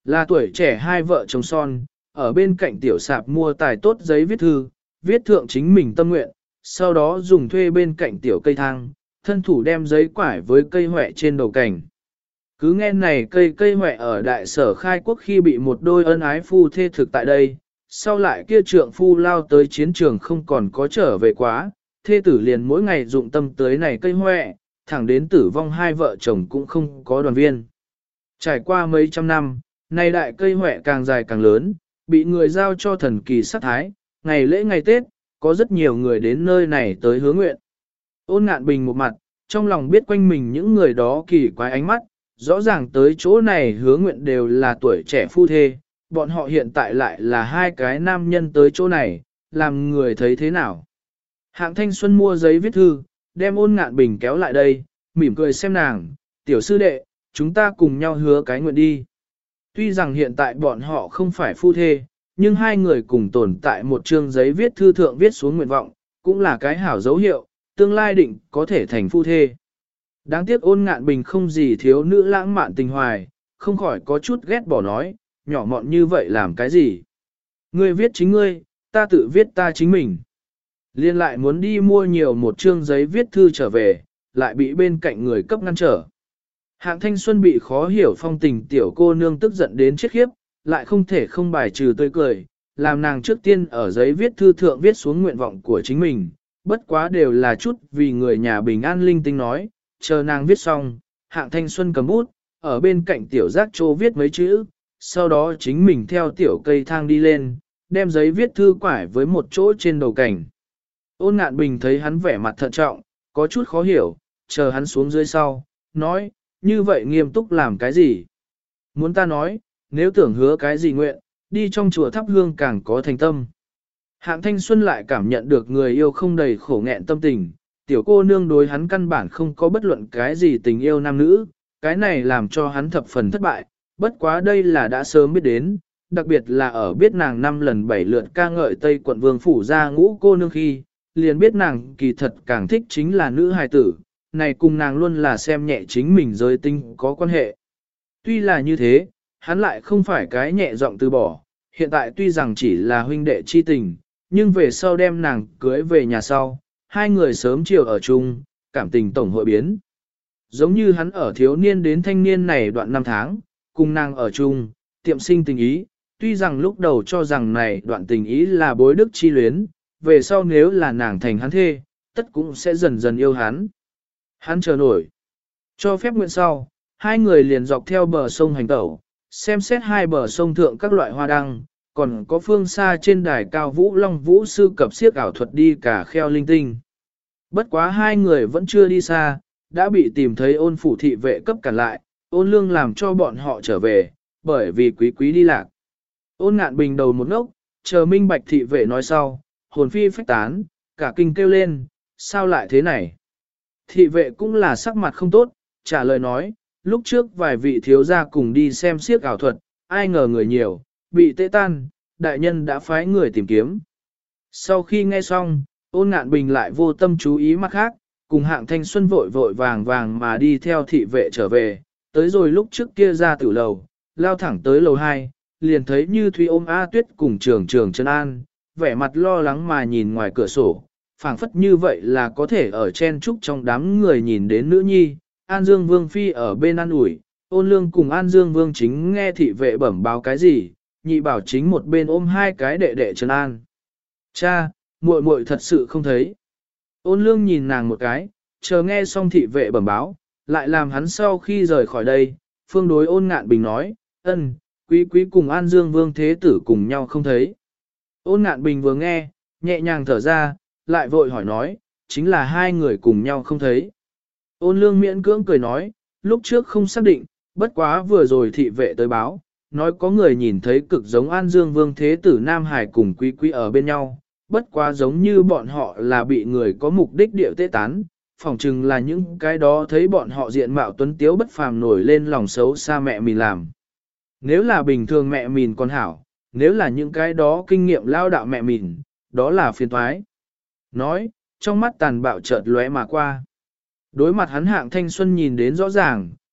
Là tuổi trẻ hai vợ chồng son, ở bên cạnh tiểu sạp mua tài tốt giấy viết thư, viết thượng chính mình tâm nguyện, sau đó dùng thuê bên cạnh tiểu cây thang, thân thủ đem giấy quải với cây huệ trên đầu cảnh. Cứ nghe này cây huệ ở đại sở khai quốc khi bị một đôi ân ái phu thê thực tại đây, sau lại kia trượng phu lao tới chiến trường không còn có trở về quá, thê tử liền mỗi ngày dụng tâm tới này cây huệ, thẳng đến tử vong hai vợ chồng cũng không có đoàn viên. Trải qua mấy trăm năm, nay đại cây huệ càng dài càng lớn, bị người giao cho thần kỳ sát thái, ngày lễ ngày Tết, có rất nhiều người đến nơi này tới hứa nguyện. Ôn Ngạn Bình một mặt, trong lòng biết quanh mình những người đó kỳ quái ánh mắt, rõ ràng tới chỗ này hứa nguyện đều là tuổi trẻ phu thê, bọn họ hiện tại lại là hai cái nam nhân tới chỗ này, làm người thấy thế nào. Hạng Thanh Xuân mua giấy viết thư, đem Ôn Ngạn Bình kéo lại đây, mỉm cười xem nàng, tiểu sư đệ, chúng ta cùng nhau hứa cái nguyện đi. Tuy rằng hiện tại bọn họ không phải phu thê, nhưng hai người cùng tồn tại một chương giấy viết thư thượng viết xuống nguyện vọng, cũng là cái hảo dấu hiệu, tương lai định có thể thành phu thê. Đáng tiếc Ôn Ngạn Bình không gì thiếu nữ lãng mạn tình hoài, không khỏi có chút ghét bỏ nói, nhỏ mọn như vậy làm cái gì? Ngươi viết chính ngươi, ta tự viết ta chính mình. Liên lại muốn đi mua nhiều một chương giấy viết thư trở về, lại bị bên cạnh người cấp ngăn trở. Hạng Thanh Xuân bị khó hiểu phong tình tiểu cô nương tức giận đến chết khiếp, lại không thể không bài trừ tươi cười, làm nàng trước tiên ở giấy viết thư thượng viết xuống nguyện vọng của chính mình, bất quá đều là chút vì người nhà bình an linh tinh nói, chờ nàng viết xong, Hạng Thanh Xuân cầm bút, ở bên cạnh tiểu giác trô viết mấy chữ, sau đó chính mình theo tiểu cây thang đi lên, đem giấy viết thư quải với một chỗ trên đầu cảnh. Ôn Ngạn Bình thấy hắn vẻ mặt thận trọng, có chút khó hiểu, chờ hắn xuống dưới sau, nói, như vậy nghiêm túc làm cái gì? Muốn ta nói, nếu tưởng hứa cái gì nguyện, đi trong chùa thắp hương càng có thành tâm. Hạng Thanh Xuân lại cảm nhận được người yêu không đầy khổ nghẹn tâm tình, tiểu cô nương đối hắn căn bản không có bất luận cái gì tình yêu nam nữ, cái này làm cho hắn thập phần thất bại, bất quá đây là đã sớm biết đến, đặc biệt là ở biết nàng 5 lần 7 lượt ca ngợi Tây quận Vương Phủ ra ngũ cô nương khi, liền biết nàng kỳ thật càng thích chính là nữ hài tử, này cùng nàng luôn là xem nhẹ chính mình giới tinh có quan hệ. Tuy là như thế, hắn lại không phải cái nhẹ giọng từ bỏ, hiện tại tuy rằng chỉ là huynh đệ chi tình, nhưng về sau đem nàng cưới về nhà sau, hai người sớm chiều ở chung, cảm tình tổng hội biến. Giống như hắn ở thiếu niên đến thanh niên này đoạn năm tháng, cùng nàng ở chung, tiệm sinh tình ý, tuy rằng lúc đầu cho rằng này đoạn tình ý là bối đức chi luyến, về sau nếu là nàng thành hắn thê, tất cũng sẽ dần dần yêu hắn. Hắn chờ nổi. Cho phép nguyện sau, hai người liền dọc theo bờ sông hành tẩu, xem xét hai bờ sông thượng các loại hoa đăng, còn có phương xa trên đài cao vũ long vũ sư cập siếc ảo thuật đi cả kheo linh tinh. Bất quá hai người vẫn chưa đi xa, đã bị tìm thấy Ôn phủ thị vệ cấp cản lại, Ôn lương làm cho bọn họ trở về, bởi vì quý quý đi lạc. Ôn Ngạn Bình đầu một ngốc, chờ minh bạch thị vệ nói sau, hồn phi phách tán, cả kinh kêu lên, sao lại thế này? Thị vệ cũng là sắc mặt không tốt, trả lời nói, lúc trước vài vị thiếu gia cùng đi xem siếc ảo thuật, ai ngờ người nhiều, bị tê tan, đại nhân đã phái người tìm kiếm. Sau khi nghe xong, Ôn Ngạn Bình lại vô tâm chú ý mặt khác, cùng Hạng Thanh Xuân vội vội vàng vàng mà đi theo thị vệ trở về, tới rồi lúc trước kia ra tử lầu, lao thẳng tới lầu 2, liền thấy Như Thúy ôm A Tuyết cùng trường trường Trân An, vẻ mặt lo lắng mà nhìn ngoài cửa sổ, phảng phất như vậy là có thể ở chen trúc trong đám người nhìn đến nữ nhi, An Dương Vương Phi ở bên an ủi, Ôn lương cùng An Dương Vương chính nghe thị vệ bẩm báo cái gì, nhị bảo chính một bên ôm hai cái đệ đệ Trân An. Cha, muội muội thật sự không thấy. Ôn lương nhìn nàng một cái, chờ nghe xong thị vệ bẩm báo, lại làm hắn sau khi rời khỏi đây, phương đối Ôn Ngạn Bình nói, ân, quý quý cùng An Dương Vương Thế Tử cùng nhau không thấy. Ôn Ngạn Bình vừa nghe, nhẹ nhàng thở ra, lại vội hỏi nói, chính là hai người cùng nhau không thấy. Ôn lương miễn cưỡng cười nói, lúc trước không xác định, bất quá vừa rồi thị vệ tới báo, nói có người nhìn thấy cực giống An Dương Vương Thế Tử Nam Hải cùng quý quý ở bên nhau, bất quá giống như bọn họ là bị người có mục đích điệu tế tán, phỏng chừng là những cái đó thấy bọn họ diện mạo tuấn tiếu bất phàm nổi lên lòng xấu xa mẹ mình làm. Nếu là bình thường mẹ mình còn hảo, nếu là những cái đó kinh nghiệm lao đạo mẹ mình, đó là phiền toái. Nói, trong mắt tàn bạo chợt lóe mà qua. Đối mặt hắn Hạng Thanh Xuân nhìn đến rõ ràng,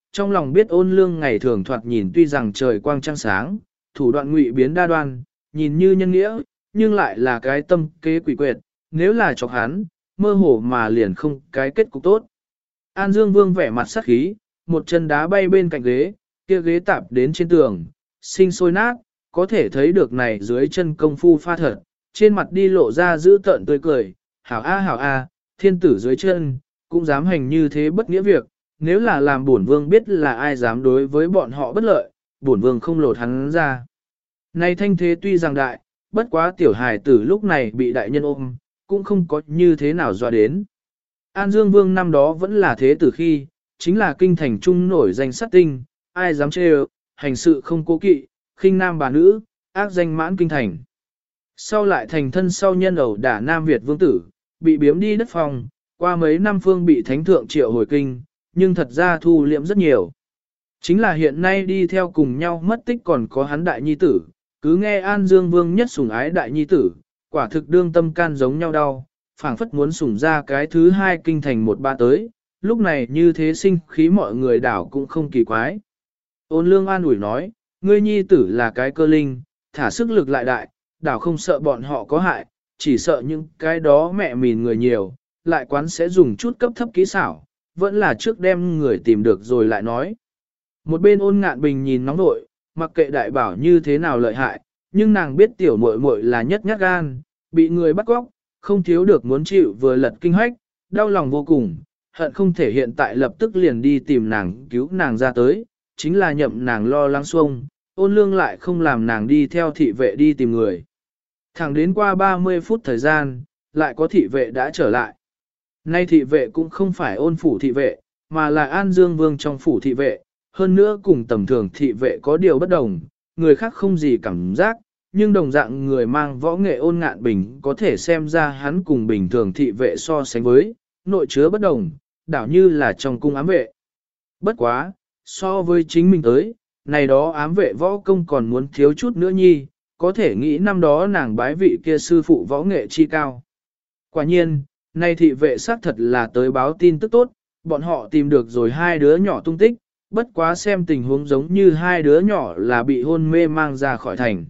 trong lòng biết ôn lương ngày thường thoạt nhìn tuy rằng trời quang trăng sáng, thủ đoạn ngụy biến đa đoan, nhìn như nhân nghĩa, nhưng lại là cái tâm kế quỷ quyệt, nếu là chọc hắn, mơ hồ mà liền không cái kết cục tốt. An Dương Vương vẻ mặt sắc khí, một chân đá bay bên cạnh ghế, kia ghế tạp đến trên tường, sinh sôi nát, có thể thấy được này dưới chân công phu pha thật, trên mặt đi lộ ra giữ tợn tươi cười, hảo a, thiên tử dưới chân, cũng dám hành như thế bất nghĩa việc, nếu là làm bổn vương biết là ai dám đối với bọn họ bất lợi, bổn vương không lột hắn ra. Này thanh thế tuy rằng đại, bất quá tiểu hài tử lúc này bị đại nhân ôm, cũng không có như thế nào dọa đến. An Dương Vương năm đó vẫn là thế tử khi, chính là kinh thành trung nổi danh sát tinh, ai dám chê hành sự không cố kỵ, khinh nam bà nữ, ác danh mãn kinh thành. Sau lại thành thân sau nhân ẩu đả Nam Việt vương tử, bị biếm đi đất phòng, qua mấy năm phương bị thánh thượng triệu hồi kinh, nhưng thật ra thu liệm rất nhiều. Chính là hiện nay đi theo cùng nhau mất tích còn có hắn đại nhi tử, cứ nghe An Dương Vương nhất sủng ái đại nhi tử, quả thực đương tâm can giống nhau đau, phảng phất muốn sủng ra cái thứ hai kinh thành một ba tới, lúc này như thế sinh khí mọi người đảo cũng không kỳ quái. Ôn lương an ủi nói, ngươi nhi tử là cái cơ linh, thả sức lực lại đại, đảo không sợ bọn họ có hại, chỉ sợ những cái đó mẹ mìn người nhiều, lại quán sẽ dùng chút cấp thấp kỹ xảo, vẫn là trước đem người tìm được rồi lại nói. Một bên Ôn Ngạn Bình nhìn nóng nội, mặc kệ đại bảo như thế nào lợi hại, nhưng nàng biết tiểu muội muội là nhất nhát gan, bị người bắt cóc, không thiếu được muốn chịu vừa lật kinh hách, đau lòng vô cùng, hận không thể hiện tại lập tức liền đi tìm nàng cứu nàng ra tới, chính là nhậm nàng lo lắng xuông, Ôn Lương lại không làm nàng đi theo thị vệ đi tìm người. Thẳng đến qua 30 phút thời gian, lại có thị vệ đã trở lại. Nay thị vệ cũng không phải Ôn phủ thị vệ, mà là An Dương Vương trong phủ thị vệ, hơn nữa cùng tầm thường thị vệ có điều bất đồng, người khác không gì cảm giác, nhưng đồng dạng người mang võ nghệ Ôn Ngạn Bình có thể xem ra hắn cùng bình thường thị vệ so sánh với, nội chứa bất đồng, đảo như là trong cung ám vệ. Bất quá, so với chính mình tới, này đó ám vệ võ công còn muốn thiếu chút nữa nhi, có thể nghĩ năm đó nàng bái vị kia sư phụ võ nghệ chi cao. Quả nhiên, nay thị vệ xác thật là tới báo tin tức tốt, bọn họ tìm được rồi hai đứa nhỏ tung tích, bất quá xem tình huống giống như hai đứa nhỏ là bị hôn mê mang ra khỏi thành.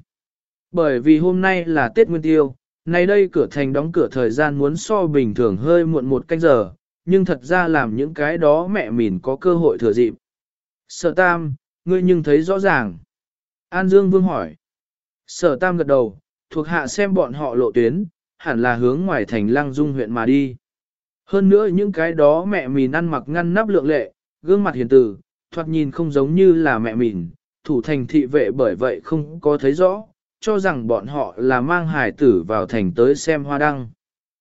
Bởi vì hôm nay là Tết Nguyên Tiêu, nay đây cửa thành đóng cửa thời gian muốn so bình thường hơi muộn một canh giờ, nhưng thật ra làm những cái đó mẹ mình có cơ hội thừa dịp. Sở Tam, ngươi nhưng thấy rõ ràng. An Dương Vương hỏi. Sở Tam gật đầu, thuộc hạ xem bọn họ lộ tuyến, hẳn là hướng ngoài thành Lăng Dung huyện mà đi. Hơn nữa những cái đó mẹ mìn ăn mặc ngăn nắp lượng lệ, gương mặt hiền từ, thoạt nhìn không giống như là mẹ mìn, thủ thành thị vệ bởi vậy không có thấy rõ, cho rằng bọn họ là mang hải tử vào thành tới xem hoa đăng.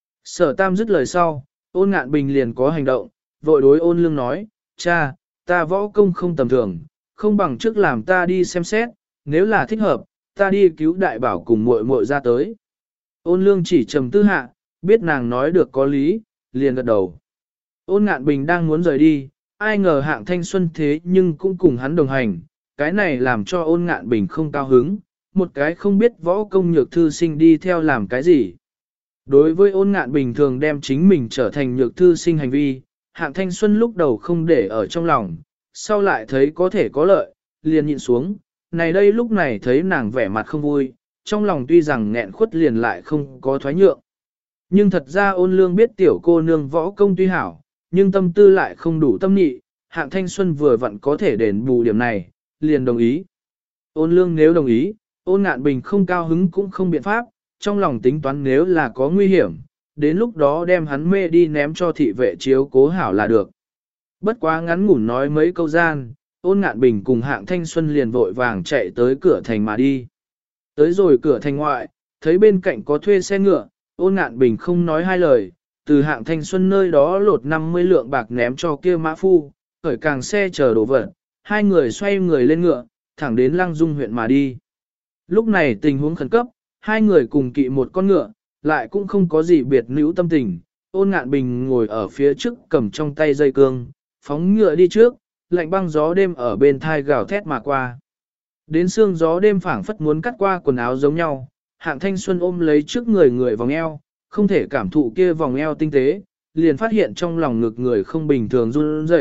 Sở Tam dứt lời sau, Ôn Ngạn Bình liền có hành động, vội đối Ôn Lương nói, cha, ta võ công không tầm thường, không bằng trước làm ta đi xem xét, nếu là thích hợp, ta đi cứu đại bảo cùng muội muội ra tới. Ôn Lương chỉ trầm tư hạ, biết nàng nói được có lý, liền gật đầu. Ôn Ngạn Bình đang muốn rời đi, ai ngờ Hạng Thanh Xuân thế nhưng cũng cùng hắn đồng hành, cái này làm cho Ôn Ngạn Bình không cao hứng, một cái không biết võ công nhược thư sinh đi theo làm cái gì. Đối với Ôn Ngạn Bình thường đem chính mình trở thành nhược thư sinh hành vi, Hạng Thanh Xuân lúc đầu không để ở trong lòng, sau lại thấy có thể có lợi, liền nhịn xuống, này đây lúc này thấy nàng vẻ mặt không vui, trong lòng tuy rằng nghẹn khuất liền lại không có thoái nhượng. Nhưng thật ra Ôn Lương biết tiểu cô nương võ công tuy hảo, nhưng tâm tư lại không đủ tâm nhị, Hạng Thanh Xuân vừa vặn có thể đền bù điểm này, liền đồng ý. Ôn Lương nếu đồng ý, Ôn Ngạn Bình không cao hứng cũng không biện pháp, trong lòng tính toán nếu là có nguy hiểm, đến lúc đó đem hắn mê đi ném cho thị vệ chiếu cố hảo là được. Bất quá ngắn ngủn nói mấy câu gian, Ôn Ngạn Bình cùng Hạng Thanh Xuân liền vội vàng chạy tới cửa thành mà đi. Tới rồi cửa thành ngoại, thấy bên cạnh có thuê xe ngựa, Ôn Ngạn Bình không nói hai lời, từ Hạng Thanh Xuân nơi đó lột 50 lượng bạc ném cho kia mã phu, khởi càng xe chờ đổ vật, hai người xoay người lên ngựa, thẳng đến Lăng Dung huyện mà đi. Lúc này tình huống khẩn cấp, hai người cùng kỵ một con ngựa, lại cũng không có gì biệt nữ tâm tình. Ôn Ngạn Bình ngồi ở phía trước cầm trong tay dây cương, phóng ngựa đi trước, lạnh băng gió đêm ở bên thai gào thét mà qua. Đến sương gió đêm phảng phất muốn cắt qua quần áo giống nhau, Hạng Thanh Xuân ôm lấy trước người vòng eo, không thể cảm thụ kia vòng eo tinh tế, liền phát hiện trong lòng ngực người không bình thường run rẩy,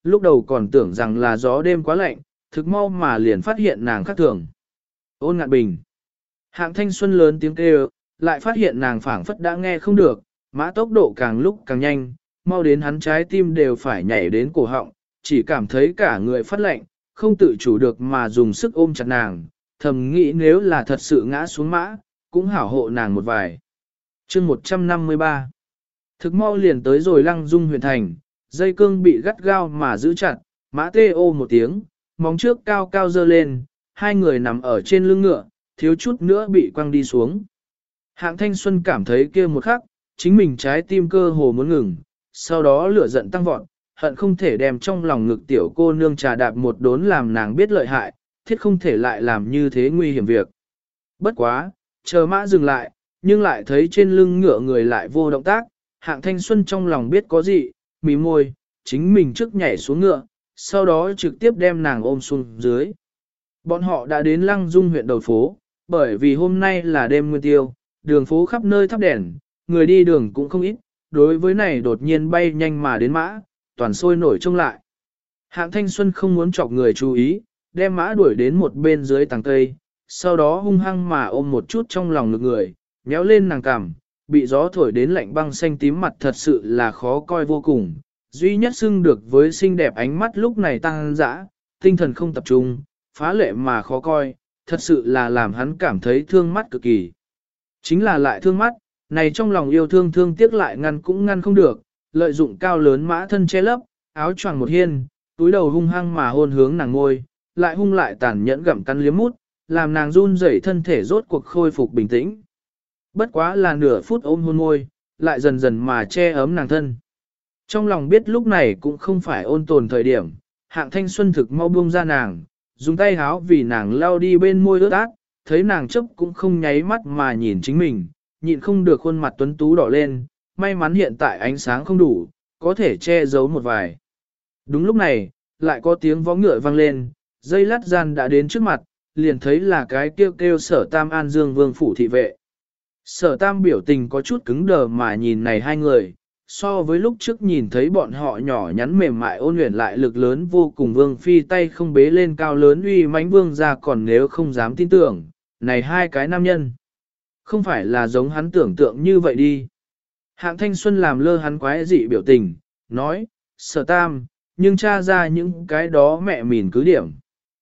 lúc đầu còn tưởng rằng là gió đêm quá lạnh, thực mau mà liền phát hiện nàng khác thường. Ôn Ngạn Bình. Hạng Thanh Xuân lớn tiếng kêu, lại phát hiện nàng phảng phất đã nghe không được, mã tốc độ càng lúc càng nhanh, mau đến hắn trái tim đều phải nhảy đến cổ họng, chỉ cảm thấy cả người phát lạnh, không tự chủ được mà dùng sức ôm chặt nàng, thầm nghĩ nếu là thật sự ngã xuống mã, cũng hảo hộ nàng một vài. Chương 153. Thực mau liền tới rồi Lăng Dung huyện thành, dây cương bị gắt gao mà giữ chặt, mã tê ô một tiếng, móng trước cao cao dơ lên, hai người nằm ở trên lưng ngựa, thiếu chút nữa bị quăng đi xuống. Hạng Thanh Xuân cảm thấy kia một khắc, chính mình trái tim cơ hồ muốn ngừng, sau đó lửa giận tăng vọt, hận không thể đem trong lòng ngực tiểu cô nương trà đạp một đốn làm nàng biết lợi hại, thiết không thể lại làm như thế nguy hiểm việc. Bất quá, chờ mã dừng lại, nhưng lại thấy trên lưng ngựa người lại vô động tác, Hạng Thanh Xuân trong lòng biết có gì, mí môi, chính mình trước nhảy xuống ngựa, sau đó trực tiếp đem nàng ôm xuống dưới. Bọn họ đã đến Lăng Dung huyện đầu phố, bởi vì hôm nay là đêm nguyên tiêu, đường phố khắp nơi thắp đèn, người đi đường cũng không ít, đối với này đột nhiên bay nhanh mà đến mã, toàn sôi nổi trông lại. Hạng Thanh Xuân không muốn chọc người chú ý, đem mã đuổi đến một bên dưới tàng cây, sau đó hung hăng mà ôm một chút trong lòng ngực người, nhéo lên nàng cằm, bị gió thổi đến lạnh băng xanh tím mặt thật sự là khó coi vô cùng. Duy nhất xưng được với xinh đẹp ánh mắt lúc này tăng dã, tinh thần không tập trung, phá lệ mà khó coi, thật sự là làm hắn cảm thấy thương mắt cực kỳ. Chính là lại thương mắt, này trong lòng yêu thương thương tiếc lại ngăn cũng ngăn không được, lợi dụng cao lớn mã thân che lấp, áo choàng một hiên, túi đầu hung hăng mà hôn hướng nàng ngôi, lại hung lại tàn nhẫn gặm cắn liếm mút, làm nàng run rẩy thân thể rốt cuộc khôi phục bình tĩnh. Bất quá là nửa phút ôm hôn môi, lại dần dần mà che ấm nàng thân. Trong lòng biết lúc này cũng không phải ôn tồn thời điểm, Hạng Thanh Xuân thực mau buông ra nàng, dùng tay háo vì nàng lau đi bên môi ướt át, thấy nàng chấp cũng không nháy mắt mà nhìn chính mình, nhịn không được khuôn mặt tuấn tú đỏ lên, may mắn hiện tại ánh sáng không đủ, có thể che giấu một vài. Đúng lúc này, lại có tiếng vó ngựa vang lên, dây lát gian đã đến trước mặt, liền thấy là cái kêu kêu Sở Tam An Dương Vương phủ thị vệ. Sở Tam biểu tình có chút cứng đờ mà nhìn này hai người, so với lúc trước nhìn thấy bọn họ nhỏ nhắn mềm mại ôn luyện lại lực lớn vô cùng Vương Phi tay không bế lên cao lớn uy mãnh Vương ra còn nếu không dám tin tưởng, này hai cái nam nhân. Không phải là giống hắn tưởng tượng như vậy đi. Hạng Thanh Xuân làm lơ hắn quái dị biểu tình, nói, Sở Tam, nhưng tra ra những cái đó mẹ mìn cứ điểm.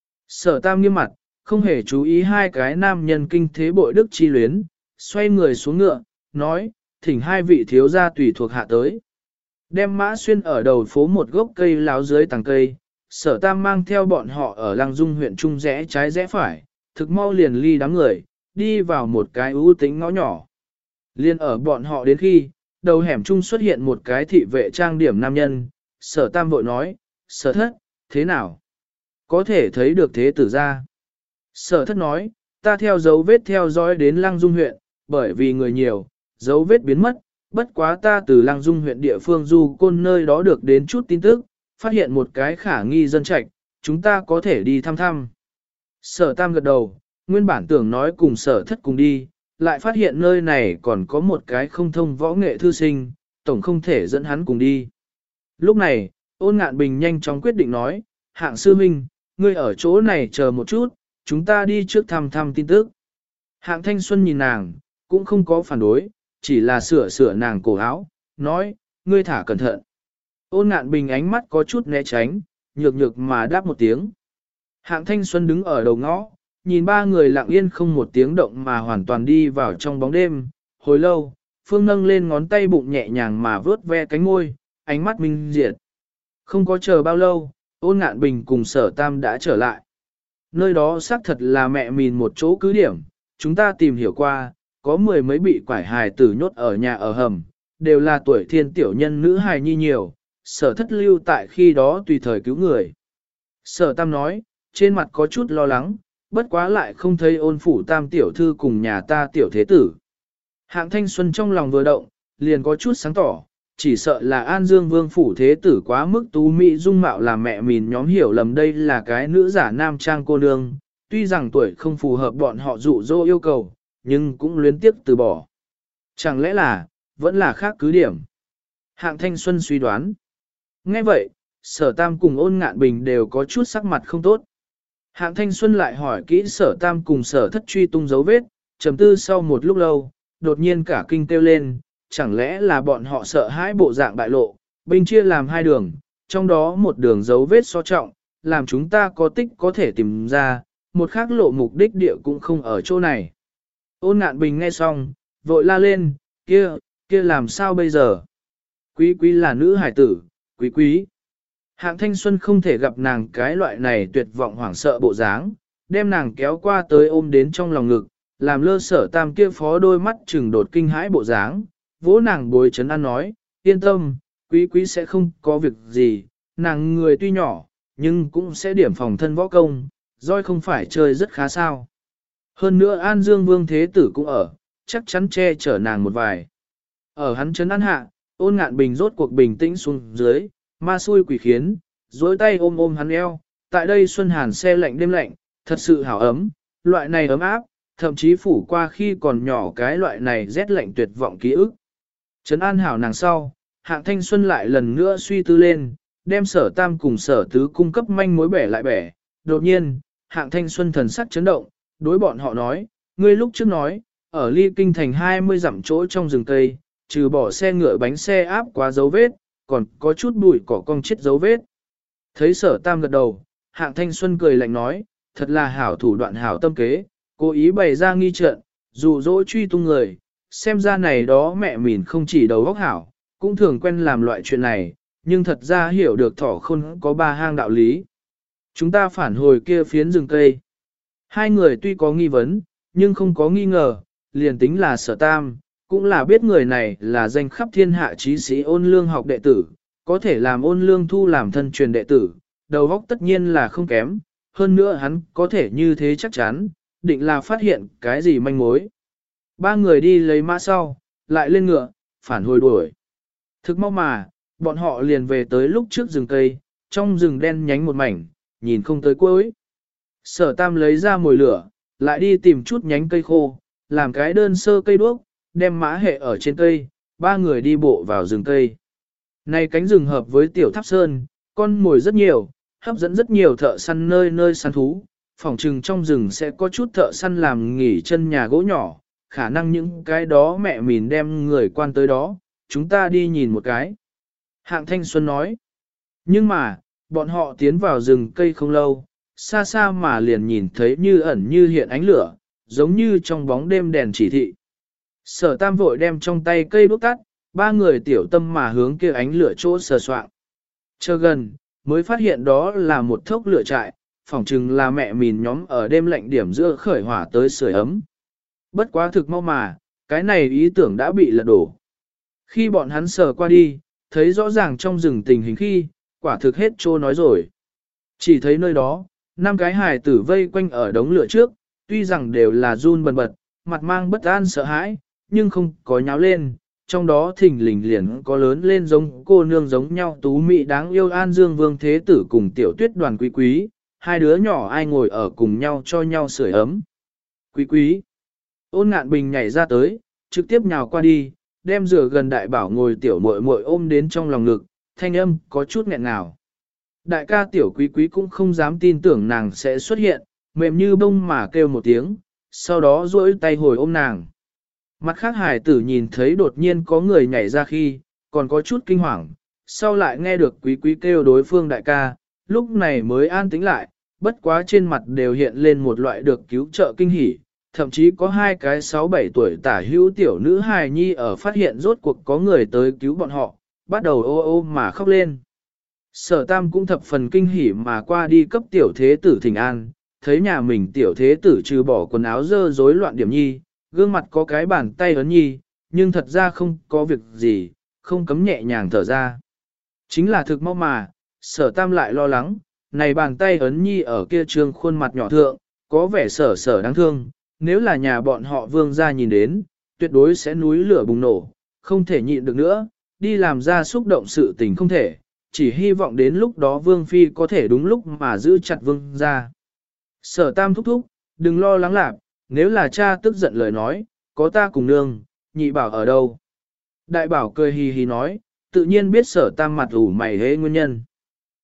Sở Tam nghiêm mặt, không hề chú ý hai cái nam nhân kinh thế bội đức chi luyến, xoay người xuống ngựa, nói, thỉnh hai vị thiếu gia tùy thuộc hạ tới. Đem mã xuyên ở đầu phố một gốc cây láo dưới tàng cây, Sở Tam mang theo bọn họ ở Lăng Dung huyện trung rẽ trái rẽ phải, thực mau liền ly đám người, đi vào một cái ưu tĩnh ngõ nhỏ. Liên ở bọn họ đến khi, đầu hẻm trung xuất hiện một cái thị vệ trang điểm nam nhân, Sở Tam vội nói, Sở Thất, thế nào? Có thể thấy được thế tử ra. Sở Thất nói, ta theo dấu vết theo dõi đến Lăng Dung huyện, bởi vì người nhiều, dấu vết biến mất, bất quá ta từ Lăng Dung huyện địa phương du côn nơi đó được đến chút tin tức, phát hiện một cái khả nghi dân trạch, chúng ta có thể đi thăm thăm. Sở Tam gật đầu, nguyên bản tưởng nói cùng Sở Thất cùng đi, lại phát hiện nơi này còn có một cái không thông võ nghệ thư sinh, tổng không thể dẫn hắn cùng đi. Lúc này, Ôn Ngạn Bình nhanh chóng quyết định nói, Hạng sư huynh, ngươi ở chỗ này chờ một chút, chúng ta đi trước thăm thăm tin tức. Hạng Thanh Xuân nhìn nàng, cũng không có phản đối, chỉ là sửa nàng cổ áo, nói, ngươi thả cẩn thận. Ôn Ngạn Bình ánh mắt có chút né tránh, nhược nhược mà đáp một tiếng. Hạng Thanh Xuân đứng ở đầu ngõ, nhìn ba người lặng yên không một tiếng động mà hoàn toàn đi vào trong bóng đêm. Hồi lâu, Phương nâng lên ngón tay bụng nhẹ nhàng mà vớt ve cánh môi, ánh mắt minh diệt. Không có chờ bao lâu, Ôn Ngạn Bình cùng Sở Tam đã trở lại. Nơi đó xác thật là mẹ mìn một chỗ cứ điểm, chúng ta tìm hiểu qua, có mười mấy bị quải hài tử nhốt ở nhà ở hầm, đều là tuổi thiên tiểu nhân nữ hài nhi nhiều, Sở Thất lưu tại khi đó tùy thời cứu người. Sở Tam nói, trên mặt có chút lo lắng, bất quá lại không thấy Ôn phủ Tam tiểu thư cùng nhà ta tiểu thế tử. Hạng Thanh Xuân trong lòng vừa động, liền có chút sáng tỏ, chỉ sợ là An Dương Vương phủ thế tử quá mức tú mỹ dung mạo làm mẹ mìn nhóm hiểu lầm đây là cái nữ giả nam trang cô nương, tuy rằng tuổi không phù hợp bọn họ dụ dỗ yêu cầu, nhưng cũng luyến tiếc từ bỏ. Chẳng lẽ là, vẫn là khác cứ điểm? Hạng Thanh Xuân suy đoán. Nghe vậy, Sở Tam cùng Ôn Ngạn Bình đều có chút sắc mặt không tốt. Hạng Thanh Xuân lại hỏi kỹ Sở Tam cùng Sở Thất truy tung dấu vết, trầm tư sau một lúc lâu, đột nhiên cả kinh kêu lên, chẳng lẽ là bọn họ sợ hãi bộ dạng bại lộ, binh chia làm hai đường, trong đó một đường dấu vết so trọng, làm chúng ta có tích có thể tìm ra, một khác lộ mục đích địa cũng không ở chỗ này. Ôn Ngạn Bình nghe xong, vội la lên, kia làm sao bây giờ? Quý quý là nữ hải tử, quý quý. Hạng Thanh Xuân không thể gặp nàng cái loại này tuyệt vọng hoảng sợ bộ dáng, đem nàng kéo qua tới ôm đến trong lòng ngực, làm lơ Sở Tam kia phó đôi mắt trừng đột kinh hãi bộ dáng, vỗ nàng bối chấn an nói, yên tâm, quý quý sẽ không có việc gì, nàng người tuy nhỏ, nhưng cũng sẽ điểm phòng thân võ công, roi không phải chơi rất khá sao. Hơn nữa An Dương Vương Thế Tử cũng ở, chắc chắn che chở nàng một vài. Ở hắn chấn an hạ, Ôn Ngạn Bình rốt cuộc bình tĩnh xuống dưới, ma xui quỷ khiến, dối tay ôm hắn eo, tại đây xuân hàn xe lạnh đêm lạnh, thật sự hảo ấm, loại này ấm áp, thậm chí phủ qua khi còn nhỏ cái loại này rét lạnh tuyệt vọng ký ức. Trấn an hảo nàng sau, Hạng Thanh Xuân lại lần nữa suy tư lên, đem Sở Tam cùng Sở Tứ cung cấp manh mối bẻ lại bẻ. Đột nhiên, Hạng Thanh Xuân thần sắc chấn động, đối bọn họ nói, ngươi lúc trước nói, ở ly kinh thành 20 dặm chỗ trong rừng cây, trừ bỏ xe ngựa bánh xe áp quá dấu vết, còn có chút bụi cỏ cong chết dấu vết. Thấy Sở Tam gật đầu, Hạng Thanh Xuân cười lạnh nói, thật là hảo thủ đoạn hảo tâm kế, cố ý bày ra nghi trận, dụ dỗ truy tung người, xem ra này đó mẹ mìn không chỉ đầu óc hảo, cũng thường quen làm loại chuyện này, nhưng thật ra hiểu được thỏ khôn có ba hang đạo lý. Chúng ta phản hồi kia phiến rừng cây. Hai người tuy có nghi vấn, nhưng không có nghi ngờ, liền tính là Sở Tam, cũng là biết người này là danh khắp thiên hạ trí sĩ Ôn Lương học đệ tử, có thể làm Ôn Lương thu làm thân truyền đệ tử, đầu óc tất nhiên là không kém, hơn nữa hắn có thể như thế chắc chắn, định là phát hiện cái gì manh mối. Ba người đi lấy mã sau, lại lên ngựa, phản hồi đuổi. Thực mau mà, bọn họ liền về tới lúc trước rừng cây, trong rừng đen nhánh một mảnh, nhìn không tới cuối. Sở Tam lấy ra mồi lửa, lại đi tìm chút nhánh cây khô, làm cái đơn sơ cây đuốc, đem mã hệ ở trên cây, ba người đi bộ vào rừng cây. Này cánh rừng hợp với tiểu tháp sơn, con mồi rất nhiều, hấp dẫn rất nhiều thợ săn nơi nơi săn thú, phỏng chừng trong rừng sẽ có chút thợ săn làm nghỉ chân nhà gỗ nhỏ, khả năng những cái đó mẹ mìn đem người quan tới đó, chúng ta đi nhìn một cái. Hạng Thanh Xuân nói, nhưng mà, bọn họ tiến vào rừng cây không lâu, xa xa mà liền nhìn thấy như ẩn như hiện ánh lửa, giống như trong bóng đêm đèn chỉ thị. Sở Tam vội đem trong tay cây đuốc tắt, ba người tiểu tâm mà hướng kia ánh lửa chỗ sờ soạng. Chờ gần, mới phát hiện đó là một thốc lửa trại, phỏng chừng là mẹ mìn nhóm ở đêm lạnh điểm giữa khởi hỏa tới sưởi ấm. Bất quá thực mau mà, cái này ý tưởng đã bị lật đổ. Khi bọn hắn sờ qua đi, thấy rõ ràng trong rừng tình hình khi, quả thực hết trô nói rồi. Chỉ thấy nơi đó, 5 cái hài tử vây quanh ở đống lửa trước, tuy rằng đều là run bần bật, mặt mang bất an sợ hãi, nhưng không có nháo lên, trong đó thình lình liền có lớn lên giống cô nương giống nhau tú mị đáng yêu An Dương Vương Thế Tử cùng tiểu tuyết đoàn quý quý, hai đứa nhỏ ai ngồi ở cùng nhau cho nhau sưởi ấm. Quý quý, Ôn Ngạn Bình nhảy ra tới, trực tiếp nhào qua đi, đem rửa gần đại bảo ngồi tiểu muội muội ôm đến trong lòng ngực, thanh âm có chút nghẹn ngào. Đại ca tiểu quý quý cũng không dám tin tưởng nàng sẽ xuất hiện, mềm như bông mà kêu một tiếng, sau đó duỗi tay hồi ôm nàng. Mặt khác hải tử nhìn thấy đột nhiên có người nhảy ra khi, còn có chút kinh hoàng, sau lại nghe được quý quý kêu đối phương đại ca, lúc này mới an tĩnh lại, bất quá trên mặt đều hiện lên một loại được cứu trợ kinh hỉ, thậm chí có hai cái 6-7 tuổi tả hữu tiểu nữ hài nhi ở phát hiện rốt cuộc có người tới cứu bọn họ, bắt đầu ô ô mà khóc lên. Sở Tam cũng thập phần kinh hỉ mà qua đi cấp tiểu thế tử thỉnh an, thấy nhà mình tiểu thế tử trừ bỏ quần áo dơ rối loạn điểm nhi, gương mặt có cái bàn tay ấn nhi, nhưng thật ra không có việc gì, không cấm nhẹ nhàng thở ra. Chính là thực mau mà, Sở Tam lại lo lắng, này bàn tay ấn nhi ở kia trương khuôn mặt nhỏ thượng, có vẻ sở sở đáng thương, nếu là nhà bọn họ Vương gia nhìn đến, tuyệt đối sẽ núi lửa bùng nổ, không thể nhịn được nữa, đi làm ra xúc động sự tình không thể, chỉ hy vọng đến lúc đó Vương Phi có thể đúng lúc mà giữ chặt Vương gia. Sở Tam thúc thúc, đừng lo lắng lạc, nếu là cha tức giận lời nói, có ta cùng nương, nhị bảo ở đâu. Đại bảo cười hì hì nói, tự nhiên biết Sở Tam mặt ủ mày hế nguyên nhân.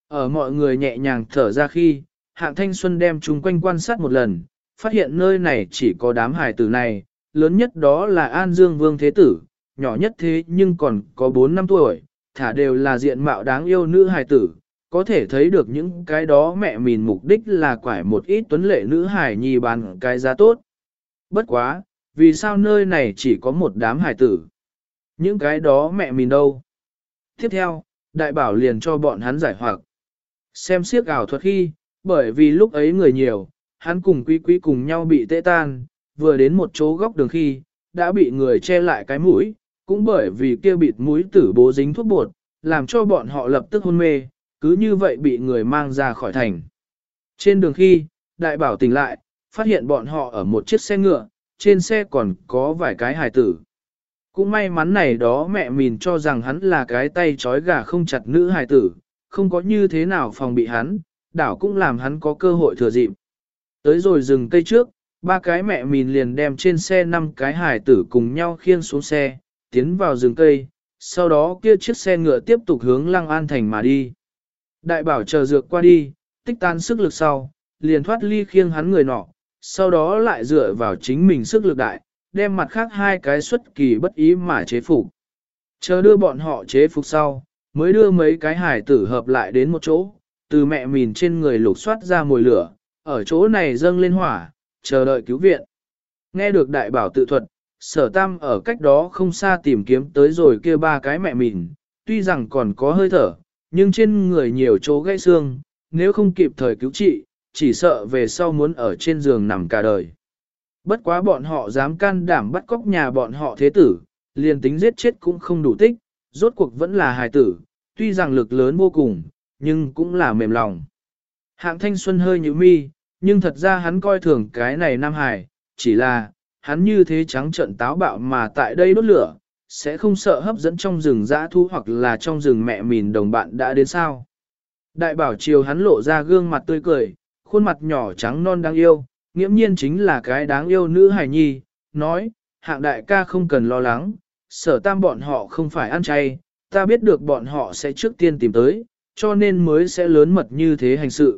Ở mọi người nhẹ nhàng thở ra khi, Hạng Thanh Xuân đem chúng quanh quan sát một lần, phát hiện nơi này chỉ có đám hài tử này, lớn nhất đó là An Dương Vương Thế Tử, nhỏ nhất thế nhưng còn có 4 năm tuổi, thả đều là diện mạo đáng yêu nữ hài tử, có thể thấy được những cái đó mẹ mìn mục đích là quải một ít tuấn lệ nữ hài nhi bán cái giá tốt. Bất quá, vì sao nơi này chỉ có một đám hài tử? Những cái đó mẹ mìn đâu? Tiếp theo, đại bảo liền cho bọn hắn giải hoặc. Xem siếc ảo thuật khi, bởi vì lúc ấy người nhiều, hắn cùng quý quý cùng nhau bị tê tan, vừa đến một chỗ góc đường khi, đã bị người che lại cái mũi, cũng bởi vì kia bịt mũi tử bố dính thuốc bột, làm cho bọn họ lập tức hôn mê, cứ như vậy bị người mang ra khỏi thành. Trên đường khi, đại bảo tỉnh lại, phát hiện bọn họ ở một chiếc xe ngựa, trên xe còn có vài cái hài tử. Cũng may mắn này đó mẹ mình cho rằng hắn là cái tay trói gà không chặt nữ hài tử, không có như thế nào phòng bị hắn, đảo cũng làm hắn có cơ hội thừa dịp. Tới rồi dừng cây trước, ba cái mẹ mình liền đem trên xe 5 cái hài tử cùng nhau khiêng xuống xe, tiến vào rừng cây, sau đó kia chiếc xe ngựa tiếp tục hướng Lăng An Thành mà đi. Đại bảo chờ dược qua đi, tích tan sức lực sau, liền thoát ly khiêng hắn người nọ, sau đó lại dựa vào chính mình sức lực đại, đem mặt khác 2 cái xuất kỳ bất ý mà chế phục. Chờ đưa bọn họ chế phục sau, mới đưa mấy cái hải tử hợp lại đến một chỗ, từ mẹ mìn trên người lục soát ra mồi lửa, ở chỗ này dâng lên hỏa, chờ đợi cứu viện. Nghe được đại bảo tự thuật, Sở Tam ở cách đó không xa tìm kiếm tới rồi kia 3 cái mẹ mìn, tuy rằng còn có hơi thở, nhưng trên người nhiều chỗ gãy xương, nếu không kịp thời cứu trị, chỉ sợ về sau muốn ở trên giường nằm cả đời. Bất quá bọn họ dám can đảm bắt cóc nhà bọn họ thế tử, liền tính giết chết cũng không đủ tích, rốt cuộc vẫn là hài tử, tuy rằng lực lớn vô cùng, nhưng cũng là mềm lòng. Hạng Thanh Xuân hơi nhíu mi, nhưng thật ra hắn coi thường cái này nam hài, chỉ là, hắn như thế trắng trợn táo bạo mà tại đây đốt lửa, sẽ không sợ hấp dẫn trong rừng dã thu hoặc là trong rừng mẹ mìn đồng bạn đã đến sao. Đại bảo chiều hắn lộ ra gương mặt tươi cười, khuôn mặt nhỏ trắng non đáng yêu, nghiễm nhiên chính là cái đáng yêu nữ hài nhi, nói, Hạng đại ca không cần lo lắng, Sở Tam bọn họ không phải ăn chay, ta biết được bọn họ sẽ trước tiên tìm tới, cho nên mới sẽ lớn mật như thế hành sự.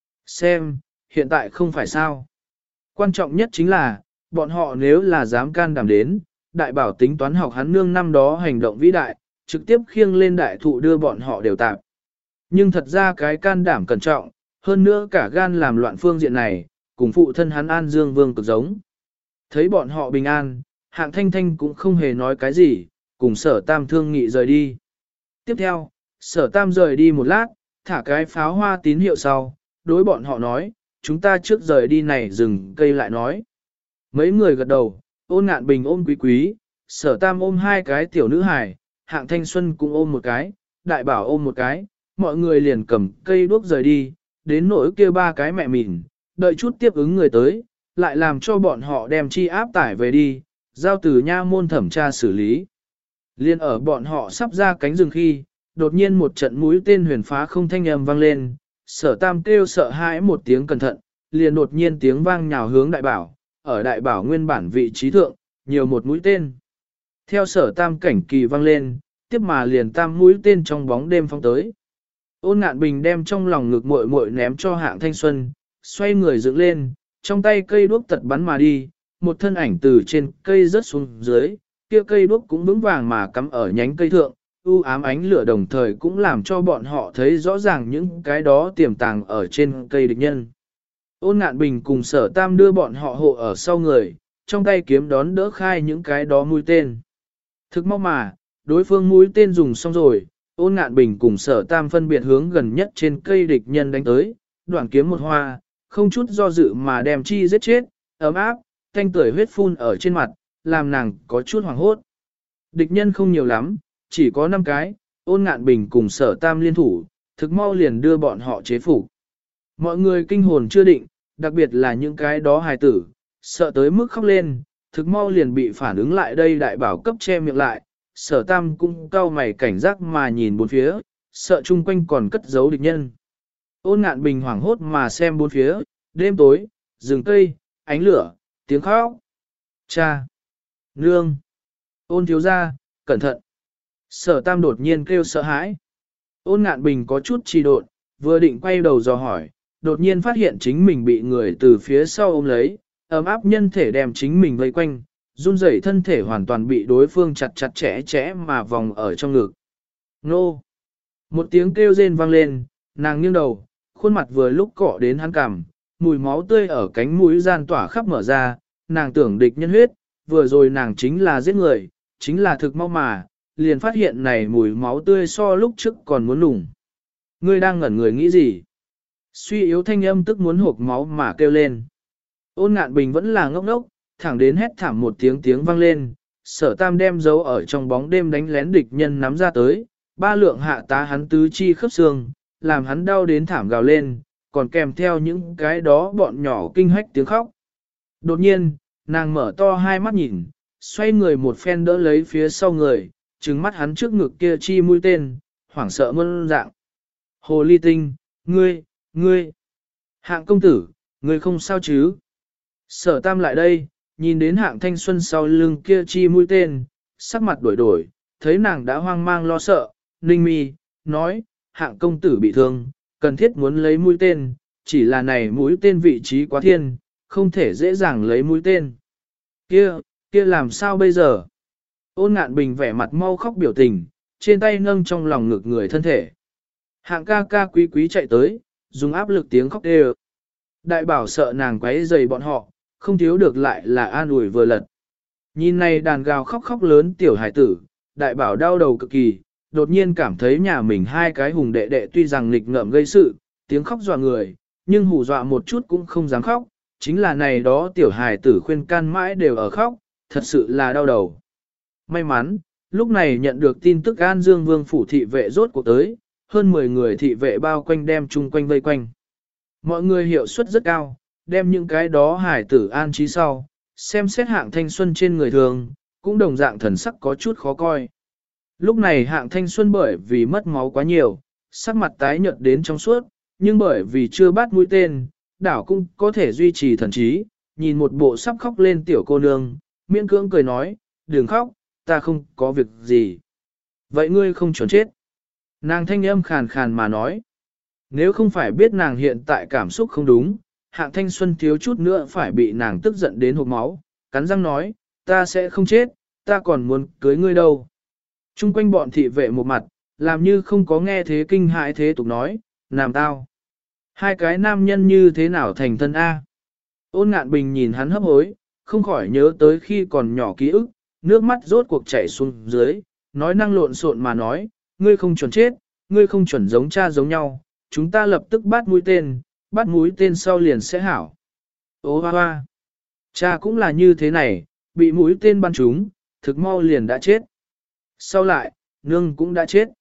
Xem, hiện tại không phải sao. Quan trọng nhất chính là, bọn họ nếu là dám can đảm đến, đại bảo tính toán học hắn nương năm đó hành động vĩ đại, trực tiếp khiêng lên đại thụ đưa bọn họ đều tạp. Nhưng thật ra cái can đảm cẩn trọng, hơn nữa cả gan làm loạn phương diện này, cùng phụ thân hắn An Dương Vương cực giống. Thấy bọn họ bình an, Hạng Thanh Thanh cũng không hề nói cái gì, cùng Sở Tam thương nghị rời đi. Tiếp theo, Sở Tam rời đi một lát, thả cái pháo hoa tín hiệu sau, đối bọn họ nói, chúng ta trước rời đi này rừng cây lại nói. Mấy người gật đầu, Ôn Ngạn Bình ôm Quý Quý, Sở Tam ôm 2 cái tiểu nữ hài, Hạng Thanh Xuân cũng ôm một cái, Đại Bảo ôm một cái, mọi người liền cầm cây đuốc rời đi, đến nỗi kia 3 cái mẹ mìn, đợi chút tiếp ứng người tới, lại làm cho bọn họ đem chi áp tải về đi, giao từ nha môn thẩm tra xử lý. Liên ở bọn họ sắp ra cánh rừng khi, đột nhiên một trận mũi tên huyền phá không thanh âm vang lên, Sở Tam kêu sợ hãi một tiếng cẩn thận, liền đột nhiên tiếng vang nhào hướng Đại Bảo, ở Đại Bảo nguyên bản vị trí thượng, nhiều một mũi tên. Theo Sở Tam cảnh kỳ vang lên, tiếp mà liền tam mũi tên trong bóng đêm phong tới. Ôn Ngạn Bình đem trong lòng ngực muội muội ném cho Hạng Thanh Xuân, xoay người dựng lên, trong tay cây đuốc tật bắn mà đi, một thân ảnh từ trên cây rớt xuống dưới, kia cây đuốc cũng vững vàng mà cắm ở nhánh cây thượng, u ám ánh lửa đồng thời cũng làm cho bọn họ thấy rõ ràng những cái đó tiềm tàng ở trên cây địch nhân. Ôn Ngạn Bình cùng Sở Tam đưa bọn họ hộ ở sau người, trong tay kiếm đón đỡ khai những cái đó mũi tên. Thực mau mà, đối phương mũi tên dùng xong rồi, Ôn Ngạn Bình cùng Sở Tam phân biệt hướng gần nhất trên cây địch nhân đánh tới, đoạn kiếm một hoa, không chút do dự mà đem chi giết chết, ấm áp, thanh tưởi huyết phun ở trên mặt, làm nàng có chút hoảng hốt. Địch nhân không nhiều lắm, chỉ có 5 cái, Ôn Ngạn Bình cùng Sở Tam liên thủ, thực mau liền đưa bọn họ chế phục. Mọi người kinh hồn chưa định, đặc biệt là những cái đó hài tử, sợ tới mức khóc lên, thực mau liền bị phản ứng lại đây Đại Bảo cấp che miệng lại, Sở Tam cũng cau mày cảnh giác mà nhìn bốn phía, sợ chung quanh còn cất giấu địch nhân. Ôn Ngạn Bình hoảng hốt mà xem bốn phía, đêm tối, rừng cây, ánh lửa, tiếng khóc. Cha! Nương! Ôn thiếu gia, cẩn thận! Sở Tam đột nhiên kêu sợ hãi. Ôn Ngạn Bình có chút trì độn, vừa định quay đầu dò hỏi, đột nhiên phát hiện chính mình bị người từ phía sau ôm lấy, ấm áp nhân thể đem chính mình vây quanh, run rẩy thân thể hoàn toàn bị đối phương chặt chặt chẽ chẽ mà vòng ở trong ngực. Nô! Một tiếng kêu rên vang lên, nàng nghiêng đầu, khuôn mặt vừa lúc cọ đến hắn cằm, mùi máu tươi ở cánh mũi gian tỏa khắp mở ra, nàng tưởng địch nhân huyết, vừa rồi nàng chính là giết người, chính là thực mau mà, liền phát hiện này mùi máu tươi so lúc trước còn muốn lủng. Ngươi đang ngẩn người nghĩ gì? Suy yếu thanh âm tức muốn hộp máu mà kêu lên. Ôn Ngạn Bình vẫn là ngốc ngốc, thẳng đến hét thảm một tiếng vang lên, Sở Tam đem dấu ở trong bóng đêm đánh lén địch nhân nắm ra tới, ba lượng hạ tá hắn tứ chi khớp xương, làm hắn đau đến thảm gào lên, còn kèm theo những cái đó bọn nhỏ kinh hách tiếng khóc. Đột nhiên, nàng mở to hai mắt nhìn, xoay người một phen đỡ lấy phía sau người, trừng mắt hắn trước ngực kia chi mũi tên, hoảng sợ muôn dạng. Hồ ly tinh, ngươi, Hạng công tử, ngươi không sao chứ? Sở Tam lại đây, nhìn đến Hạng Thanh Xuân sau lưng kia chi mũi tên, sắc mặt đổi, thấy nàng đã hoang mang lo sợ, ninh mi, nói, Hạng công tử bị thương, cần thiết muốn lấy mũi tên, chỉ là này mũi tên vị trí quá thiên, không thể dễ dàng lấy mũi tên. Kia làm sao bây giờ? Ôn Ngạn Bình vẻ mặt mau khóc biểu tình, trên tay nâng trong lòng ngực người thân thể. Hạng ca ca quý chạy tới, dùng áp lực tiếng khóc đều. Đại bảo sợ nàng quấy rầy bọn họ, không thiếu được lại là an ủi vừa lật. Nhìn này đàn gào khóc lớn tiểu hải tử, đại bảo đau đầu cực kỳ, đột nhiên cảm thấy nhà mình hai cái hùng đệ đệ tuy rằng nghịch ngợm gây sự, tiếng khóc dọa người, nhưng hù dọa một chút cũng không dám khóc, chính là này đó tiểu hải tử khuyên can mãi đều ở khóc, thật sự là đau đầu. May mắn, lúc này nhận được tin tức An Dương Vương phủ thị vệ rốt cuộc tới, hơn 10 người thị vệ bao quanh đem chung quanh vây quanh. Mọi người hiệu suất rất cao, đem những cái đó hải tử an trí sau, xem xét Hạng Thanh Xuân trên người thường, cũng đồng dạng thần sắc có chút khó coi. Lúc này Hạng Thanh Xuân bởi vì mất máu quá nhiều, sắc mặt tái nhợt đến trong suốt, nhưng bởi vì chưa bắt mũi tên, đảo cũng có thể duy trì thần trí, nhìn một bộ sắp khóc lên tiểu cô nương, miễn cưỡng cười nói, đừng khóc, ta không có việc gì. Vậy ngươi không chuẩn chết. Nàng thanh âm khàn khàn mà nói. Nếu không phải biết nàng hiện tại cảm xúc không đúng, Hạng Thanh Xuân thiếu chút nữa phải bị nàng tức giận đến hộc máu, cắn răng nói, ta sẽ không chết, ta còn muốn cưới ngươi đâu. Trung quanh bọn thị vệ một mặt, làm như không có nghe thế kinh hãi thế tục nói, làm tao. Hai cái nam nhân như thế nào thành thân A. Ôn Ngạn Bình nhìn hắn hấp hối, không khỏi nhớ tới khi còn nhỏ ký ức, nước mắt rốt cuộc chảy xuống dưới, nói năng lộn xộn mà nói, ngươi không chuẩn chết, ngươi không chuẩn giống cha giống nhau, chúng ta lập tức bắt mũi tên sau liền sẽ hảo. Ô hoa hoa, cha cũng là như thế này, bị mũi tên bắn trúng, thực mau liền đã chết. Sau lại, nương cũng đã chết.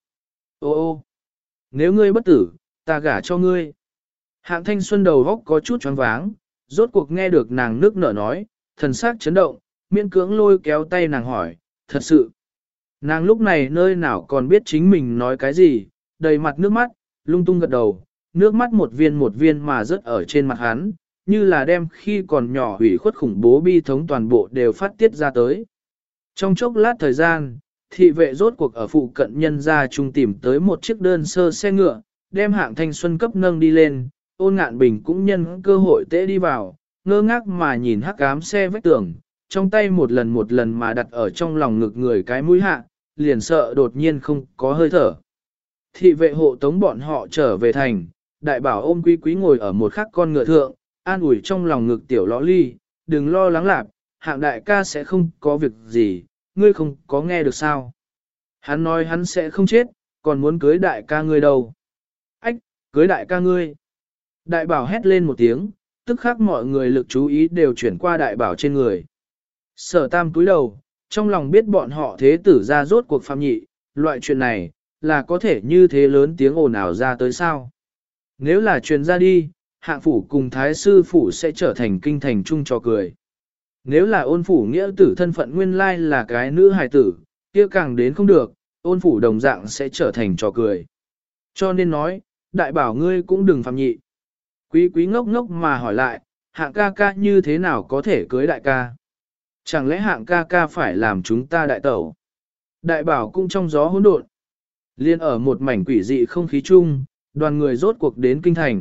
Ô nếu ngươi bất tử, ta gả cho ngươi. Hạng Thanh Xuân đầu góc có chút choáng váng, rốt cuộc nghe được nàng nước nở nói, thần sắc chấn động, miễn cưỡng lôi kéo tay nàng hỏi, thật sự. Nàng lúc này nơi nào còn biết chính mình nói cái gì, đầy mặt nước mắt, lung tung gật đầu, nước mắt một viên mà rớt ở trên mặt hắn, như là đem khi còn nhỏ hủy khuất khủng bố bi thống toàn bộ đều phát tiết ra tới. Trong chốc lát thời gian, thị vệ rốt cuộc ở phụ cận nhân gia trung tìm tới một chiếc đơn sơ xe ngựa, đem Hạng Thanh Xuân cấp nâng đi lên, Ôn Ngạn Bình cũng nhân cơ hội tễ đi vào, ngơ ngác mà nhìn hắc ám xe vách tường, trong tay một lần mà đặt ở trong lòng ngực người cái mũi hạ, liền sợ đột nhiên không có hơi thở. Thị vệ hộ tống bọn họ trở về thành, đại bảo ôm quý ngồi ở một khắc con ngựa thượng, an ủi trong lòng ngực tiểu lõ ly, đừng lo lắng lạc, Hạng đại ca sẽ không có việc gì, ngươi không có nghe được sao. Hắn nói hắn sẽ không chết, còn muốn cưới đại ca ngươi đâu. Ách, cưới đại ca ngươi. Đại bảo hét lên một tiếng, tức khắc mọi người lực chú ý đều chuyển qua đại bảo trên người. Sở Tam cúi đầu, trong lòng biết bọn họ thế tử ra rốt cuộc phạm nhị, loại chuyện này, là có thể như thế lớn tiếng ồn ào ra tới sao. Nếu là truyền ra đi, Hạng phủ cùng thái sư phủ sẽ trở thành kinh thành chung trò cười. Nếu là Ôn phủ nghĩa tử thân phận nguyên lai là cái nữ hài tử, kia càng đến không được, Ôn phủ đồng dạng sẽ trở thành trò cười. Cho nên nói, đại bảo ngươi cũng đừng phạm nhị. Quý ngốc ngốc mà hỏi lại, Hạng ca ca như thế nào có thể cưới đại ca? Chẳng lẽ Hạng ca ca phải làm chúng ta đại tẩu? Đại bảo cũng trong gió hỗn độn. Liên ở một mảnh quỷ dị không khí chung, Đoàn người rốt cuộc đến kinh thành.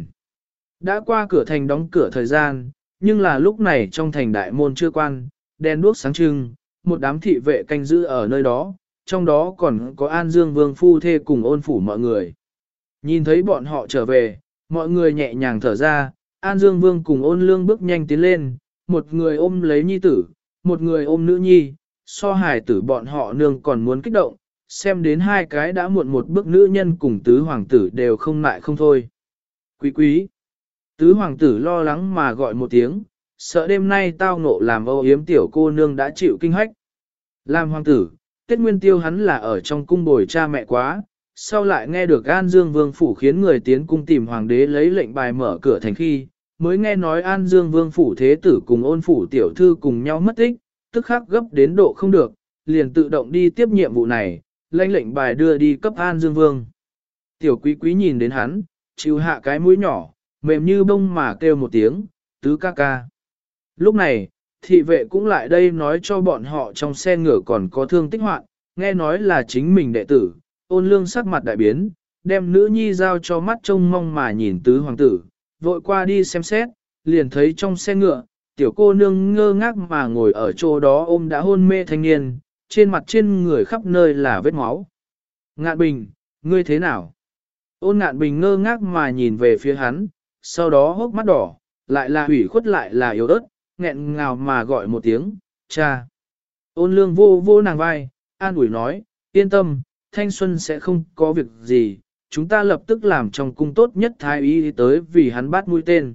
Đã qua cửa thành đóng cửa thời gian, nhưng là lúc này trong thành đại môn chưa quan, đèn đuốc sáng trưng, một đám thị vệ canh giữ ở nơi đó, trong đó còn có An Dương Vương phu thê cùng ôn phủ mọi người. Nhìn thấy bọn họ trở về, mọi người nhẹ nhàng thở ra, An Dương Vương cùng ôn lương bước nhanh tiến lên, một người ôm lấy nhi tử, một người ôm nữ nhi, so hài tử bọn họ nương còn muốn kích động, xem đến hai cái đã muộn một bước nữ nhân cùng tứ hoàng tử đều không lại không thôi. Quý quý, tứ hoàng tử lo lắng mà gọi một tiếng, sợ đêm nay tao ngộ làm âu yếm tiểu cô nương đã chịu kinh hách. Làm hoàng tử, Tết Nguyên Tiêu hắn là ở trong cung bồi cha mẹ quá, sau lại nghe được An Dương Vương phủ khiến người tiến cung tìm hoàng đế lấy lệnh bài mở cửa thành khi, mới nghe nói An Dương Vương phủ thế tử cùng ôn phủ tiểu thư cùng nhau mất tích, tức khắc gấp đến độ không được, liền tự động đi tiếp nhiệm vụ này, lãnh lệnh bài đưa đi cấp An Dương Vương. Tiểu quý quý nhìn đến hắn, chịu hạ cái mũi nhỏ, mềm như bông mà kêu một tiếng, tứ ca ca. Lúc này, thị vệ cũng lại đây nói cho bọn họ trong xe ngựa còn có thương tích hoạn, nghe nói là chính mình đệ tử, ôn lương sắc mặt đại biến, đem nữ nhi giao cho mắt trông mong mà nhìn tứ hoàng tử, vội qua đi xem xét, liền thấy trong xe ngựa, tiểu cô nương ngơ ngác mà ngồi ở chỗ đó ôm đã hôn mê thanh niên, trên mặt trên người khắp nơi là vết máu. Ngạn Bình, ngươi thế nào? Ôn Ngạn Bình ngơ ngác mà nhìn về phía hắn, sau đó hốc mắt đỏ, lại là hủy khuất lại là yếu ớt, nghẹn ngào mà gọi một tiếng, cha. Ôn lương vô vô nàng vai, an ủi nói, yên tâm, thanh xuân sẽ không có việc gì, chúng ta lập tức làm trong cung tốt nhất thái y tới vì hắn bắt mũi tên.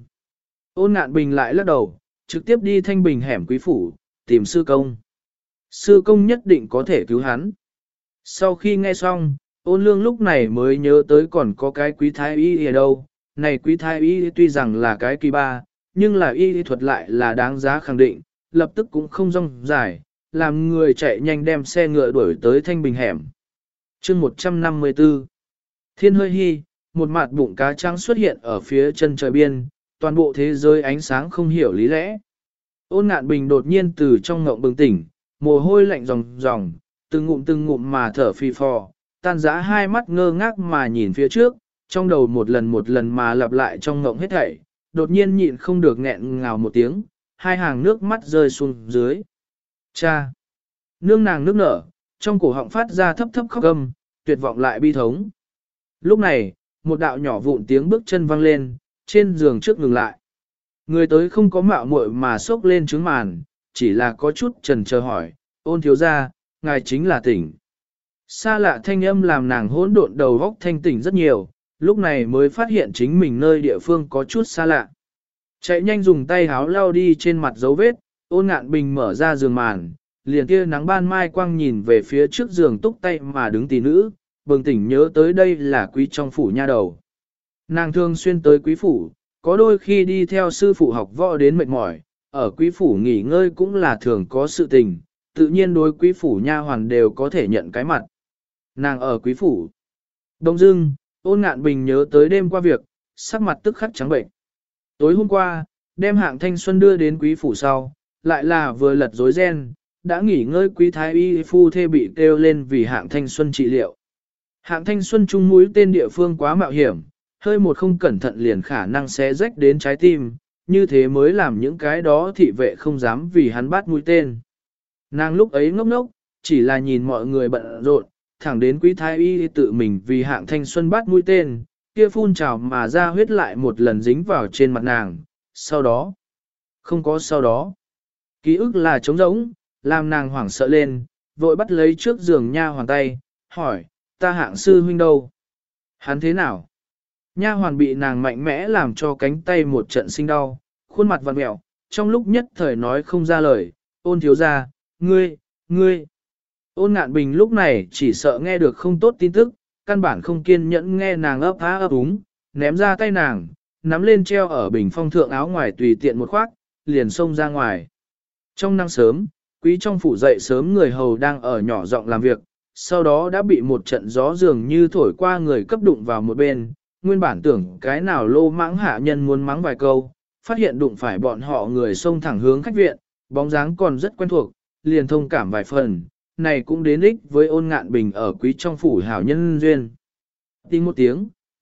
Ôn Ngạn Bình lại lắc đầu, trực tiếp đi Thanh Bình hẻm quý phủ, tìm sư công. Sư công nhất định có thể cứu hắn. Sau khi nghe xong, ôn lương lúc này mới nhớ tới còn có cái quý thái y ở đâu. Này quý thái y tuy rằng là cái kỳ ba, nhưng là y thuật lại là đáng giá khẳng định, lập tức cũng không rong dài, làm người chạy nhanh đem xe ngựa đuổi tới Thanh Bình hẻm. chương 154 Thiên hơi hy, một mặt bụng cá trắng xuất hiện ở phía chân trời biên, toàn bộ thế giới ánh sáng không hiểu lý lẽ. Ôn Ngạn Bình đột nhiên từ trong ngộng bừng tỉnh, mồ hôi lạnh ròng ròng, từng ngụm mà thở phì phò, tan rã hai mắt ngơ ngác mà nhìn phía trước, trong đầu một lần mà lặp lại trong ngộng hết thảy, đột nhiên nhịn không được nghẹn ngào một tiếng, hai hàng nước mắt rơi xuống dưới. Cha! Nương nàng nước nở, trong cổ họng phát ra thấp thấp khóc gầm, tuyệt vọng lại bi thống. Lúc này, một đạo nhỏ vụn tiếng bước chân vang lên, trên giường trước ngừng lại. Người tới không có mạo muội mà xốc lên trứng màn, chỉ là có chút chần chờ hỏi, ôn thiếu gia, ngài chính là tỉnh. Xa lạ thanh âm làm nàng hỗn độn đầu góc thanh tỉnh rất nhiều, lúc này mới phát hiện chính mình nơi địa phương có chút xa lạ. Chạy nhanh dùng tay háo lau đi trên mặt dấu vết, Ôn Ngạn Bình mở ra giường màn, liền kia nắng ban mai quang nhìn về phía trước giường túc tay mà đứng tỷ nữ, bừng tỉnh nhớ tới đây là quý trong phủ nha đầu. Nàng thường xuyên tới quý phủ, có đôi khi đi theo sư phụ học võ đến mệt mỏi, ở quý phủ nghỉ ngơi cũng là thường có sự tình, tự nhiên đối quý phủ nha hoàn đều có thể nhận cái mặt. Nàng ở quý phủ. Đông dưng, Ôn Ngạn Bình nhớ tới đêm qua việc, sắc mặt tức khắc trắng bệnh. Tối hôm qua, đem Hạng Thanh Xuân đưa đến quý phủ sau, lại là vừa lật rối ren, đã nghỉ ngơi quý thái y phu thê bị kêu lên vì Hạng Thanh Xuân trị liệu. Hạng Thanh Xuân trung mũi tên địa phương quá mạo hiểm, hơi một không cẩn thận liền khả năng sẽ rách đến trái tim, như thế mới làm những cái đó thị vệ không dám vì hắn bắt mũi tên. Nàng lúc ấy ngốc ngốc, chỉ là nhìn mọi người bận rộn, thẳng đến quý thái y tự mình vì Hạng Thanh Xuân bắt mũi tên, kia phun trào mà ra huyết lại một lần dính vào trên mặt nàng, sau đó, không có sau đó. Ký ức là trống rỗng, làm nàng hoảng sợ lên, vội bắt lấy trước giường nha hoàn tay, hỏi, ta Hạng sư huynh đâu? Hắn thế nào? Nha hoàn bị nàng mạnh mẽ làm cho cánh tay một trận sinh đau, khuôn mặt vặn mẹo, trong lúc nhất thời nói không ra lời, Ôn thiếu gia, ngươi. Ôn Ngạn Bình lúc này chỉ sợ nghe được không tốt tin tức, căn bản không kiên nhẫn nghe nàng ấp há ấp úng, ném ra tay nàng, nắm lên treo ở bình phong thượng áo ngoài tùy tiện một khoác, liền xông ra ngoài. Trong năng sớm, quý trong phủ dậy sớm người hầu đang ở nhỏ giọng làm việc, sau đó đã bị một trận gió dường như thổi qua người cấp đụng vào một bên, nguyên bản tưởng cái nào lô mãng hạ nhân muốn mắng vài câu, phát hiện đụng phải bọn họ người xông thẳng hướng khách viện, bóng dáng còn rất quen thuộc, liền thông cảm vài phần, này cũng đến ích với Ôn Ngạn Bình ở quý trong phủ hảo nhân duyên. Tiếng một tiếng,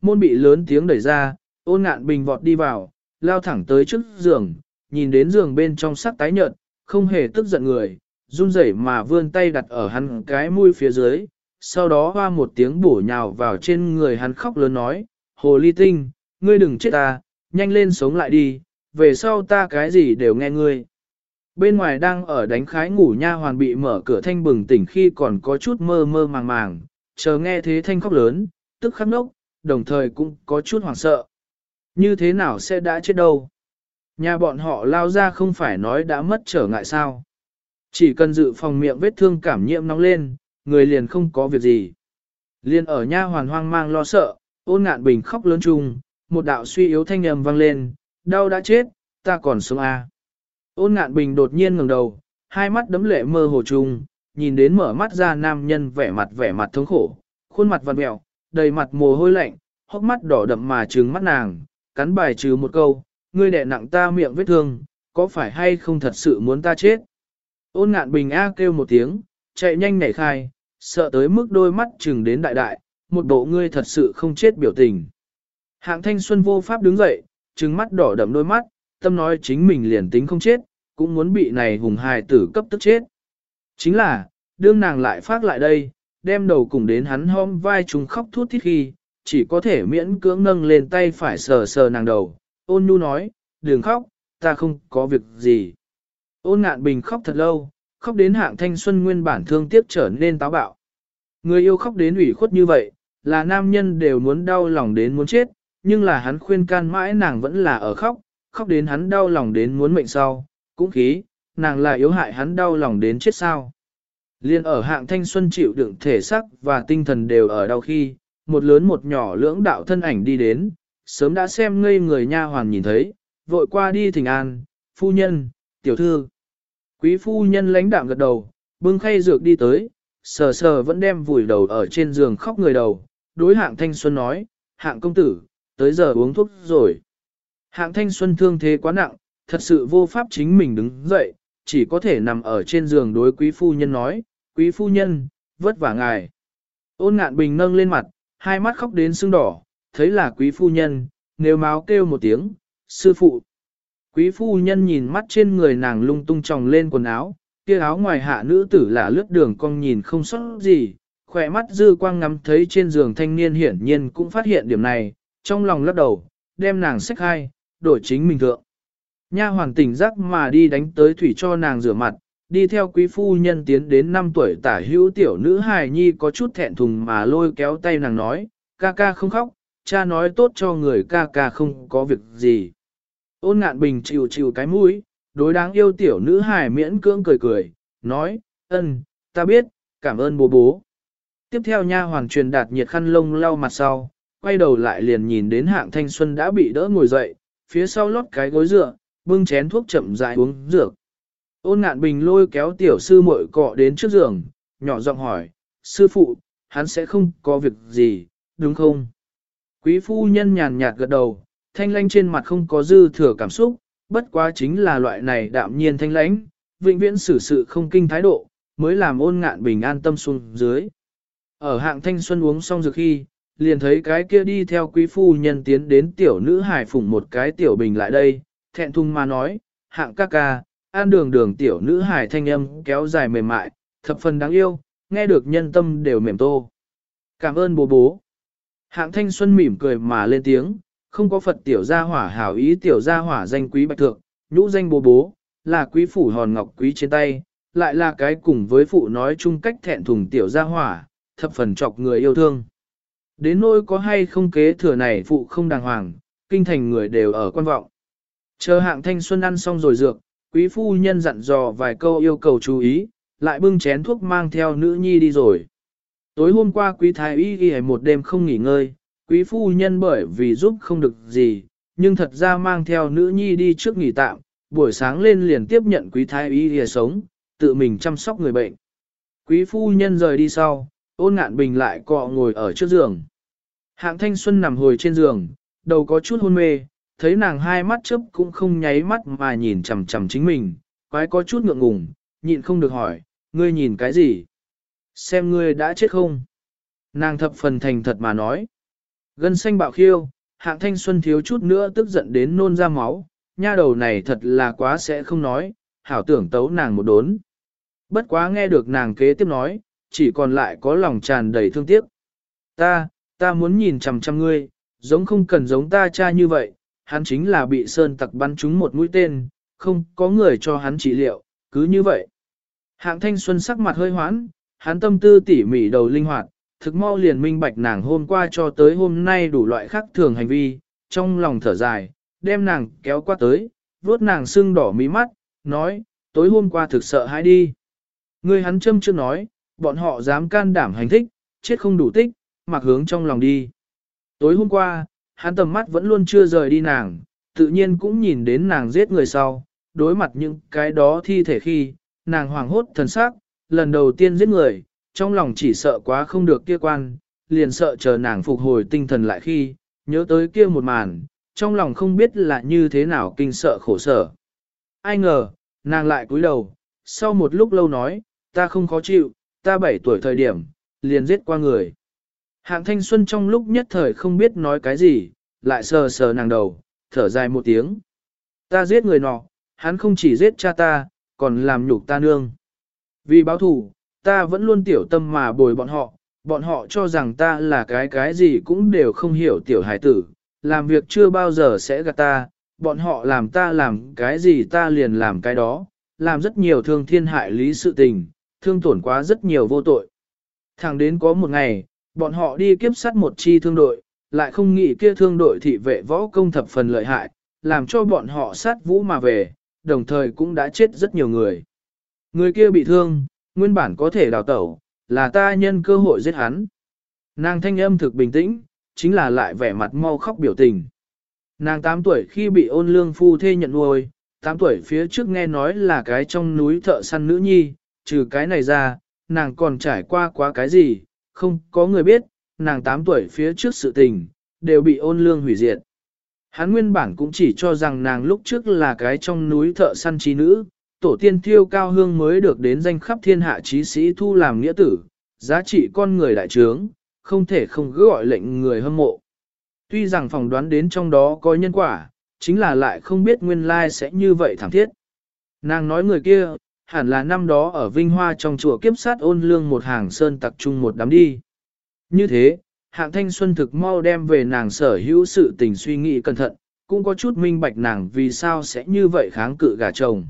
môn bị lớn tiếng đẩy ra, Ôn Ngạn Bình vọt đi vào, lao thẳng tới trước giường, nhìn đến giường bên trong sắc tái nhợt, không hề tức giận người, run rẩy mà vươn tay đặt ở hắn cái mũi phía dưới, sau đó hoa một tiếng bổ nhào vào trên người hắn khóc lớn nói, hồ ly tinh, ngươi đừng chết ta, nhanh lên sống lại đi, về sau ta cái gì đều nghe ngươi. Bên ngoài đang ở đánh khái ngủ nha hoàn bị mở cửa thanh bừng tỉnh khi còn có chút mơ mơ màng màng, chờ nghe thế thanh khóc lớn, tức khắc nốc, đồng thời cũng có chút hoảng sợ. Như thế nào sẽ đã chết đâu? Nhà bọn họ lao ra không phải nói đã mất trở ngại sao? Chỉ cần dự phòng miệng vết thương cảm nhiễm nóng lên, người liền không có việc gì. Liền ở nha hoàn hoang mang lo sợ, Ôn Ngạn Bình khóc lớn chung, một đạo suy yếu thanh âm vang lên, đau đã chết, ta còn sống à. Ôn Ngạn Bình đột nhiên ngẩng đầu, hai mắt đấm lệ mơ hồ chung, nhìn đến mở mắt ra nam nhân vẻ mặt thống khổ, khuôn mặt vặn vẹo, đầy mặt mồ hôi lạnh, hốc mắt đỏ đậm mà trừng mắt nàng, cắn bài trừ một câu, ngươi đè nặng ta miệng vết thương, có phải hay không thật sự muốn ta chết? Ôn Ngạn Bình a kêu một tiếng, chạy nhanh nhảy khai, sợ tới mức đôi mắt trừng đến đại đại, một bộ ngươi thật sự không chết biểu tình. Hạng Thanh Xuân vô pháp đứng dậy, trừng mắt đỏ đậm đôi mắt, tâm nói chính mình liền tính không chết, cũng muốn bị này hùng hài tử cấp tức chết. Chính là, đương nàng lại phát lại đây, đem đầu cùng đến hắn hôm vai trùng khóc thút thít khi, chỉ có thể miễn cưỡng nâng lên tay phải sờ sờ nàng đầu, ôn nhu nói, đừng khóc, ta không có việc gì. Ôn Ngạn Bình khóc thật lâu, khóc đến Hạng Thanh Xuân nguyên bản thương tiếc trở nên táo bạo. Người yêu khóc đến ủy khuất như vậy, là nam nhân đều muốn đau lòng đến muốn chết, nhưng là hắn khuyên can mãi nàng vẫn là ở khóc, khóc đến hắn đau lòng đến muốn mệnh sau, cũng khí, nàng là yếu hại hắn đau lòng đến chết sao. Liên ở Hạng Thanh Xuân chịu đựng thể xác và tinh thần đều ở đau khi, một lớn một nhỏ lưỡng đạo thân ảnh đi đến, sớm đã xem ngây người nha hoàn nhìn thấy, vội qua đi thỉnh an, phu nhân, tiểu thư. Quý phu nhân lãnh đạm gật đầu, bưng khay dược đi tới, sờ sờ vẫn đem vùi đầu ở trên giường khóc người đầu, đối Hạng Thanh Xuân nói, Hạng công tử, tới giờ uống thuốc rồi. Hạng Thanh Xuân thương thế quá nặng, thật sự vô pháp chính mình đứng dậy, chỉ có thể nằm ở trên giường đối quý phu nhân nói, quý phu nhân, vất vả ngài. Ôn Ngạn Bình nâng lên mặt, hai mắt khóc đến sưng đỏ, thấy là quý phu nhân, nếu máu kêu một tiếng, sư phụ. Quý phu nhân nhìn mắt trên người nàng lung tung tròng lên quần áo, kia áo ngoài hạ nữ tử là lướt đường cong nhìn không sót gì, khỏe mắt dư quang ngắm thấy trên giường thanh niên hiển nhiên cũng phát hiện điểm này, trong lòng lắc đầu, đem nàng xách hai, đổi chính mình thượng. Nha hoàn tỉnh giấc mà đi đánh tới thủy cho nàng rửa mặt, đi theo quý phu nhân tiến đến 5 tuổi tả hữu tiểu nữ hài nhi có chút thẹn thùng mà lôi kéo tay nàng nói, ca ca không khóc, cha nói tốt cho người ca ca không có việc gì. Ôn Ngạn Bình chịu chịu cái mũi, đối đáng yêu tiểu nữ hài miễn cưỡng cười cười, nói, ân, ta biết, cảm ơn bố bố. Tiếp theo nha hoàn truyền đạt nhiệt khăn lông lau mặt sau, quay đầu lại liền nhìn đến Hạng Thanh Xuân đã bị đỡ ngồi dậy, phía sau lót cái gối dựa, bưng chén thuốc chậm rãi uống dược. Ôn Ngạn Bình lôi kéo tiểu sư muội cọ đến trước giường, nhỏ giọng hỏi, sư phụ, hắn sẽ không có việc gì, đúng không? Quý phu nhân nhàn nhạt gật đầu, thanh lãnh trên mặt không có dư thừa cảm xúc, bất quá chính là loại này đạm nhiên thanh lãnh, vĩnh viễn xử sự không kinh thái độ, mới làm Ôn Ngạn Bình an tâm xuống dưới. Ở Hạng Thanh Xuân uống xong dược khi, liền thấy cái kia đi theo quý phu nhân tiến đến tiểu nữ hài phủng một cái tiểu bình lại đây, thẹn thùng mà nói, Hạng ca ca, an đường đường tiểu nữ hài thanh âm kéo dài mềm mại, thập phần đáng yêu, nghe được nhân tâm đều mềm tô. Cảm ơn bố bố. Hạng Thanh Xuân mỉm cười mà lên tiếng, không có Phật tiểu gia hỏa hảo ý tiểu gia hỏa danh quý bạch thượng, nhũ danh bố bố, là quý phủ hòn ngọc quý trên tay, lại là cái cùng với phụ nói chung cách thẹn thùng tiểu gia hỏa, thập phần chọc người yêu thương. Đến nỗi có hay không kế thừa này phụ không đàng hoàng, kinh thành người đều ở quan vọng. Chờ Hạng Thanh Xuân ăn xong rồi dược, quý phu nhân dặn dò vài câu yêu cầu chú ý, lại bưng chén thuốc mang theo nữ nhi đi rồi. Tối hôm qua quý thái y ghi một đêm không nghỉ ngơi, quý phu nhân bởi vì giúp không được gì, nhưng thật ra mang theo nữ nhi đi trước nghỉ tạm, buổi sáng lên liền tiếp nhận quý thái y ghi sống, tự mình chăm sóc người bệnh. Quý phu nhân rời đi sau, Ôn Ngạn Bình lại cọ ngồi ở trước giường. Hạng Thanh Xuân nằm hồi trên giường, đầu có chút hôn mê, thấy nàng hai mắt chớp cũng không nháy mắt mà nhìn chằm chằm chính mình, quái có chút ngượng ngùng, nhịn không được hỏi, ngươi nhìn cái gì? Xem ngươi đã chết không? Nàng thập phần thành thật mà nói. Gân xanh bạo khiêu, Hạng Thanh Xuân thiếu chút nữa tức giận đến nôn ra máu, nha đầu này thật là quá sẽ không nói, hảo tưởng tấu nàng một đốn. Bất quá nghe được nàng kế tiếp nói, chỉ còn lại có lòng tràn đầy thương tiếc. Ta muốn nhìn chằm chằm ngươi, giống không cần giống ta cha như vậy, hắn chính là bị sơn tặc bắn trúng một mũi tên, không có người cho hắn trị liệu, cứ như vậy. Hạng Thanh Xuân sắc mặt hơi hoãn, hắn tâm tư tỉ mỉ đầu linh hoạt, thực mau liền minh bạch nàng hôm qua cho tới hôm nay đủ loại khác thường hành vi, trong lòng thở dài, đem nàng kéo qua tới, vuốt nàng sưng đỏ mí mắt, nói, tối hôm qua thực sợ hãi đi. Người hắn châm chưa nói, bọn họ dám can đảm hành thích, chết không đủ tích, mặc hướng trong lòng đi. Tối hôm qua, hắn tầm mắt vẫn luôn chưa rời đi nàng, tự nhiên cũng nhìn đến nàng giết người sau, đối mặt những cái đó thi thể khi, nàng hoảng hốt thần sắc, lần đầu tiên giết người, trong lòng chỉ sợ quá không được kia quan, liền sợ chờ nàng phục hồi tinh thần lại khi, nhớ tới kia một màn, trong lòng không biết là như thế nào kinh sợ khổ sở. Ai ngờ, nàng lại cúi đầu, sau một lúc lâu nói, ta không khó chịu, ta 7 tuổi thời điểm, liền giết qua người. Hạng Thanh Xuân trong lúc nhất thời không biết nói cái gì, lại sờ sờ nàng đầu, thở dài một tiếng. Ta giết người nọ, hắn không chỉ giết cha ta, còn làm nhục ta nương. Vì báo thù, ta vẫn luôn tiểu tâm mà bồi bọn họ cho rằng ta là cái gì cũng đều không hiểu tiểu hải tử, làm việc chưa bao giờ sẽ gạt ta, bọn họ làm ta làm cái gì ta liền làm cái đó, làm rất nhiều thương thiên hại lý sự tình, thương tổn quá rất nhiều vô tội. Thẳng đến có một ngày, bọn họ đi kiếp sát một chi thương đội, lại không nghĩ kia thương đội thị vệ võ công thập phần lợi hại, làm cho bọn họ sát vũ mà về, đồng thời cũng đã chết rất nhiều người. Người kia bị thương, nguyên bản có thể đào tẩu, là ta nhân cơ hội giết hắn. Nàng thanh âm thực bình tĩnh, chính là lại vẻ mặt mau khóc biểu tình. Nàng 8 tuổi khi bị ôn lương phu thê nhận nuôi, 8 tuổi phía trước nghe nói là cái trong núi thợ săn nữ nhi, trừ cái này ra, nàng còn trải qua quá cái gì, không có người biết, nàng 8 tuổi phía trước sự tình, đều bị ôn lương hủy diệt. Hắn nguyên bản cũng chỉ cho rằng nàng lúc trước là cái trong núi thợ săn trí nữ, tổ tiên thiêu cao hương mới được đến danh khắp thiên hạ trí sĩ thu làm nghĩa tử, giá trị con người đại trướng, không thể không cứ gọi lệnh người hâm mộ. Tuy rằng phỏng đoán đến trong đó có nhân quả, chính là lại không biết nguyên lai sẽ như vậy thẳng thiết. Nàng nói người kia, hẳn là năm đó ở Vinh Hoa trong chùa kiếp sát ôn lương một hàng sơn tặc chung một đám đi. Như thế, Hạng Thanh Xuân thực mau đem về nàng sở hữu sự tình suy nghĩ cẩn thận, cũng có chút minh bạch nàng vì sao sẽ như vậy kháng cự gả chồng.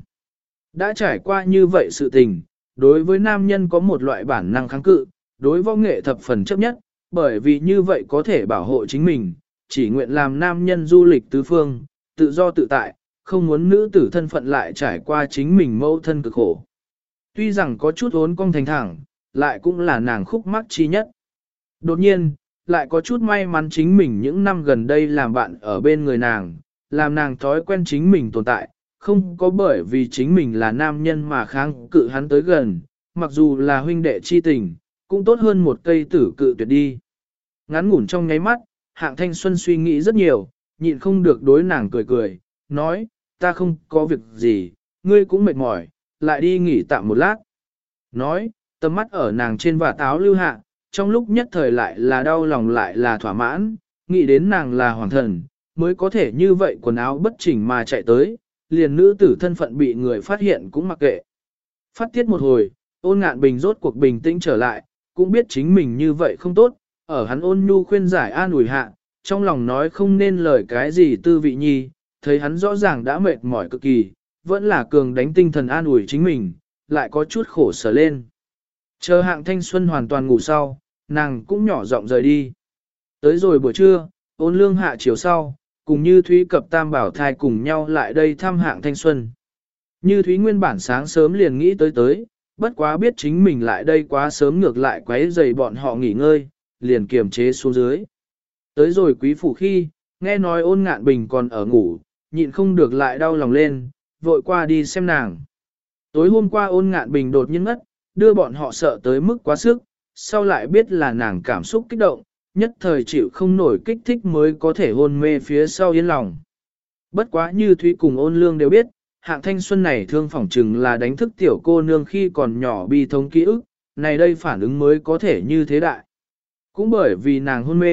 Đã trải qua như vậy sự tình, đối với nam nhân có một loại bản năng kháng cự, đối võ nghệ thập phần chấp nhất, bởi vì như vậy có thể bảo hộ chính mình, chỉ nguyện làm nam nhân du lịch tứ phương, tự do tự tại, không muốn nữ tử thân phận lại trải qua chính mình mâu thân cực khổ. Tuy rằng có chút ốn cong thành thẳng, lại cũng là nàng khúc mắc chi nhất. Đột nhiên, lại có chút may mắn chính mình những năm gần đây làm bạn ở bên người nàng, làm nàng thói quen chính mình tồn tại, không có bởi vì chính mình là nam nhân mà kháng cự hắn tới gần, mặc dù là huynh đệ chi tình, cũng tốt hơn một cây tử cự tuyệt đi. Ngắn ngủn trong nháy mắt, Hạng Thanh Xuân suy nghĩ rất nhiều, nhịn không được đối nàng cười cười, nói, ta không có việc gì, ngươi cũng mệt mỏi, lại đi nghỉ tạm một lát. Nói, tầm mắt ở nàng trên và táo lưu hạ, trong lúc nhất thời lại là đau lòng lại là thỏa mãn, nghĩ đến nàng là hoàng thần, mới có thể như vậy quần áo bất chỉnh mà chạy tới, liền nữ tử thân phận bị người phát hiện cũng mặc kệ. Phát tiết một hồi, Ôn Ngạn Bình rốt cuộc bình tĩnh trở lại, cũng biết chính mình như vậy không tốt, ở hắn ôn nhu khuyên giải an ủi hạ, trong lòng nói không nên lời cái gì tư vị nhi, thấy hắn rõ ràng đã mệt mỏi cực kỳ, vẫn là cường đánh tinh thần an ủi chính mình, lại có chút khổ sở lên. Chờ Hạng Thanh Xuân hoàn toàn ngủ sau, nàng cũng nhỏ giọng rời đi. Tới rồi buổi trưa, Ôn Lương hạ chiều sau, cùng Như Thúy cập Tam Bảo Thai cùng nhau lại đây thăm Hạng Thanh Xuân. Như Thúy nguyên bản sáng sớm liền nghĩ tới, bất quá biết chính mình lại đây quá sớm ngược lại quấy rầy bọn họ nghỉ ngơi, liền kiềm chế xuống dưới. Tới rồi quý phủ khi, nghe nói Ôn Ngạn Bình còn ở ngủ, nhịn không được lại đau lòng lên, vội qua đi xem nàng. Tối hôm qua Ôn Ngạn Bình đột nhiên ngất, đưa bọn họ sợ tới mức quá sức, sau lại biết là nàng cảm xúc kích động, nhất thời chịu không nổi kích thích mới có thể hôn mê phía sau yên lòng. Bất quá Như Thúy cùng Ôn Lương đều biết, Hạng Thanh Xuân này thương phỏng chừng là đánh thức tiểu cô nương khi còn nhỏ bi thống ký ức, này đây phản ứng mới có thể như thế đại. Cũng bởi vì nàng hôn mê,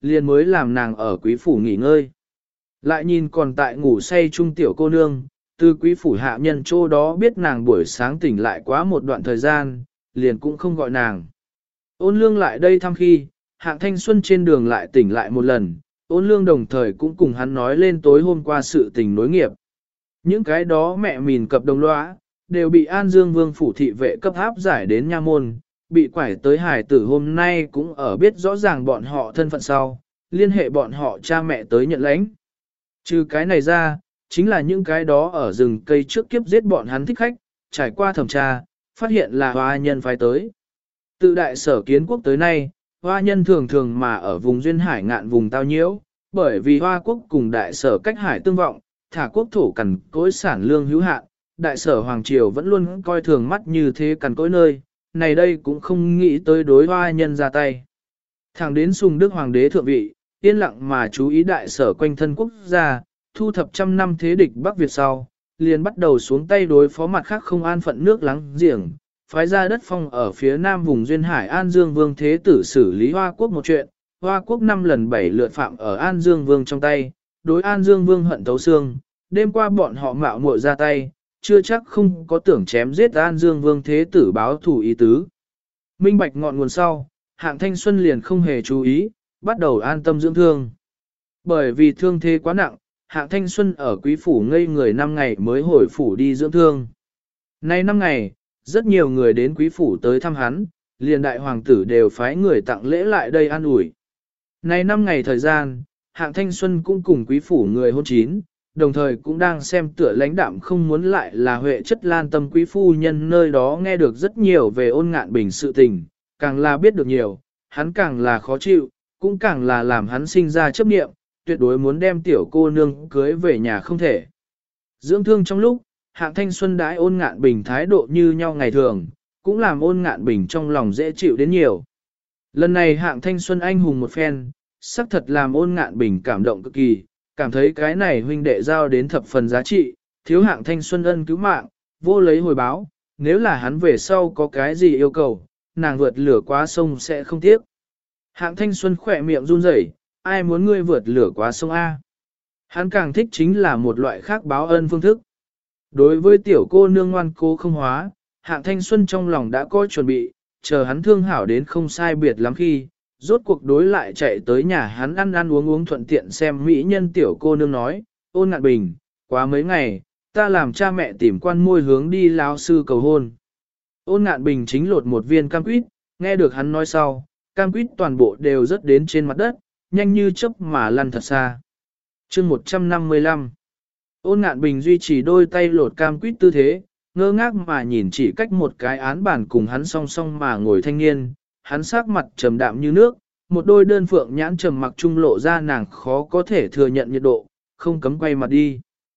liền mới làm nàng ở quý phủ nghỉ ngơi. Lại nhìn còn tại ngủ say trung tiểu cô nương, từ quý phủ hạ nhân chỗ đó biết nàng buổi sáng tỉnh lại quá một đoạn thời gian, liền cũng không gọi nàng. Ôn lương lại đây thăm khi, Hạng Thanh Xuân trên đường lại tỉnh lại một lần, ôn lương đồng thời cũng cùng hắn nói lên tối hôm qua sự tình nối nghiệp. Những cái đó mẹ mìn cập đồng lõa, đều bị An Dương Vương phủ thị vệ cấp áp giải đến nha môn, bị quải tới hải tử hôm nay cũng ở biết rõ ràng bọn họ thân phận sau, liên hệ bọn họ cha mẹ tới nhận lãnh. Trừ cái này ra, chính là những cái đó ở rừng cây trước kiếp giết bọn hắn thích khách, trải qua thẩm tra, phát hiện là hoa nhân phái tới. Tự đại sở kiến quốc tới nay, hoa nhân thường thường mà ở vùng duyên hải ngạn vùng tao nhiễu, bởi vì hoa quốc cùng đại sở cách hải tương vọng, thả quốc thổ cằn cối sản lương hữu hạn, đại sở Hoàng Triều vẫn luôn coi thường mắt như thế cằn cối nơi, này đây cũng không nghĩ tới đối hoa nhân ra tay. Thẳng đến Sùng Đức Hoàng đế thượng vị, yên lặng mà chú ý đại sở quanh thân quốc gia, thu thập trăm năm thế địch Bắc Việt sau, liền bắt đầu xuống tay đối phó mặt khác không an phận nước láng giềng, phái ra đất phong ở phía nam vùng duyên hải An Dương Vương Thế Tử xử lý Hoa Quốc một chuyện, Hoa Quốc 5 lần 7 lượt phạm ở An Dương Vương trong tay, đối An Dương Vương hận thấu xương, đêm qua bọn họ mạo muội ra tay, chưa chắc không có tưởng chém giết An Dương Vương Thế Tử báo thủ ý tứ. Minh bạch ngọn nguồn sau, Hạng Thanh Xuân liền không hề chú ý, bắt đầu an tâm dưỡng thương. Bởi vì thương thế quá nặng, Hạng Thanh Xuân ở quý phủ ngây người 5 ngày mới hồi phủ đi dưỡng thương. Nay 5 ngày, rất nhiều người đến quý phủ tới thăm hắn, liền đại hoàng tử đều phái người tặng lễ lại đây an ủi. Nay 5 ngày thời gian, Hạng Thanh Xuân cũng cùng quý phủ người hôn chín, đồng thời cũng đang xem tựa lãnh đạm không muốn lại là Huệ Chất Lan Tâm quý phu nhân nơi đó nghe được rất nhiều về Ôn Ngạn Bình sự tình, càng là biết được nhiều, hắn càng là khó chịu, cũng càng là làm hắn sinh ra chấp niệm, tuyệt đối muốn đem tiểu cô nương cưới về nhà không thể. Dưỡng thương trong lúc, Hạng Thanh Xuân đãi Ôn Ngạn Bình thái độ như nhau ngày thường, cũng làm Ôn Ngạn Bình trong lòng dễ chịu đến nhiều. Lần này Hạng Thanh Xuân anh hùng một phen, sắc thật làm Ôn Ngạn Bình cảm động cực kỳ, cảm thấy cái này huynh đệ giao đến thập phần giá trị, thiếu Hạng Thanh Xuân ân cứu mạng, vô lấy hồi báo, nếu là hắn về sau có cái gì yêu cầu, nàng vượt lửa qua sông sẽ không tiếc. Hạng Thanh Xuân khỏe miệng run rẩy, ai muốn ngươi vượt lửa qua sông A. Hắn càng thích chính là một loại khác báo ân phương thức. Đối với tiểu cô nương ngoan cố không hóa, Hạng Thanh Xuân trong lòng đã có chuẩn bị, chờ hắn thương hảo đến không sai biệt lắm khi, rốt cuộc đối lại chạy tới nhà hắn ăn ăn uống uống thuận tiện xem mỹ nhân tiểu cô nương nói, Ôn Ngạn Bình, quá mấy ngày, ta làm cha mẹ tìm quan môi hướng đi lão sư cầu hôn. Ôn Ngạn Bình chính lột một viên cam quýt, nghe được hắn nói sau, cam quýt toàn bộ đều rớt đến trên mặt đất, nhanh như chớp mà lăn thật xa. Chương 155. Ôn Ngạn Bình duy trì đôi tay lột cam quýt tư thế, ngơ ngác mà nhìn chỉ cách một cái án bàn cùng hắn song song mà ngồi thanh niên, hắn sắc mặt trầm đạm như nước, một đôi đơn phượng nhãn trầm mặc trung lộ ra nàng khó có thể thừa nhận nhiệt độ, không cấm quay mặt đi.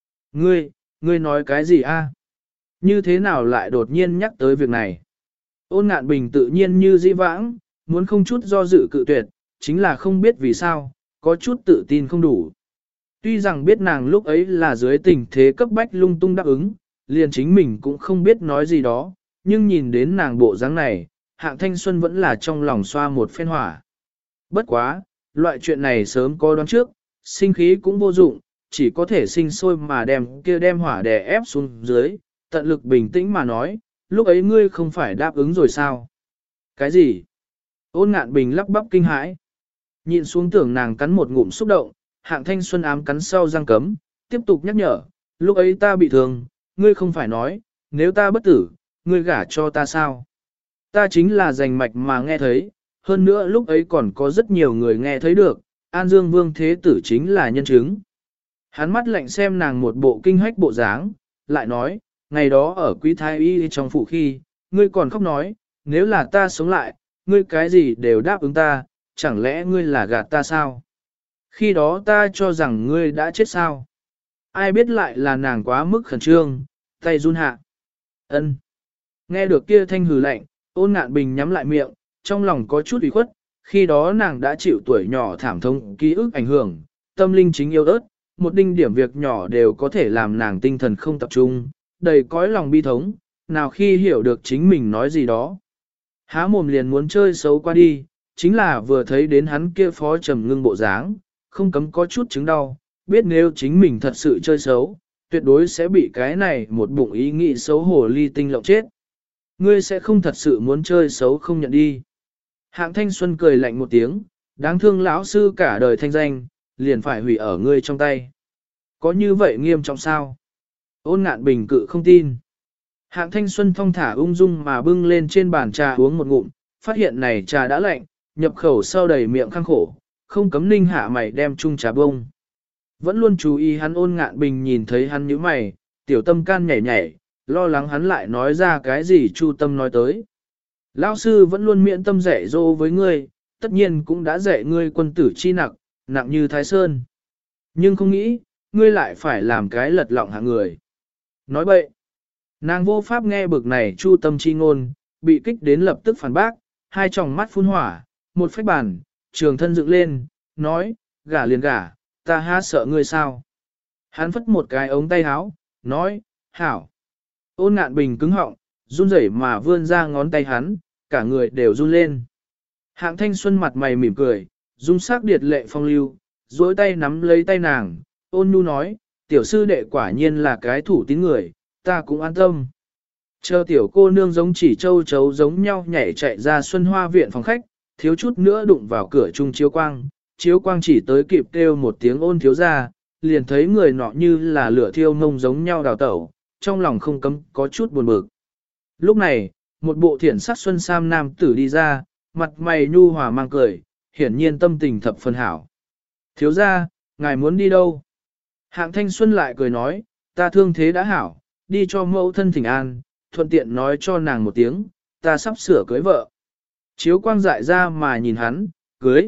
Ngươi nói cái gì a? Như thế nào lại đột nhiên nhắc tới việc này? Ôn Ngạn Bình tự nhiên như dĩ vãng, muốn không chút do dự cự tuyệt, chính là không biết vì sao, có chút tự tin không đủ. Tuy rằng biết nàng lúc ấy là dưới tình thế cấp bách lung tung đáp ứng, liền chính mình cũng không biết nói gì đó, nhưng nhìn đến nàng bộ dáng này, Hạng Thanh Xuân vẫn là trong lòng xoa một phen hỏa. Bất quá, loại chuyện này sớm có đoán trước, sinh khí cũng vô dụng, chỉ có thể sinh sôi mà đem hỏa đè ép xuống dưới, tận lực bình tĩnh mà nói, lúc ấy ngươi không phải đáp ứng rồi sao? Cái gì? Ôn Ngạn Bình lắp bắp kinh hãi. Nhìn xuống tưởng nàng cắn một ngụm xúc động, Hạng Thanh Xuân ám cắn sau răng cấm, tiếp tục nhắc nhở, lúc ấy ta bị thương, ngươi không phải nói, nếu ta bất tử, ngươi gả cho ta sao? Ta chính là giành mạch mà nghe thấy, hơn nữa lúc ấy còn có rất nhiều người nghe thấy được, An Dương Vương Thế Tử chính là nhân chứng. Hắn mắt lạnh xem nàng một bộ kinh hách bộ dáng, lại nói, ngày đó ở Quý Thái Y trong phủ khi, ngươi còn khóc nói, nếu là ta sống lại, ngươi cái gì đều đáp ứng ta, chẳng lẽ ngươi là gạt ta sao? Khi đó ta cho rằng ngươi đã chết sao? Ai biết lại là nàng quá mức khẩn trương, tay run hạ. Ân. Nghe được kia thanh hừ lạnh, Ôn Ngạn Bình nhắm lại miệng, trong lòng có chút ủy khuất, khi đó nàng đã chịu tuổi nhỏ thảm thông ký ức ảnh hưởng, tâm linh chính yếu ớt, một đinh điểm việc nhỏ đều có thể làm nàng tinh thần không tập trung, đầy cõi lòng bi thống, nào khi hiểu được chính mình nói gì đó. Há mồm liền muốn chơi xấu qua đi, chính là vừa thấy đến hắn kia phó trầm ngưng bộ dáng, không cấm có chút chứng đau, biết nếu chính mình thật sự chơi xấu, tuyệt đối sẽ bị cái này một bụng ý nghĩ xấu hổ ly tinh lộng chết. Ngươi sẽ không thật sự muốn chơi xấu không nhận đi. Hạng Thanh Xuân cười lạnh một tiếng, đáng thương lão sư cả đời thanh danh, liền phải hủy ở ngươi trong tay. Có như vậy nghiêm trọng sao? Ôn Ngạn Bình cự không tin. Hạng Thanh Xuân thong thả ung dung mà bưng lên trên bàn trà uống một ngụm, phát hiện này trà đã lạnh, nhập khẩu sau đầy miệng khang khổ, không cấm ninh hạ mày đem chung trà bông. Vẫn luôn chú ý hắn. Ôn Ngạn Bình nhìn thấy hắn nhíu mày, tiểu tâm can nhảy nhảy, lo lắng hắn lại nói ra cái gì chu tâm nói tới. Lão sư vẫn luôn miễn tâm dạy dỗ với ngươi, tất nhiên cũng đã dạy ngươi quân tử chi nặng, nặng như Thái Sơn. Nhưng không nghĩ, ngươi lại phải làm cái lật lọng hạng người. Nói bậy, nàng vô pháp nghe bực này chu tâm chi ngôn, bị kích đến lập tức phản bác, hai tròng mắt phun hỏa, một phách bàn, trường thân dựng lên, nói, gả liền gả, ta há sợ ngươi sao. Hắn phất một cái ống tay áo, nói, hảo. Ôn Ngạn Bình cứng họng, run rẩy mà vươn ra ngón tay hắn, cả người đều run lên. Hạng Thanh Xuân mặt mày mỉm cười, dung sắc điệt lệ phong lưu, duỗi tay nắm lấy tay nàng, ôn nhu nói, tiểu sư đệ quả nhiên là cái thủ tín người, ta cũng an tâm. Chờ tiểu cô nương giống chỉ châu chấu giống nhau nhảy chạy ra Xuân Hoa viện phòng khách, thiếu chút nữa đụng vào cửa chung chiếu quang chỉ tới kịp kêu một tiếng ôn thiếu ra, liền thấy người nọ như là lửa thiêu mông giống nhau đào tẩu, trong lòng không cấm có chút buồn bực. Lúc này, một bộ thiển sắc xuân sam nam tử đi ra, mặt mày nhu hòa mang cười, hiển nhiên tâm tình thập phần hảo. Thiếu ra, ngài muốn đi đâu? Hạng Thanh Xuân lại cười nói, ta thương thế đã hảo, đi cho mẫu thân thỉnh an, thuận tiện nói cho nàng một tiếng, ta sắp sửa cưới vợ. Chiếu quang dại ra mà nhìn hắn, cưới.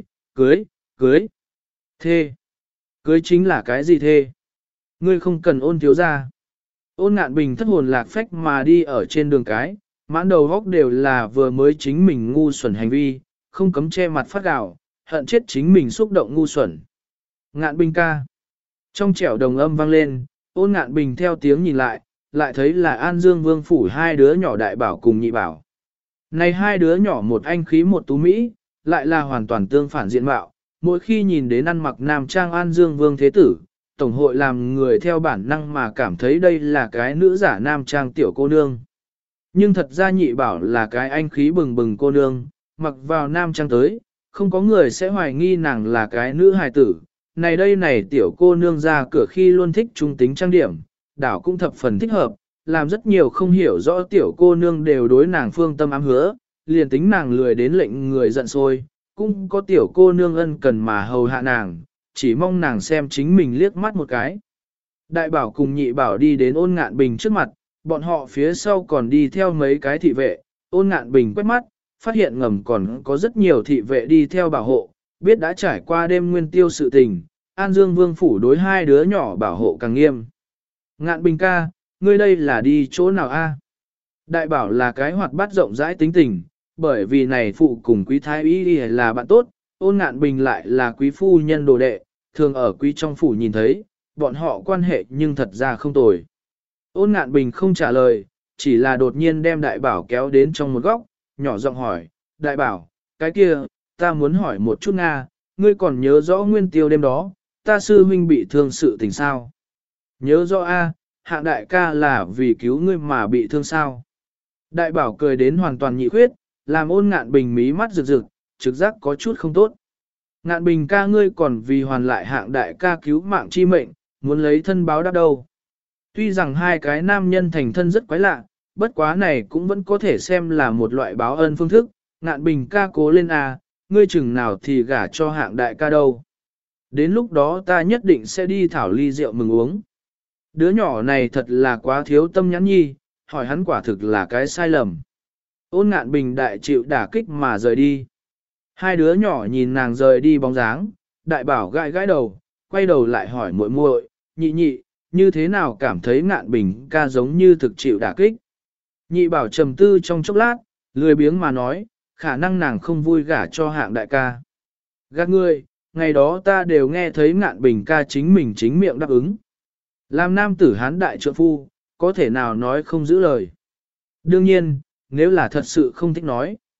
Thê. Cưới chính là cái gì thê? Ngươi không cần Ôn thiếu ra. Ôn Ngạn Bình thất hồn lạc phách mà đi ở trên đường cái, mãn đầu góc đều là vừa mới chính mình ngu xuẩn hành vi, không cấm che mặt phát gạo, hận chết chính mình xúc động ngu xuẩn. Ngạn Bình ca. Trong trẻo đồng âm vang lên, Ôn Ngạn Bình theo tiếng nhìn lại thấy là An Dương Vương phủ hai đứa nhỏ Đại Bảo cùng Nhị Bảo. Này hai đứa nhỏ một anh khí một tú Mỹ, lại là hoàn toàn tương phản diện mạo, mỗi khi nhìn đến ăn mặc nam trang An Dương Vương Thế Tử, Tổng hội làm người theo bản năng mà cảm thấy đây là cái nữ giả nam trang tiểu cô nương. Nhưng thật ra Nhị Bảo là cái anh khí bừng bừng cô nương, mặc vào nam trang tới, không có người sẽ hoài nghi nàng là cái nữ hài tử. Này đây này tiểu cô nương ra cửa khi luôn thích trung tính trang điểm, đảo cũng thập phần thích hợp, làm rất nhiều không hiểu rõ tiểu cô nương đều đối nàng phương tâm ám hứa, liền tính nàng lười đến lệnh người giận sôi, cũng có tiểu cô nương ân cần mà hầu hạ nàng, chỉ mong nàng xem chính mình liếc mắt một cái. Đại Bảo cùng Nhị Bảo đi đến Ôn Ngạn Bình trước mặt, bọn họ phía sau còn đi theo mấy cái thị vệ. Ôn Ngạn Bình quét mắt, phát hiện ngầm còn có rất nhiều thị vệ đi theo bảo hộ, biết đã trải qua đêm nguyên tiêu sự tình, An Dương Vương phủ đối hai đứa nhỏ bảo hộ càng nghiêm. Ngạn Bình ca, ngươi đây là đi chỗ nào a? Đại Bảo là cái hoạt bát rộng rãi tính tình, bởi vì này phụ cùng quý thái y là bạn tốt, Ôn Ngạn Bình lại là quý phu nhân đồ đệ, thường ở quý trong phủ nhìn thấy, bọn họ quan hệ nhưng thật ra không tồi. Ôn Ngạn Bình không trả lời, chỉ là đột nhiên đem Đại Bảo kéo đến trong một góc, nhỏ giọng hỏi, Đại Bảo, cái kia, ta muốn hỏi một chút Nga, ngươi còn nhớ rõ nguyên tiêu đêm đó, ta sư huynh bị thương sự tình sao? Nhớ rõ a, Hạng đại ca là vì cứu ngươi mà bị thương sao? Đại Bảo cười đến hoàn toàn nhị khuyết, làm Ôn Ngạn Bình mí mắt rực rực, trực giác có chút không tốt. Ngạn Bình ca ngươi còn vì hoàn lại Hạng đại ca cứu mạng chi mệnh, muốn lấy thân báo đáp đâu. Tuy rằng hai cái nam nhân thành thân rất quái lạ, bất quá này cũng vẫn có thể xem là một loại báo ân phương thức. Ngạn Bình ca cố lên à, ngươi chừng nào thì gả cho Hạng đại ca đâu. Đến lúc đó ta nhất định sẽ đi thảo ly rượu mừng uống. Đứa nhỏ này thật là quá thiếu tâm nhãn nhi, hỏi hắn quả thực là cái sai lầm. Ôn Ngạn Bình đại chịu đả kích mà rời đi. Hai đứa nhỏ nhìn nàng rời đi bóng dáng, Đại Bảo gãi gãi đầu, quay đầu lại hỏi muội muội, nhị nhị, như thế nào cảm thấy Ngạn Bình ca giống như thực chịu đả kích. Nhị Bảo trầm tư trong chốc lát, lười biếng mà nói, khả năng nàng không vui gả cho Hạng đại ca. Gạt ngươi, ngày đó ta đều nghe thấy Ngạn Bình ca chính mình chính miệng đáp ứng. Làm nam tử hán đại trượng phu, có thể nào nói không giữ lời. Đương nhiên, nếu là thật sự không thích nói.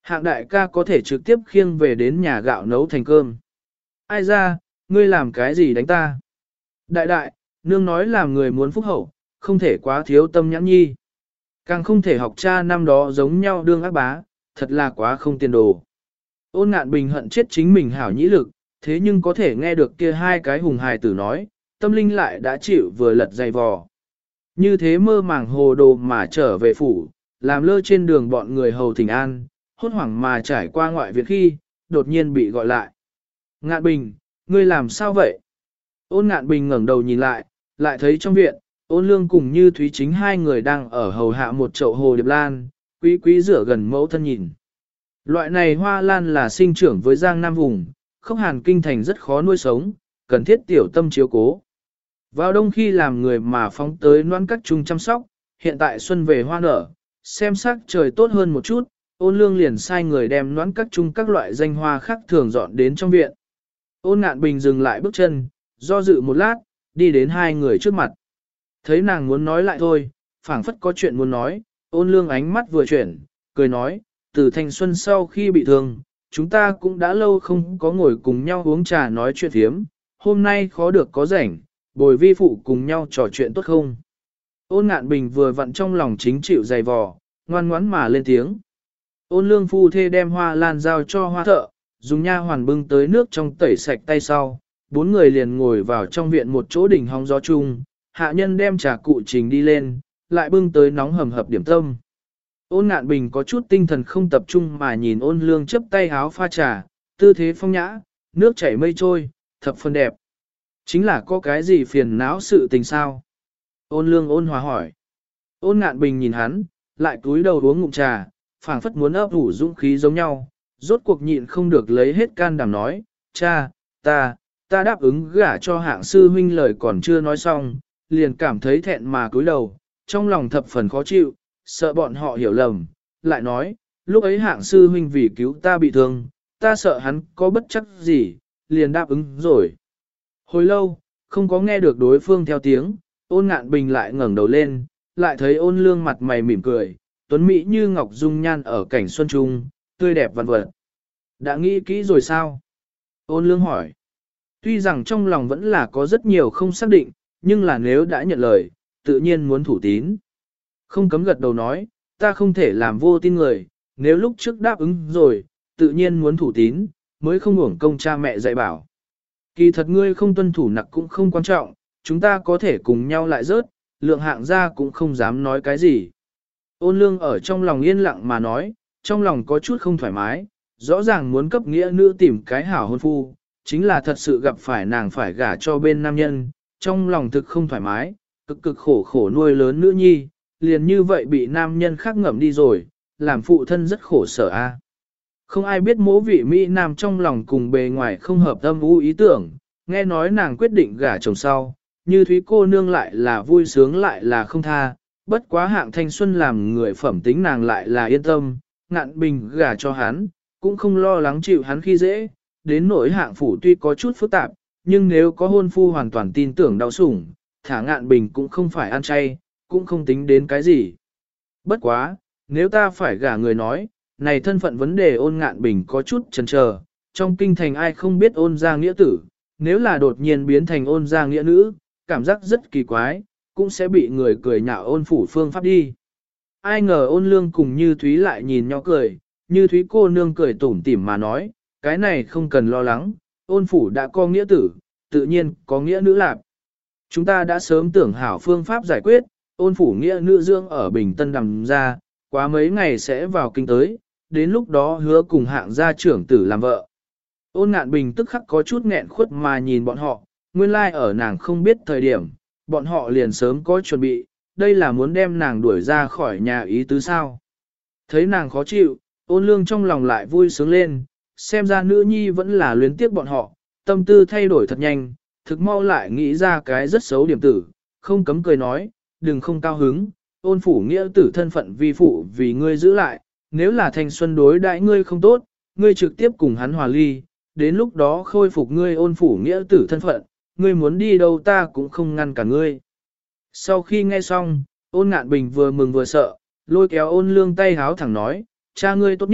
Hạng đại ca có thể trực tiếp khiêng về đến nhà gạo nấu thành cơm. Ai ra, ngươi làm cái gì đánh ta? Đại đại, nương nói làm người muốn phúc hậu, không thể quá thiếu tâm nhãn nhi. Càng không thể học cha năm đó giống nhau đương ác bá, thật là quá không tiền đồ. Ôn Ngạn Bình hận chết chính mình hảo nhĩ lực, thế nhưng có thể nghe được kia hai cái hùng hài tử nói, tâm linh lại đã chịu vừa lật dày vò. Như thế mơ màng hồ đồ mà trở về phủ, làm lơ trên đường bọn người hầu thỉnh an, hốt hoảng mà trải qua ngoại viện khi, đột nhiên bị gọi lại. Ngạn Bình, ngươi làm sao vậy? Ôn Ngạn Bình ngẩng đầu nhìn lại thấy trong viện, Ôn Lương cùng Như Thúy Chính hai người đang ở hầu hạ một chậu hồ điệp lan, quý quý rửa gần mẫu thân nhìn. Loại này hoa lan là sinh trưởng với Giang Nam vùng, Khốc Hàn kinh thành rất khó nuôi sống, cần thiết tiểu tâm chiếu cố. Vào đông khi làm người mà phóng tới noan các trung chăm sóc, hiện tại xuân về hoa nở, xem sắc trời tốt hơn một chút, Ôn Lương liền sai người đem noan các trung các loại danh hoa khác thường dọn đến trong viện. Ôn Ngạn Bình dừng lại bước chân, do dự một lát, đi đến hai người trước mặt. Thấy nàng muốn nói lại thôi, phảng phất có chuyện muốn nói, Ôn Lương ánh mắt vừa chuyển, cười nói, từ thanh xuân sau khi bị thương, chúng ta cũng đã lâu không có ngồi cùng nhau uống trà nói chuyện thiếm, hôm nay khó được có rảnh, bồi vi phụ cùng nhau trò chuyện tốt không? Ôn Ngạn Bình vừa vặn trong lòng chính chịu dày vò, ngoan ngoãn mà lên tiếng. Ôn Lương phu thê đem hoa lan giao cho hoa thợ, dùng nha hoàn bưng tới nước trong tẩy sạch tay sau, bốn người liền ngồi vào trong viện một chỗ đỉnh hóng gió chung, hạ nhân đem trà cụ trình đi lên, lại bưng tới nóng hầm hập điểm tâm. Ôn Ngạn Bình có chút tinh thần không tập trung mà nhìn Ôn Lương chấp tay háo pha trà, tư thế phong nhã, nước chảy mây trôi, thập phần đẹp. Chính là có cái gì phiền não sự tình sao? Ôn Lương ôn hòa hỏi. Ôn Ngạn Bình nhìn hắn, lại cúi đầu uống ngụm trà, phảng phất muốn ấp ủ dũng khí giống nhau, rốt cuộc nhịn không được lấy hết can đảm nói, cha, ta đáp ứng gả cho Hạng sư huynh lời còn chưa nói xong, liền cảm thấy thẹn mà cúi đầu, trong lòng thập phần khó chịu, sợ bọn họ hiểu lầm, lại nói, lúc ấy Hạng sư huynh vì cứu ta bị thương, ta sợ hắn có bất chắc gì, liền đáp ứng rồi. Hồi lâu, không có nghe được đối phương theo tiếng, Ôn Ngạn Bình lại ngẩng đầu lên, lại thấy Ôn Lương mặt mày mỉm cười, tuấn mỹ như ngọc dung nhan ở cảnh xuân trung, tươi đẹp vạn vật. Đã nghĩ kỹ rồi sao? Ôn Lương hỏi. Tuy rằng trong lòng vẫn là có rất nhiều không xác định, nhưng là nếu đã nhận lời, tự nhiên muốn thủ tín. Không cấm gật đầu nói, ta không thể làm vô tin người, nếu lúc trước đáp ứng rồi, tự nhiên muốn thủ tín, mới không uổng công cha mẹ dạy bảo. Kỳ thật ngươi không tuân thủ nặc cũng không quan trọng, chúng ta có thể cùng nhau lại rớt, Lượng Hạng gia cũng không dám nói cái gì. Ôn Lương ở trong lòng yên lặng mà nói, trong lòng có chút không thoải mái, rõ ràng muốn cấp nghĩa nữ tìm cái hảo hôn phu, chính là thật sự gặp phải nàng phải gả cho bên nam nhân, trong lòng thực không thoải mái, cực khổ khổ nuôi lớn nữ nhi, liền như vậy bị nam nhân khác ngậm đi rồi, làm phụ thân rất khổ sở a. Không ai biết mỗ vị Mỹ Nam trong lòng cùng bề ngoài không hợp âm u ý tưởng, nghe nói nàng quyết định gả chồng sau, Như Thúy cô nương lại là vui sướng lại là không tha, bất quá Hạng thanh xuân làm người phẩm tính nàng lại là yên tâm, Ngạn Bình gả cho hắn, cũng không lo lắng chịu hắn khi dễ, đến nỗi Hạng phủ tuy có chút phức tạp, nhưng nếu có hôn phu hoàn toàn tin tưởng đau sủng, thả Ngạn Bình cũng không phải ăn chay, cũng không tính đến cái gì. Bất quá, nếu ta phải gả người nói, này thân phận vấn đề Ôn Ngạn Bình có chút chần chờ, trong kinh thành ai không biết Ôn gia nghĩa tử, nếu là đột nhiên biến thành Ôn gia nghĩa nữ, cảm giác rất kỳ quái, cũng sẽ bị người cười nhạo Ôn phủ phương pháp đi. Ai ngờ Ôn Lương cùng Như Thúy lại nhìn nhau cười, Như Thúy cô nương cười tủm tỉm mà nói, cái này không cần lo lắng, Ôn phủ đã có nghĩa tử, tự nhiên có nghĩa nữ lạc. Chúng ta đã sớm tưởng hảo phương pháp giải quyết, Ôn phủ nghĩa nữ dương ở Bình Tân đằng ra, quá mấy ngày sẽ vào kinh tới, đến lúc đó hứa cùng Hạng gia trưởng tử làm vợ. Ôn Ngạn Bình tức khắc có chút nghẹn khuất mà nhìn bọn họ, nguyên lai ở nàng không biết thời điểm, bọn họ liền sớm có chuẩn bị, đây là muốn đem nàng đuổi ra khỏi nhà ý tứ sao. Thấy nàng khó chịu, Ôn Lương trong lòng lại vui sướng lên, xem ra nữ nhi vẫn là luyến tiếc bọn họ, tâm tư thay đổi thật nhanh, thực mau lại nghĩ ra cái rất xấu điểm tử, không cấm cười nói, đừng không cao hứng, Ôn phủ nghĩa tử thân phận vi phụ vì ngươi giữ lại, nếu là thanh xuân đối đãi ngươi không tốt, ngươi trực tiếp cùng hắn hòa ly, đến lúc đó khôi phục ngươi Ôn phủ nghĩa tử thân phận, ngươi muốn đi đâu ta cũng không ngăn cả ngươi. Sau khi nghe xong, Ôn Ngạn Bình vừa mừng vừa sợ, lôi kéo Ôn Lương tay háo thẳng nói, cha ngươi tốt nhất,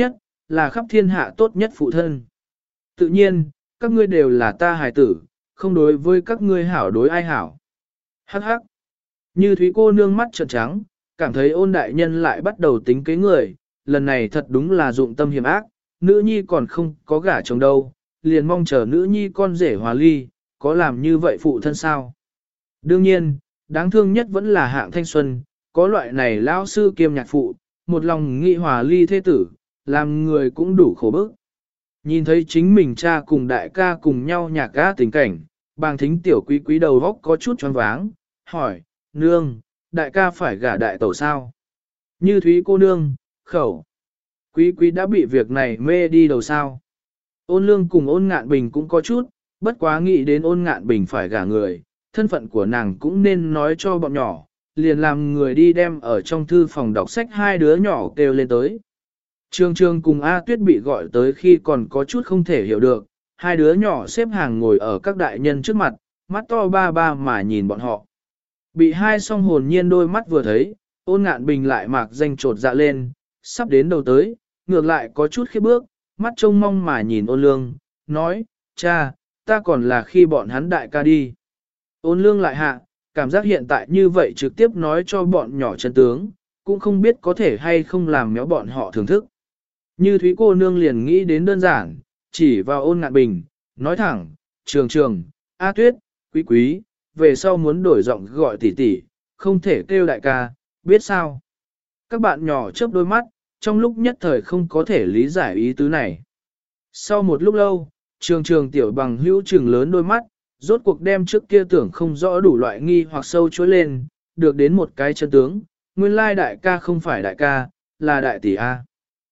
là khắp thiên hạ tốt nhất phụ thân. Tự nhiên, các ngươi đều là ta hài tử, không đối với các ngươi hảo đối ai hảo. Hắc hắc. Như Thúy cô nương mắt trợn trắng, cảm thấy Ôn đại nhân lại bắt đầu tính kế người, lần này thật đúng là dụng tâm hiểm ác, nữ nhi còn không có gả chồng đâu, liền mong chờ nữ nhi con rể hòa ly, có làm như vậy phụ thân sao? Đương nhiên, đáng thương nhất vẫn là Hạng Thanh Xuân, có loại này lão sư kiêm nhạc phụ, một lòng nghị hòa ly thế tử, làm người cũng đủ khổ bức. Nhìn thấy chính mình cha cùng đại ca cùng nhau nhạc ca tình cảnh, bàng thính tiểu quý quý đầu góc có chút choáng váng, hỏi, nương, đại ca phải gả đại tẩu sao? Như Thúy cô nương, khẩu. Quý quý đã bị việc này mê đi đầu sao? Ôn lương cùng Ôn Ngạn Bình cũng có chút, bất quá nghĩ đến Ôn Ngạn Bình phải gả người, thân phận của nàng cũng nên nói cho bọn nhỏ, liền làm người đi đem ở trong thư phòng đọc sách hai đứa nhỏ kêu lên tới. Trương Trương cùng A Tuyết bị gọi tới khi còn có chút không thể hiểu được, hai đứa nhỏ xếp hàng ngồi ở các đại nhân trước mặt, mắt to ba ba mà nhìn bọn họ. Bị hai song hồn nhiên đôi mắt vừa thấy, Ôn Ngạn Bình lại mạc danh trột dạ lên, sắp đến đầu tới, ngược lại có chút khiếp bước, mắt trông mong mà nhìn Ôn Lương, nói, cha, ta còn là khi bọn hắn đại ca đi. Ôn Lương lại hạ, cảm giác hiện tại như vậy trực tiếp nói cho bọn nhỏ chân tướng, cũng không biết có thể hay không làm méo bọn họ thưởng thức. Như Thúy cô nương liền nghĩ đến đơn giản, chỉ vào Ôn Ngạn Bình, nói thẳng, Trường Trường, A Tuyết, Quý Quý, về sau muốn đổi giọng gọi tỷ tỷ, không thể kêu đại ca, biết sao? Các bạn nhỏ chớp đôi mắt, trong lúc nhất thời không có thể lý giải ý tứ này. Sau một lúc lâu, Trường Trường tiểu bằng hữu trừng lớn đôi mắt, rốt cuộc đem trước kia tưởng không rõ đủ loại nghi hoặc sâu chối lên, được đến một cái chân tướng, nguyên lai đại ca không phải đại ca, là đại tỷ A.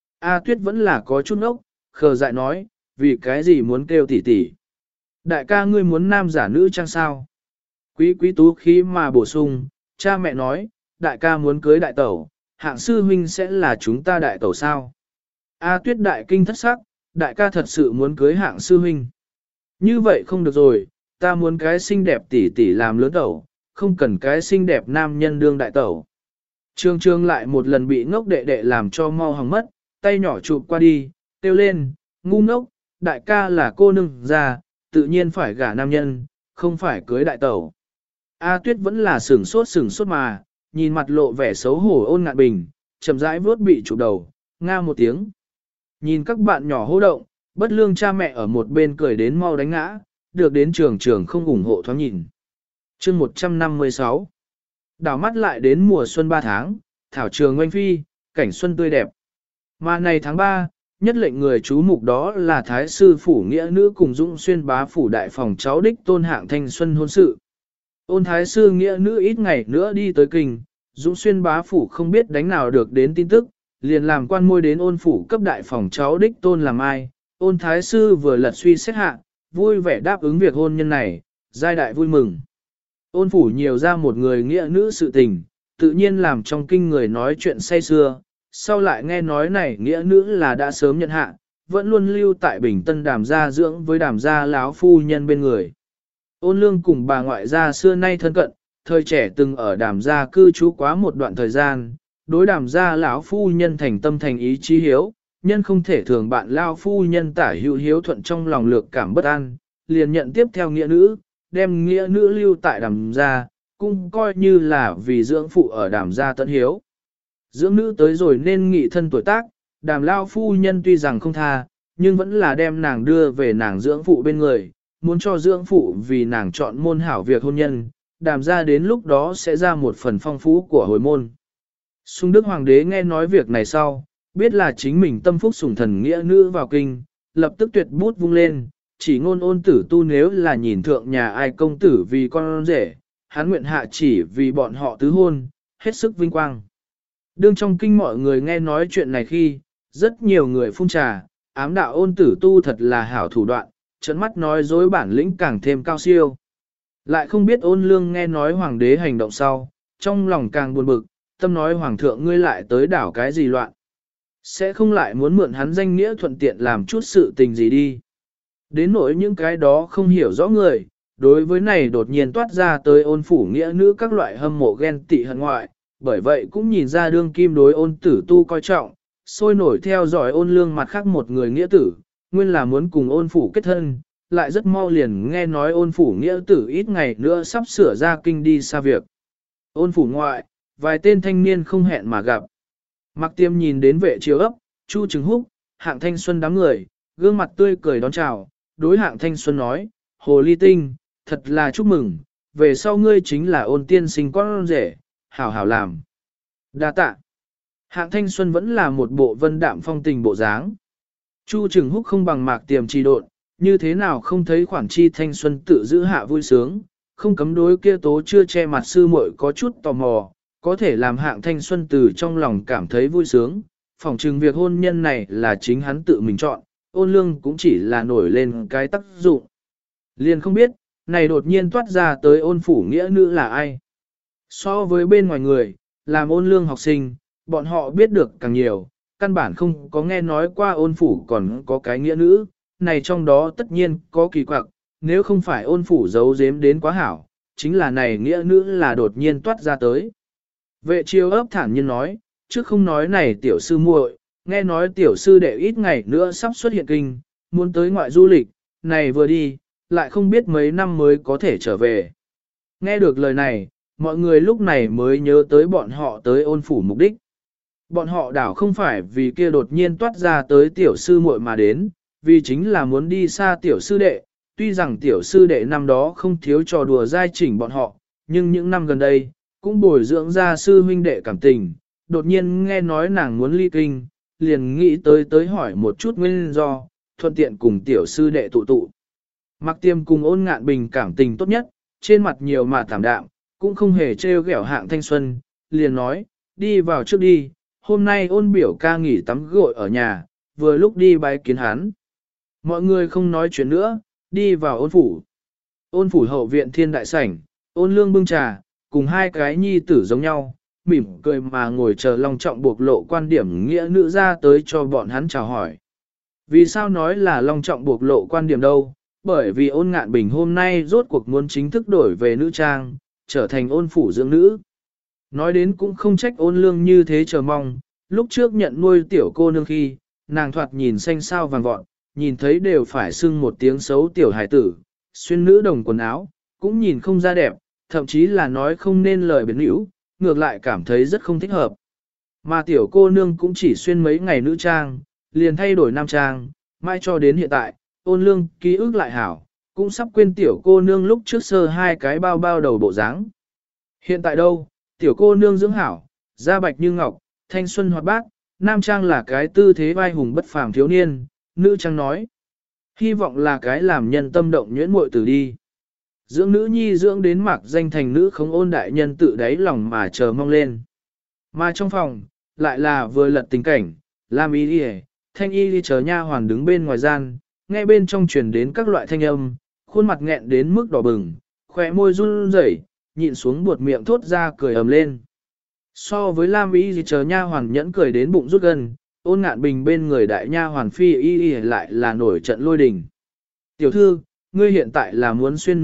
A Tuyết vẫn là có chút ốc, khờ dại nói, vì cái gì muốn kêu tỷ tỷ. Đại ca ngươi muốn nam giả nữ chăng sao? Quý quý tú khí mà bổ sung, cha mẹ nói, đại ca muốn cưới đại tẩu, Hạng sư huynh sẽ là chúng ta đại tẩu sao? A Tuyết đại kinh thất sắc, đại ca thật sự muốn cưới Hạng sư huynh. Như vậy không được rồi, ta muốn cái xinh đẹp tỷ tỷ làm lớn tẩu, không cần cái xinh đẹp nam nhân đương đại tẩu. Trương Trương lại một lần bị ngốc đệ đệ làm cho mau hỏng mất, tay nhỏ chụp qua đi, kêu lên, ngu ngốc, đại ca là cô nương già, tự nhiên phải gả nam nhân, không phải cưới đại tẩu. A Tuyết vẫn là sửng sốt mà, nhìn mặt lộ vẻ xấu hổ Ôn Ngạn Bình, chậm rãi vuốt bị chụp đầu, nga một tiếng. Nhìn các bạn nhỏ hô động, bất lương cha mẹ ở một bên cười đến mau đánh ngã, được đến trường trường không ủng hộ thoáng nhìn. Chương 156 Đảo mắt lại đến mùa xuân 3 tháng, thảo trường oanh phi, cảnh xuân tươi đẹp. Mà này tháng 3, nhất lệnh người chú mục đó là Thái sư phủ nghĩa nữ cùng Dũng Xuyên bá phủ đại phòng cháu đích Tôn Hạng Thanh xuân hôn sự. Ôn Thái sư nghĩa nữ ít ngày nữa đi tới kinh, Dũng Xuyên bá phủ không biết đánh nào được đến tin tức, liền làm quan môi đến Ôn phủ cấp đại phòng cháu đích Tôn làm ai. Ôn Thái sư vừa lật suy xét hạ, vui vẻ đáp ứng việc hôn nhân này, giai đại vui mừng. Ôn phủ nhiều ra một người nghĩa nữ sự tình, tự nhiên làm trong kinh người nói chuyện say xưa, sau lại nghe nói này nghĩa nữ là đã sớm nhận hạ, vẫn luôn lưu tại Bình Tân Đàm gia dưỡng với Đàm gia láo phu nhân bên người. Ôn lương cùng bà ngoại gia xưa nay thân cận, thời trẻ từng ở Đàm gia cư trú quá một đoạn thời gian, đối Đàm gia lão phu nhân thành tâm thành ý chí hiếu, nhân không thể thường bạn lao phu nhân tả hữu hiếu thuận trong lòng lược cảm bất an, liền nhận tiếp theo nghĩa nữ, đem nghĩa nữ lưu tại Đàm gia, cũng coi như là vì dưỡng phụ ở Đàm gia tận hiếu. Dưỡng nữ tới rồi nên nghị thân tuổi tác, Đàm lao phu nhân tuy rằng không tha, nhưng vẫn là đem nàng đưa về nàng dưỡng phụ bên người, muốn cho dưỡng phụ vì nàng chọn môn hảo việc hôn nhân, Đàm gia đến lúc đó sẽ ra một phần phong phú của hồi môn. Sung Đức Hoàng đế nghe nói việc này sau, biết là chính mình tâm phúc sủng thần nghĩa nữ vào kinh, lập tức tuyệt bút vung lên, chỉ ngôn Ôn tử tu nếu là nhìn thượng nhà ai công tử vì con rể, hắn nguyện hạ chỉ vì bọn họ tứ hôn, hết sức vinh quang. Đương trong kinh mọi người nghe nói chuyện này khi, rất nhiều người phun trà, ám đạo Ôn tử tu thật là hảo thủ đoạn, trấn mắt nói dối bản lĩnh càng thêm cao siêu. Lại không biết Ôn lương nghe nói hoàng đế hành động sau, trong lòng càng buồn bực, tâm nói hoàng thượng ngươi lại tới đảo cái gì loạn. Sẽ không lại muốn mượn hắn danh nghĩa thuận tiện làm chút sự tình gì đi. Đến nỗi những cái đó không hiểu rõ người, đối với này đột nhiên toát ra tới Ôn phủ nghĩa nữ các loại hâm mộ ghen tị hận ngoại, bởi vậy cũng nhìn ra đương kim đối Ôn tử tu coi trọng, sôi nổi theo dõi ôn lương mặt khác một người nghĩa tử, nguyên là muốn cùng ôn phủ kết thân, lại rất mau liền nghe nói ôn phủ nghĩa tử ít ngày nữa sắp sửa ra kinh đi xa việc. Ôn phủ ngoại, vài tên thanh niên không hẹn mà gặp. Mạc Tiêm nhìn đến vệ chiếu ấp, Chu Trừng Húc, Hạng Thanh Xuân đám người, gương mặt tươi cười đón chào, đối Hạng Thanh Xuân nói, Hồ Ly Tinh, thật là chúc mừng, về sau ngươi chính là ôn tiên sinh con rể, hảo hảo làm. Đa tạ. Hạng Thanh Xuân vẫn là một bộ vân đạm phong tình bộ dáng. Chu Trừng Húc không bằng Mạc Tiềm trì độn, như thế nào không thấy khoản chi Thanh Xuân tự giữ hạ vui sướng, không cấm đối kia tố chưa che mặt sư muội có chút tò mò, có thể làm Hạng Thanh Xuân từ trong lòng cảm thấy vui sướng. Phỏng chừng việc hôn nhân này là chính hắn tự mình chọn, ôn lương cũng chỉ là nổi lên cái tác dụng. Liền không biết, này đột nhiên toát ra tới ôn phủ nghĩa nữ là ai. So với bên ngoài người, làm ôn lương học sinh, bọn họ biết được càng nhiều, căn bản không có nghe nói qua ôn phủ còn có cái nghĩa nữ, này trong đó tất nhiên có kỳ quặc, nếu không phải ôn phủ giấu giếm đến quá hảo, chính là này nghĩa nữ là đột nhiên toát ra tới. Vệ chiêu ấp thản nhiên nói, trước không nói này tiểu sư muội, nghe nói tiểu sư đệ ít ngày nữa sắp xuất hiện kinh, muốn tới ngoại du lịch, này vừa đi, lại không biết mấy năm mới có thể trở về. Nghe được lời này, mọi người lúc này mới nhớ tới bọn họ tới ôn phủ mục đích. Bọn họ đảo không phải vì kia đột nhiên toát ra tới tiểu sư muội mà đến, vì chính là muốn đi xa tiểu sư đệ, tuy rằng tiểu sư đệ năm đó không thiếu trò đùa dai chỉnh bọn họ, nhưng những năm gần đây, cũng bồi dưỡng ra sư huynh đệ cảm tình, đột nhiên nghe nói nàng muốn ly kinh, liền nghĩ tới hỏi một chút nguyên do, thuận tiện cùng tiểu sư đệ tụ tụ. Mạc Tiêm cùng Ôn Ngạn Bình cảm tình tốt nhất, trên mặt nhiều mà thảm đạm, cũng không hề trêu ghẹo Hạng Thanh Xuân, liền nói, đi vào trước đi, hôm nay Ôn biểu ca nghỉ tắm gội ở nhà, vừa lúc đi bái kiến hắn. Mọi người không nói chuyện nữa, đi vào ôn phủ. Ôn phủ hậu viện thiên đại sảnh, Ôn lương bưng trà, cùng hai cái nhi tử giống nhau, mỉm cười mà ngồi chờ long trọng buộc lộ quan điểm nghĩa nữ ra tới cho bọn hắn chào hỏi. Vì sao nói là long trọng buộc lộ quan điểm đâu? Bởi vì Ôn Ngạn Bình hôm nay rốt cuộc muốn chính thức đổi về nữ trang, trở thành ôn phủ dưỡng nữ. Nói đến cũng không trách Ôn lương như thế chờ mong, lúc trước nhận nuôi tiểu cô nương khi, nàng thoạt nhìn xanh sao vàng vọt, nhìn thấy đều phải xưng một tiếng xấu tiểu hài tử, xuyên nữ đồng quần áo, cũng nhìn không ra đẹp, thậm chí là nói không nên lời biến hữu, ngược lại cảm thấy rất không thích hợp. Mà tiểu cô nương cũng chỉ xuyên mấy ngày nữ trang, liền thay đổi nam trang, mai cho đến hiện tại, Ôn lương ký ức lại hảo, cũng sắp quên tiểu cô nương lúc trước sơ hai cái bao bao đầu bộ dáng. Hiện tại đâu, tiểu cô nương dưỡng hảo, da bạch như ngọc, thanh xuân hoạt bát, nam trang là cái tư thế vai hùng bất phàm thiếu niên, nữ trang nói. Hy vọng là cái làm nhân tâm động nhuyễn muội tử đi. Dưỡng nữ nhi dưỡng đến mặc danh thành nữ không ôn đại nhân tự đáy lòng mà chờ mong lên. Mà trong phòng, lại là vừa lật tình cảnh, làm y đi thanh y đi chờ nha hoàn đứng bên ngoài gian, nghe bên trong truyền đến các loại thanh âm, khuôn mặt nghẹn đến mức đỏ bừng, khỏe môi run rẩy, nhịn xuống buột miệng thốt ra cười ầm lên. So với Lam Y gì chờ nha hoàn nhẫn cười đến bụng rút gần, Ôn Ngạn Bình bên người đại nha hoàn phi y lại là nổi trận lôi đình. Tiểu thư, ngươi hiện tại là muốn xuyên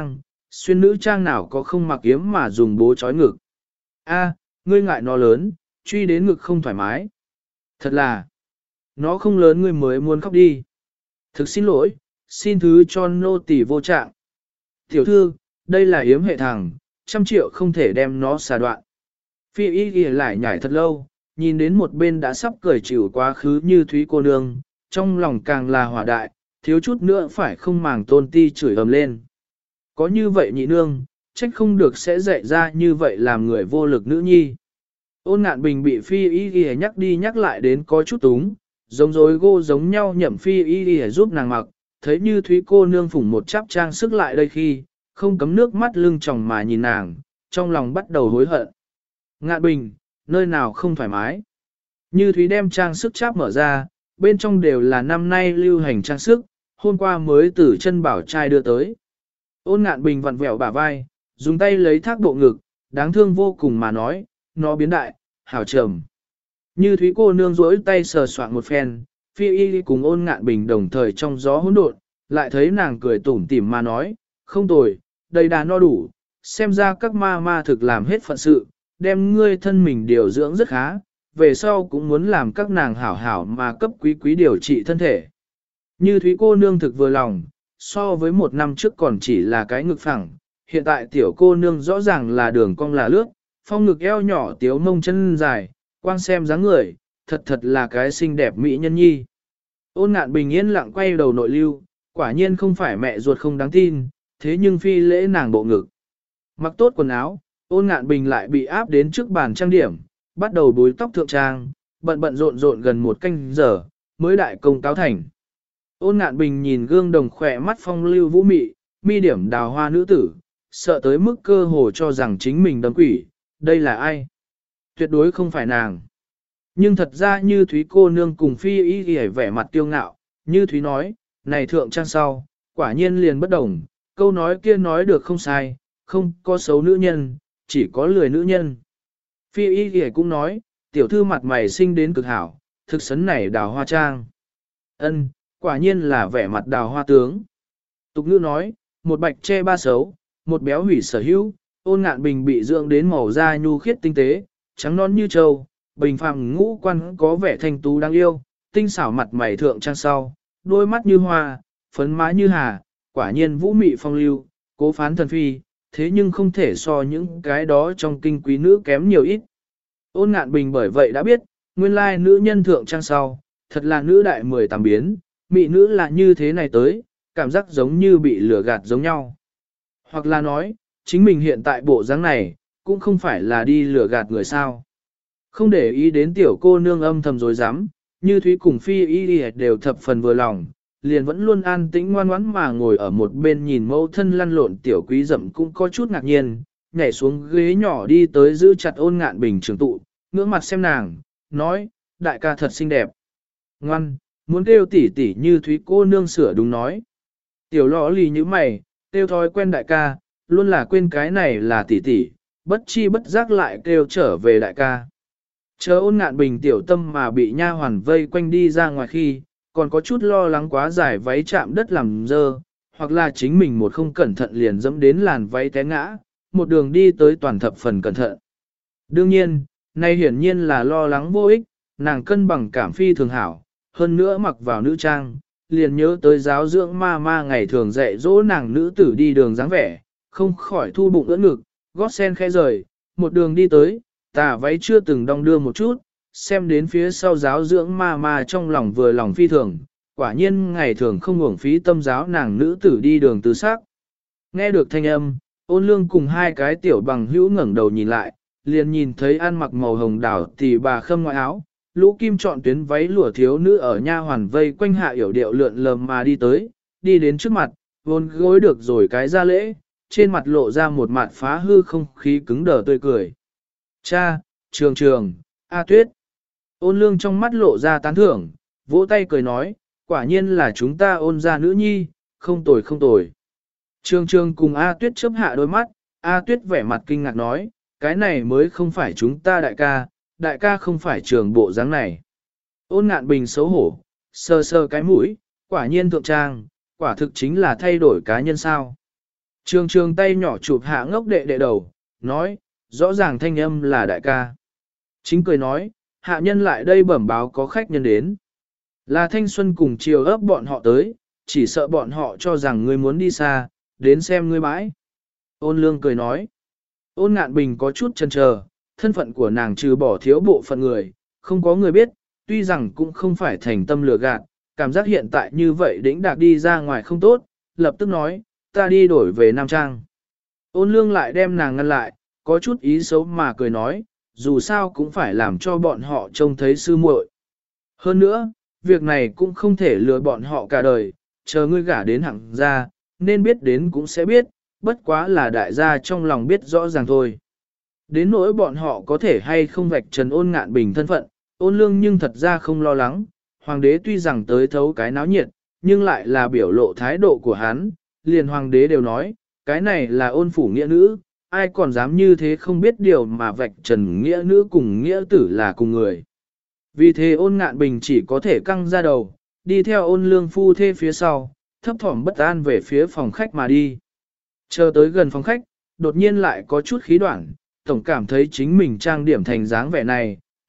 nữ trang nào có không mặc yếm mà dùng bố trói ngực. A, ngươi ngại nó lớn, truy đến ngực không thoải mái. Thật là, nó không lớn ngươi mới muốn khóc đi. Thực xin lỗi, xin thứ cho nô tỳ vô trạng. Tiểu thư, đây là yếm hệ thằng, 100 triệu không thể đem nó xà đoạn. Phi y ghi lại nhảy thật lâu, nhìn đến một bên đã sắp cười chịu quá khứ như Thúy cô nương, trong lòng càng là hỏa đại, thiếu chút nữa phải không màng tôn ti chửi ầm lên. Có như vậy nhị nương, trách không được sẽ dạy ra như vậy làm người vô lực nữ nhi. Ôn Ngạn Bình bị Phi y ghi nhắc đi nhắc lại đến có chút túng, giống rối gô giống nhau nhậm Phi y ghi giúp nàng mặc, thấy như Thúy cô nương phủng một chắp trang sức lại đây khi, không cấm nước mắt lưng tròng mà nhìn nàng, trong lòng bắt đầu hối hận. Ngạn Bình, nơi nào không thoải mái. Như Thúy đem trang sức cháp mở ra, bên trong đều là năm nay lưu hành trang sức, hôm qua mới từ chân bảo trai đưa tới. Ôn Ngạn Bình vặn vẹo bả vai, dùng tay lấy thác bộ ngực, đáng thương vô cùng mà nói, nó biến đại, hảo trầm. Như Thúy cô nương rỗi tay sờ soạn một phen, Phi y cùng Ôn Ngạn Bình đồng thời trong gió hỗn độn, lại thấy nàng cười tủm tỉm mà nói, không tồi, đầy đà no đủ, xem ra các ma ma thực làm hết phận sự, đem ngươi thân mình điều dưỡng rất khá, về sau cũng muốn làm các nàng hảo hảo mà cấp quý quý điều trị thân thể. Như Thúy cô nương thực vừa lòng, so với một năm trước còn chỉ là cái ngực phẳng, hiện tại tiểu cô nương rõ ràng là đường cong là lướt, phong ngực eo nhỏ tiếu mông chân dài, quang xem dáng người, thật thật là cái xinh đẹp mỹ nhân nhi. Ôn Ngạn Bình yên lặng quay đầu nội lưu, quả nhiên không phải mẹ ruột không đáng tin, thế nhưng phi lễ nàng bộ ngực. Mặc tốt quần áo, Ôn Ngạn Bình lại bị áp đến trước bàn trang điểm, bắt đầu búi tóc thượng trang, bận bận rộn rộn gần một canh giờ, mới đại công cáo thành. Ôn Ngạn Bình nhìn gương đồng khỏe mắt phong lưu vũ mị, mi điểm đào hoa nữ tử, sợ tới mức cơ hồ cho rằng chính mình đâm quỷ, đây là ai? Tuyệt đối không phải nàng. Nhưng thật ra như Thúy cô nương cùng phi y ghề vẻ mặt tiêu ngạo, như Thúy nói, này thượng trang sau, quả nhiên liền bất đồng, câu nói kia nói được không sai, không có xấu nữ nhân, chỉ có lười nữ nhân. Phi y ghề cũng nói, tiểu thư mặt mày xinh đến cực hảo, thực sấn này đào hoa trang. Ân, quả nhiên là vẻ mặt đào hoa tướng. Tục ngữ nói, một bạch che ba xấu, một béo hủy sở hữu, Ôn Ngạn Bình bị dưỡng đến màu da nhu khiết tinh tế, trắng non như trâu, bình phàm ngũ quan có vẻ thanh tú đáng yêu, tinh xảo mặt mày thượng trang sau, đôi mắt như hoa, phấn má như hà, quả nhiên vũ mị phong lưu, cố phán thần phi, thế nhưng không thể so những cái đó trong kinh quý nữ kém nhiều ít. Ôn Ngạn Bình bởi vậy đã biết, nguyên lai nữ nhân thượng trang sau, thật là nữ đại 18 biến, mị nữ là như thế này tới, cảm giác giống như bị lừa gạt giống nhau. Hoặc là nói, chính mình hiện tại bộ dáng này, cũng không phải là đi lừa gạt người sao. Không để ý đến tiểu cô nương âm thầm dối rắm như Thúy cùng Phi Y đều thập phần vừa lòng, liền vẫn luôn an tĩnh ngoan ngoãn mà ngồi ở một bên nhìn mẫu thân lăn lộn tiểu quý dậm cũng có chút ngạc nhiên, nhảy xuống ghế nhỏ đi tới giữ chặt Ôn Ngạn Bình trường tụ, ngưỡng mặt xem nàng, nói, đại ca thật xinh đẹp. Ngoan, muốn kêu tỷ tỷ như Thúy cô nương sửa đúng nói. Tiểu lọ lì như mày, kêu thói quen đại ca, luôn là quên cái này là tỷ tỷ, bất chi bất giác lại kêu trở về đại ca. Chờ Ôn Ngạn Bình tiểu tâm mà bị nha hoàn vây quanh đi ra ngoài khi, còn có chút lo lắng quá dài váy chạm đất làm dơ, hoặc là chính mình một không cẩn thận liền dẫm đến làn váy té ngã, một đường đi tới toàn thập phần cẩn thận. Đương nhiên, nay hiển nhiên là lo lắng vô ích, nàng cân bằng cảm phi thường hảo, hơn nữa mặc vào nữ trang, liền nhớ tới giáo dưỡng ma ma ngày thường dạy dỗ nàng nữ tử đi đường dáng vẻ, không khỏi thu bụng ưỡn ngực, gót sen khẽ rời, một đường đi tới, tà váy chưa từng đong đưa một chút, xem đến phía sau giáo dưỡng ma ma trong lòng vừa lòng phi thường, quả nhiên ngày thường không uổng phí tâm giáo nàng nữ tử đi đường tứ sắc. Nghe được thanh âm, Ôn Lương cùng hai cái tiểu bằng hữu ngẩng đầu nhìn lại, liền nhìn thấy ăn mặc màu hồng đảo thì bà khâm ngoại áo, lũ kim chọn tuyến váy lụa thiếu nữ ở nha hoàn vây quanh hạ yểu điệu lượn lờ mà đi tới, đi đến trước mặt, vốn gối được rồi cái ra lễ, trên mặt lộ ra một mặt phá hư không khí cứng đờ tươi cười. Cha, trường, A Tuyết. Ôn Lương trong mắt lộ ra tán thưởng, vỗ tay cười nói, quả nhiên là chúng ta Ôn gia nữ nhi, không tồi không tồi. Trường cùng A Tuyết chớp hạ đôi mắt, A Tuyết vẻ mặt kinh ngạc nói, cái này mới không phải chúng ta đại ca không phải trường bộ dáng này. Ôn Ngạn Bình xấu hổ, sờ sờ cái mũi, quả nhiên thượng trang, quả thực chính là thay đổi cá nhân sao. Trường tay nhỏ chụp hạ ngốc đệ đệ đầu, nói, rõ ràng thanh âm là đại ca. Chính cười nói, hạ nhân lại đây bẩm báo có khách nhân đến. Là Thanh Xuân cùng chiều ấp bọn họ tới, chỉ sợ bọn họ cho rằng ngươi muốn đi xa, đến xem ngươi bãi. Ôn Lương cười nói, Ôn Ngạn Bình có chút chần chờ, thân phận của nàng trừ bỏ thiếu bộ phận người, không có người biết, tuy rằng cũng không phải thành tâm lừa gạt, cảm giác hiện tại như vậy đĩnh đạc đi ra ngoài không tốt, lập tức nói, ta đi đổi về Nam Trang. Ôn Lương lại đem nàng ngăn lại, có chút ý xấu mà cười nói, dù sao cũng phải làm cho bọn họ trông thấy sư muội. Hơn nữa, việc này cũng không thể lừa bọn họ cả đời, chờ ngươi gả đến hạng gia, nên biết đến cũng sẽ biết, bất quá là đại gia trong lòng biết rõ ràng thôi. Đến nỗi bọn họ có thể hay không vạch trần Ôn Ngạn Bình thân phận, Ôn Lương nhưng thật ra không lo lắng, hoàng đế tuy rằng tới thấu cái náo nhiệt, nhưng lại là biểu lộ thái độ của hắn, liền hoàng đế đều nói, cái này là Ôn phủ nghĩa nữ, ai còn dám như thế không biết điều mà vạch trần nghĩa nữ cùng nghĩa tử là cùng người. Vì thế Ôn Ngạn Bình chỉ có thể căng ra đầu, đi theo Ôn Lương phu thê phía sau, thấp thỏm bất an về phía phòng khách mà đi. Chờ tới gần phòng khách, đột nhiên lại có chút khí đoạn, tổng cảm thấy chính mình trang điểm thành dáng vẻ này,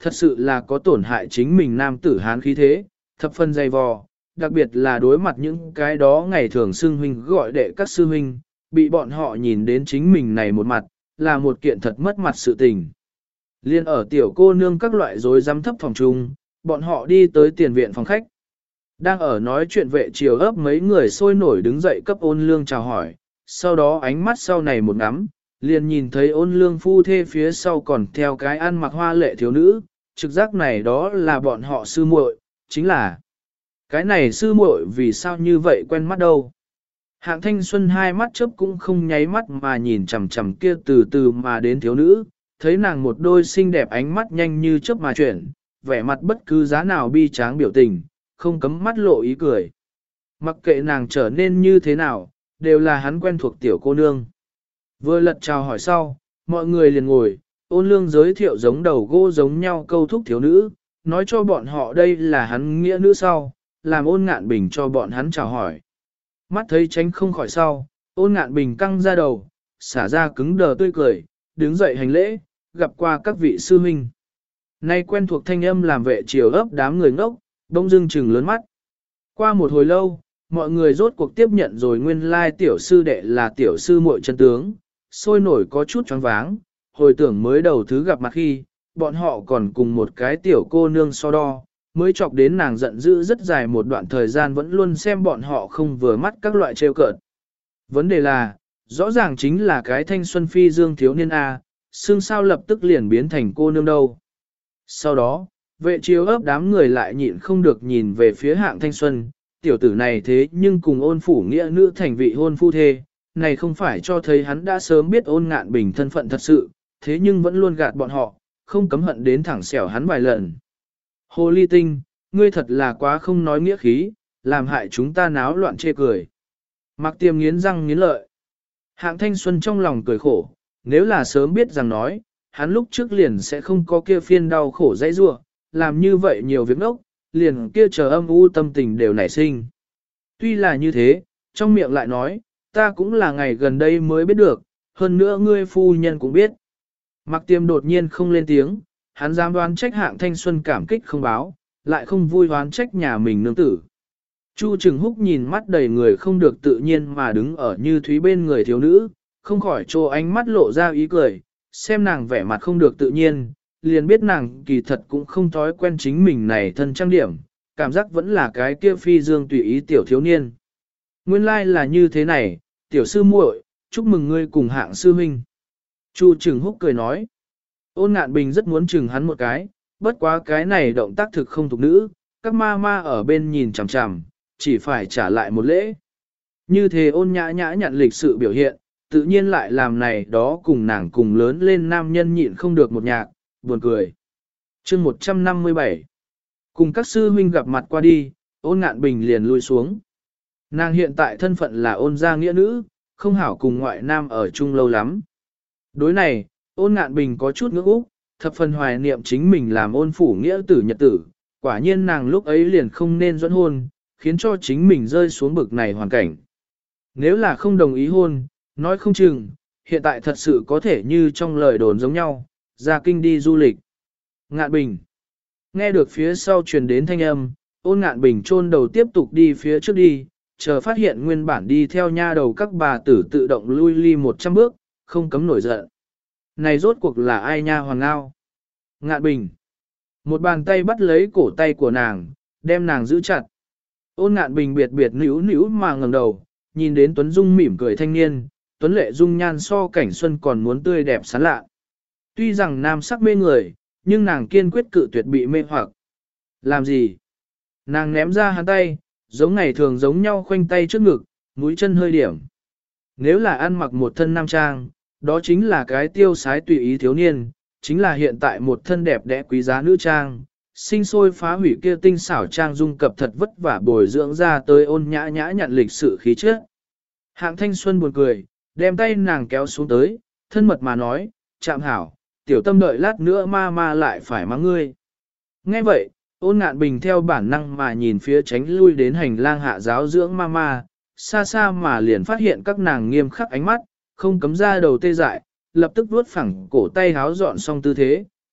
thật sự là có tổn hại chính mình nam tử hán khí thế, thập phân dày vò, đặc biệt là đối mặt những cái đó ngày thường xưng huynh gọi đệ các sư huynh, bị bọn họ nhìn đến chính mình này một mặt, là một kiện thật mất mặt sự tình. Liên ở tiểu cô nương các loại rối rắm thấp phòng trung, bọn họ đi tới tiền viện phòng khách. Đang ở nói chuyện vệ chiều ấp mấy người sôi nổi đứng dậy cấp ôn lương chào hỏi, sau đó ánh mắt sau này một ngắm, liền nhìn thấy ôn lương phu thê phía sau còn theo cái ăn mặc hoa lệ thiếu nữ, trực giác này đó là bọn họ sư muội, chính là cái này sư muội vì sao như vậy quen mắt đâu. Hạng Thanh Xuân hai mắt chớp cũng không nháy mắt mà nhìn chằm chằm kia từ từ mà đến thiếu nữ, thấy nàng một đôi xinh đẹp ánh mắt nhanh như chớp mà chuyển, vẻ mặt bất cứ giá nào bi tráng biểu tình, không cấm mắt lộ ý cười. Mặc kệ nàng trở nên như thế nào, đều là hắn quen thuộc tiểu cô nương. Vừa lật chào hỏi sau, mọi người liền ngồi, ôn lương giới thiệu giống đầu gỗ giống nhau câu thúc thiếu nữ, nói cho bọn họ đây là hắn nghĩa nữ sau, làm ôn ngạn bình cho bọn hắn chào hỏi. Mắt thấy tránh không khỏi sau, ôn ngạn bình căng ra đầu, xả ra cứng đờ tươi cười, đứng dậy hành lễ, gặp qua các vị sư huynh. Nay quen thuộc thanh âm làm vệ chiều ấp đám người ngốc, đông dưng trừng lớn mắt. Qua một hồi lâu, mọi người rốt cuộc tiếp nhận rồi nguyên lai tiểu sư đệ là tiểu sư muội chân tướng, sôi nổi có chút choáng váng, hồi tưởng mới đầu thứ gặp mặt khi, bọn họ còn cùng một cái tiểu cô nương so đo, mới chọc đến nàng giận dữ rất dài một đoạn thời gian vẫn luôn xem bọn họ không vừa mắt các loại trêu cợt. Vấn đề là, rõ ràng chính là cái thanh xuân phi dương thiếu niên A, xương sao lập tức liền biến thành cô nương đâu. Sau đó, vệ chiếu ấp đám người lại nhịn không được nhìn về phía Hạng Thanh Xuân, tiểu tử này thế nhưng cùng ôn phủ nghĩa nữ thành vị hôn phu thê, này không phải cho thấy hắn đã sớm biết ôn ngạn bình thân phận thật sự, thế nhưng vẫn luôn gạt bọn họ, không cấm hận đến thẳng xẻo hắn vài lần. Hồ ly tinh, ngươi thật là quá không nói nghĩa khí, làm hại chúng ta náo loạn chê cười. Mạc Tiêm nghiến răng nghiến lợi. Hạng Thanh Xuân trong lòng cười khổ, nếu là sớm biết rằng nói, hắn lúc trước liền sẽ không có kia phiên đau khổ dãy rua, làm như vậy nhiều việc ngốc, liền kia chờ âm u tâm tình đều nảy sinh. Tuy là như thế, trong miệng lại nói, ta cũng là ngày gần đây mới biết được, hơn nữa ngươi phu nhân cũng biết. Mạc Tiêm đột nhiên không lên tiếng, hắn dám đoán trách Hạng Thanh Xuân cảm kích không báo, lại không vui đoán trách nhà mình nương tử. Chu Trừng Húc nhìn mắt đầy người không được tự nhiên mà đứng ở như thúy bên người thiếu nữ, không khỏi trô ánh mắt lộ ra ý cười, xem nàng vẻ mặt không được tự nhiên, liền biết nàng kỳ thật cũng không thói quen chính mình này thân trang điểm, cảm giác vẫn là cái kia phi dương tùy ý tiểu thiếu niên. Nguyên lai là như thế này, tiểu sư muội, chúc mừng ngươi cùng Hạng sư huynh. Chu Trừng Húc cười nói, ôn ngạn bình rất muốn chừng hắn một cái, bất quá cái này động tác thực không thuộc nữ, các ma ma ở bên nhìn chằm chằm, chỉ phải trả lại một lễ. Như thế ôn nhã nhã nhận lịch sự biểu hiện, tự nhiên lại làm này đó cùng nàng cùng lớn lên nam nhân nhịn không được một nhạc, buồn cười. Chương 157 cùng các sư huynh gặp mặt qua đi, ôn ngạn bình liền lui xuống. Nàng hiện tại thân phận là ôn gia nghĩa nữ, không hảo cùng ngoại nam ở chung lâu lắm. Đối này, ôn ngạn bình có chút ngưỡng úc, thập phần hoài niệm chính mình làm ôn phủ nghĩa tử nhật tử, quả nhiên nàng lúc ấy liền không nên dẫn hôn, khiến cho chính mình rơi xuống bực này hoàn cảnh. Nếu là không đồng ý hôn, nói không chừng, hiện tại thật sự có thể như trong lời đồn giống nhau, ra kinh đi du lịch. Ngạn bình. Nghe được phía sau truyền đến thanh âm, ôn ngạn bình chôn đầu tiếp tục đi phía trước đi, chờ phát hiện nguyên bản đi theo nha đầu các bà tử tự động lui ly 100 bước, không cấm nổi giận. Này rốt cuộc là ai nha hoàng ngao? Ngạn bình. Một bàn tay bắt lấy cổ tay của nàng, đem nàng giữ chặt. Ôn ngạn bình biệt biệt níu níu mà ngẩng đầu, nhìn đến Tuấn Dung mỉm cười thanh niên, Tuấn lệ dung nhan so cảnh xuân còn muốn tươi đẹp sán lạ. Tuy rằng nam sắc mê người, nhưng nàng kiên quyết cự tuyệt bị mê hoặc. Làm gì? Nàng ném ra hắn tay, giống ngày thường giống nhau khoanh tay trước ngực, mũi chân hơi điểm. Nếu là ăn mặc một thân nam trang, đó chính là cái tiêu sái tùy ý thiếu niên, chính là hiện tại một thân đẹp đẽ quý giá nữ trang, sinh sôi phá hủy kia tinh xảo trang dung cập thật vất vả bồi dưỡng ra tới ôn nhã nhã nhận lịch sự khí chất. Hạng Thanh Xuân buồn cười, đem tay nàng kéo xuống tới, thân mật mà nói, chạm hảo, tiểu tâm đợi lát nữa ma ma lại phải mắng ngươi. Nghe vậy, ôn ngạn bình theo bản năng mà nhìn phía tránh lui đến hành lang hạ giáo dưỡng ma ma, xa xa mà liền phát hiện các nàng nghiêm khắc ánh mắt, không cấm ra đầu tê dại, lập tức vuốt phẳng cổ tay háo dọn xong tư thế,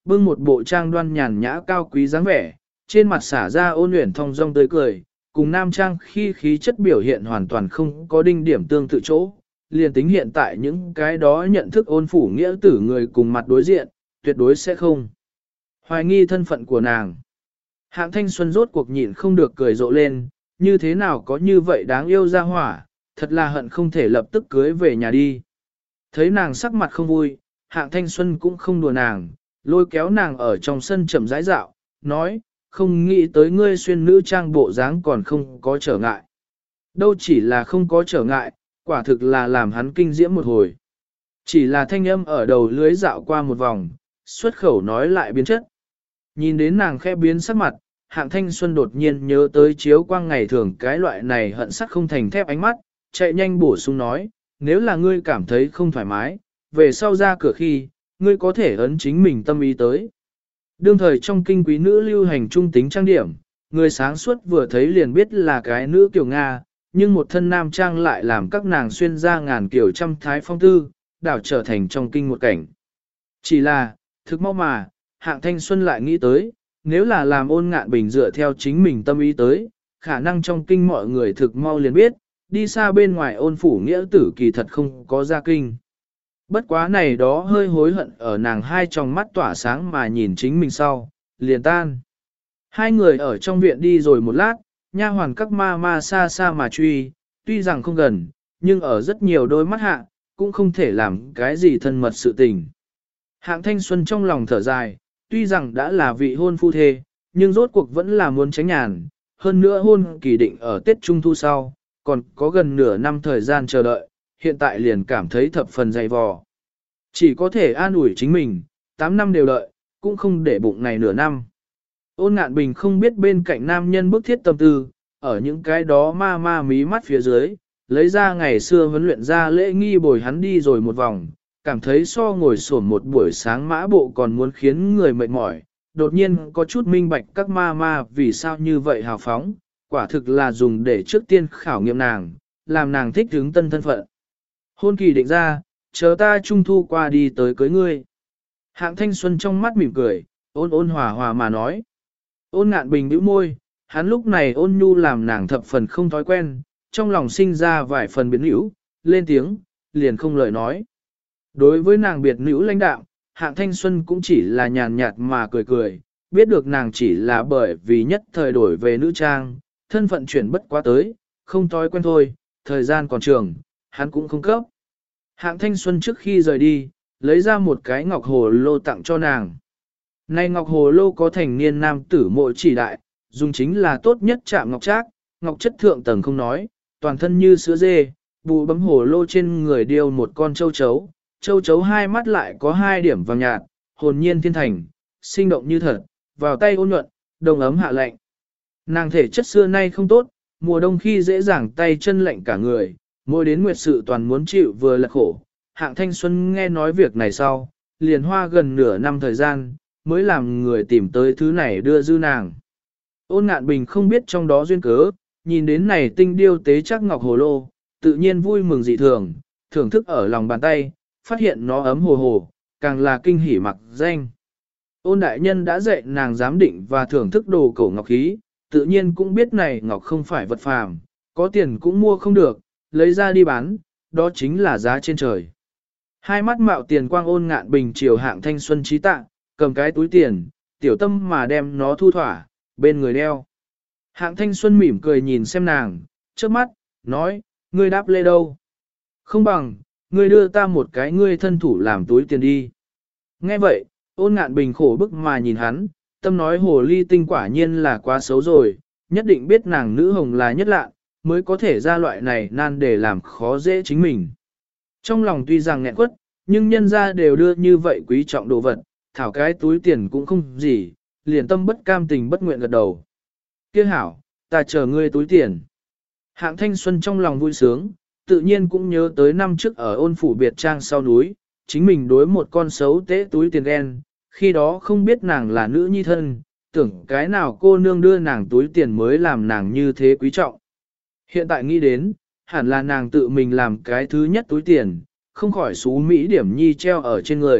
bưng một bộ trang đoan nhàn nhã cao quý dáng vẻ, trên mặt xả ra ôn luyện thong dong tươi cười, cùng nam trang khi khí chất biểu hiện hoàn toàn không có đinh điểm tương tự chỗ. Liền tính hiện tại những cái đó nhận thức ôn phủ nghĩa tử người cùng mặt đối diện, tuyệt đối sẽ không hoài nghi thân phận của nàng. Hạng Thanh Xuân rốt cuộc nhịn không được cười rộ lên, như thế nào có như vậy đáng yêu ra hỏa, thật là hận không thể lập tức cưới về nhà đi. Thấy nàng sắc mặt không vui, Hạng Thanh Xuân cũng không đùa nàng, lôi kéo nàng ở trong sân chậm rãi dạo, nói, không nghĩ tới ngươi xuyên nữ trang bộ dáng còn không có trở ngại. Đâu chỉ là không có trở ngại, quả thực là làm hắn kinh diễm một hồi. Chỉ là thanh âm ở đầu lưới dạo qua một vòng, xuất khẩu nói lại biến chất. Nhìn đến nàng khẽ biến sắc mặt, Hạng Thanh Xuân đột nhiên nhớ tới chiếu quang ngày thường cái loại này hận sắt không thành thép ánh mắt, chạy nhanh bổ sung nói, nếu là ngươi cảm thấy không thoải mái, về sau ra cửa khi, ngươi có thể ấn chính mình tâm ý tới. Đương thời trong kinh quý nữ lưu hành trung tính trang điểm, người sáng suốt vừa thấy liền biết là cái nữ kiểu Nga, nhưng một thân nam trang lại làm các nàng xuyên ra ngàn kiểu trăm thái phong tư, đảo trở thành trong kinh một cảnh. Chỉ là, thực mau mà, Hạng Thanh Xuân lại nghĩ tới, nếu là làm Ôn Ngạn Bình dựa theo chính mình tâm ý tới, khả năng trong kinh mọi người thực mau liền biết, đi xa bên ngoài Ôn phủ nghĩa tử kỳ thật không có ra kinh. Bất quá này đó hơi hối hận ở nàng hai tròng mắt tỏa sáng mà nhìn chính mình sau, liền tan. Hai người ở trong viện đi rồi một lát, nha hoàn các ma ma xa xa mà truy, tuy rằng không gần, nhưng ở rất nhiều đôi mắt hạ, cũng không thể làm cái gì thân mật sự tình. Hạng Thanh Xuân trong lòng thở dài, tuy rằng đã là vị hôn phu thê, nhưng rốt cuộc vẫn là muốn tránh nhàn, hơn nữa hôn kỳ định ở Tết Trung Thu sau, còn có gần nửa năm thời gian chờ đợi, hiện tại liền cảm thấy thập phần dày vò. Chỉ có thể an ủi chính mình, 8 năm đều đợi, cũng không để bụng này nửa năm. Ôn Ngạn Bình không biết bên cạnh nam nhân bức thiết tâm tư, ở những cái đó ma ma mí mắt phía dưới, lấy ra ngày xưa huấn luyện ra lễ nghi bồi hắn đi rồi một vòng, cảm thấy so ngồi sổn một buổi sáng mã bộ còn muốn khiến người mệt mỏi, đột nhiên có chút minh bạch các ma ma vì sao như vậy hào phóng, quả thực là dùng để trước tiên khảo nghiệm nàng, làm nàng thích hứng tân thân phận. Hôn kỳ định ra, chờ ta trung thu qua đi tới cưới ngươi. Hạng Thanh Xuân trong mắt mỉm cười, ôn ôn hòa hòa mà nói. Ôn Ngạn Bình bĩu môi, hắn lúc này ôn nhu làm nàng thập phần không thói quen, trong lòng sinh ra vài phần biến hữu, lên tiếng, liền không lời nói. Đối với nàng biệt nữ lãnh đạo, Hạng Thanh Xuân cũng chỉ là nhàn nhạt mà cười cười, biết được nàng chỉ là bởi vì nhất thời đổi về nữ trang, thân phận chuyển bất quá tới, không thói quen thôi, thời gian còn trường, hắn cũng không cấp. Hạng Thanh Xuân trước khi rời đi, lấy ra một cái ngọc hồ lô tặng cho nàng. Này ngọc hồ lô có thành niên nam tử mộ chỉ đại, dùng chính là tốt nhất chạm ngọc trác, ngọc chất thượng tầng không nói, toàn thân như sữa dê, bù bấm hồ lô trên người điêu một con châu chấu, châu chấu hai mắt lại có 2 điểm vàng nhạt, hồn nhiên thiên thành, sinh động như thật, vào tay ôn nhuận, đồng ấm hạ lạnh. Nàng thể chất xưa nay không tốt, mùa đông khi dễ dàng tay chân lạnh cả người, mỗi đến nguyệt sự toàn muốn chịu vừa là khổ. Hạng Thanh Xuân nghe nói việc này sau, liền hoa gần nửa năm thời gian, mới làm người tìm tới thứ này đưa dư nàng. Ôn Ngạn Bình không biết trong đó duyên cớ, nhìn đến này tinh điêu tế chắc ngọc hồ lô, tự nhiên vui mừng dị thường, thưởng thức ở lòng bàn tay, phát hiện nó ấm hồ hồ, càng là kinh hỉ mặc danh. Ôn đại nhân đã dạy nàng giám định và thưởng thức đồ cổ ngọc khí, tự nhiên cũng biết này ngọc không phải vật phàm, có tiền cũng mua không được, lấy ra đi bán, đó chính là giá trên trời. Hai mắt mạo tiền quang Ôn Ngạn Bình chiều Hạng Thanh Xuân trí tạ, cầm cái túi tiền, tiểu tâm mà đem nó thu thỏa, bên người đeo. Hạng Thanh Xuân mỉm cười nhìn xem nàng, trước mắt, nói, ngươi đáp lê đâu? Không bằng, ngươi đưa ta một cái ngươi thân thủ làm túi tiền đi. Nghe vậy, Ôn Ngạn Bình khổ bức mà nhìn hắn, tâm nói hồ ly tinh quả nhiên là quá xấu rồi, nhất định biết nàng nữ hồng là nhất lạ, mới có thể ra loại này nan để làm khó dễ chính mình. Trong lòng tuy rằng nghẹn quất, nhưng nhân ra đều đưa như vậy quý trọng đồ vật, thảo cái túi tiền cũng không gì, liền tâm bất cam tình bất nguyện gật đầu. Kia hảo, ta chờ ngươi túi tiền. Hạng Thanh Xuân trong lòng vui sướng, tự nhiên cũng nhớ tới năm trước ở Ôn phủ biệt trang sau núi, chính mình đối một con xấu tế túi tiền đen, khi đó không biết nàng là nữ nhi thân, tưởng cái nào cô nương đưa nàng túi tiền mới làm nàng như thế quý trọng. Hiện tại nghĩ đến, hẳn là nàng tự mình làm cái thứ nhất túi tiền, không khỏi xú mỹ điểm nhi treo ở trên người,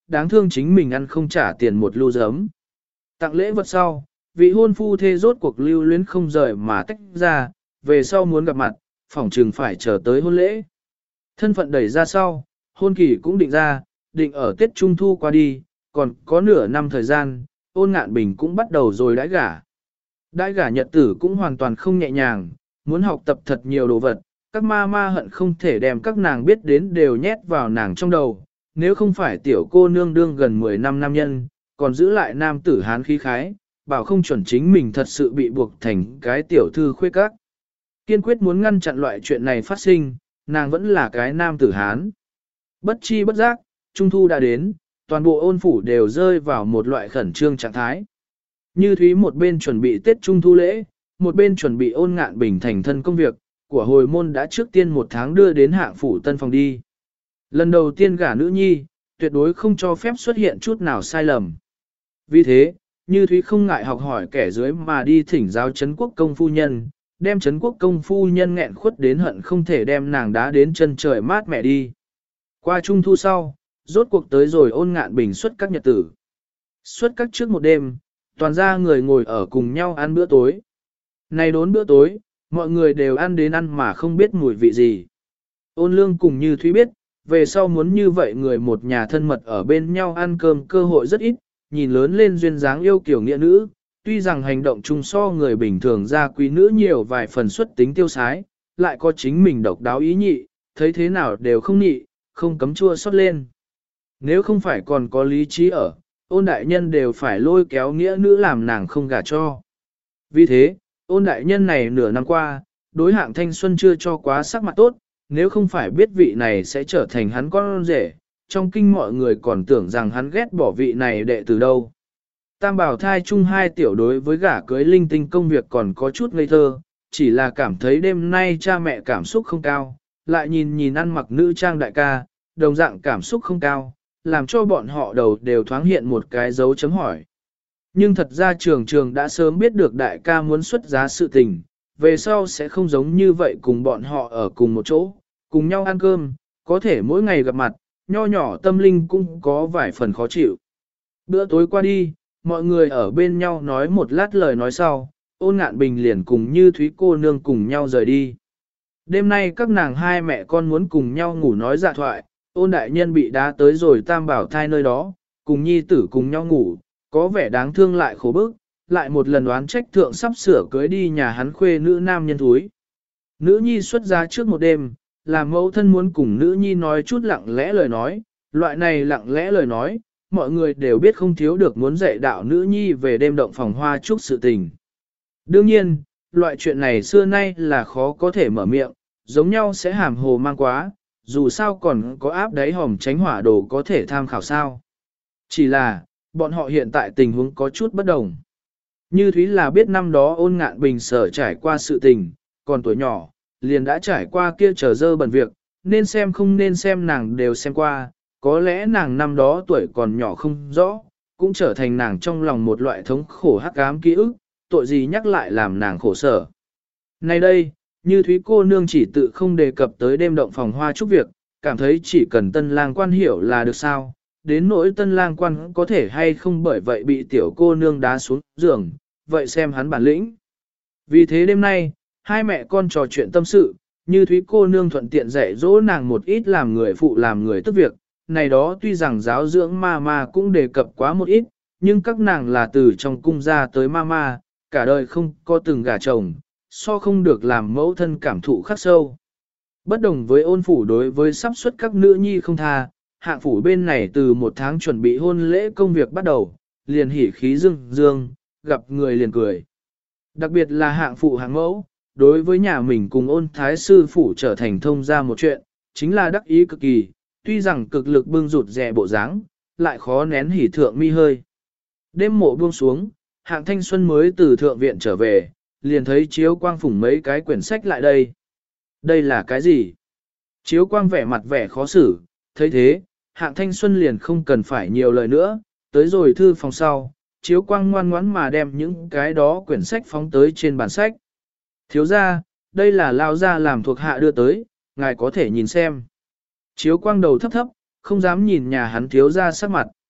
đáng thương chính mình ăn không trả tiền một lu giấm. Tặng lễ vật sau, vị hôn phu thê rốt cuộc lưu luyến không rời mà tách ra, về sau muốn gặp mặt, phỏng chừng phải chờ tới hôn lễ. Thân phận đẩy ra sau, hôn kỳ cũng định ra, định ở Tết Trung Thu qua đi, còn có nửa năm thời gian, Ôn Ngạn Bình cũng bắt đầu rồi đãi gả. Đãi gả nhật tử cũng hoàn toàn không nhẹ nhàng, muốn học tập thật nhiều đồ vật, các ma ma hận không thể đem các nàng biết đến đều nhét vào nàng trong đầu, nếu không phải tiểu cô nương đương gần 10 năm nam nhân, còn giữ lại nam tử hán khí khái, bảo không chuẩn chính mình thật sự bị buộc thành cái tiểu thư khuê các. Kiên quyết muốn ngăn chặn loại chuyện này phát sinh, nàng vẫn là cái nam tử hán. Bất chi bất giác, Trung Thu đã đến, toàn bộ Ôn phủ đều rơi vào một loại khẩn trương trạng thái. Như Thúy một bên chuẩn bị Tết Trung Thu lễ, một bên chuẩn bị Ôn Ngạn Bình thành thân công việc, của hồi môn đã trước tiên 1 tháng đưa đến hạng phủ tân phòng đi. Lần đầu tiên gả nữ nhi, tuyệt đối không cho phép xuất hiện chút nào sai lầm. Vì thế, Như Thúy không ngại học hỏi kẻ dưới mà đi thỉnh giáo Trấn Quốc công phu nhân, đem Trấn Quốc công phu nhân nghẹn khuất đến hận không thể đem nàng đá đến chân trời mát mẹ đi. Qua Trung Thu sau, rốt cuộc tới rồi Ôn Ngạn Bình xuất các nhật tử. Xuất các trước một đêm, toàn ra người ngồi ở cùng nhau ăn bữa tối. Này đốn bữa tối, mọi người đều ăn đến ăn mà không biết mùi vị gì. Ôn Lương cùng Như Thúy biết, về sau muốn như vậy người một nhà thân mật ở bên nhau ăn cơm cơ hội rất ít, nhìn lớn lên duyên dáng yêu kiểu nghĩa nữ, tuy rằng hành động chung so người bình thường ra quý nữ nhiều vài phần xuất tính tiêu sái, lại có chính mình độc đáo ý nhị, thấy thế nào đều không nhị, không cấm chua xót lên. Nếu không phải còn có lý trí ở, Ôn đại nhân đều phải lôi kéo nghĩa nữ làm nàng không gả cho. Vì thế, Ôn đại nhân này nửa năm qua, đối hạng thanh xuân chưa cho quá sắc mặt tốt, nếu không phải biết vị này sẽ trở thành hắn con rể, trong kinh mọi người còn tưởng rằng hắn ghét bỏ vị này đệ từ đâu. Tam bảo thai chung 2 tiểu đối với gả cưới linh tinh công việc còn có chút ngây thơ, chỉ là cảm thấy đêm nay cha mẹ cảm xúc không cao, lại nhìn ăn mặc nữ trang đại ca, đồng dạng cảm xúc không cao, làm cho bọn họ đầu đều thoáng hiện một cái dấu chấm hỏi. Nhưng thật ra trường đã sớm biết được đại ca muốn xuất giá sự tình, về sau sẽ không giống như vậy cùng bọn họ ở cùng một chỗ, cùng nhau ăn cơm, có thể mỗi ngày gặp mặt, nho nhỏ tâm linh cũng có vài phần khó chịu. Bữa tối qua đi, mọi người ở bên nhau nói một lát lời nói sau, Ôn Ngạn Bình liền cùng Như Thúy cô nương cùng nhau rời đi. Đêm nay các nàng 2 mẹ con muốn cùng nhau ngủ nói dạ thoại, Ôn đại nhân bị đá tới rồi tam bảo thai nơi đó, cùng nhi tử cùng nhau ngủ, có vẻ đáng thương lại khổ bức, lại một lần oán trách thượng sắp sửa cưới đi nhà hắn khuê nữ nam nhân thúi. Nữ nhi xuất giá trước một đêm, làm mẫu thân muốn cùng nữ nhi nói chút lặng lẽ lời nói, loại này lặng lẽ lời nói, mọi người đều biết không thiếu được muốn dạy đạo nữ nhi về đêm động phòng hoa chúc sự tình. Đương nhiên, loại chuyện này xưa nay là khó có thể mở miệng, giống nhau sẽ hàm hồ mang quá, dù sao còn có áp đáy hòm tránh hỏa đồ có thể tham khảo sao. Chỉ là, bọn họ hiện tại tình huống có chút bất đồng. Như Thúy là biết năm đó Ôn Ngạn Bình sở trải qua sự tình, còn tuổi nhỏ, liền đã trải qua kia trở dơ bẩn việc, nên xem không nên xem nàng đều xem qua, có lẽ nàng năm đó tuổi còn nhỏ không rõ, cũng trở thành nàng trong lòng một loại thống khổ hắc ám ký ức, tội gì nhắc lại làm nàng khổ sở. Nay đây, Như Thúy cô nương chỉ tự không đề cập tới đêm động phòng hoa chúc việc, cảm thấy chỉ cần tân lang quan hiểu là được sao, đến nỗi tân lang quan có thể hay không bởi vậy bị tiểu cô nương đá xuống giường, vậy xem hắn bản lĩnh. Vì thế đêm nay, 2 mẹ con trò chuyện tâm sự, Như Thúy cô nương thuận tiện dạy dỗ nàng một ít làm người phụ làm người tức việc, này đó tuy rằng giáo dưỡng ma cũng đề cập quá một ít, nhưng các nàng là từ trong cung ra tới ma, cả đời không có từng gả chồng, so không được làm mẫu thân cảm thụ khắc sâu. Bất đồng với Ôn phủ đối với sắp xuất các nữ nhi không tha, hạng phủ bên này từ 1 tháng chuẩn bị hôn lễ công việc bắt đầu, liền hỉ khí dương, gặp người liền cười. Đặc biệt là hạng phụ hạng mẫu, đối với nhà mình cùng Ôn thái sư phủ trở thành thông ra một chuyện, chính là đắc ý cực kỳ, tuy rằng cực lực bưng rụt rè bộ dáng, lại khó nén hỉ thượng mi hơi. Đêm mộ buông xuống, hạng thanh xuân mới từ thượng viện trở về, liền thấy Chiếu Quang phủng mấy cái quyển sách lại đây. Đây là cái gì? Chiếu Quang vẻ mặt vẻ khó xử, thấy thế, hạng thanh xuân liền không cần phải nhiều lời nữa, tới rồi thư phòng sau, Chiếu Quang ngoan ngoãn mà đem những cái đó quyển sách phóng tới trên bàn sách. Thiếu gia, đây là lao gia làm thuộc hạ đưa tới, ngài có thể nhìn xem. Chiếu Quang đầu thấp, không dám nhìn nhà hắn thiếu gia sắc mặt.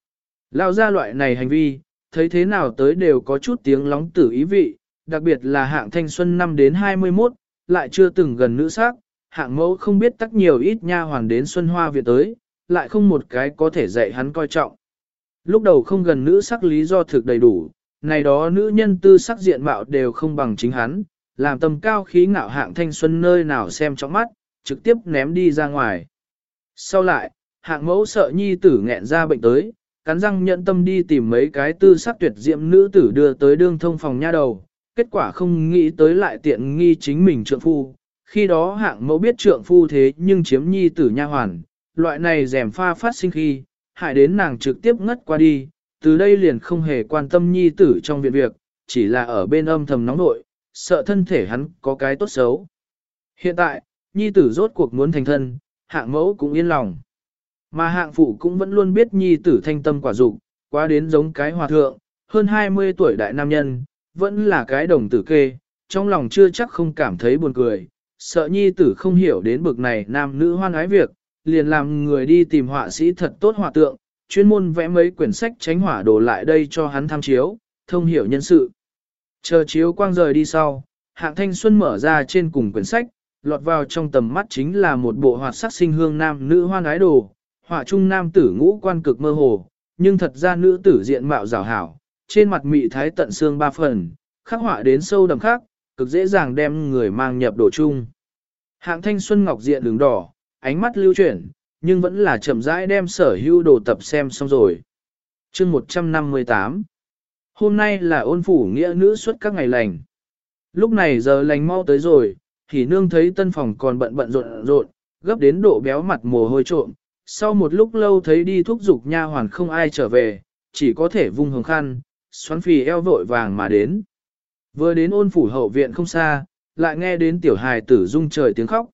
Lao ra loại này hành vi, thấy thế nào tới đều có chút tiếng lóng tử ý vị, đặc biệt là hạng thanh xuân năm đến 21, lại chưa từng gần nữ sắc, hạng mẫu không biết tắc nhiều ít nha hoàn đến Xuân Hoa Viện tới, lại không một cái có thể dạy hắn coi trọng. Lúc đầu không gần nữ sắc lý do thực đầy đủ, này đó nữ nhân tư sắc diện mạo đều không bằng chính hắn, làm tầm cao khí ngạo hạng thanh xuân nơi nào xem trong mắt, trực tiếp ném đi ra ngoài. Sau lại, hạng mẫu sợ nhi tử nghẹn ra bệnh tới, cắn răng nhận tâm đi tìm mấy cái tư sắc tuyệt diệm nữ tử đưa tới đương thông phòng nha đầu, kết quả không nghĩ tới lại tiện nghi chính mình trượng phu. Khi đó hạng mẫu biết trượng phu thế nhưng chiếm nhi tử nha hoàn, loại này rèm pha phát sinh khi, hại đến nàng trực tiếp ngất qua đi, từ đây liền không hề quan tâm nhi tử trong viện việc, chỉ là ở bên âm thầm nóng nội, sợ thân thể hắn có cái tốt xấu. Hiện tại, nhi tử rốt cuộc muốn thành thân, hạng mẫu cũng yên lòng. Mà hạng phụ cũng vẫn luôn biết nhi tử thanh tâm quả dục, quá đến giống cái hòa thượng, hơn 20 tuổi đại nam nhân, vẫn là cái đồng tử kê, trong lòng chưa chắc không cảm thấy buồn cười, sợ nhi tử không hiểu đến bực này nam nữ hoan ái việc, liền làm người đi tìm họa sĩ thật tốt họa tượng, chuyên môn vẽ mấy quyển sách tránh hỏa đổ lại đây cho hắn tham chiếu, thông hiểu nhân sự. Chờ chiếu quang rời đi sau, hạng thanh xuân mở ra trên cùng quyển sách, lọt vào trong tầm mắt chính là một bộ hoạt sắc sinh hương nam nữ hoan ái đồ, họa trung nam tử ngũ quan cực mơ hồ, nhưng thật ra nữ tử diện mạo rào hảo, trên mặt mị thái tận xương ba phần, khắc họa đến sâu đậm khắc, cực dễ dàng đem người mang nhập đồ chung. Hạng thanh xuân ngọc diện đường đỏ, ánh mắt lưu chuyển, nhưng vẫn là chậm rãi đem sở hữu đồ tập xem xong rồi. Chương 158. Hôm nay là ôn phủ nghĩa nữ suốt các ngày lành. Lúc này giờ lành mau tới rồi, thì nương thấy tân phòng còn bận rộn rộn, gấp đến độ béo mặt mồ hôi trộm. Sau một lúc lâu thấy đi thúc giục nha hoàn không ai trở về, chỉ có thể vung hồng khăn, xoắn phì eo vội vàng mà đến. Vừa đến ôn phủ hậu viện không xa, lại nghe đến tiểu hài tử rung trời tiếng khóc.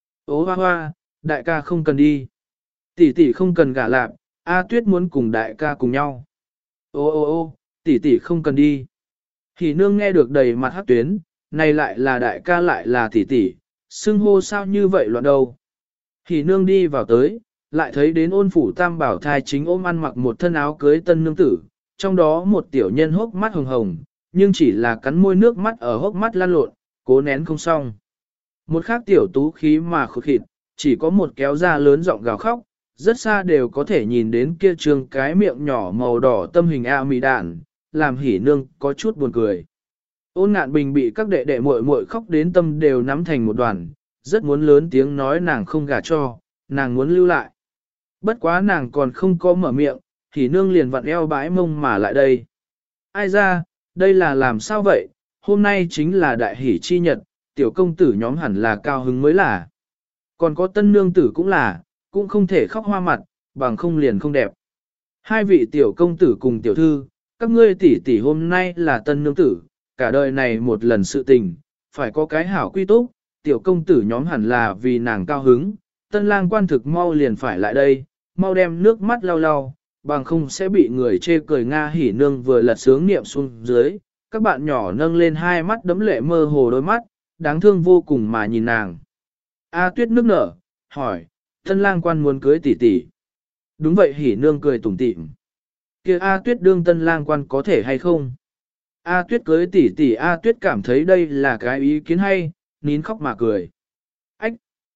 Ô hoa hoa, đại ca không cần đi. Tỷ tỷ không cần gả lạp, A Tuyết muốn cùng đại ca cùng nhau. Ô ô ô, tỷ tỷ không cần đi. Thì nương nghe được đầy mặt hắc tuyến, này lại là đại ca lại là tỷ tỷ, xưng hô sao như vậy loạn đâu. Thì nương đi vào tới, lại thấy đến ôn phủ tam bảo thai chính ôm ăn mặc một thân áo cưới tân nương tử, trong đó một tiểu nhân hốc mắt hồng hồng, nhưng chỉ là cắn môi nước mắt ở hốc mắt lan lộn, cố nén không xong. Một khác tiểu tú khí mà khụt khịt, chỉ có một kéo da lớn giọng gào khóc, rất xa đều có thể nhìn đến kia trường cái miệng nhỏ màu đỏ tâm hình a mì đạn, làm hỉ nương có chút buồn cười. Ôn ngạn bình bị các đệ đệ muội muội khóc đến tâm đều nắm thành một đoàn, rất muốn lớn tiếng nói nàng không gả cho, nàng muốn lưu lại. Bất quá nàng còn không có mở miệng, hỉ nương liền vặn eo bãi mông mà lại đây. Ai ra, đây là làm sao vậy, hôm nay chính là đại hỷ chi nhật, tiểu công tử nhóm hẳn là cao hứng mới là. Còn có tân nương tử cũng là, cũng không thể khóc hoa mặt, bằng không liền không đẹp. Hai vị tiểu công tử cùng tiểu thư, các ngươi tỷ tỷ hôm nay là tân nương tử, cả đời này một lần sự tình, phải có cái hảo quy túc, tiểu công tử nhóm hẳn là vì nàng cao hứng, tân lang quan thực mau liền phải lại đây, mau đem nước mắt lau lau, bằng không sẽ bị người chê cười Nga hỉ nương vừa lật sướng niệm xuống dưới, các bạn nhỏ nâng lên hai mắt đấm lệ mơ hồ đôi mắt, đáng thương vô cùng mà nhìn nàng. A Tuyết nước nở, hỏi, tân lang quan muốn cưới tỷ tỷ. Đúng vậy hỉ nương cười tủm tỉm. Kia A Tuyết đương tân lang quan có thể hay không? A Tuyết cưới tỷ tỷ A Tuyết cảm thấy đây là cái ý kiến hay, nín khóc mà cười. Ách!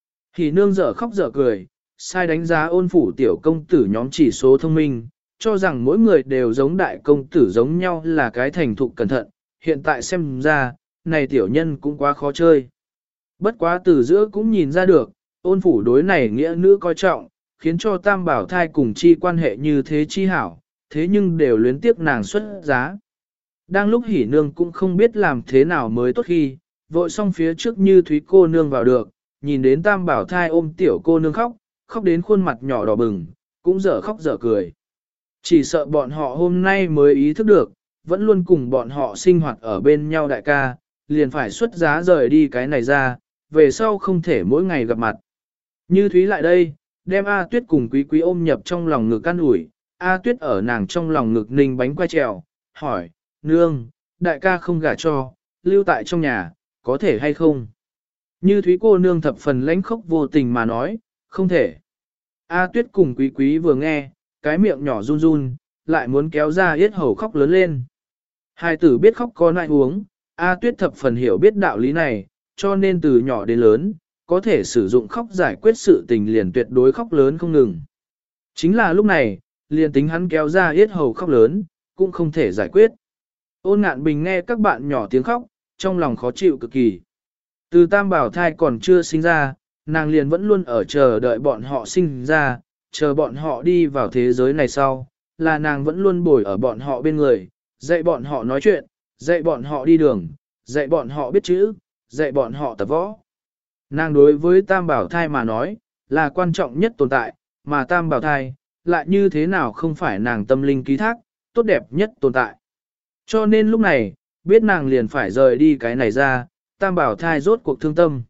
Hỉ nương dở khóc dở cười, sai đánh giá ôn phủ tiểu công tử nhóm chỉ số thông minh, cho rằng mỗi người đều giống đại công tử giống nhau là cái thành thục cẩn thận, hiện tại xem ra, này tiểu nhân cũng quá khó chơi. Bất quá từ giữa cũng nhìn ra được, ôn phủ đối này nghĩa nữ coi trọng, khiến cho tam bảo thai cùng chi quan hệ như thế chi hảo, thế nhưng đều luyến tiếc nàng xuất giá. Đang lúc hỉ nương cũng không biết làm thế nào mới tốt khi, vội xong phía trước như thúy cô nương vào được, nhìn đến tam bảo thai ôm tiểu cô nương khóc, khóc đến khuôn mặt nhỏ đỏ bừng, cũng dở khóc dở cười. Chỉ sợ bọn họ hôm nay mới ý thức được, vẫn luôn cùng bọn họ sinh hoạt ở bên nhau đại ca, liền phải xuất giá rời đi cái này ra, về sau không thể mỗi ngày gặp mặt. Như Thúy lại đây, đem A Tuyết cùng Quý Quý ôm nhập trong lòng ngực ăn ủi, A Tuyết ở nàng trong lòng ngực ninh bánh quay trèo, hỏi, nương, đại ca không gả cho, lưu tại trong nhà, có thể hay không? Như Thúy cô nương thập phần lãnh khốc vô tình mà nói, không thể. A Tuyết cùng Quý Quý vừa nghe, cái miệng nhỏ run run, lại muốn kéo ra yết hầu khóc lớn lên. Hai tử biết khóc có nại uống, A Tuyết thập phần hiểu biết đạo lý này, cho nên từ nhỏ đến lớn, có thể sử dụng khóc giải quyết sự tình liền tuyệt đối khóc lớn không ngừng. Chính là lúc này, liền tính hắn kéo ra yết hầu khóc lớn, cũng không thể giải quyết. Ôn Ngạn Bình nghe các bạn nhỏ tiếng khóc, trong lòng khó chịu cực kỳ. Từ tam bảo thai còn chưa sinh ra, nàng liền vẫn luôn ở chờ đợi bọn họ sinh ra, chờ bọn họ đi vào thế giới này sau, là nàng vẫn luôn bồi ở bọn họ bên người, dạy bọn họ nói chuyện, dạy bọn họ đi đường, dạy bọn họ biết chữ, dạy bọn họ tập võ. Nàng đối với tam bảo thai mà nói, là quan trọng nhất tồn tại, mà tam bảo thai, lại như thế nào không phải nàng tâm linh ký thác, tốt đẹp nhất tồn tại. Cho nên lúc này, biết nàng liền phải rời đi cái này ra, tam bảo thai rốt cuộc thương tâm.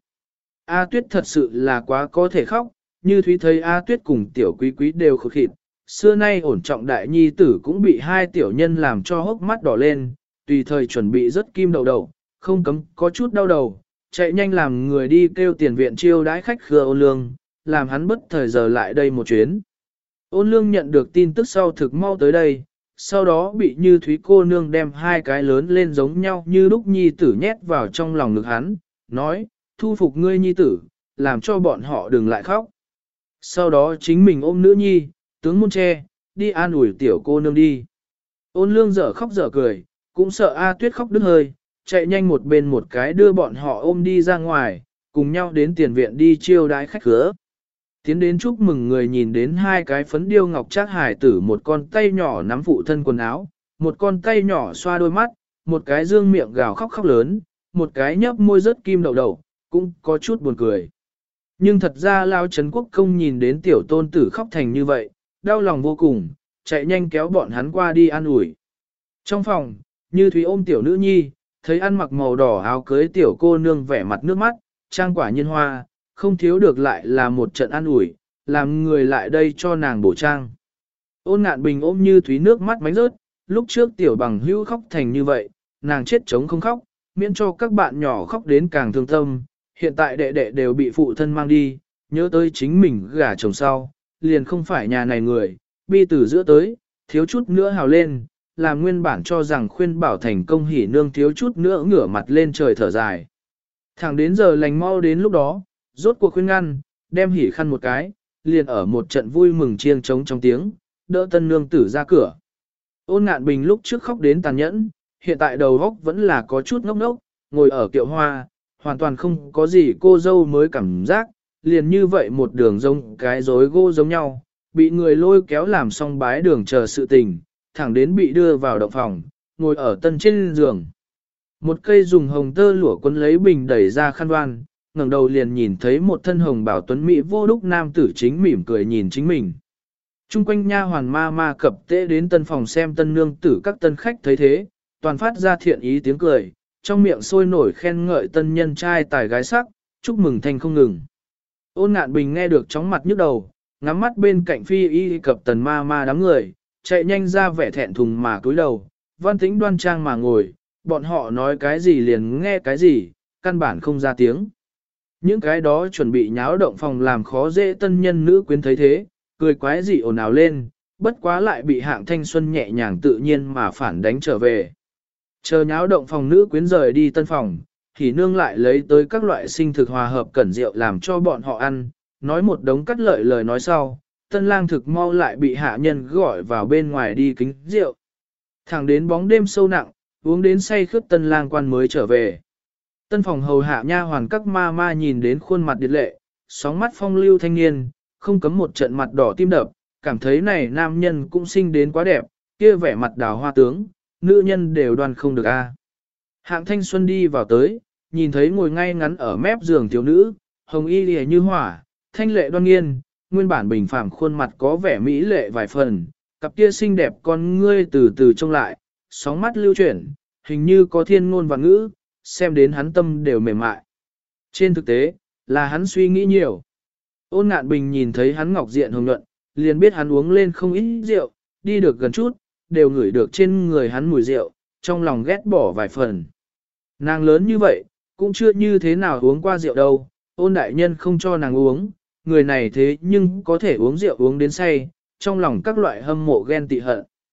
A Tuyết thật sự là quá có thể khóc, như Thúy thấy A Tuyết cùng tiểu quý quý đều khổ khịt, xưa nay ổn trọng đại nhi tử cũng bị hai tiểu nhân làm cho hốc mắt đỏ lên, tùy thời chuẩn bị rất kim đầu đầu, không cấm có chút đau đầu, chạy nhanh làm người đi kêu tiền viện chiêu đãi khách khứa Ôn Lương, làm hắn bất thời giờ lại đây một chuyến. Ôn Lương nhận được tin tức sau thực mau tới đây, sau đó bị Như Thúy cô nương đem hai cái lớn lên giống nhau như lúc nhi tử nhét vào trong lòng ngực hắn, nói, thu phục ngươi nhi tử, làm cho bọn họ đừng lại khóc. Sau đó chính mình ôm nữ nhi, tướng môn tre, đi an ủi tiểu cô nương đi. Ôn Lương dở khóc dở cười, cũng sợ A Tuyết khóc đứt hơi, chạy nhanh một bên một cái đưa bọn họ ôm đi ra ngoài, cùng nhau đến tiền viện đi chiêu đái khách khứa. Tiến đến chúc mừng người nhìn đến hai cái phấn điêu ngọc trác hải tử, một con tay nhỏ nắm phụ thân quần áo, một con tay nhỏ xoa đôi mắt, một cái dương miệng gào khóc khóc lớn, một cái nhấp môi rớt kim đậu đậu, cũng có chút buồn cười. Nhưng thật ra Lao Trấn Quốc Công nhìn đến tiểu tôn tử khóc thành như vậy, đau lòng vô cùng, chạy nhanh kéo bọn hắn qua đi an ủi. Trong phòng, Như Thúy ôm tiểu nữ nhi, thấy ăn mặc màu đỏ áo cưới tiểu cô nương vẻ mặt nước mắt, trang quả nhiên hoa, không thiếu được lại là một trận an ủi, làm người lại đây cho nàng bổ trang. Ôn Ngạn Bình ôm Như Thúy nước mắt bánh rớt, lúc trước tiểu bằng hữu khóc thành như vậy, nàng chết chống không khóc, miễn cho các bạn nhỏ khóc đến càng thương tâm, hiện tại đệ đệ đều bị phụ thân mang đi, nhớ tới chính mình gả chồng sau, liền không phải nhà này người, bi từ giữa tới, thiếu chút nữa hào lên, làm nguyên bản cho rằng khuyên bảo thành công hỉ nương thiếu chút nữa ngửa mặt lên trời thở dài. Thẳng đến giờ lành mau đến lúc đó, rốt cuộc khuyên ngăn, đem hỉ khăn một cái, liền ở một trận vui mừng chiêng trống trong tiếng, đỡ tân nương tử ra cửa. Ôn Ngạn Bình lúc trước khóc đến tàn nhẫn, hiện tại đầu óc vẫn là có chút ngốc ngốc, ngồi ở kiệu hoa, hoàn toàn không có gì cô dâu mới cảm giác, liền như vậy một đường giống cái rối gỗ giống nhau, bị người lôi kéo làm xong bái đường chờ sự tình, thẳng đến bị đưa vào động phòng, ngồi ở tân trên giường. Một cây dùng hồng tơ lụa quấn lấy bình đẩy ra khăn đoan, ngẩng đầu liền nhìn thấy một thân hồng bảo tuấn mỹ vô đúc nam tử chính mỉm cười nhìn chính mình. Trung quanh nha hoàn ma ma cập tễ đến tân phòng xem tân nương tử, các tân khách thấy thế, toàn phát ra thiện ý tiếng cười, trong miệng sôi nổi khen ngợi tân nhân trai tài gái sắc, chúc mừng thanh không ngừng. Ôn Ngạn Bình nghe được chóng mặt nhức đầu, ngắm mắt bên cạnh phi y cập tần ma ma đám người, chạy nhanh ra vẻ thẹn thùng mà cúi đầu, văn tĩnh đoan trang mà ngồi, bọn họ nói cái gì liền nghe cái gì, căn bản không ra tiếng. Những cái đó chuẩn bị nháo động phòng làm khó dễ tân nhân nữ quyến thấy thế, cười quái dị ồn ào lên, bất quá lại bị Hạng Thanh Xuân nhẹ nhàng tự nhiên mà phản đánh trở về. Chờ nháo động phòng nữ quyến rời đi tân phòng, thì nương lại lấy tới các loại sinh thực hòa hợp cẩn rượu làm cho bọn họ ăn, nói một đống cắt lợi lời nói sau, tân lang thực mau lại bị hạ nhân gọi vào bên ngoài đi kính rượu. Thẳng đến bóng đêm sâu nặng, uống đến say khướt tân lang quan mới trở về. Tân phòng hầu hạ nha hoàn các ma ma nhìn đến khuôn mặt điệt lệ, sóng mắt phong lưu thanh niên, không cấm một trận mặt đỏ tim đập, cảm thấy này nam nhân cũng xinh đến quá đẹp, kia vẻ mặt đào hoa tướng, nữ nhân đều đoan không được a. Hạng Thanh Xuân đi vào tới, nhìn thấy ngồi ngay ngắn ở mép giường thiếu nữ, hồng y lìa như hỏa, thanh lệ đoan nghiên, nguyên bản bình phàm khuôn mặt có vẻ mỹ lệ vài phần, cặp kia xinh đẹp con ngươi từ từ trông lại, sóng mắt lưu chuyển, hình như có thiên ngôn và ngữ, xem đến hắn tâm đều mềm mại. Trên thực tế, là hắn suy nghĩ nhiều. Ôn Ngạn Bình nhìn thấy hắn ngọc diện hồng nhuận, liền biết hắn uống lên không ít rượu, đi được gần chút, đều ngửi được trên người hắn mùi rượu, trong lòng ghét bỏ vài phần. Nàng lớn như vậy, cũng chưa như thế nào uống qua rượu đâu, Ôn đại nhân không cho nàng uống, người này thế nhưng có thể uống rượu uống đến say, trong lòng các loại hâm mộ ghen tị hận.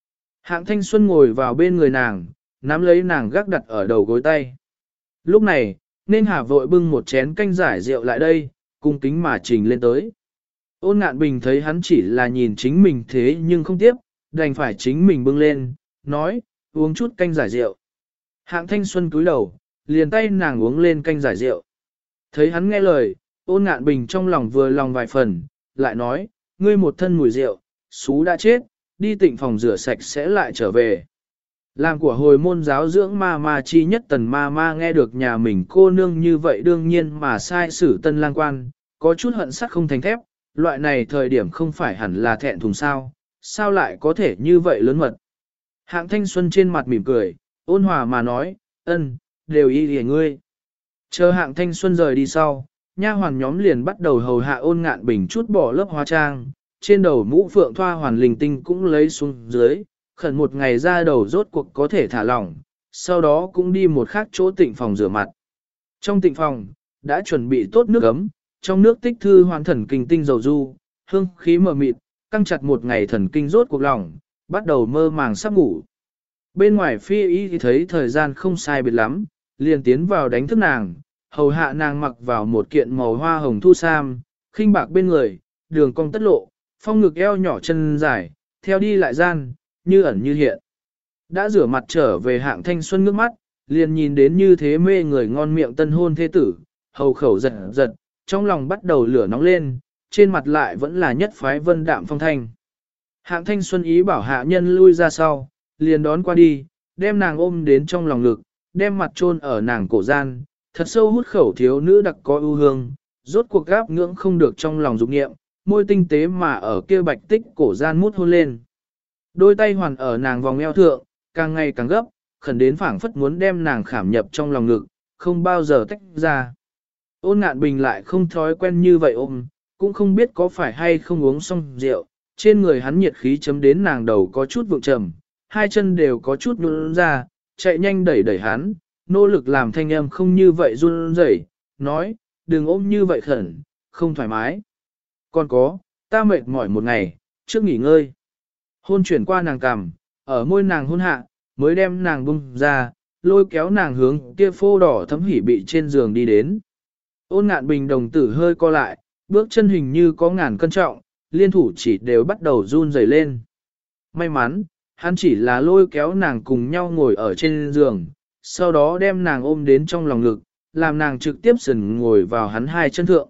Hạng Thanh Xuân ngồi vào bên người nàng, nắm lấy nàng gác đặt ở đầu gối tay. Lúc này, nên Hà vội bưng một chén canh giải rượu lại đây, cung kính mà trình lên tới. Ôn Ngạn Bình thấy hắn chỉ là nhìn chính mình thế nhưng không tiếp, đành phải chính mình bưng lên, nói, uống chút canh giải rượu. Hạng Thanh Xuân cúi đầu, liền tay nàng uống lên canh giải rượu. Thấy hắn nghe lời, Ôn Ngạn Bình trong lòng vừa lòng vài phần, lại nói, ngươi một thân mùi rượu, xú đã chết, đi tịnh phòng rửa sạch sẽ lại trở về. Làm của hồi môn giáo dưỡng ma ma chi nhất Tần ma ma nghe được nhà mình cô nương như vậy đương nhiên mà sai xử Tân lang quan, có chút hận sắt không thành thép, loại này thời điểm không phải hẳn là thẹn thùng sao lại có thể như vậy lớn mật. Hạng Thanh Xuân trên mặt mỉm cười, ôn hòa mà nói, ân, đều y lìa ngươi. Chờ Hạng Thanh Xuân rời đi sau, nha hoàn nhóm liền bắt đầu hầu hạ Ôn Ngạn Bình chút bỏ lớp hóa trang, trên đầu mũ phượng thoa hoàn linh tinh cũng lấy xuống dưới, khẩn một ngày ra đầu rốt cuộc có thể thả lỏng, sau đó cũng đi một khác chỗ tịnh phòng rửa mặt. Trong tịnh phòng, đã chuẩn bị tốt nước ấm, trong nước tích thư hoàn thần kinh tinh dầu du, hương khí mờ mịt, căng chặt một ngày thần kinh rốt cuộc lỏng, bắt đầu mơ màng sắp ngủ. Bên ngoài phi y thì thấy thời gian không sai biệt lắm, liền tiến vào đánh thức nàng, hầu hạ nàng mặc vào một kiện màu hoa hồng thu sam, khinh bạc bên người, đường cong tất lộ, phong ngực eo nhỏ chân dài, theo đi lại gian, như ẩn như hiện. Đã rửa mặt trở về Hạng Thanh Xuân ngước mắt, liền nhìn đến như thế mê người ngon miệng tân hôn thế tử, hầu khẩu giật giật, trong lòng bắt đầu lửa nóng lên, trên mặt lại vẫn là nhất phái vân đạm phong thanh. Hạng Thanh Xuân ý bảo hạ nhân lui ra sau, liền đón qua đi, đem nàng ôm đến trong lòng ngực, đem mặt chôn ở nàng cổ gian, thật sâu hút khẩu thiếu nữ đặc có ưu hương, rốt cuộc gáp ngưỡng không được trong lòng dục nghiệm, môi tinh tế mà ở kia bạch tích cổ gian mút hôn lên. Đôi tay hoàn ở nàng vòng eo thượng, càng ngày càng gấp, khẩn đến phảng phất muốn đem nàng khảm nhập trong lòng ngực, không bao giờ tách ra. Ôn Ngạn Bình lại không thói quen như vậy ôm, cũng không biết có phải hay không uống xong rượu, trên người hắn nhiệt khí chấm đến nàng đầu có chút vượng trầm, hai chân đều có chút nhũn ra, chạy nhanh đẩy đẩy hắn, nỗ lực làm thanh âm không như vậy run rẩy, nói, đừng ôm như vậy khẩn, không thoải mái. Còn có, ta mệt mỏi một ngày, trước nghỉ ngơi. Hôn chuyển qua nàng cằm, ở môi nàng hôn hạ, mới đem nàng bung ra, lôi kéo nàng hướng kia phô đỏ thấm hỉ bị trên giường đi đến. Ôn Ngạn Bình đồng tử hơi co lại, bước chân hình như có ngàn cân trọng, liên thủ chỉ đều bắt đầu run rẩy lên. May mắn, hắn chỉ là lôi kéo nàng cùng nhau ngồi ở trên giường, sau đó đem nàng ôm đến trong lòng ngực, làm nàng trực tiếp sần ngồi vào hắn hai chân thượng.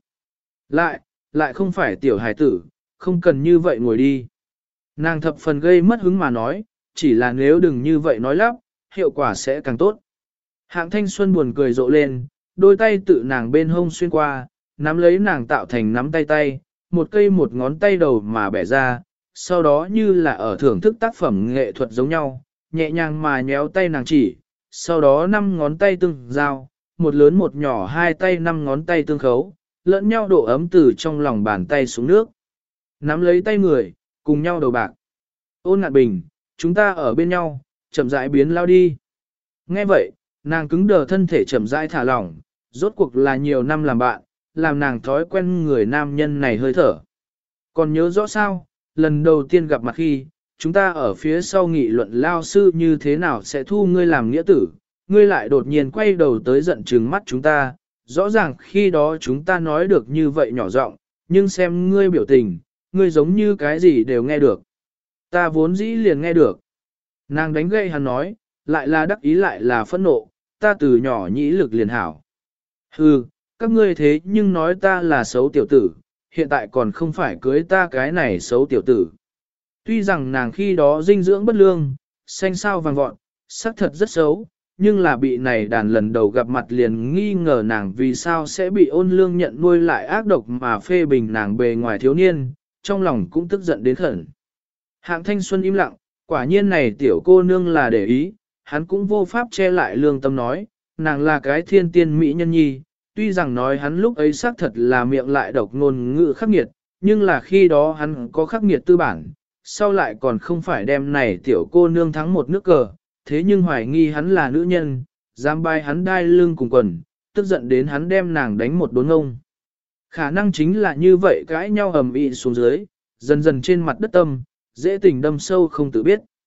Lại không phải tiểu hài tử, không cần như vậy ngồi đi. Nàng thập phần gây mất hứng mà nói, chỉ là nếu đừng như vậy nói lắp, hiệu quả sẽ càng tốt. Hạng Thanh Xuân buồn cười rộ lên, đôi tay tự nàng bên hông xuyên qua, nắm lấy nàng tạo thành nắm tay tay, một cây một ngón tay đầu mà bẻ ra, sau đó như là ở thưởng thức tác phẩm nghệ thuật giống nhau, nhẹ nhàng mà nhéo tay nàng chỉ, sau đó 5 ngón tay tương giao, một lớn một nhỏ hai tay 5 ngón tay tương khấu, lẫn nhau độ ấm từ trong lòng bàn tay xuống nước. Nắm lấy tay người, cùng nhau đầu bạc. Ôn Ngạn Bình, chúng ta ở bên nhau, chậm rãi biến lao đi. Nghe vậy, nàng cứng đờ thân thể chậm rãi thả lỏng, rốt cuộc là nhiều năm làm bạn, làm nàng thói quen người nam nhân này hơi thở. Còn nhớ rõ sao, lần đầu tiên gặp mặt khi, chúng ta ở phía sau nghị luận lao sư như thế nào sẽ thu ngươi làm nghĩa tử, ngươi lại đột nhiên quay đầu tới giận trừng mắt chúng ta, rõ ràng khi đó chúng ta nói được như vậy nhỏ giọng, nhưng xem ngươi biểu tình, ngươi giống như cái gì đều nghe được. Ta vốn dĩ liền nghe được. Nàng đánh gậy hắn nói, lại là đắc ý lại là phẫn nộ, ta từ nhỏ nhĩ lực liền hảo. Hừ, các ngươi thế nhưng nói ta là xấu tiểu tử, hiện tại còn không phải cưới ta cái này xấu tiểu tử. Tuy rằng nàng khi đó dinh dưỡng bất lương, xanh sao vàng vọt, sắc thật rất xấu, nhưng là bị này đàn lần đầu gặp mặt liền nghi ngờ nàng vì sao sẽ bị Ôn Lương nhận nuôi lại ác độc mà phê bình nàng bề ngoài thiếu niên, trong lòng cũng tức giận đến khẩn. Hạng Thanh Xuân im lặng, quả nhiên này tiểu cô nương là để ý, hắn cũng vô pháp che lại lương tâm nói, nàng là cái thiên tiên mỹ nhân nhi, tuy rằng nói hắn lúc ấy xác thật là miệng lại độc ngôn ngữ khắc nghiệt, nhưng là khi đó hắn có khắc nghiệt tư bản, sau lại còn không phải đem này tiểu cô nương thắng một nước cờ, thế nhưng hoài nghi hắn là nữ nhân, dám bay hắn đai lưng cùng quần, tức giận đến hắn đem nàng đánh một đốn ngông. Khả năng chính là như vậy cãi nhau ầm ĩ xuống dưới, dần dần trên mặt đất tâm, dễ tình đâm sâu không tự biết.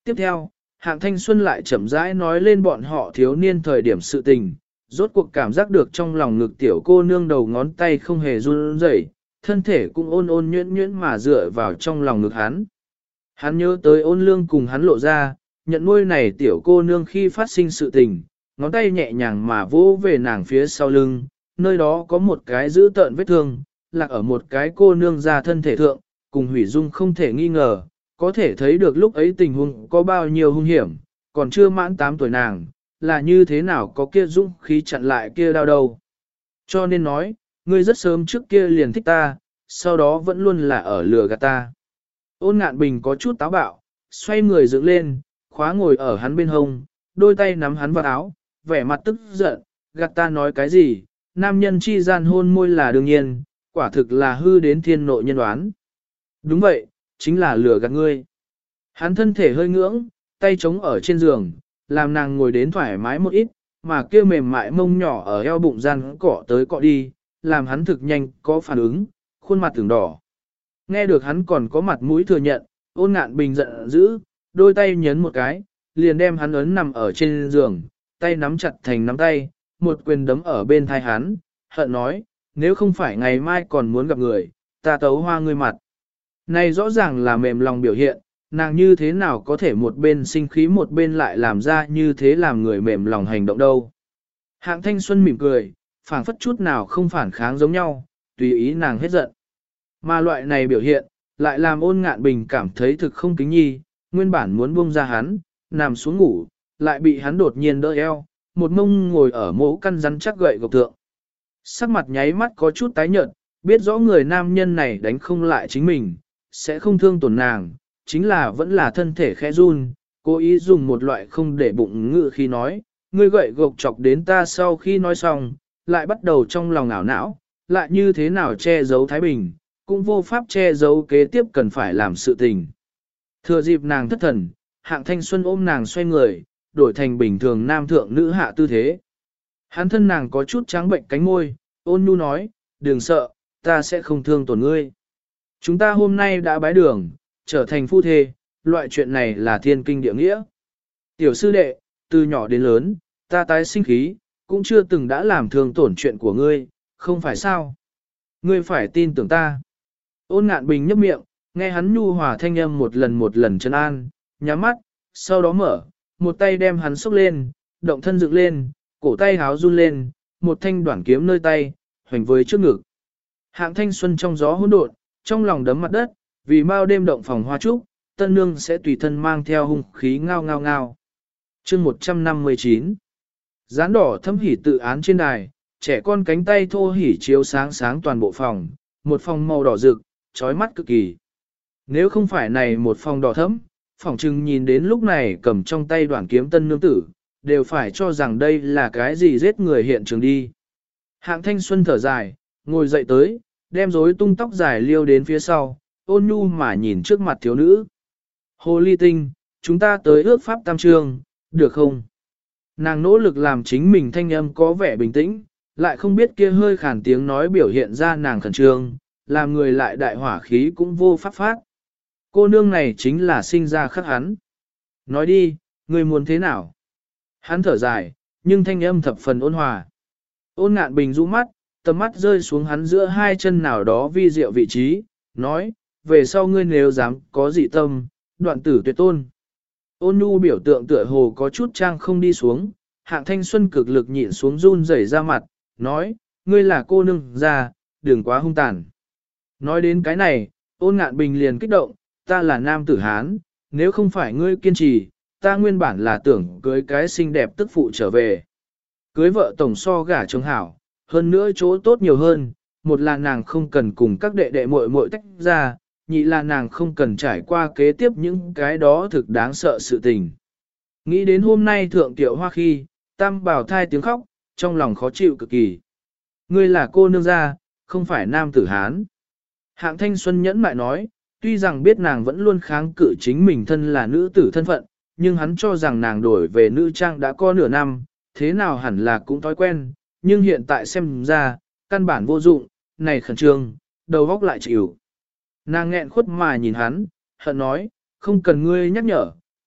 Tiếp theo, Hạng Thanh Xuân lại chậm rãi nói lên bọn họ thiếu niên thời điểm sự tình, rốt cuộc cảm giác được trong lòng ngực tiểu cô nương đầu ngón tay không hề run rẩy, thân thể cũng ôn ôn nhuyễn nhuyễn mà dựa vào trong lòng ngực hắn. Hắn nhớ tới ôn lương cùng hắn lộ ra, nhận nuôi này tiểu cô nương khi phát sinh sự tình, ngón tay nhẹ nhàng mà vỗ về nàng phía sau lưng, nơi đó có một cái dữ tợn vết thương, lạc ở một cái cô nương ra thân thể thượng, cùng hủy dung không thể nghi ngờ, có thể thấy được lúc ấy tình huống có bao nhiêu hung hiểm, còn chưa mãn 8 tuổi nàng, là như thế nào có kia dũng khí chặn lại kia đau đầu. Cho nên nói, ngươi rất sớm trước kia liền thích ta, sau đó vẫn luôn là ở lừa gạt ta. Ôn Ngạn Bình có chút táo bạo, xoay người dựng lên, khóa ngồi ở hắn bên hông, đôi tay nắm hắn vào áo, vẻ mặt tức giận, gạt ta nói cái gì, nam nhân chi gian hôn môi là đương nhiên, quả thực là hư đến thiên nội nhân đoán. Đúng vậy, chính là lừa gạt ngươi. Hắn thân thể hơi ngưỡng, tay chống ở trên giường, làm nàng ngồi đến thoải mái một ít, mà kia mềm mại mông nhỏ ở eo bụng gian cọ tới cọ đi, làm hắn thực nhanh có phản ứng, khuôn mặt tưởng đỏ. Nghe được hắn còn có mặt mũi thừa nhận, Ôn Ngạn Bình giận dữ, đôi tay nhấn một cái, liền đem hắn ấn nằm ở trên giường, tay nắm chặt thành nắm tay, một quyền đấm ở bên thai hắn, hận nói, nếu không phải ngày mai còn muốn gặp người, ta tấu hoa ngươi mặt. Này rõ ràng là mềm lòng biểu hiện, nàng như thế nào có thể một bên sinh khí một bên lại làm ra như thế làm người mềm lòng hành động đâu. Hạng Thanh Xuân mỉm cười, phảng phất chút nào không phản kháng giống nhau, tùy ý nàng hết giận. Mà loại này biểu hiện, lại làm Ôn Ngạn Bình cảm thấy thực không kính nhi, nguyên bản muốn buông ra hắn, nằm xuống ngủ, lại bị hắn đột nhiên đỡ eo, một mông ngồi ở mỗ căn rắn chắc gậy gộc thượng. Sắc mặt nháy mắt có chút tái nhợt, biết rõ người nam nhân này đánh không lại chính mình, sẽ không thương tổn nàng, chính là vẫn là thân thể khẽ run, cố ý dùng một loại không để bụng ngự khi nói, ngươi gậy gộc chọc đến ta sau khi nói xong, lại bắt đầu trong lòng ảo não, lại như thế nào che giấu Thái Bình, cũng vô pháp che giấu kế tiếp cần phải làm sự tình. Thừa dịp nàng thất thần, Hạng Thanh Xuân ôm nàng xoay người, đổi thành bình thường nam thượng nữ hạ tư thế. Hắn thân nàng có chút trắng bệnh cánh môi, ôn nhu nói, đừng sợ, ta sẽ không thương tổn ngươi. Chúng ta hôm nay đã bái đường, trở thành phu thê, loại chuyện này là thiên kinh địa nghĩa. Tiểu sư đệ, từ nhỏ đến lớn, ta tái sinh khí, cũng chưa từng đã làm thương tổn chuyện của ngươi, không phải sao? Ngươi phải tin tưởng ta. Ôn Ngạn Bình nhấp miệng, nghe hắn nhu hòa thanh âm một lần trấn an, nhắm mắt, sau đó mở, một tay đem hắn xốc lên, động thân dựng lên, cổ tay háo run lên, một thanh đoản kiếm nơi tay, hoành với trước ngực. Hạng Thanh Xuân trong gió hỗn độn, trong lòng đấm mặt đất, vì mau đêm động phòng hoa trúc, tân nương sẽ tùy thân mang theo hung khí ngao ngao ngao. Chương 159 Dán đỏ thâm hỉ tự án trên đài, trẻ con cánh tay thô hỉ chiếu sáng sáng toàn bộ phòng, một phòng màu đỏ rực, chói mắt cực kỳ. Nếu không phải này một phòng đỏ thẫm, phỏng chừng nhìn đến lúc này cầm trong tay đoạn kiếm tân nương tử, đều phải cho rằng đây là cái gì giết người hiện trường đi. Hạng Thanh Xuân thở dài, ngồi dậy tới, đem rối tung tóc dài liêu đến phía sau, ôn nhu mà nhìn trước mặt thiếu nữ. Hồ ly tinh, chúng ta tới ước pháp tam trương, được không? Nàng nỗ lực làm chính mình thanh âm có vẻ bình tĩnh, lại không biết kia hơi khàn tiếng nói biểu hiện ra nàng khẩn trương, làm người lại đại hỏa khí cũng vô pháp phát. Cô nương này chính là sinh ra khắc hắn. Nói đi, người muốn thế nào? Hắn thở dài, nhưng thanh âm thập phần ôn hòa. Ôn Ngạn Bình rũ mắt, tầm mắt rơi xuống hắn giữa hai chân nào đó vi diệu vị trí, nói, về sau ngươi nếu dám có dị tâm, đoạn tử tuyệt tôn. Ôn nhu biểu tượng tựa hồ có chút trang không đi xuống, Hạng Thanh Xuân cực lực nhịn xuống run rẩy ra mặt, nói, ngươi là cô nương già, đừng quá hung tàn. Nói đến cái này, Ôn Ngạn Bình liền kích động, ta là nam tử Hán, nếu không phải ngươi kiên trì, ta nguyên bản là tưởng cưới cái xinh đẹp tức phụ trở về. Cưới vợ tổng so gả chồng hảo, hơn nữa chỗ tốt nhiều hơn, một là nàng không cần cùng các đệ đệ muội muội tách ra, nhị là nàng không cần trải qua kế tiếp những cái đó thực đáng sợ sự tình. Nghĩ đến hôm nay thượng tiểu hoa khi, tam bảo thai tiếng khóc, trong lòng khó chịu cực kỳ. Ngươi là cô nương gia, không phải nam tử Hán. Hạng Thanh Xuân nhẫn mại nói, tuy rằng biết nàng vẫn luôn kháng cự chính mình thân là nữ tử thân phận, nhưng hắn cho rằng nàng đổi về nữ trang đã có nửa năm, thế nào hẳn là cũng thói quen, nhưng hiện tại xem ra, căn bản vô dụng, này khẩn trương, đầu góc lại chịu. Nàng nghẹn khuất mà nhìn hắn, hận nói, không cần ngươi nhắc nhở,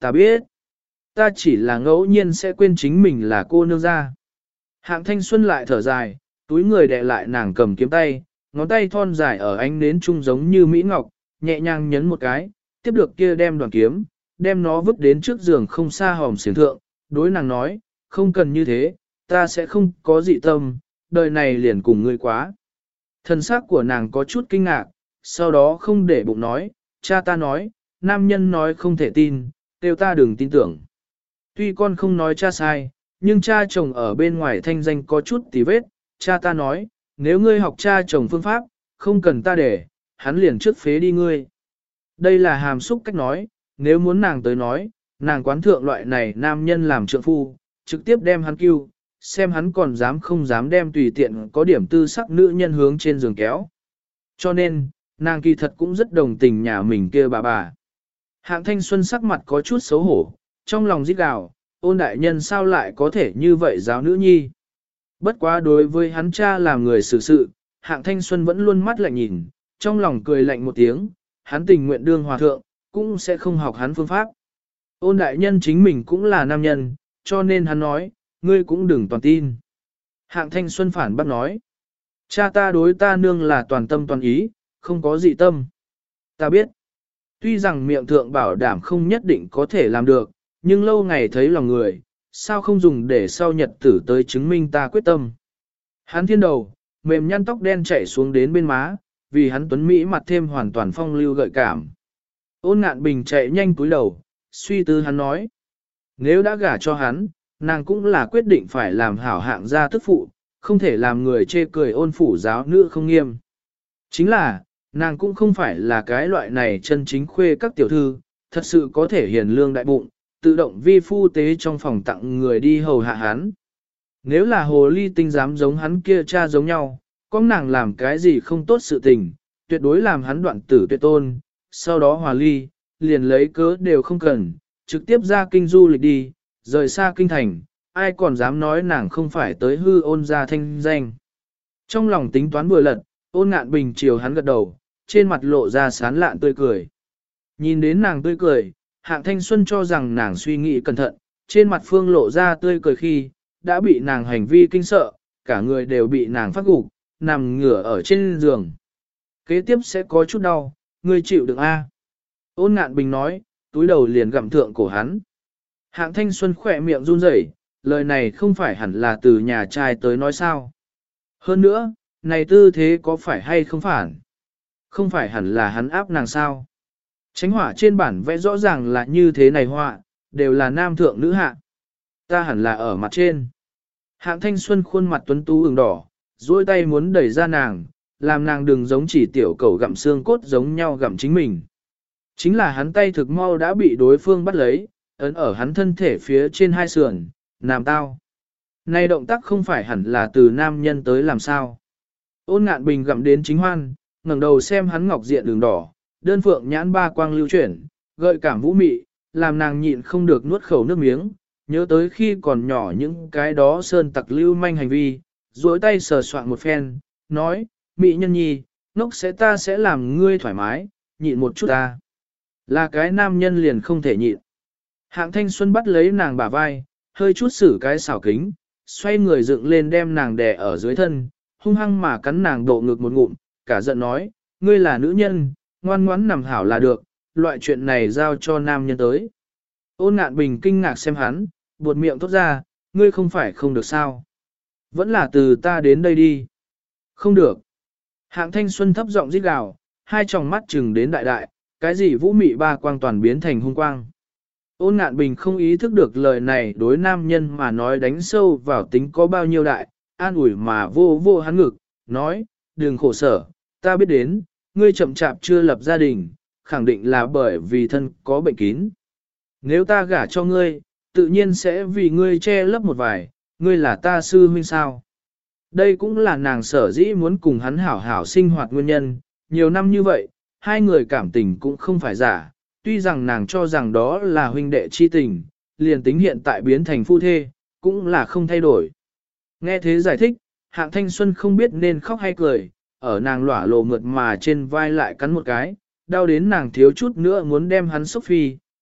ta biết. Ta chỉ là ngẫu nhiên sẽ quên chính mình là cô nương gia. Hạng thanh xuân lại thở dài, túi người đè lại nàng cầm kiếm tay, ngón tay thon dài ở ánh nến trung giống như mỹ ngọc, nhẹ nhàng nhấn một cái, tiếp được kia đem đoàn kiếm, đem nó vứt đến trước giường không xa hòm xiển thượng, đối nàng nói, không cần như thế, ta sẽ không có dị tâm, đời này liền cùng ngươi quá. Thần sắc của nàng có chút kinh ngạc, sau đó không để bụng nói, cha ta nói, nam nhân nói không thể tin, kêu ta đừng tin tưởng. Tuy con không nói cha sai, nhưng cha chồng ở bên ngoài thanh danh có chút tì vết, cha ta nói, nếu ngươi học cha chồng phương pháp, không cần ta để, hắn liền trước phế đi ngươi. Đây là hàm xúc cách nói, nếu muốn nàng tới nói, nàng quán thượng loại này nam nhân làm trượng phu, trực tiếp đem hắn cứu, xem hắn còn dám không dám đem tùy tiện có điểm tư sắc nữ nhân hướng trên giường kéo. Cho nên, nàng kỳ thật cũng rất đồng tình nhà mình kia bà. Hạng thanh xuân sắc mặt có chút xấu hổ, trong lòng rít gào, ôn đại nhân sao lại có thể như vậy giáo nữ nhi. Bất quá đối với hắn cha làm người xử sự, hạng thanh xuân vẫn luôn mắt lạnh nhìn, trong lòng cười lạnh một tiếng, hắn tình nguyện đương hòa thượng, cũng sẽ không học hắn phương pháp. Ôn đại nhân chính mình cũng là nam nhân, cho nên hắn nói, ngươi cũng đừng toàn tin. Hạng thanh xuân phản bác nói, cha ta đối ta nương là toàn tâm toàn ý, không có dị tâm. Ta biết, tuy rằng miệng thượng bảo đảm không nhất định có thể làm được, nhưng lâu ngày thấy lòng người, sao không dùng để sau nhật tử tới chứng minh ta quyết tâm. Hắn thiên đầu, mềm nhăn tóc đen chảy xuống đến bên má, vì hắn tuấn Mỹ mặt thêm hoàn toàn phong lưu gợi cảm. Ôn ngạn bình chạy nhanh cúi đầu, suy tư hắn nói. Nếu đã gả cho hắn, nàng cũng là quyết định phải làm hảo hạng gia tức phụ, không thể làm người chê cười ôn phủ giáo nữ không nghiêm. Chính là, nàng cũng không phải là cái loại này chân chính khuê các tiểu thư, thật sự có thể hiền lương đại bụng, tự động vi phu tế trong phòng tặng người đi hầu hạ hắn. Nếu là hồ ly tinh dám giống hắn kia cha giống nhau, có nàng làm cái gì không tốt sự tình, tuyệt đối làm hắn đoạn tử tuyệt tôn, sau đó hòa ly, liền lấy cớ đều không cần, trực tiếp ra kinh du lịch đi, rời xa kinh thành, ai còn dám nói nàng không phải tới hư ôn ra thanh danh. Trong lòng tính toán vừa lật, ôn ngạn bình chiều hắn gật đầu, trên mặt lộ ra sán lạn tươi cười. Nhìn đến nàng tươi cười, hạng thanh xuân cho rằng nàng suy nghĩ cẩn thận, trên mặt phương lộ ra tươi cười khi, đã bị nàng hành vi kinh sợ, cả người đều bị nàng phát gục, nằm ngửa ở trên giường. Kế tiếp sẽ có chút đau, ngươi chịu được a? Ôn ngạn bình nói, túi đầu liền gặm thượng cổ hắn. Hạng thanh xuân khỏe miệng run rẩy, lời này không phải hẳn là từ nhà trai tới nói sao. Hơn nữa, này tư thế có phải hay không phản? Không phải hẳn là hắn áp nàng sao? Tránh hỏa trên bản vẽ rõ ràng là như thế này họa, đều là nam thượng nữ hạ. Ta hẳn là ở mặt trên. Hạng thanh xuân khuôn mặt tuấn tú ửng đỏ, duỗi tay muốn đẩy ra nàng, làm nàng đừng giống chỉ tiểu cầu gặm xương cốt giống nhau gặm chính mình. Chính là hắn tay thực mau đã bị đối phương bắt lấy, ấn ở hắn thân thể phía trên hai sườn, làm tao. Này động tác không phải hẳn là từ nam nhân tới làm sao. Ôn ngạn bình gặm đến chính hoan, ngẩng đầu xem hắn ngọc diện đường đỏ, đơn phượng nhãn ba quang lưu chuyển, gợi cảm vũ mị, làm nàng nhịn không được nuốt khẩu nước miếng, nhớ tới khi còn nhỏ những cái đó sơn tặc lưu manh hành vi, duỗi tay sờ soạn một phen, nói, mị nhân nhi, ngốc ta sẽ làm ngươi thoải mái, nhịn một chút ta. Là cái nam nhân liền không thể nhịn. Hạng thanh xuân bắt lấy nàng bả vai, hơi chút xử cái xảo kính, xoay người dựng lên đem nàng đè ở dưới thân, hung hăng mà cắn nàng độ ngực một ngụm, cả giận nói, ngươi là nữ nhân, ngoan ngoãn nằm hảo là được, loại chuyện này giao cho nam nhân tới. Ôn ngạn bình kinh ngạc xem hắn, buột miệng thốt ra, ngươi không phải không được sao. Vẫn là từ ta đến đây đi. Không được. Hạng thanh xuân thấp giọng rít gào, hai tròng mắt chừng đến đại đại, cái gì vũ mị ba quang toàn biến thành hung quang. Ôn ngạn bình không ý thức được lời này đối nam nhân mà nói đánh sâu vào tính có bao nhiêu đại, an ủi mà vô vô hắn ngực, nói, đừng khổ sở, ta biết đến, ngươi chậm chạp chưa lập gia đình, khẳng định là bởi vì thân có bệnh kín. Nếu ta gả cho ngươi, tự nhiên sẽ vì ngươi che lấp một vài, ngươi là ta sư huynh sao. Đây cũng là nàng sở dĩ muốn cùng hắn hảo hảo sinh hoạt nguyên nhân, nhiều năm như vậy, hai người cảm tình cũng không phải giả, tuy rằng nàng cho rằng đó là huynh đệ chi tình, liền tính hiện tại biến thành phu thê, cũng là không thay đổi. Nghe thế giải thích, hạng thanh xuân không biết nên khóc hay cười, ở nàng lỏa lộ mượt mà trên vai lại cắn một cái, đau đến nàng thiếu chút nữa muốn đem hắn xúc phi,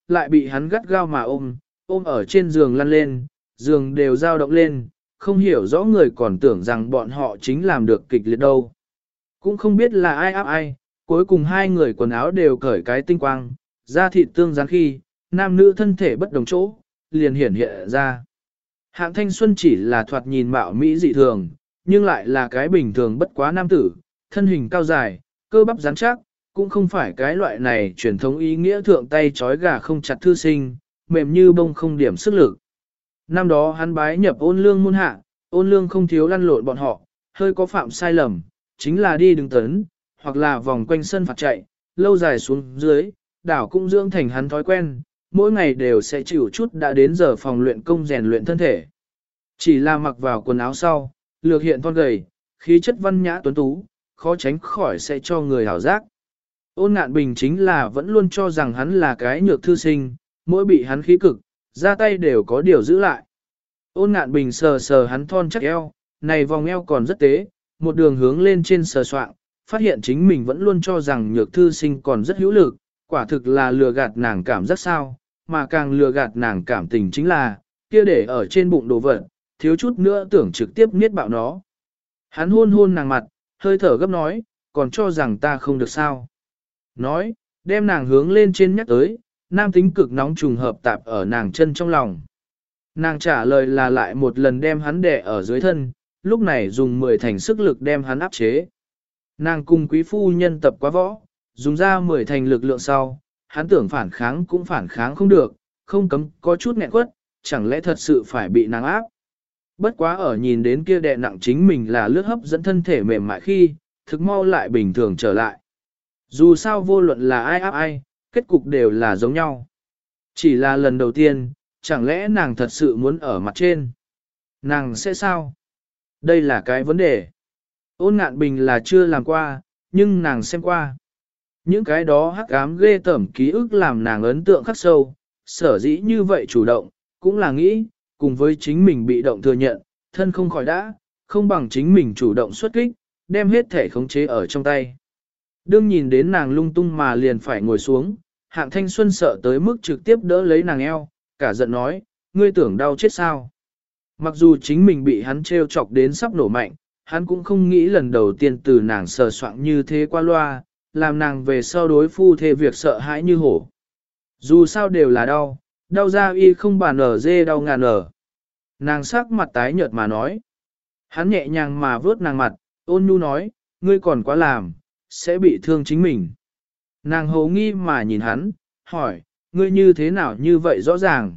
lại bị hắn gắt gao mà ôm ở trên giường lăn lên, giường đều dao động lên, không hiểu rõ người còn tưởng rằng bọn họ chính làm được kịch liệt đâu. Cũng không biết là ai áp ai, cuối cùng hai người quần áo đều cởi cái tinh quang, da thịt tương dán khi, nam nữ thân thể bất đồng chỗ, liền hiển hiện ra. Hạng Thanh Xuân chỉ là thoạt nhìn mạo mỹ dị thường, nhưng lại là cái bình thường bất quá nam tử, thân hình cao dài, cơ bắp rắn chắc, cũng không phải cái loại này truyền thống ý nghĩa thượng tay trói gà không chặt thư sinh, mềm như bông không điểm sức lực. Năm đó hắn bái nhập Ôn Lương môn hạ, Ôn Lương không thiếu lăn lộn bọn họ, hơi có phạm sai lầm, chính là đi đứng tấn, hoặc là vòng quanh sân phạt chạy, lâu dài xuống dưới, đảo cũng dưỡng thành hắn thói quen, mỗi ngày đều sẽ chịu chút đã đến giờ phòng luyện công rèn luyện thân thể. Chỉ là mặc vào quần áo sau, lược hiện thon gầy, khí chất văn nhã tuấn tú, khó tránh khỏi sẽ cho người hảo giác. Ôn Ngạn Bình chính là vẫn luôn cho rằng hắn là cái nhược thư sinh, mỗi bị hắn khí cực, ra tay đều có điều giữ lại. Ôn Ngạn Bình sờ sờ hắn thon chắc eo, này vòng eo còn rất tế, một đường hướng lên trên sờ soạng, phát hiện chính mình vẫn luôn cho rằng nhược thư sinh còn rất hữu lực, quả thực là lừa gạt nàng cảm giác sao, mà càng lừa gạt nàng cảm tình chính là, kia để ở trên bụng đồ vật, thiếu chút nữa tưởng trực tiếp niết bạo nó. Hắn hôn hôn nàng mặt, hơi thở gấp nói, còn cho rằng ta không được sao. Nói, đem nàng hướng lên trên nhắc tới, nam tính cực nóng trùng hợp tạp ở nàng chân trong lòng. Nàng trả lời là lại một lần đem hắn đè ở dưới thân, lúc này dùng 10 thành sức lực đem hắn áp chế. Nàng cùng quý phu nhân tập quá võ, dùng ra 10 thành lực lượng sau, hắn tưởng phản kháng cũng phản kháng không được, không cấm có chút nghẹn quất, chẳng lẽ thật sự phải bị nàng áp. Bất quá ở nhìn đến kia đè nặng chính mình là lướt hấp dẫn thân thể mềm mại khi, thực mau lại bình thường trở lại. Dù sao vô luận là ai áp ai, kết cục đều là giống nhau. Chỉ là lần đầu tiên, chẳng lẽ nàng thật sự muốn ở mặt trên? Nàng sẽ sao? Đây là cái vấn đề. Ôn Ngạn Bình là chưa làm qua, nhưng nàng xem qua. Những cái đó hắc ám ghê tởm ký ức làm nàng ấn tượng khắc sâu, sở dĩ như vậy chủ động, cũng là nghĩ, cùng với chính mình bị động thừa nhận, thân không khỏi đã, không bằng chính mình chủ động xuất kích, đem hết thể khống chế ở trong tay. Đương nhìn đến nàng lung tung mà liền phải ngồi xuống, Hạng Thanh Xuân sợ tới mức trực tiếp đỡ lấy nàng eo, cả giận nói, ngươi tưởng đau chết sao. Mặc dù chính mình bị hắn trêu chọc đến sắp nổ mạnh, hắn cũng không nghĩ lần đầu tiên từ nàng sờ soạng như thế qua loa, làm nàng về sau đối phu thê việc sợ hãi như hổ. Dù sao đều là đau, đau ra y không bàn ở dê đau ngàn ở. Nàng sắc mặt tái nhợt mà nói. Hắn nhẹ nhàng mà vớt nàng mặt, ôn nhu nói, ngươi còn quá làm, sẽ bị thương chính mình. Nàng hầu nghi mà nhìn hắn, hỏi, ngươi như thế nào như vậy rõ ràng?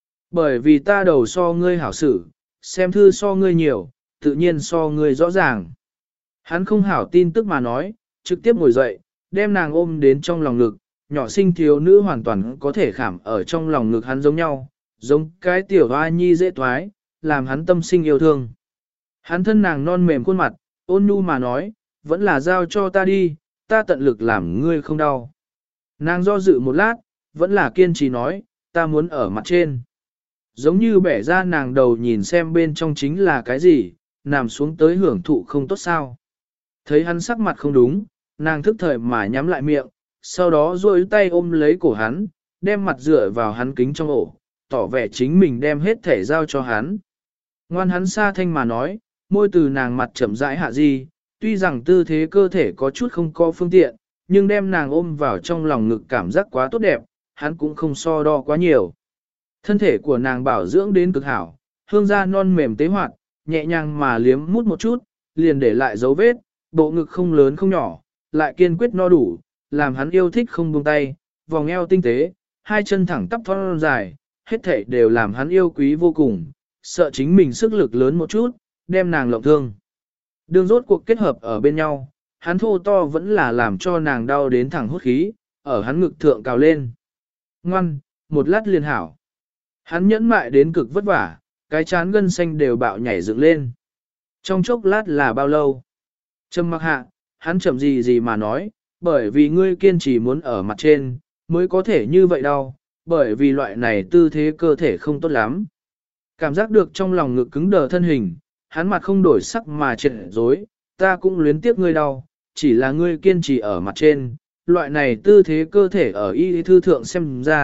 Bởi vì ta đầu so ngươi hảo xử, xem thư so ngươi nhiều, tự nhiên so ngươi rõ ràng. Hắn không hảo tin tức mà nói, trực tiếp ngồi dậy, đem nàng ôm đến trong lòng ngực, nhỏ sinh thiếu nữ hoàn toàn có thể khảm ở trong lòng ngực hắn giống nhau, giống cái tiểu hoa nhi dễ thoái, làm hắn tâm sinh yêu thương. Hắn thân nàng non mềm khuôn mặt, ôn nhu mà nói, vẫn là giao cho ta đi, ta tận lực làm ngươi không đau. Nàng do dự một lát, vẫn là kiên trì nói, ta muốn ở mặt trên. Giống như bẻ ra nàng đầu nhìn xem bên trong chính là cái gì, nằm xuống tới hưởng thụ không tốt sao. Thấy hắn sắc mặt không đúng, nàng thức thời mà nhắm lại miệng, sau đó duỗi tay ôm lấy cổ hắn, đem mặt dựa vào hắn kính trong ổ, tỏ vẻ chính mình đem hết thể giao cho hắn. Ngoan hắn xa thanh mà nói, môi từ nàng mặt chậm rãi hạ di, tuy rằng tư thế cơ thể có chút không có phương tiện, nhưng đem nàng ôm vào trong lòng ngực cảm giác quá tốt đẹp, hắn cũng không so đo quá nhiều. Thân thể của nàng bảo dưỡng đến cực hảo, hương da non mềm tế hoạt, nhẹ nhàng mà liếm mút một chút, liền để lại dấu vết, bộ ngực không lớn không nhỏ, lại kiên quyết no đủ, làm hắn yêu thích không buông tay, vòng eo tinh tế, hai chân thẳng tắp thon dài, hết thảy đều làm hắn yêu quý vô cùng, sợ chính mình sức lực lớn một chút, đem nàng lộng thương. Đường rốt cuộc kết hợp ở bên nhau, hắn thô to vẫn là làm cho nàng đau đến thẳng hút khí, ở hắn ngực thượng cào lên. Ngoan, một lát liền hảo. Hắn nhẫn mại đến cực vất vả, cái chán gân xanh đều bạo nhảy dựng lên. Trong chốc lát là bao lâu? Trầm mặc hạ, hắn chậm gì gì mà nói, bởi vì ngươi kiên trì muốn ở mặt trên, mới có thể như vậy đâu, bởi vì loại này tư thế cơ thể không tốt lắm. Cảm giác được trong lòng ngực cứng đờ thân hình, hắn mặt không đổi sắc mà triệt rối, ta cũng luyến tiếc ngươi đau, chỉ là ngươi kiên trì ở mặt trên, loại này tư thế cơ thể ở y thư thượng xem ra,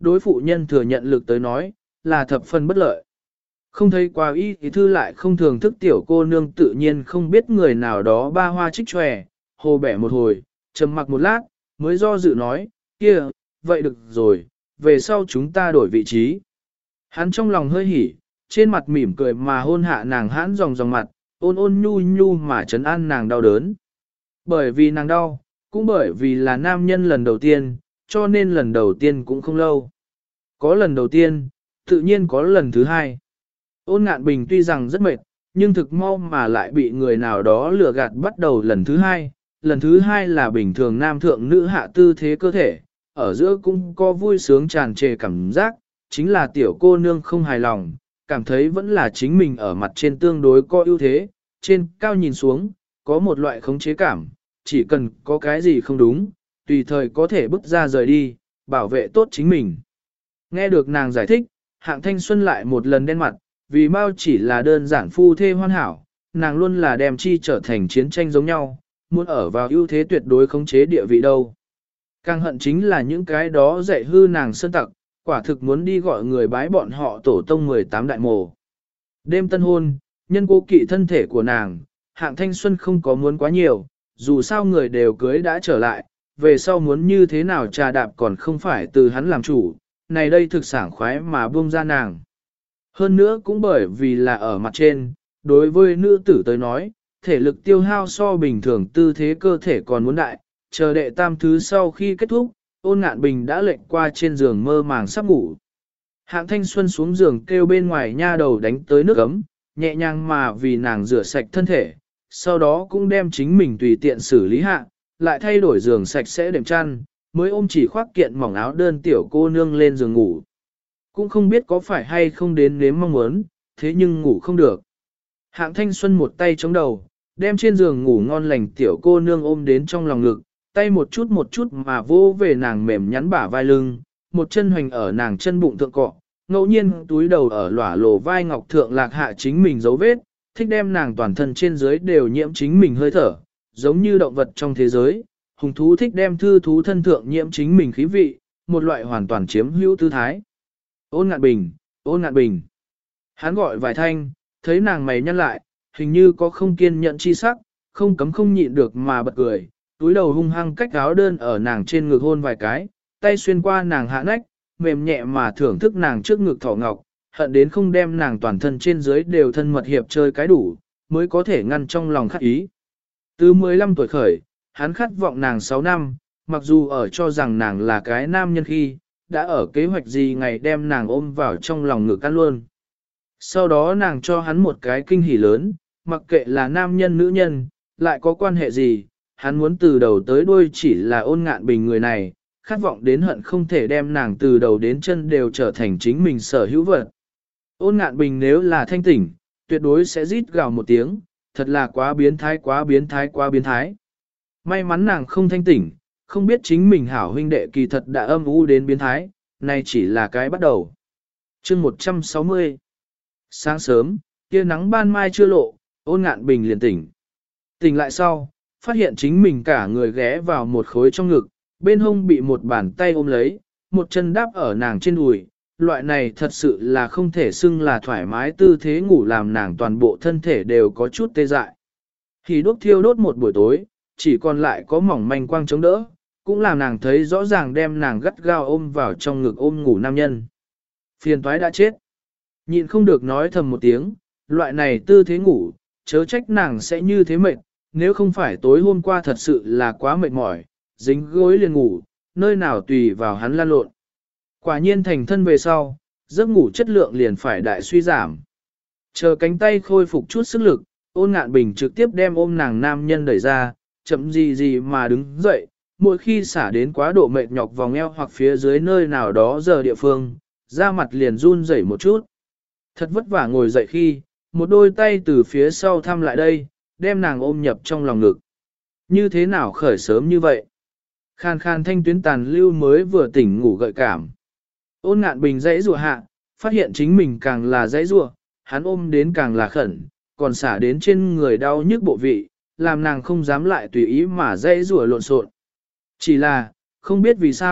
đối phụ nhân thừa nhận lực tới nói, là thập phần bất lợi. Không thấy qua y thì thư lại không thường thức tiểu cô nương tự nhiên không biết người nào đó ba hoa trích tròe, hồ bẻ một hồi, trầm mặc một lát, mới do dự nói, kia, vậy được rồi, về sau chúng ta đổi vị trí. Hắn trong lòng hơi hỉ, trên mặt mỉm cười mà hôn hạ nàng hãn dòng mặt, ôn ôn nhu nhu mà trấn an nàng đau đớn. Bởi vì nàng đau, cũng bởi vì là nam nhân lần đầu tiên, cho nên lần đầu tiên cũng không lâu. Có lần đầu tiên, tự nhiên có lần thứ hai. Ôn Ngạn Bình tuy rằng rất mệt, nhưng thực mau mà lại bị người nào đó lừa gạt bắt đầu lần thứ hai. Lần thứ hai là bình thường nam thượng nữ hạ tư thế cơ thể, ở giữa cũng có vui sướng tràn trề cảm giác, chính là tiểu cô nương không hài lòng, cảm thấy vẫn là chính mình ở mặt trên tương đối có ưu thế, trên cao nhìn xuống, có một loại khống chế cảm, chỉ cần có cái gì không đúng, tùy thời có thể bước ra rời đi, bảo vệ tốt chính mình. Nghe được nàng giải thích, Hạng Thanh Xuân lại một lần đen mặt, vì mau chỉ là đơn giản phu thê hoàn hảo, nàng luôn là đem chi trở thành chiến tranh giống nhau, muốn ở vào ưu thế tuyệt đối khống chế địa vị đâu. Càng hận chính là những cái đó dạy hư nàng sơn tặc, quả thực muốn đi gọi người bái bọn họ tổ tông 18 đại mồ. Đêm tân hôn, nhân cố kỵ thân thể của nàng, Hạng Thanh Xuân không có muốn quá nhiều, dù sao người đều cưới đã trở lại, về sau muốn như thế nào trà đạp còn không phải từ hắn làm chủ, này đây thực sảng khoái mà buông ra nàng. Hơn nữa cũng bởi vì là ở mặt trên, đối với nữ tử tới nói, thể lực tiêu hao so bình thường tư thế cơ thể còn muốn đại, chờ đệ tam thứ sau khi kết thúc, Ôn Ngạn Bình đã lệnh qua trên giường mơ màng sắp ngủ. Hạng Thanh Xuân xuống giường kêu bên ngoài nha đầu đánh tới nước ấm, nhẹ nhàng mà vì nàng rửa sạch thân thể, sau đó cũng đem chính mình tùy tiện xử lý hạ, lại thay đổi giường sạch sẽ đệm chăn, mới ôm chỉ khoác kiện mỏng áo đơn tiểu cô nương lên giường ngủ. Cũng không biết có phải hay không đến nếm mong muốn, thế nhưng ngủ không được. Hạng Thanh Xuân một tay chống đầu, đem trên giường ngủ ngon lành tiểu cô nương ôm đến trong lòng ngực, tay một chút mà vô về nàng mềm nhắn bả vai lưng, một chân hoành ở nàng chân bụng thượng cọ, ngẫu nhiên túi đầu ở lỏa lồ vai ngọc thượng lạc hạ chính mình dấu vết, thích đem nàng toàn thân trên dưới đều nhiễm chính mình hơi thở, giống như động vật trong thế giới, hùng thú thích đem thư thú thân thượng nhiễm chính mình khí vị, một loại hoàn toàn chiếm hữu tư thái. Ôn Ngạn Bình, Ôn Ngạn Bình. Hắn gọi vài thanh, thấy nàng mày nhăn lại, hình như có không kiên nhẫn chi sắc, không cấm không nhịn được mà bật cười, túi đầu hung hăng cách áo đơn ở nàng trên ngực hôn vài cái, tay xuyên qua nàng hạ nách, mềm nhẹ mà thưởng thức nàng trước ngực thỏ ngọc, hận đến không đem nàng toàn thân trên dưới đều thân mật hiệp chơi cái đủ, mới có thể ngăn trong lòng khát ý. Từ 15 tuổi khởi, hắn khát vọng nàng 6 năm, mặc dù ở cho rằng nàng là cái nam nhân khi, đã ở kế hoạch gì ngày đem nàng ôm vào trong lòng ngực ăn luôn. Sau đó nàng cho hắn một cái kinh hỉ lớn, mặc kệ là nam nhân nữ nhân, lại có quan hệ gì, hắn muốn từ đầu tới đuôi chỉ là Ôn Ngạn Bình người này, khát vọng đến hận không thể đem nàng từ đầu đến chân đều trở thành chính mình sở hữu vật. Ôn Ngạn Bình nếu là thanh tỉnh, tuyệt đối sẽ rít gào một tiếng, thật là quá biến thái quá biến thái quá biến thái. May mắn nàng không thanh tỉnh, không biết chính mình hảo huynh đệ kỳ thật đã âm u đến biến thái, nay chỉ là cái bắt đầu. Chương 160. Sáng sớm, kia nắng ban mai chưa lộ, Ôn Ngạn Bình liền tỉnh. Tỉnh lại sau, phát hiện chính mình cả người ghé vào một khối trong ngực, bên hông bị một bàn tay ôm lấy, một chân đáp ở nàng trên đùi. Loại này thật sự là không thể xưng là thoải mái tư thế ngủ làm nàng toàn bộ thân thể đều có chút tê dại. Thì đốt thiêu đốt một buổi tối, chỉ còn lại có mỏng manh quang chống đỡ, cũng làm nàng thấy rõ ràng đem nàng gắt gao ôm vào trong ngực ôm ngủ nam nhân. Phiền toái đã chết. Nhịn không được nói thầm một tiếng, loại này tư thế ngủ, chớ trách nàng sẽ như thế mệt, nếu không phải tối hôm qua thật sự là quá mệt mỏi, dính gối liền ngủ, nơi nào tùy vào hắn lan lộn. Quả nhiên thành thân về sau, giấc ngủ chất lượng liền phải đại suy giảm. Chờ cánh tay khôi phục chút sức lực, Ôn Ngạn Bình trực tiếp đem ôm nàng nam nhân đẩy ra, chậm gì mà đứng dậy, mỗi khi xả đến quá độ mệt nhọc vòng eo hoặc phía dưới nơi nào đó giờ địa phương, da mặt liền run rẩy một chút. Thật vất vả ngồi dậy khi, một đôi tay từ phía sau thăm lại đây, đem nàng ôm nhập trong lòng ngực. Như thế nào khởi sớm như vậy? Khan khan thanh tuyến tàn lưu mới vừa tỉnh ngủ gợi cảm. Ôn Ngạn Bình dãy rùa hạ, phát hiện chính mình càng là dãy rùa, hắn ôm đến càng là khẩn, còn xả đến trên người đau nhức bộ vị, làm nàng không dám lại tùy ý mà dãy rùa lộn xộn. Chỉ là, không biết vì sao,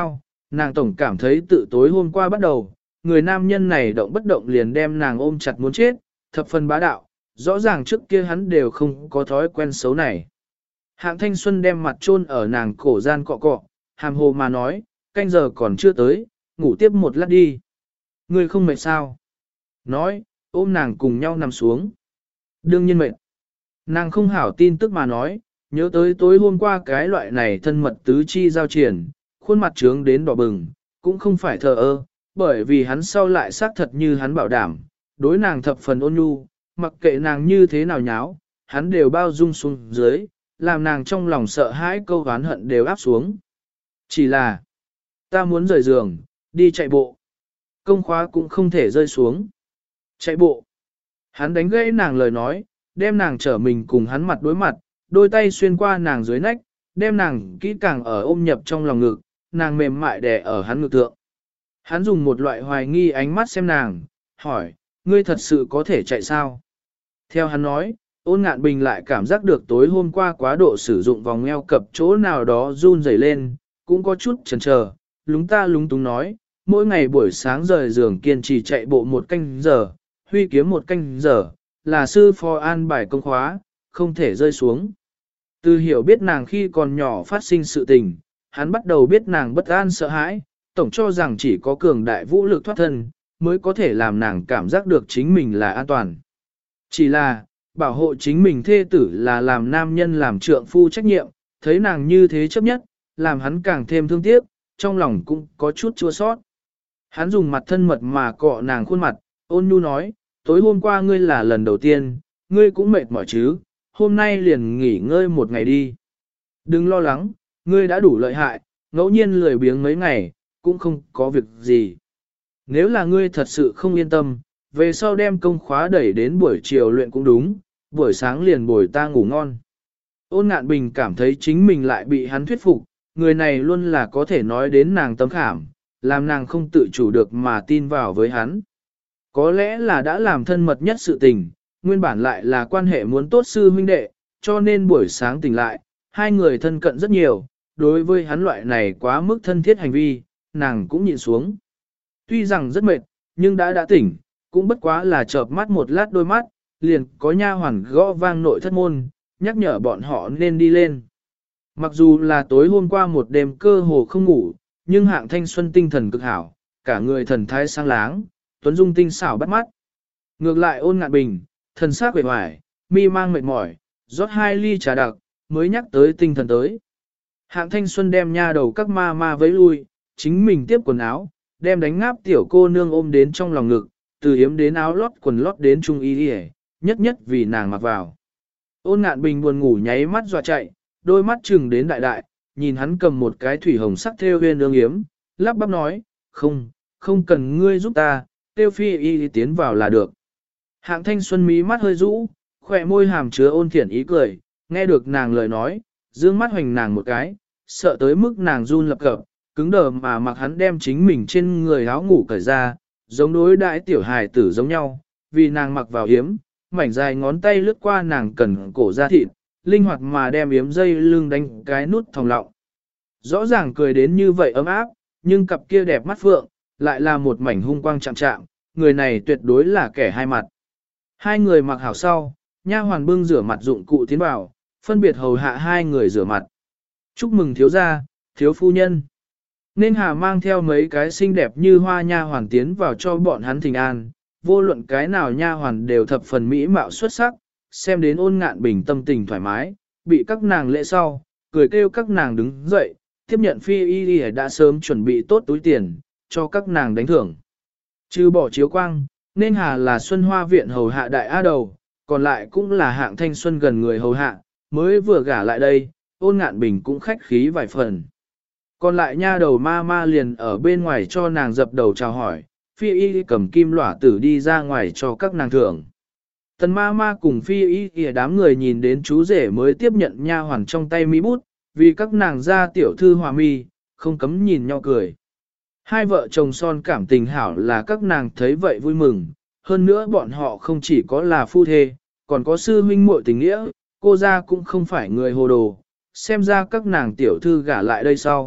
nàng tổng cảm thấy tự tối hôm qua bắt đầu, người nam nhân này động bất động liền đem nàng ôm chặt muốn chết, thập phần bá đạo, rõ ràng trước kia hắn đều không có thói quen xấu này. Hạng Thanh Xuân đem mặt chôn ở nàng cổ gian cọ cọ, hàm hồ mà nói, canh giờ còn chưa tới, ngủ tiếp một lát đi. Ngươi không mệt sao? Nói, ôm nàng cùng nhau nằm xuống. Đương nhiên mệt. Nàng không hảo tin tức mà nói, nhớ tới tối hôm qua cái loại này thân mật tứ chi giao triển, khuôn mặt trướng đến đỏ bừng, cũng không phải thờ ơ, bởi vì hắn sau lại xác thật như hắn bảo đảm, đối nàng thập phần ôn nhu, mặc kệ nàng như thế nào nháo, hắn đều bao dung xuống dưới, làm nàng trong lòng sợ hãi câu oán hận đều áp xuống. Chỉ là, ta muốn rời giường, đi chạy bộ. Công khóa cũng không thể rơi xuống. Chạy bộ. Hắn đánh gãy nàng lời nói, đem nàng trở mình cùng hắn mặt đối mặt, đôi tay xuyên qua nàng dưới nách, đem nàng kỹ càng ở ôm nhập trong lòng ngực, nàng mềm mại đè ở hắn ngực thượng. Hắn dùng một loại hoài nghi ánh mắt xem nàng, hỏi, ngươi thật sự có thể chạy sao? Theo hắn nói, Ôn Ngạn Bình lại cảm giác được tối hôm qua quá độ sử dụng vòng eo cập chỗ nào đó run rẩy lên, cũng có chút chần chờ, lúng ta lúng túng nói, mỗi ngày buổi sáng rời giường kiên trì chạy bộ một canh giờ, huy kiếm một canh giờ, là sư phó an bài công khóa, không thể rơi xuống. Từ hiểu biết nàng khi còn nhỏ phát sinh sự tình, hắn bắt đầu biết nàng bất an sợ hãi, tổng cho rằng chỉ có cường đại vũ lực thoát thân, mới có thể làm nàng cảm giác được chính mình là an toàn. Chỉ là, bảo hộ chính mình thê tử là làm nam nhân làm trượng phu trách nhiệm, thấy nàng như thế chấp nhất, làm hắn càng thêm thương tiếc, trong lòng cũng có chút chua sót. Hắn dùng mặt thân mật mà cọ nàng khuôn mặt, ôn nhu nói, tối hôm qua ngươi là lần đầu tiên, ngươi cũng mệt mỏi chứ, hôm nay liền nghỉ ngơi một ngày đi. Đừng lo lắng, ngươi đã đủ lợi hại, ngẫu nhiên lười biếng mấy ngày, cũng không có việc gì. Nếu là ngươi thật sự không yên tâm, về sau đem công khóa đẩy đến buổi chiều luyện cũng đúng, buổi sáng liền bồi ta ngủ ngon. Ôn Ngạn Bình cảm thấy chính mình lại bị hắn thuyết phục, người này luôn là có thể nói đến nàng tấm khảm, làm nàng không tự chủ được mà tin vào với hắn. Có lẽ là đã làm thân mật nhất sự tình, nguyên bản lại là quan hệ muốn tốt sư huynh đệ, cho nên buổi sáng tỉnh lại, hai người thân cận rất nhiều, đối với hắn loại này quá mức thân thiết hành vi, nàng cũng nhịn xuống. Tuy rằng rất mệt, nhưng đã tỉnh, cũng bất quá là chợp mắt một lát đôi mắt, liền có nha hoàn gõ vang nội thất môn, nhắc nhở bọn họ nên đi lên. Mặc dù là tối hôm qua một đêm cơ hồ không ngủ, nhưng Hạng Thanh Xuân tinh thần cực hảo, cả người thần thái sáng láng, tuấn dung tinh xảo bắt mắt. Ngược lại Ôn Ngạn Bình, thần sắc uể oải, mi mang mệt mỏi, rót 2 ly trà đặc, mới nhắc tới tinh thần tới. Hạng Thanh Xuân đem nha đầu các ma ma vẫy lui, chính mình tiếp quần áo, đem đánh ngáp tiểu cô nương ôm đến trong lòng ngực, từ yếm đến áo lót quần lót đến trung y đi, nhất nhất vì nàng mặc vào. Ôn Ngạn Bình buồn ngủ nháy mắt dọa chạy, đôi mắt chừng đến đại đại, nhìn hắn cầm một cái thủy hồng sắc thêu huyên ương yếm, lắp bắp nói, không cần ngươi giúp ta, tiêu phi y tiến vào là được. Hạng Thanh Xuân mí mắt hơi rũ, khỏe môi hàm chứa ôn thiển ý cười, nghe được nàng lời nói, dương mắt hoành nàng một cái, sợ tới mức nàng run lập cập, cứng đờ mà mặc hắn đem chính mình trên người áo ngủ cởi ra, giống đối đãi tiểu hài tử giống nhau, vì nàng mặc vào yếm, mảnh dài ngón tay lướt qua nàng cần cổ da thịt, linh hoạt mà đem yếm dây lưng đánh cái nút thòng lọng. Rõ ràng cười đến như vậy ấm áp, nhưng cặp kia đẹp mắt phượng, lại là một mảnh hung quang chạm chạm, người này tuyệt đối là kẻ hai mặt. Hai người mặc hảo sau, nha hoàn bưng rửa mặt dụng cụ tiến vào, phân biệt hầu hạ hai người rửa mặt. Chúc mừng thiếu gia, thiếu phu nhân. Nên Hà mang theo mấy cái xinh đẹp như hoa nha hoàn tiến vào cho bọn hắn thỉnh an, vô luận cái nào nha hoàn đều thập phần mỹ mạo xuất sắc, xem đến Ôn Ngạn Bình tâm tình thoải mái, bị các nàng lễ sau, cười kêu các nàng đứng dậy, tiếp nhận phi y đã sớm chuẩn bị tốt túi tiền, cho các nàng đánh thưởng. Trừ bỏ chiếu quang, nên Hà là Xuân Hoa Viện hầu hạ đại á đầu, còn lại cũng là Hạng Thanh Xuân gần người hầu hạ, mới vừa gả lại đây, Ôn Ngạn Bình cũng khách khí vài phần. Còn lại nha đầu ma ma liền ở bên ngoài cho nàng dập đầu chào hỏi, phi y cầm kim lỏa tử đi ra ngoài cho các nàng thưởng. Tần ma ma cùng phi y đám người nhìn đến chú rể mới tiếp nhận nha hoàn trong tay mỹ bút, vì các nàng ra tiểu thư hòa mi, không cấm nhìn nhau cười. Hai vợ chồng son cảm tình hảo là các nàng thấy vậy vui mừng, hơn nữa bọn họ không chỉ có là phu thê, còn có sư huynh muội tình nghĩa, cô ra cũng không phải người hồ đồ, xem ra các nàng tiểu thư gả lại đây sau,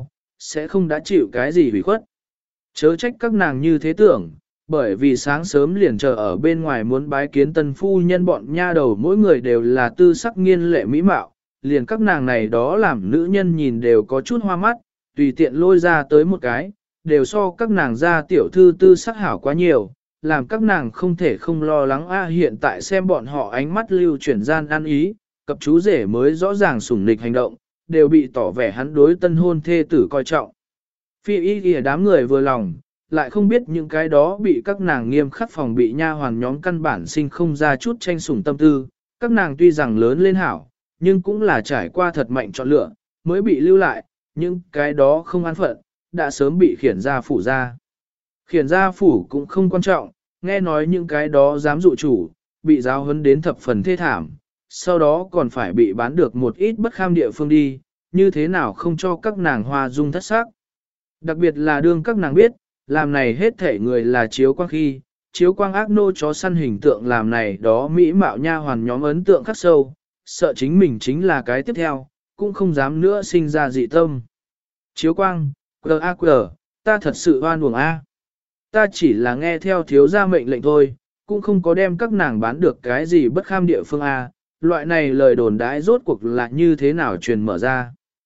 sẽ không đã chịu cái gì hủy khuất. Chớ trách các nàng như thế tưởng, bởi vì sáng sớm liền chờ ở bên ngoài muốn bái kiến tân phu nhân bọn nha đầu mỗi người đều là tư sắc nghiên lệ mỹ mạo, liền các nàng này đó làm nữ nhân nhìn đều có chút hoa mắt, tùy tiện lôi ra tới một cái, đều so các nàng ra tiểu thư tư sắc hảo quá nhiều, làm các nàng không thể không lo lắng hiện tại xem bọn họ ánh mắt lưu chuyển gian ăn ý, cặp chú rể mới rõ ràng sủng nịch hành động, đều bị tỏ vẻ hắn đối tân hôn thê tử coi trọng. Phi y kìa đám người vừa lòng, lại không biết những cái đó bị các nàng nghiêm khắc phòng bị nha hoàn nhóm căn bản sinh không ra chút tranh sủng tâm tư, các nàng tuy rằng lớn lên hảo, nhưng cũng là trải qua thật mạnh chọn lựa, mới bị lưu lại, nhưng cái đó không an phận, đã sớm bị khiển gia phủ ra. Khiển gia phủ cũng không quan trọng, nghe nói những cái đó dám dụ chủ, bị giáo huấn đến thập phần thê thảm, sau đó còn phải bị bán được một ít bất kham địa phương đi, như thế nào không cho các nàng hoa dung thất sắc. Đặc biệt là đương các nàng biết, làm này hết thể người là chiếu quang khi, chiếu quang ác nô chó săn hình tượng làm này đó mỹ mạo nha hoàn nhóm ấn tượng khắc sâu, sợ chính mình chính là cái tiếp theo, cũng không dám nữa sinh ra dị tâm. Chiếu quang, QAQ, ta thật sự oan uổng A. Ta chỉ là nghe theo thiếu gia mệnh lệnh thôi, cũng không có đem các nàng bán được cái gì bất kham địa phương A, loại này lời đồn đãi rốt cuộc là như thế nào truyền mở ra.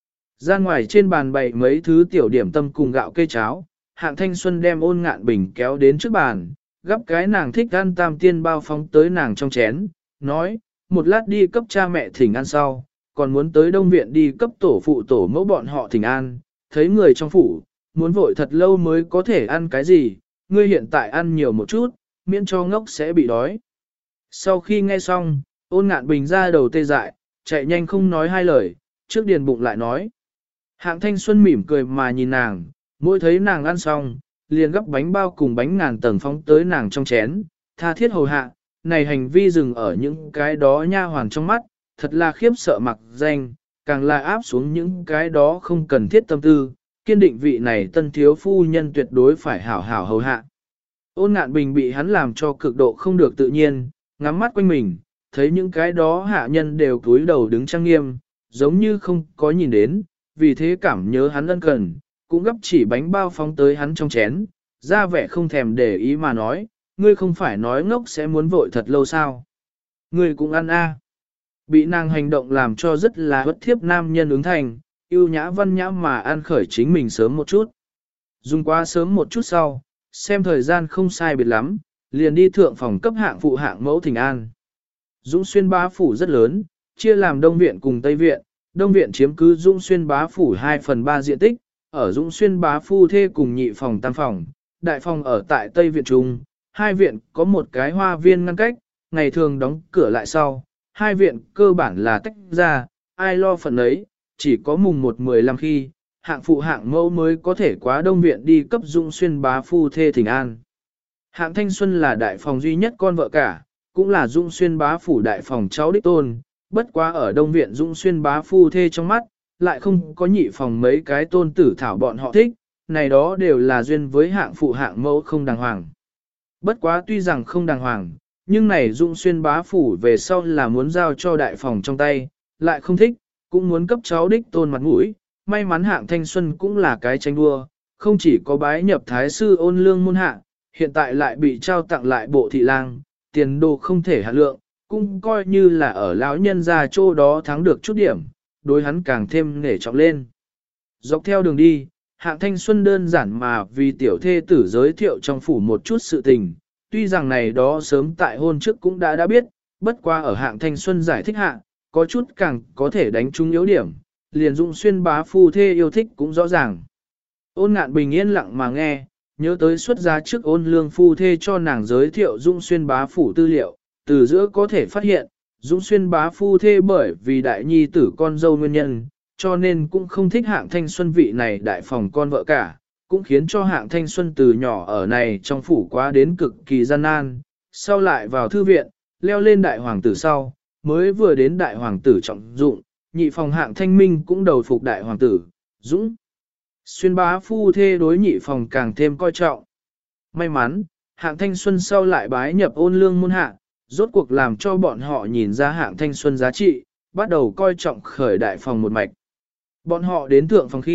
Ra ngoài trên bàn bày mấy thứ tiểu điểm tâm cùng gạo cây cháo, Hạng Thanh Xuân đem Ôn Ngạn Bình kéo đến trước bàn, gắp cái nàng thích ăn tam tiên bao phóng tới nàng trong chén, nói, một lát đi cấp cha mẹ thỉnh an sau, còn muốn tới Đông Viện đi cấp tổ phụ tổ mẫu bọn họ thỉnh an, thấy người trong phủ, muốn vội thật lâu mới có thể ăn cái gì, ngươi hiện tại ăn nhiều một chút, miễn cho ngốc sẽ bị đói. Sau khi nghe xong, Ôn Ngạn Bình ra đầu tê dại, chạy nhanh không nói hai lời, trước điền bụng lại nói. Hạng Thanh Xuân mỉm cười mà nhìn nàng, mỗi thấy nàng ăn xong, liền gấp bánh bao cùng bánh ngàn tầng phóng tới nàng trong chén, tha thiết hầu hạ, này hành vi dừng ở những cái đó nha hoàn trong mắt, thật là khiếp sợ mặc danh, càng là áp xuống những cái đó không cần thiết tâm tư, kiên định vị này tân thiếu phu nhân tuyệt đối phải hảo hảo hầu hạ. Ôn Ngạn Bình bị hắn làm cho cực độ không được tự nhiên, ngắm mắt quanh mình, thấy những cái đó hạ nhân đều cúi đầu đứng trang nghiêm, giống như không có nhìn đến, vì thế cảm nhớ hắn ân cần, cũng gấp chỉ bánh bao phóng tới hắn trong chén, ra vẻ không thèm để ý mà nói, ngươi không phải nói ngốc sẽ muốn vội thật lâu sao. Ngươi cũng ăn a. Bị nàng hành động làm cho rất là bất thiếp nam nhân ứng thành, yêu nhã văn nhã mà ăn khởi chính mình sớm một chút. Dùng quá sớm một chút sau, xem thời gian không sai biệt lắm, liền đi thượng phòng cấp hạng phụ hạng mẫu thỉnh an. Dũng Xuyên bá phủ rất lớn, chia làm Đông Viện cùng Tây Viện, Đông Viện chiếm cứ Dũng Xuyên bá phủ 2/3 diện tích, ở Dũng Xuyên bá phu thê cùng nhị phòng tam phòng, đại phòng ở tại Tây Viện Trung, hai viện có một cái hoa viên ngăn cách, ngày thường đóng cửa lại sau, hai viện cơ bản là tách ra, ai lo phần ấy, chỉ có mùng 1/15 khi, hạng phụ hạng mẫu mới có thể quá Đông Viện đi cấp Dũng Xuyên bá phu thê thỉnh an. Hạng Thanh Xuân là đại phòng duy nhất con vợ cả, cũng là Dũng Xuyên bá phủ đại phòng cháu đích tôn, bất quá ở Đông Viện Dũng Xuyên bá phu thê trong mắt, lại không có nhị phòng mấy cái tôn tử thảo bọn họ thích, này đó đều là duyên với hạng phụ hạng mẫu không đàng hoàng. Bất quá tuy rằng không đàng hoàng, nhưng này Dũng Xuyên bá phủ về sau là muốn giao cho đại phòng trong tay, lại không thích, cũng muốn cấp cháu đích tôn mặt mũi. May mắn hạng Thanh Xuân cũng là cái tranh đua, không chỉ có bái nhập thái sư ôn lương môn hạ, hiện tại lại bị trao tặng lại bộ thị lang, tiền đồ không thể hạ lượng, cũng coi như là ở lão nhân gia chỗ đó thắng được chút điểm, đối hắn càng thêm nể trọng lên. Dọc theo đường đi, hạng Thanh Xuân đơn giản mà vì tiểu thê tử giới thiệu trong phủ một chút sự tình, tuy rằng này đó sớm tại hôn trước cũng đã biết, bất qua ở hạng Thanh Xuân giải thích hạ, có chút càng có thể đánh trúng yếu điểm, liền Dũng Xuyên bá phu thê yêu thích cũng rõ ràng. Ôn Ngạn Bình yên lặng mà nghe, nhớ tới xuất giá trước Ôn Lương phu thê cho nàng giới thiệu Dũng Xuyên bá phủ tư liệu, từ giữa có thể phát hiện, Dũng Xuyên bá phu thê bởi vì đại nhi tử con dâu nguyên nhân, cho nên cũng không thích hạng Thanh Xuân vị này đại phòng con vợ cả, cũng khiến cho hạng Thanh Xuân từ nhỏ ở này trong phủ quá đến cực kỳ gian nan, sau lại vào thư viện, leo lên đại hoàng tử sau, mới vừa đến đại hoàng tử trọng dụng, nhị phòng hạng Thanh Minh cũng đầu phục đại hoàng tử, Dũng Xuyên bá phu thê đối nhị phòng càng thêm coi trọng. May mắn, hạng Thanh Xuân sau lại bái nhập Ôn Lương môn hạ, rốt cuộc làm cho bọn họ nhìn ra hạng Thanh Xuân giá trị, bắt đầu coi trọng khởi đại phòng một mạch. Bọn họ đến thượng phòng khi,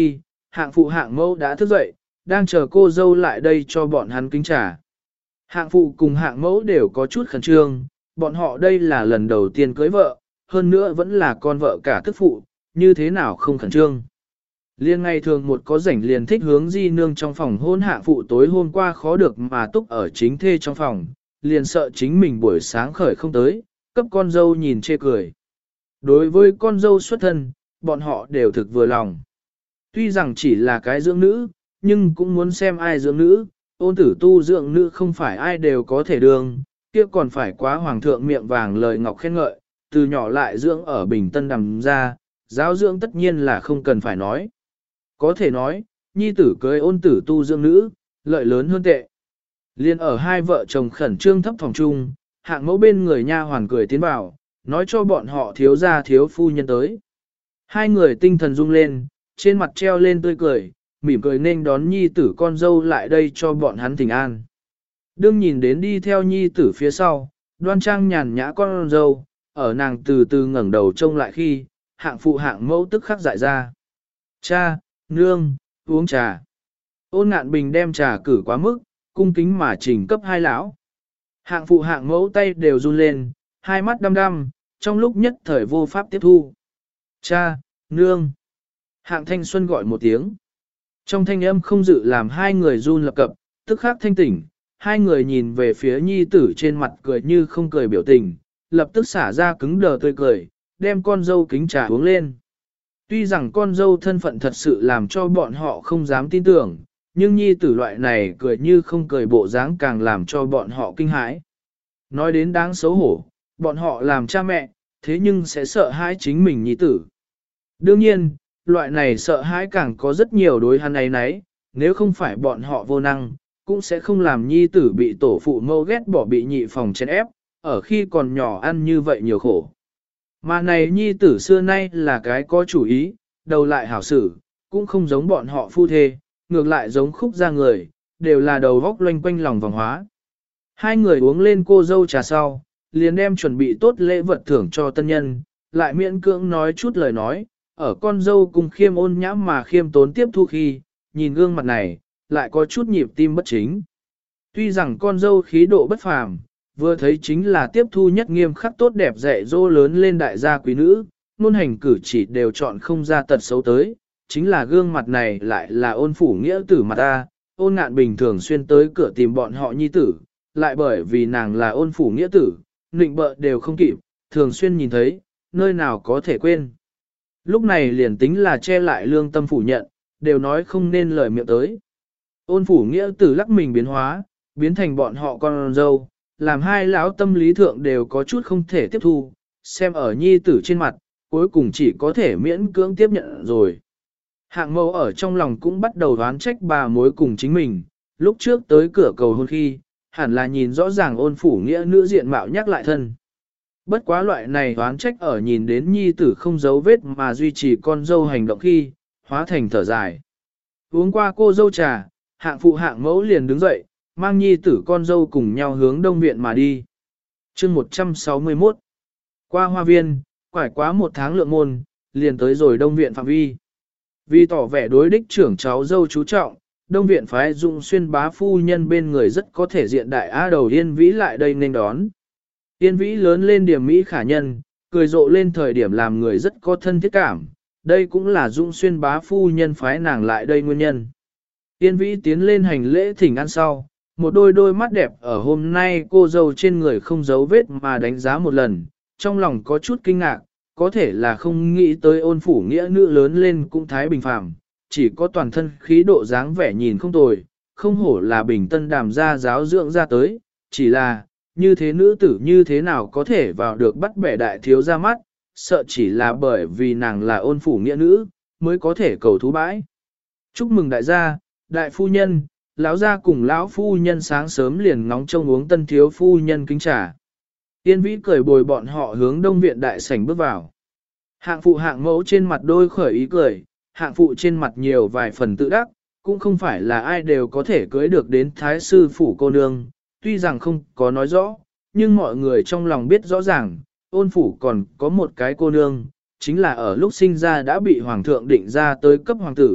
hạng phụ hạng mẫu đã thức dậy, đang chờ cô dâu lại đây cho bọn hắn kính trà. Hạng phụ cùng hạng mẫu đều có chút khẩn trương, bọn họ đây là lần đầu tiên cưới vợ, hơn nữa vẫn là con vợ cả tức phụ, như thế nào không khẩn trương. Liên ngày thường một có rảnh liền thích hướng di nương trong phòng hôn hạng phụ tối hôm qua khó được mà túc ở chính thê trong phòng, liền sợ chính mình buổi sáng khởi không tới, cấp con dâu nhìn chê cười. Đối với con dâu xuất thân, bọn họ đều thực vừa lòng. Tuy rằng chỉ là cái dưỡng nữ, nhưng cũng muốn xem ai dưỡng nữ, ôn tử tu dưỡng nữ không phải ai đều có thể đương, kia còn phải quá hoàng thượng miệng vàng lời ngọc khen ngợi, từ nhỏ lại dưỡng ở Bình Tân đầm ra, giáo dưỡng tất nhiên là không cần phải nói. Có thể nói, nhi tử cưới ôn tử tu dưỡng nữ, lợi lớn hơn tệ. Liên ở hai vợ chồng khẩn trương thấp phòng chung, hạng mẫu bên người nha hoàn cười tiến vào, nói cho bọn họ thiếu gia thiếu phu nhân tới. Hai người tinh thần rung lên, trên mặt treo lên tươi cười, mỉm cười nên đón nhi tử con dâu lại đây cho bọn hắn thỉnh an. Đương nhìn đến đi theo nhi tử phía sau, đoan trang nhàn nhã con dâu, ở nàng từ từ ngẩng đầu trông lại khi, hạng phụ hạng mẫu tức khắc dại ra. Cha, nương, uống trà. Ôn Ngạn Bình đem trà cử quá mức, cung kính mà trình cấp hai lão. Hạng phụ hạng mẫu tay đều run lên, hai mắt đăm đăm, trong lúc nhất thời vô pháp tiếp thu. Cha, nương. Hạng Thanh Xuân gọi một tiếng. Trong thanh âm không dự làm hai người run lập cập, tức khắc thanh tỉnh, hai người nhìn về phía nhi tử trên mặt cười như không cười biểu tình, lập tức xả ra cứng đờ tươi cười, đem con dâu kính trà uống lên. Tuy rằng con dâu thân phận thật sự làm cho bọn họ không dám tin tưởng, nhưng nhi tử loại này cười như không cười bộ dáng càng làm cho bọn họ kinh hãi. Nói đến đáng xấu hổ, bọn họ làm cha mẹ, thế nhưng sẽ sợ hãi chính mình nhi tử. Đương nhiên, loại này sợ hãi càng có rất nhiều đối hắn ấy nấy, nếu không phải bọn họ vô năng, cũng sẽ không làm nhi tử bị tổ phụ mâu ghét bỏ bị nhị phòng chèn ép, ở khi còn nhỏ ăn như vậy nhiều khổ. Mà này nhi tử xưa nay là cái có chủ ý, đầu lại hảo xử, cũng không giống bọn họ phu thê, ngược lại giống khúc gia người, đều là đầu góc loanh quanh lòng vòng hóa. Hai người uống lên cô dâu trà sau, liền đem chuẩn bị tốt lễ vật thưởng cho tân nhân, lại miễn cưỡng nói chút lời nói, ở con dâu cùng khiêm ôn nhãm mà khiêm tốn tiếp thu khi, nhìn gương mặt này, lại có chút nhịp tim bất chính. Tuy rằng con dâu khí độ bất phàm, vừa thấy chính là tiếp thu nhất nghiêm khắc tốt đẹp dạy dỗ lớn lên đại gia quý nữ, ngôn hành cử chỉ đều chọn không ra tật xấu tới, chính là gương mặt này lại là ôn phủ nghĩa tử mặt ta, ôn Ngạn Bình thường xuyên tới cửa tìm bọn họ nhi tử, lại bởi vì nàng là ôn phủ nghĩa tử, nịnh bợ đều không kịp, thường xuyên nhìn thấy, nơi nào có thể quên. Lúc này liền tính là che lại lương tâm phủ nhận, đều nói không nên lời miệng tới. Ôn phủ nghĩa tử lắc mình biến hóa, biến thành bọn họ con dâu, làm hai lão tâm lý thượng đều có chút không thể tiếp thu, xem ở nhi tử trên mặt, cuối cùng chỉ có thể miễn cưỡng tiếp nhận rồi. Hạng mẫu ở trong lòng cũng bắt đầu đoán trách bà mối cùng chính mình, lúc trước tới cửa cầu hôn khi, hẳn là nhìn rõ ràng ôn phủ nghĩa nữ diện mạo nhắc lại thân. Bất quá loại này đoán trách ở nhìn đến nhi tử không giấu vết mà duy trì con dâu hành động khi, hóa thành thở dài. Uống qua cô dâu trà, hạng phụ hạng mẫu liền đứng dậy, mang nhi tử con dâu cùng nhau hướng đông viện mà đi. chương 161 qua hoa viên, quải quá một tháng lượng môn, liền tới rồi đông viện phạm vi. Vì tỏ vẻ đối đích trưởng cháu dâu chú trọng, đông viện phái Dung Xuyên bá phu nhân bên người rất có thể diện đại á đầu Yên Vĩ lại đây nên đón. Yên Vĩ lớn lên điểm mỹ khả nhân, cười rộ lên thời điểm làm người rất có thân thiết cảm, đây cũng là Dung Xuyên bá phu nhân phái nàng lại đây nguyên nhân. Yên Vĩ tiến lên hành lễ thỉnh ăn sau, một đôi mắt đẹp ở hôm nay cô dâu trên người không giấu vết mà đánh giá một lần, trong lòng có chút kinh ngạc, có thể là không nghĩ tới ôn phủ nghĩa nữ lớn lên cũng thái bình phàm, chỉ có toàn thân khí độ dáng vẻ nhìn không tồi, không hổ là Bình Tân đàm gia giáo dưỡng ra tới, chỉ là, như thế nữ tử như thế nào có thể vào được bắt bẻ đại thiếu ra mắt, sợ chỉ là bởi vì nàng là ôn phủ nghĩa nữ, mới có thể cầu thú bãi. Chúc mừng đại gia, đại phu nhân, lão gia cùng lão phu nhân sáng sớm liền ngóng trông uống tân thiếu phu nhân kính trà. Yên Vĩ cười bồi bọn họ hướng đông viện đại sảnh bước vào. Hạng phụ hạng mẫu trên mặt đôi khởi ý cười, hạng phụ trên mặt nhiều vài phần tự đắc, cũng không phải là ai đều có thể cưới được đến thái sư phủ cô nương, tuy rằng không có nói rõ, nhưng mọi người trong lòng biết rõ ràng, ôn phủ còn có một cái cô nương, chính là ở lúc sinh ra đã bị hoàng thượng định ra tới cấp hoàng tử,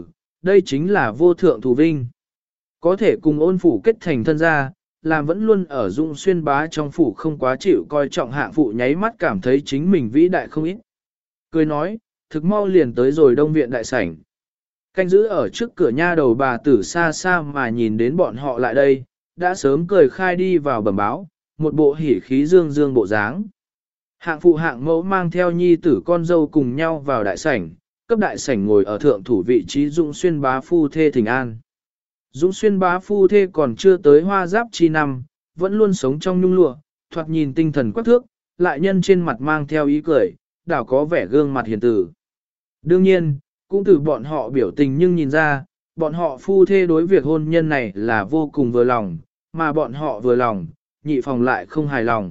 đây chính là vô thượng thù vinh. Có thể cùng ôn phủ kết thành thân gia, làm vẫn luôn ở Dung Xuyên bá trong phủ không quá chịu coi trọng hạng phụ nháy mắt cảm thấy chính mình vĩ đại không ít. Cười nói, thực mau liền tới rồi đông viện đại sảnh. Canh giữ ở trước cửa nha đầu bà tử xa xa mà nhìn đến bọn họ lại đây, đã sớm cười khai đi vào bẩm báo, một bộ hỉ khí dương dương bộ dáng. Hạng phụ hạng mẫu mang theo nhi tử con dâu cùng nhau vào đại sảnh, cấp đại sảnh ngồi ở thượng thủ vị trí Dũng Xuyên bá phu thê thỉnh an. Dũng Xuyên bá phu thê còn chưa tới hoa giáp chi năm, vẫn luôn sống trong nhung lụa, thoạt nhìn tinh thần quắc thước, lại nhân trên mặt mang theo ý cười, đảo có vẻ gương mặt hiền tử. Đương nhiên, cũng từ bọn họ biểu tình nhưng nhìn ra, bọn họ phu thê đối việc hôn nhân này là vô cùng vừa lòng, mà bọn họ vừa lòng, nhị phòng lại không hài lòng.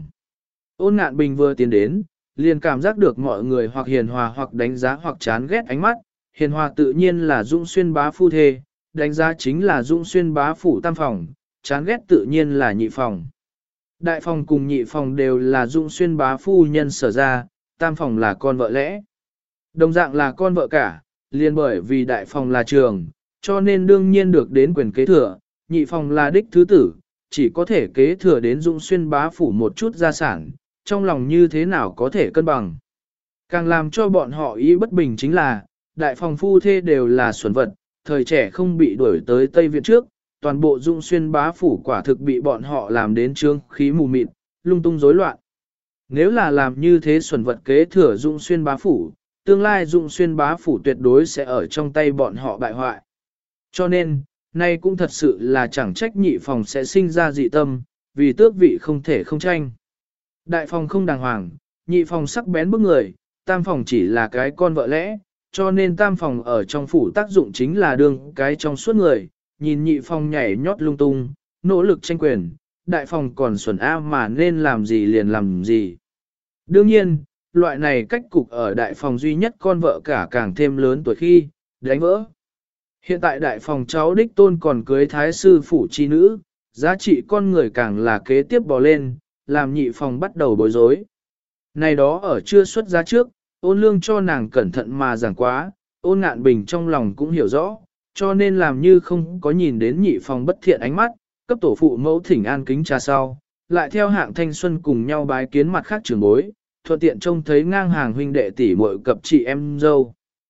Ôn Ngạn Bình vừa tiến đến, liền cảm giác được mọi người hoặc hiền hòa hoặc đánh giá hoặc chán ghét ánh mắt, hiền hòa tự nhiên là Dũng Xuyên bá phu thê, đánh giá chính là Dũng Xuyên bá phủ tam phòng, chán ghét tự nhiên là nhị phòng. Đại phòng cùng nhị phòng đều là Dũng Xuyên bá phu nhân sở ra, tam phòng là con vợ lẽ. Đồng dạng là con vợ cả, liền bởi vì đại phòng là trường, cho nên đương nhiên được đến quyền kế thừa, nhị phòng là đích thứ tử, chỉ có thể kế thừa đến Dũng Xuyên bá phủ một chút gia sản, trong lòng như thế nào có thể cân bằng. Càng làm cho bọn họ ý bất bình chính là, đại phòng phu thê đều là xuẩn vật, thời trẻ không bị đuổi tới Tây Viện trước, toàn bộ Dũng Xuyên bá phủ quả thực bị bọn họ làm đến trương khí mù mịt, lung tung rối loạn. Nếu là làm như thế xuẩn vật kế thừa Dũng Xuyên bá phủ, tương lai Dũng Xuyên bá phủ tuyệt đối sẽ ở trong tay bọn họ bại hoại. Cho nên, nay cũng thật sự là chẳng trách nhị phòng sẽ sinh ra dị tâm, vì tước vị không thể không tranh. Đại phòng không đàng hoàng, nhị phòng sắc bén bức người, tam phòng chỉ là cái con vợ lẽ, cho nên tam phòng ở trong phủ tác dụng chính là đương cái trong suốt người, nhìn nhị phòng nhảy nhót lung tung, nỗ lực tranh quyền, đại phòng còn xuẩn a mà nên làm gì liền làm gì. Đương nhiên, loại này cách cục ở đại phòng duy nhất con vợ cả càng thêm lớn tuổi khi, đánh vỡ. Hiện tại đại phòng cháu đích tôn còn cưới thái sư phủ chi nữ, giá trị con người càng là kế tiếp bò lên, làm nhị phòng bắt đầu bối rối. Này đó ở chưa xuất giá trước, ôn lương cho nàng cẩn thận mà giảng quá, ôn Ngạn Bình trong lòng cũng hiểu rõ, cho nên làm như không có nhìn đến nhị phòng bất thiện ánh mắt, cấp tổ phụ mẫu thỉnh an kính trà sau, lại theo hạng thanh xuân cùng nhau bái kiến mặt khác trưởng bối, thuận tiện trông thấy ngang hàng huynh đệ tỷ muội cập chị em dâu.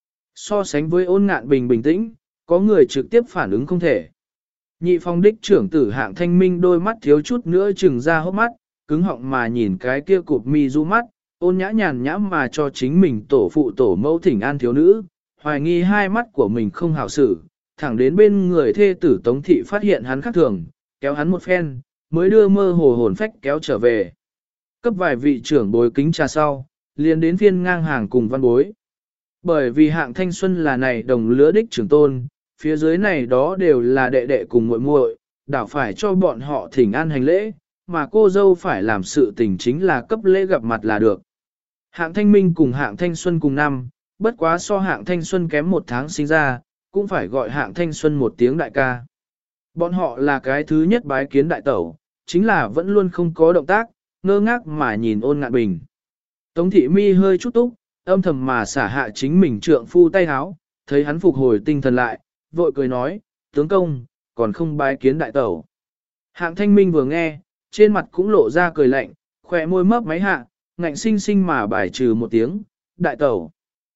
So sánh với ôn Ngạn Bình bình tĩnh, có người trực tiếp phản ứng không thể. Nhị phòng đích trưởng tử hạng thanh minh đôi mắt thiếu chút nữa trừng ra hốc mắt, cứng họng mà nhìn cái kia cụp mi du mắt, ôn nhã nhàn nhã mà cho chính mình tổ phụ tổ mẫu thỉnh an thiếu nữ, hoài nghi hai mắt của mình không hảo xử, thẳng đến bên người thê tử Tống Thị phát hiện hắn khác thường, kéo hắn một phen, mới đưa mơ hồ hồn phách kéo trở về. Cấp vài vị trưởng bối kính trà sau, liền đến phiên ngang hàng cùng văn bối. Bởi vì hạng thanh xuân là này đồng lứa đích trưởng tôn, phía dưới này đó đều là đệ đệ cùng muội muội, đảo phải cho bọn họ thỉnh an hành lễ, mà cô dâu phải làm sự tình chính là cấp lễ gặp mặt là được. Hạng thanh minh cùng hạng thanh xuân cùng năm, bất quá so hạng thanh xuân kém một tháng sinh ra, cũng phải gọi hạng thanh xuân một tiếng đại ca. Bọn họ là cái thứ nhất bái kiến đại tẩu, chính là vẫn luôn không có động tác, ngơ ngác mà nhìn ôn Ngạn Bình. Tống thị mi hơi chút túc, âm thầm mà xả hạ chính mình trượng phu tay háo, thấy hắn phục hồi tinh thần lại, vội cười nói, tướng công, còn không bái kiến đại tẩu. Hạng thanh minh vừa nghe, trên mặt cũng lộ ra cười lạnh, khỏe môi mấp máy hạ, ngạnh sinh sinh mà bài trừ một tiếng, đại tẩu.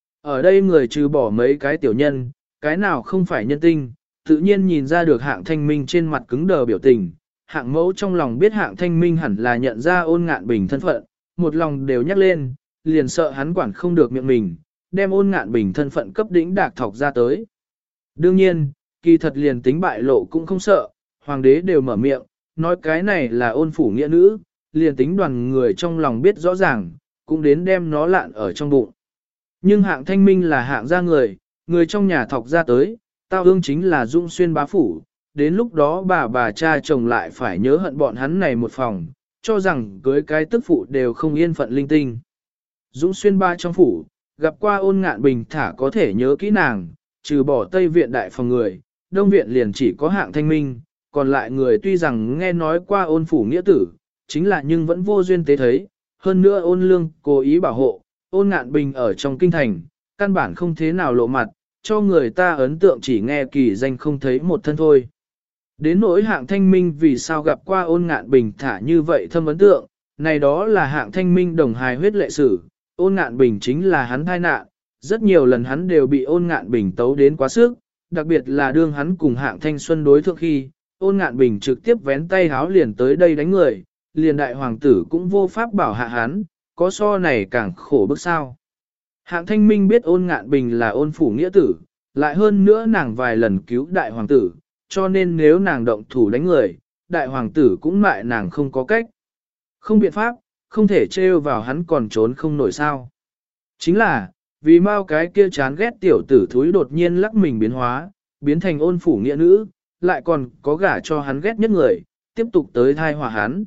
Ở đây người trừ bỏ mấy cái tiểu nhân, cái nào không phải nhân tinh, tự nhiên nhìn ra được hạng thanh minh trên mặt cứng đờ biểu tình. Hạng mẫu trong lòng biết hạng thanh minh hẳn là nhận ra ôn Ngạn Bình thân phận, một lòng đều nhắc lên, liền sợ hắn quản không được miệng mình, đem ôn Ngạn Bình thân phận cấp đỉnh đạc thọc ra tới. Đương nhiên, kỳ thật liền tính bại lộ cũng không sợ, hoàng đế đều mở miệng, nói cái này là ôn phủ nghĩa nữ, liền tính đoàn người trong lòng biết rõ ràng, cũng đến đem nó lạn ở trong bụng. Nhưng hạng thanh minh là hạng gia người trong nhà thọc ra tới, tao ương chính là Dung Xuyên bá phủ, đến lúc đó bà cha chồng lại phải nhớ hận bọn hắn này một phòng, cho rằng cưới cái tức phụ đều không yên phận linh tinh. Dũng Xuyên ba trong phủ, gặp qua ôn Ngạn Bình thả có thể nhớ kỹ nàng, trừ bỏ Tây Viện đại phòng người, Đông Viện liền chỉ có hạng thanh minh, còn lại người tuy rằng nghe nói qua ôn phủ nghĩa tử, chính là nhưng vẫn vô duyên tế thấy, hơn nữa ôn lương cố ý bảo hộ, ôn Ngạn Bình ở trong kinh thành, căn bản không thế nào lộ mặt, cho người ta ấn tượng chỉ nghe kỳ danh không thấy một thân thôi. Đến nỗi Hạng Thanh Minh vì sao gặp qua Ôn Ngạn Bình thả như vậy thâm ấn tượng, này đó là Hạng Thanh Minh đồng hài huyết lệ sử, Ôn Ngạn Bình chính là hắn thai nạn, rất nhiều lần hắn đều bị Ôn Ngạn Bình tấu đến quá sức, đặc biệt là đương hắn cùng Hạng Thanh Xuân đối thượng khi, Ôn Ngạn Bình trực tiếp vén tay háo liền tới đây đánh người, liền đại hoàng tử cũng vô pháp bảo hạ hắn, có so này càng khổ bức sao. Hạng Thanh Minh biết Ôn Ngạn Bình là Ôn phủ nghĩa tử, lại hơn nữa nàng vài lần cứu đại hoàng tử, cho nên nếu nàng động thủ đánh người, đại hoàng tử cũng mại nàng không có cách. Không biện pháp, không thể trêu vào hắn còn trốn không nổi sao. Chính là, vì mau cái kia chán ghét tiểu tử thúi đột nhiên lắc mình biến hóa, biến thành Ôn phủ nghĩa nữ, lại còn có gả cho hắn ghét nhất người, tiếp tục tới thai họa hắn.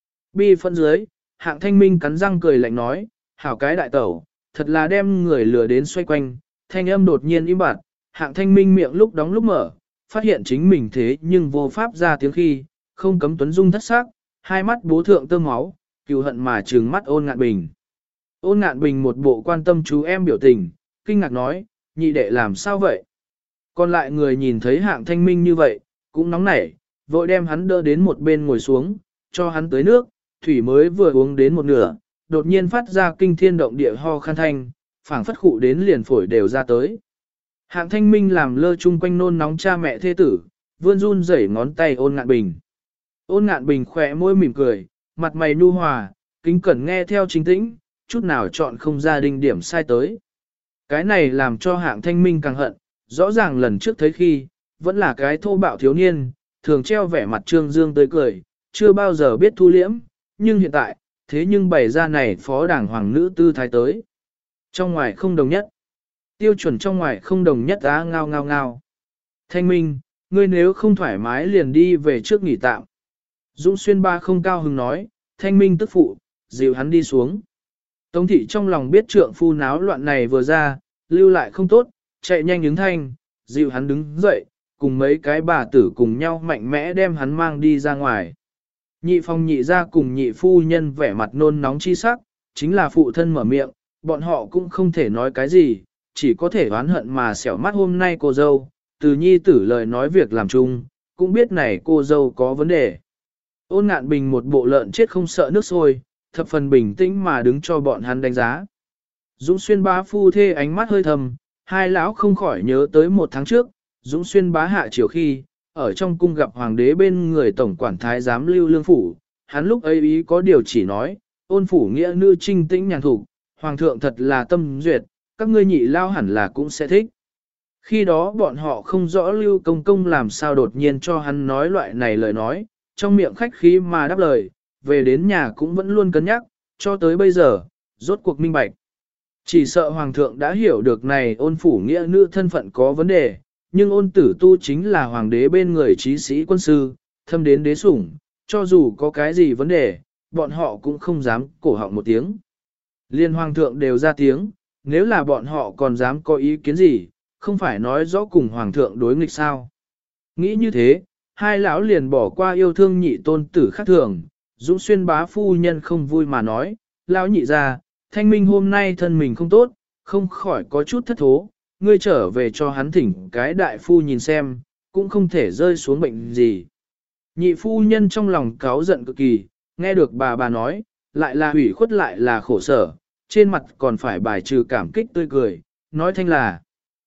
Bi phân dưới, Hạng Thanh Minh cắn răng cười lạnh nói, hảo cái đại tẩu, thật là đem người lừa đến xoay quanh, thanh âm đột nhiên im bặt, Hạng Thanh Minh miệng lúc đóng lúc mở, phát hiện chính mình thế nhưng vô pháp ra tiếng khi, không cấm tuấn dung thất sắc, hai mắt bố thượng tơ máu, cừu hận mà trừng mắt Ôn Ngạn Bình. Ôn Ngạn Bình một bộ quan tâm chú em biểu tình, kinh ngạc nói, nhị đệ làm sao vậy? Còn lại người nhìn thấy Hạng Thanh Minh như vậy, cũng nóng nảy, vội đem hắn đỡ đến một bên ngồi xuống, cho hắn tới nước, thủy mới vừa uống đến một nửa, đột nhiên phát ra kinh thiên động địa ho khan thanh, phảng phất khụ đến liền phổi đều ra tới. Hạng Thanh Minh làm lơ chung quanh nôn nóng cha mẹ thê tử, vươn run rẩy ngón tay Ôn Ngạn Bình. Ôn Ngạn Bình khỏe môi mỉm cười, mặt mày nhu hòa, kính cẩn nghe theo chính tĩnh, chút nào chọn không ra đinh điểm sai tới. Cái này làm cho Hạng Thanh Minh càng hận, rõ ràng lần trước thấy khi, vẫn là cái thô bạo thiếu niên, thường treo vẻ mặt trương dương tươi cười, chưa bao giờ biết thu liễm, nhưng hiện tại, thế nhưng bày ra này phó đảng hoàng nữ tư thái tới. Trong ngoài không đồng nhất. Tiêu chuẩn trong ngoài không đồng nhất á ngao ngao ngao. Thanh Minh, ngươi nếu không thoải mái liền đi về trước nghỉ tạm. Dũng Xuyên Ba không cao hứng nói, Thanh Minh tức phụ, dìu hắn đi xuống. Tống thị trong lòng biết trượng phu náo loạn này vừa ra, lưu lại không tốt, chạy nhanh ứng thanh, dìu hắn đứng dậy, cùng mấy cái bà tử cùng nhau mạnh mẽ đem hắn mang đi ra ngoài. Nhị phong nhị ra cùng nhị phu nhân vẻ mặt nôn nóng chi sắc, chính là phụ thân mở miệng, bọn họ cũng không thể nói cái gì, chỉ có thể oán hận mà xẻo mắt hôm nay cô dâu, từ nhi tử lời nói việc làm chung, cũng biết này cô dâu có vấn đề. Ôn Ngạn Bình một bộ lợn chết không sợ nước sôi, thập phần bình tĩnh mà đứng cho bọn hắn đánh giá. Dũng Xuyên Bá phu thê ánh mắt hơi thầm, hai lão không khỏi nhớ tới một tháng trước, Dũng Xuyên Bá hạ triều khi, ở trong cung gặp hoàng đế bên người tổng quản thái giám Lưu Lương phủ, hắn lúc ấy ý có điều chỉ nói, Ôn phủ nghĩa nữ trinh tĩnh nhàn thủ, hoàng thượng thật là tâm duyệt, các ngươi nhị lao hẳn là cũng sẽ thích. Khi đó bọn họ không rõ Lưu Công Công làm sao đột nhiên cho hắn nói loại này lời nói, trong miệng khách khí mà đáp lời, về đến nhà cũng vẫn luôn cân nhắc, cho tới bây giờ, rốt cuộc minh bạch. Chỉ sợ hoàng thượng đã hiểu được này Ôn phủ nghĩa nữ thân phận có vấn đề, nhưng Ôn tử tu chính là hoàng đế bên người trí sĩ quân sư, thâm đến đế sủng, cho dù có cái gì vấn đề, bọn họ cũng không dám cổ họng một tiếng. Liên hoàng thượng đều ra tiếng, nếu là bọn họ còn dám có ý kiến gì, không phải nói rõ cùng hoàng thượng đối nghịch sao. Nghĩ như thế, hai lão liền bỏ qua yêu thương nhị tôn tử khác thường, Dũng Xuyên Bá phu nhân không vui mà nói, lão nhị ra, Thanh Minh hôm nay thân mình không tốt, không khỏi có chút thất thố, ngươi trở về cho hắn thỉnh cái đại phu nhìn xem, cũng không thể rơi xuống bệnh gì. Nhị phu nhân trong lòng cáu giận cực kỳ, nghe được bà nói, lại là hủy khuất lại là khổ sở, trên mặt còn phải bài trừ cảm kích tươi cười, nói thanh là.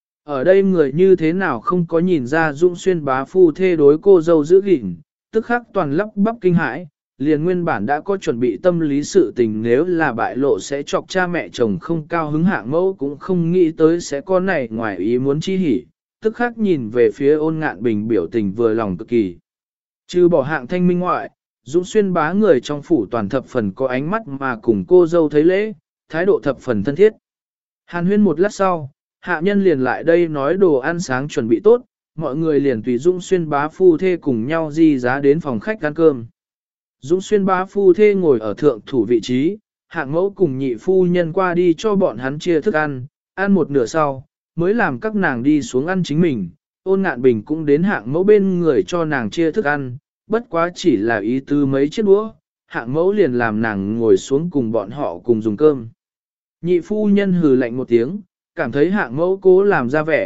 Ở đây người như thế nào không có nhìn ra Dũng Xuyên Bá phu thê đối cô dâu giữ gìn, tức khắc toàn lắp bắp kinh hãi, liền nguyên bản đã có chuẩn bị tâm lý sự tình nếu là bại lộ sẽ chọc cha mẹ chồng không cao hứng hạng mẫu cũng không nghĩ tới sẽ con này ngoài ý muốn chi hỉ, tức khắc nhìn về phía Ôn Ngạn Bình biểu tình vừa lòng cực kỳ. Trừ bỏ Hạng Thanh Minh ngoại, Dũng Xuyên Bá người trong phủ toàn thập phần có ánh mắt mà cùng cô dâu thấy lễ, thái độ thập phần thân thiết. Hàn huyên một lát sau, hạ nhân liền lại đây nói đồ ăn sáng chuẩn bị tốt, mọi người liền tùy Dũng Xuyên Bá phu thê cùng nhau di giá đến phòng khách ăn cơm. Dũng Xuyên Bá phu thê ngồi ở thượng thủ vị trí, Hạng mẫu cùng nhị phu nhân qua đi cho bọn hắn chia thức ăn, ăn một nửa sau, mới làm các nàng đi xuống ăn chính mình. Ôn Ngạn Bình cũng đến Hạng mẫu bên người cho nàng chia thức ăn, bất quá chỉ là ý tứ mấy chiếc đũa, Hạng mẫu liền làm nàng ngồi xuống cùng bọn họ cùng dùng cơm. Nhị phu nhân hừ lạnh một tiếng, cảm thấy Hạng mẫu cố làm ra vẻ,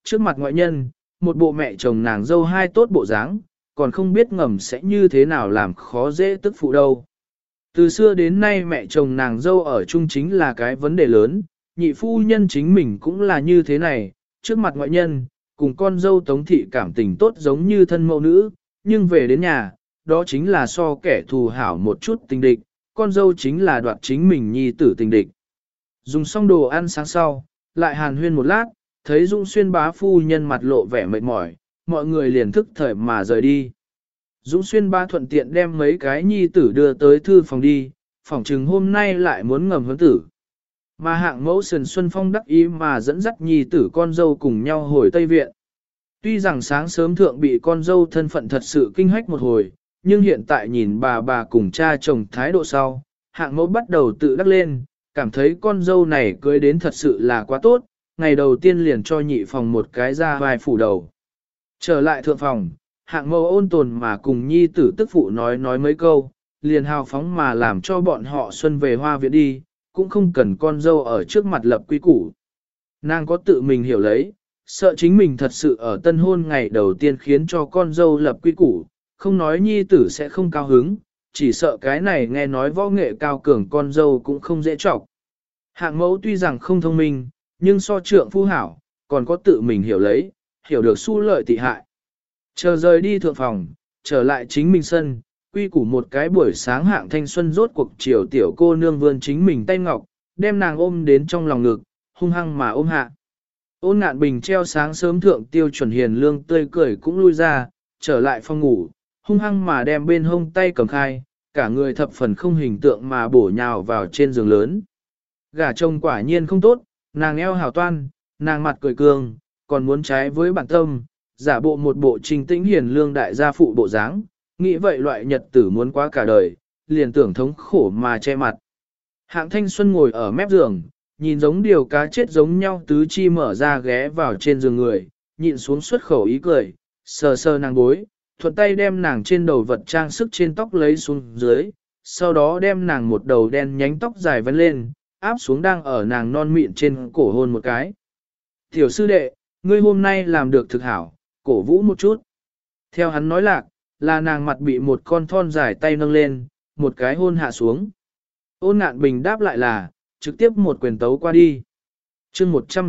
trước mặt ngoại nhân, một bộ mẹ chồng nàng dâu hai tốt bộ dáng, còn không biết ngầm sẽ như thế nào làm khó dễ tức phụ đâu. Từ xưa đến nay mẹ chồng nàng dâu ở chung chính là cái vấn đề lớn, nhị phu nhân chính mình cũng là như thế này, trước mặt ngoại nhân, cùng con dâu Tống thị cảm tình tốt giống như thân mẫu nữ, nhưng về đến nhà, đó chính là so kẻ thù hảo một chút tình địch, con dâu chính là đoạt chính mình nhi tử tình địch. Dùng xong đồ ăn sáng sau, lại hàn huyên một lát, thấy Dũng Xuyên bá phu nhân mặt lộ vẻ mệt mỏi, mọi người liền thức thời mà rời đi. Dũng Xuyên bá thuận tiện đem mấy cái nhi tử đưa tới thư phòng đi, phỏng chừng hôm nay lại muốn ngầm huấn tử. Mà hạng mẫu Sần Xuân Phong đắc ý mà dẫn dắt nhi tử con dâu cùng nhau hồi Tây Viện. Tuy rằng sáng sớm thượng bị con dâu thân phận thật sự kinh hách một hồi, nhưng hiện tại nhìn bà cùng cha chồng thái độ sau, hạng mẫu bắt đầu tự đắc lên, cảm thấy con dâu này cưới đến thật sự là quá tốt, ngày đầu tiên liền cho nhị phòng một cái ra vai phủ đầu. Trở lại thượng phòng, hạng mẫu ôn tồn mà cùng nhi tử tức phụ nói mấy câu, liền hào phóng mà làm cho bọn họ xuân về hoa viện đi, cũng không cần con dâu ở trước mặt lập quy củ. Nàng có tự mình hiểu lấy, sợ chính mình thật sự ở tân hôn ngày đầu tiên khiến cho con dâu lập quy củ, không nói nhi tử sẽ không cao hứng, chỉ sợ cái này nghe nói võ nghệ cao cường con dâu cũng không dễ trọc. Hạng mẫu tuy rằng không thông minh, nhưng so trượng phu hảo, còn có tự mình hiểu lấy, hiểu được xu lợi tị hại. Chờ rời đi thượng phòng, trở lại chính mình sân, quy củ một cái buổi sáng hạng thanh xuân rốt cuộc chiều tiểu cô nương vươn chính mình tay ngọc, đem nàng ôm đến trong lòng ngực, hung hăng mà ôm hạ. Ôn Ngạn Bình treo sáng sớm thượng tiêu chuẩn hiền lương tươi cười cũng lui ra, trở lại phòng ngủ, hung hăng mà đem bên hông tay cầm khai, cả người thập phần không hình tượng mà bổ nhào vào trên giường lớn. Gả chồng quả nhiên không tốt, nàng eo hào toan, nàng mặt cười cường, còn muốn trái với bản tâm, giả bộ một bộ trình tĩnh hiền lương đại gia phụ bộ dáng, nghĩ vậy loại nhật tử muốn quá cả đời, liền tưởng thống khổ mà che mặt. Hạng Thanh Xuân ngồi ở mép giường, nhìn giống điều cá chết giống nhau tứ chi mở ra ghé vào trên giường người, nhịn xuống xuất khẩu ý cười, sờ sờ nàng gối, thuận tay đem nàng trên đầu vật trang sức trên tóc lấy xuống dưới, sau đó đem nàng một đầu đen nhánh tóc dài vấn lên, áp xuống đang ở nàng non mịn trên cổ hôn một cái. Tiểu sư đệ, ngươi hôm nay làm được thực hảo, cổ vũ một chút. Theo hắn nói lạc, là nàng mặt bị một con thon dài tay nâng lên, một cái hôn hạ xuống. Ôn Ngạn Bình đáp lại là, trực tiếp một quyền tấu qua đi. chương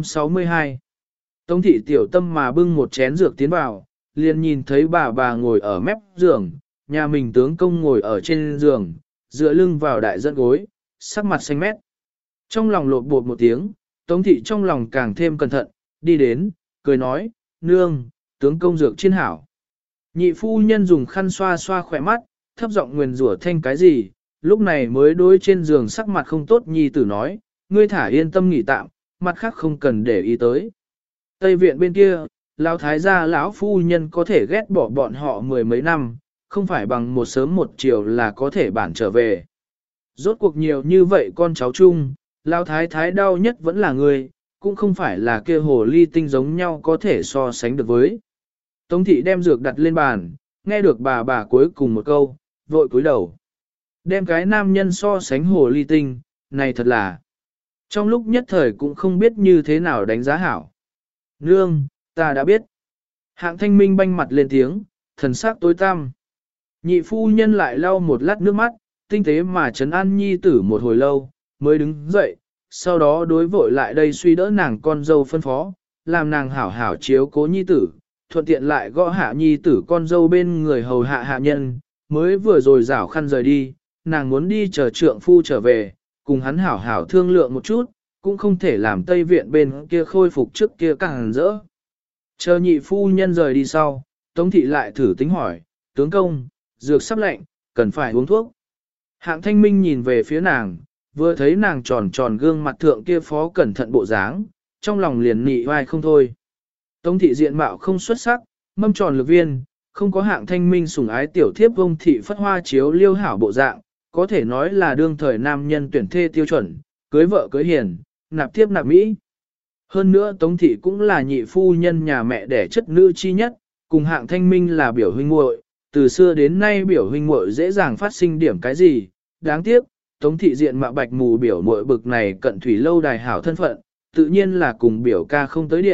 162. Tống thị tiểu tâm mà bưng một chén dược tiến vào, liền nhìn thấy bà ngồi ở mép giường, nhà mình tướng công ngồi ở trên giường, dựa lưng vào đại dẫn gối, sắc mặt xanh mét. Trong lòng lột bột một tiếng, Tống thị trong lòng càng thêm cẩn thận, đi đến, cười nói, nương, tướng công dược chiên hảo. Nhị phu nhân dùng khăn xoa xoa khỏe mắt, thấp giọng nguyền rủa thanh cái gì, lúc này mới đối trên giường sắc mặt không tốt nhi tử nói, ngươi thả yên tâm nghỉ tạm, mặt khác không cần để ý tới. Tây viện bên kia, lão thái gia lão phu nhân có thể ghét bỏ bọn họ mười mấy năm, không phải bằng một sớm một chiều là có thể bản trở về. Rốt cuộc nhiều như vậy con cháu chung, lão thái thái đau nhất vẫn là ngươi, cũng không phải là kia hồ ly tinh giống nhau có thể so sánh được với. Tống thị đem dược đặt lên bàn, nghe được bà cuối cùng một câu, vội cúi đầu. Đem cái nam nhân so sánh hồ ly tinh, này thật là. Trong lúc nhất thời cũng không biết như thế nào đánh giá hảo. Nương, ta đã biết. Hạng Thanh Minh banh mặt lên tiếng, thần sắc tối tăm. Nhị phu nhân lại lau một lát nước mắt, tinh tế mà trấn an nhi tử một hồi lâu, mới đứng dậy, sau đó đối vội lại đây suy đỡ nàng con dâu phân phó, làm nàng hảo hảo chiếu cố nhi tử, thuận tiện lại gõ hạ nhi tử con dâu bên người hầu hạ hạ nhân, mới vừa rồi rảo khăn rời đi, nàng muốn đi chờ trượng phu trở về, cùng hắn hảo hảo thương lượng một chút, cũng không thể làm Tây Viện bên kia khôi phục trước kia càng rỡ. Chờ nhị phu nhân rời đi sau, Tống thị lại thử tính hỏi, tướng công, dược sắp lạnh, cần phải uống thuốc. Hạng Thanh Minh nhìn về phía nàng, vừa thấy nàng tròn tròn gương mặt thượng kia phó cẩn thận bộ dáng, trong lòng liền nị vai không thôi. Tống thị diện mạo không xuất sắc, mâm tròn lực viên, không có Hạng Thanh Minh sủng ái tiểu thiếp vông thị phất hoa chiếu liêu hảo bộ dạng, có thể nói là đương thời nam nhân tuyển thê tiêu chuẩn, cưới vợ cưới hiền, nạp thiếp nạp mỹ. Hơn nữa Tống thị cũng là nhị phu nhân nhà mẹ đẻ chất nữ chi nhất, cùng Hạng Thanh Minh là biểu huynh muội, từ xưa đến nay biểu huynh muội dễ dàng phát sinh điểm cái gì, đáng tiếc, Tống thị diện mạo bạch mù biểu muội bực này cận thủy lâu đài hảo thân phận, tự nhiên là cùng biểu ca không tới điện,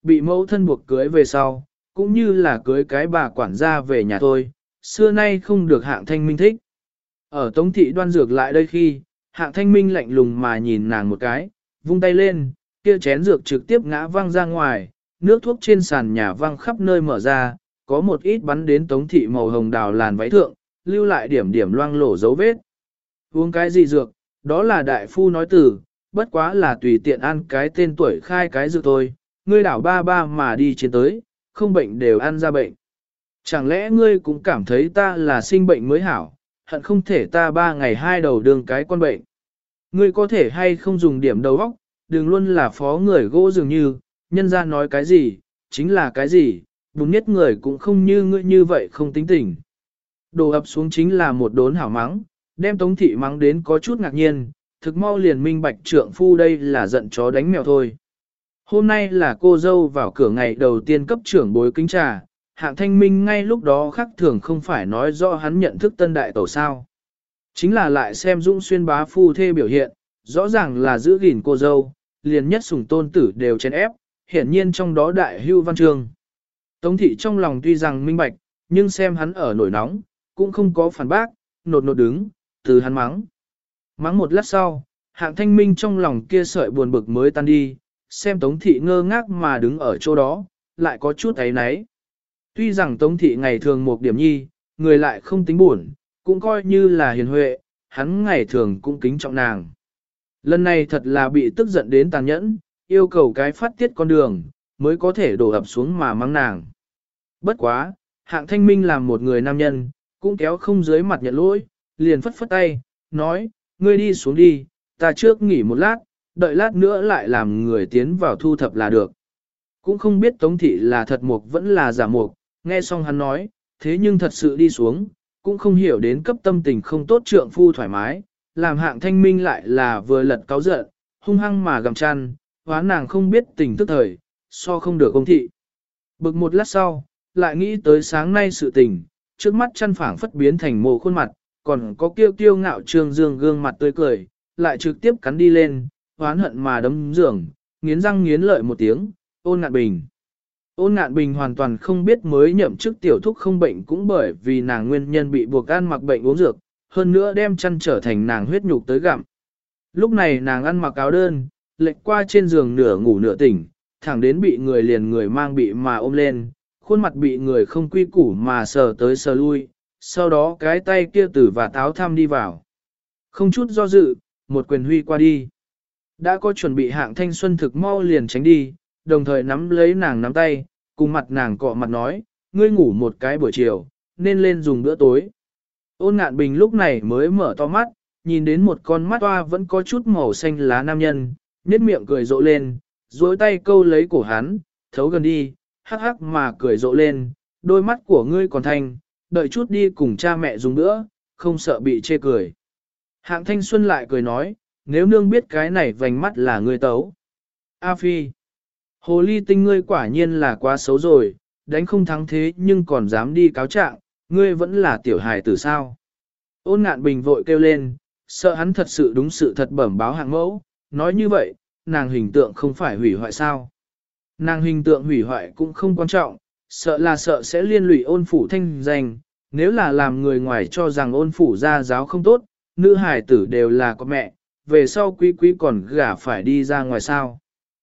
bị mẫu thân buộc cưới về sau, cũng như là cưới cái bà quản gia về nhà thôi, xưa nay không được Hạng Thanh Minh thích. Ở Tống Thị Đoan dược lại đây khi, Hạng Thanh Minh lạnh lùng mà nhìn nàng một cái, vung tay lên, kia chén dược trực tiếp ngã văng ra ngoài, nước thuốc trên sàn nhà văng khắp nơi mở ra, có một ít bắn đến Tống Thị màu hồng đào làn váy thượng, lưu lại điểm điểm loang lổ dấu vết. Uống cái gì dược, đó là đại phu nói từ, bất quá là tùy tiện ăn cái tên tuổi khai cái dược thôi, ngươi đảo ba ba mà đi trên tới, không bệnh đều ăn ra bệnh. Chẳng lẽ ngươi cũng cảm thấy ta là sinh bệnh mới hảo, hận không thể ta 3 ngày 2 đầu đường cái con bệnh. Ngươi có thể hay không dùng điểm đầu óc, đừng luôn là phó người gỗ dường như, nhân ra nói cái gì, chính là cái gì, đúng nhất người cũng không như ngươi như vậy không tính tình. Đồ ập xuống chính là một đốn hảo mắng, đem Tống Thị mắng đến có chút ngạc nhiên, thực mau liền minh bạch trượng phu đây là giận chó đánh mèo thôi. Hôm nay là cô dâu vào cửa ngày đầu tiên cấp trưởng bối kính trà, Hạng Thanh Minh ngay lúc đó khác thường không phải nói rõ hắn nhận thức tân đại tẩu sao. Chính là lại xem Dũng Xuyên bá phu thê biểu hiện, rõ ràng là giữ gìn cô dâu, liền nhất sủng tôn tử đều chèn ép, hiển nhiên trong đó đại hưu văn chương. Tống Thị trong lòng tuy rằng minh bạch, nhưng xem hắn ở nổi nóng, cũng không có phản bác, nột nột đứng, từ hắn mắng. Mắng một lát sau, Hạng Thanh Minh trong lòng kia sợi buồn bực mới tan đi, xem Tống Thị ngơ ngác mà đứng ở chỗ đó, lại có chút ấy náy. Tuy rằng Tống Thị ngày thường một điểm nhi, người lại không tính buồn, cũng coi như là hiền huệ, hắn ngày thường cũng kính trọng nàng. Lần này thật là bị tức giận đến tàn nhẫn, yêu cầu cái phát tiết con đường, mới có thể đổ ập xuống mà mắng nàng. Bất quá, Hạng Thanh Minh làm một người nam nhân, cũng kéo không dưới mặt nhận lỗi, liền phất phất tay, nói, ngươi đi xuống đi, ta trước nghỉ một lát, đợi lát nữa lại làm người tiến vào thu thập là được. Cũng không biết Tống Thị là thật mục vẫn là giả mục, nghe xong hắn nói, thế nhưng thật sự đi xuống, cũng không hiểu đến cấp tâm tình không tốt trượng phu thoải mái, làm Hạng Thanh Minh lại là vừa lật cáu giận, hung hăng mà gầm chăn, hóa nàng không biết tình tức thời, so không được ông Thị. Bực một lát sau, lại nghĩ tới sáng nay sự tình, trước mắt chăn phảng phất biến thành mồ khuôn mặt, còn có kiêu kiêu ngạo trương dương gương mặt tươi cười, lại trực tiếp cắn đi lên, hoán hận mà đấm giường, nghiến răng nghiến lợi một tiếng, Ôn Ngạn Bình. Ôn Ngạn Bình hoàn toàn không biết mới nhậm chức tiểu thúc không bệnh cũng bởi vì nàng nguyên nhân bị buộc ăn mặc bệnh uống dược, hơn nữa đem chăn trở thành nàng huyết nhục tới gặm. Lúc này nàng ăn mặc áo đơn, lệch qua trên giường nửa ngủ nửa tỉnh, thẳng đến bị người liền người mang bị mà ôm lên, khuôn mặt bị người không quy củ mà sờ tới sờ lui, sau đó cái tay kia tử và táo thăm đi vào. Không chút do dự, một quyền huy qua đi. Đã có chuẩn bị Hạng Thanh Xuân thực mau liền tránh đi, đồng thời nắm lấy nàng nắm tay, cùng mặt nàng cọ mặt nói, ngươi ngủ một cái buổi chiều, nên lên dùng bữa tối. Ôn Ngạn Bình lúc này mới mở to mắt, nhìn đến một con mắt toa vẫn có chút màu xanh lá nam nhân, nhếch miệng cười rộ lên, duỗi tay câu lấy cổ hắn, thấu gần đi, hắc hắc mà cười rộ lên, đôi mắt của ngươi còn thanh, đợi chút đi cùng cha mẹ dùng bữa, không sợ bị chê cười. Hạng Thanh Xuân lại cười nói, nếu nương biết cái này vành mắt là ngươi tấu. A Phi, hồ ly tinh ngươi quả nhiên là quá xấu rồi, đánh không thắng thế nhưng còn dám đi cáo trạng, ngươi vẫn là tiểu hài tử sao. Ôn Ngạn Bình vội kêu lên, sợ hắn thật sự đúng sự thật bẩm báo hạng mẫu, nói như vậy, nàng hình tượng không phải hủy hoại sao. Nàng hình tượng hủy hoại cũng không quan trọng, sợ sẽ liên lụy ôn phủ thanh danh, nếu là làm người ngoài cho rằng ôn phủ gia giáo không tốt, nữ hài tử đều là có mẹ, về sau quý quý còn gả phải đi ra ngoài sao.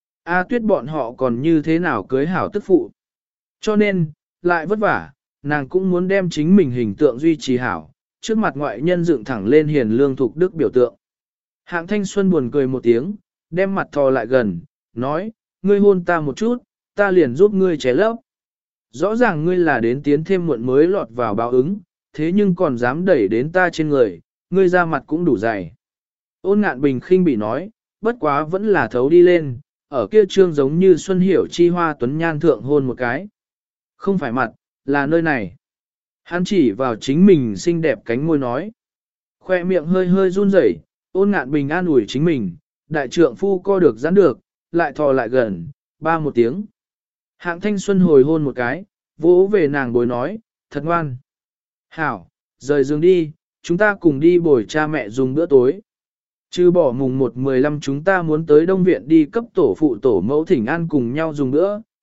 A Tuyết bọn họ còn như thế nào cưới hảo tức phụ. Cho nên, lại vất vả, nàng cũng muốn đem chính mình hình tượng duy trì hảo, trước mặt ngoại nhân dựng thẳng lên hiền lương thục đức biểu tượng. Hạng Thanh Xuân buồn cười một tiếng, đem mặt thò lại gần, nói, ngươi hôn ta một chút, ta liền giúp ngươi ché lấp. Rõ ràng ngươi là đến tiến thêm muộn mới lọt vào báo ứng, thế nhưng còn dám đẩy đến ta trên người, ngươi ra mặt cũng đủ dày. Ôn Ngạn Bình khinh bị nói, bất quá vẫn là thấu đi lên, ở kia trương giống như Xuân Hiểu chi hoa tuấn nhan thượng hôn một cái. Không phải mặt, là nơi này. Hắn chỉ vào chính mình xinh đẹp cánh môi nói. Khoe miệng hơi hơi run rẩy, Ôn Ngạn Bình an ủi chính mình, đại trượng phu co được giãn được, lại thò lại gần, ba một tiếng. Hạng Thanh Xuân hồi hôn một cái, vỗ về nàng bồi nói, thật ngoan. Hảo, rời giường đi, chúng ta cùng đi bồi cha mẹ dùng bữa tối. Trừ bỏ mùng 1-15 chúng ta muốn tới Đông Viện đi cấp tổ phụ tổ mẫu thỉnh an cùng nhau dùng bữa,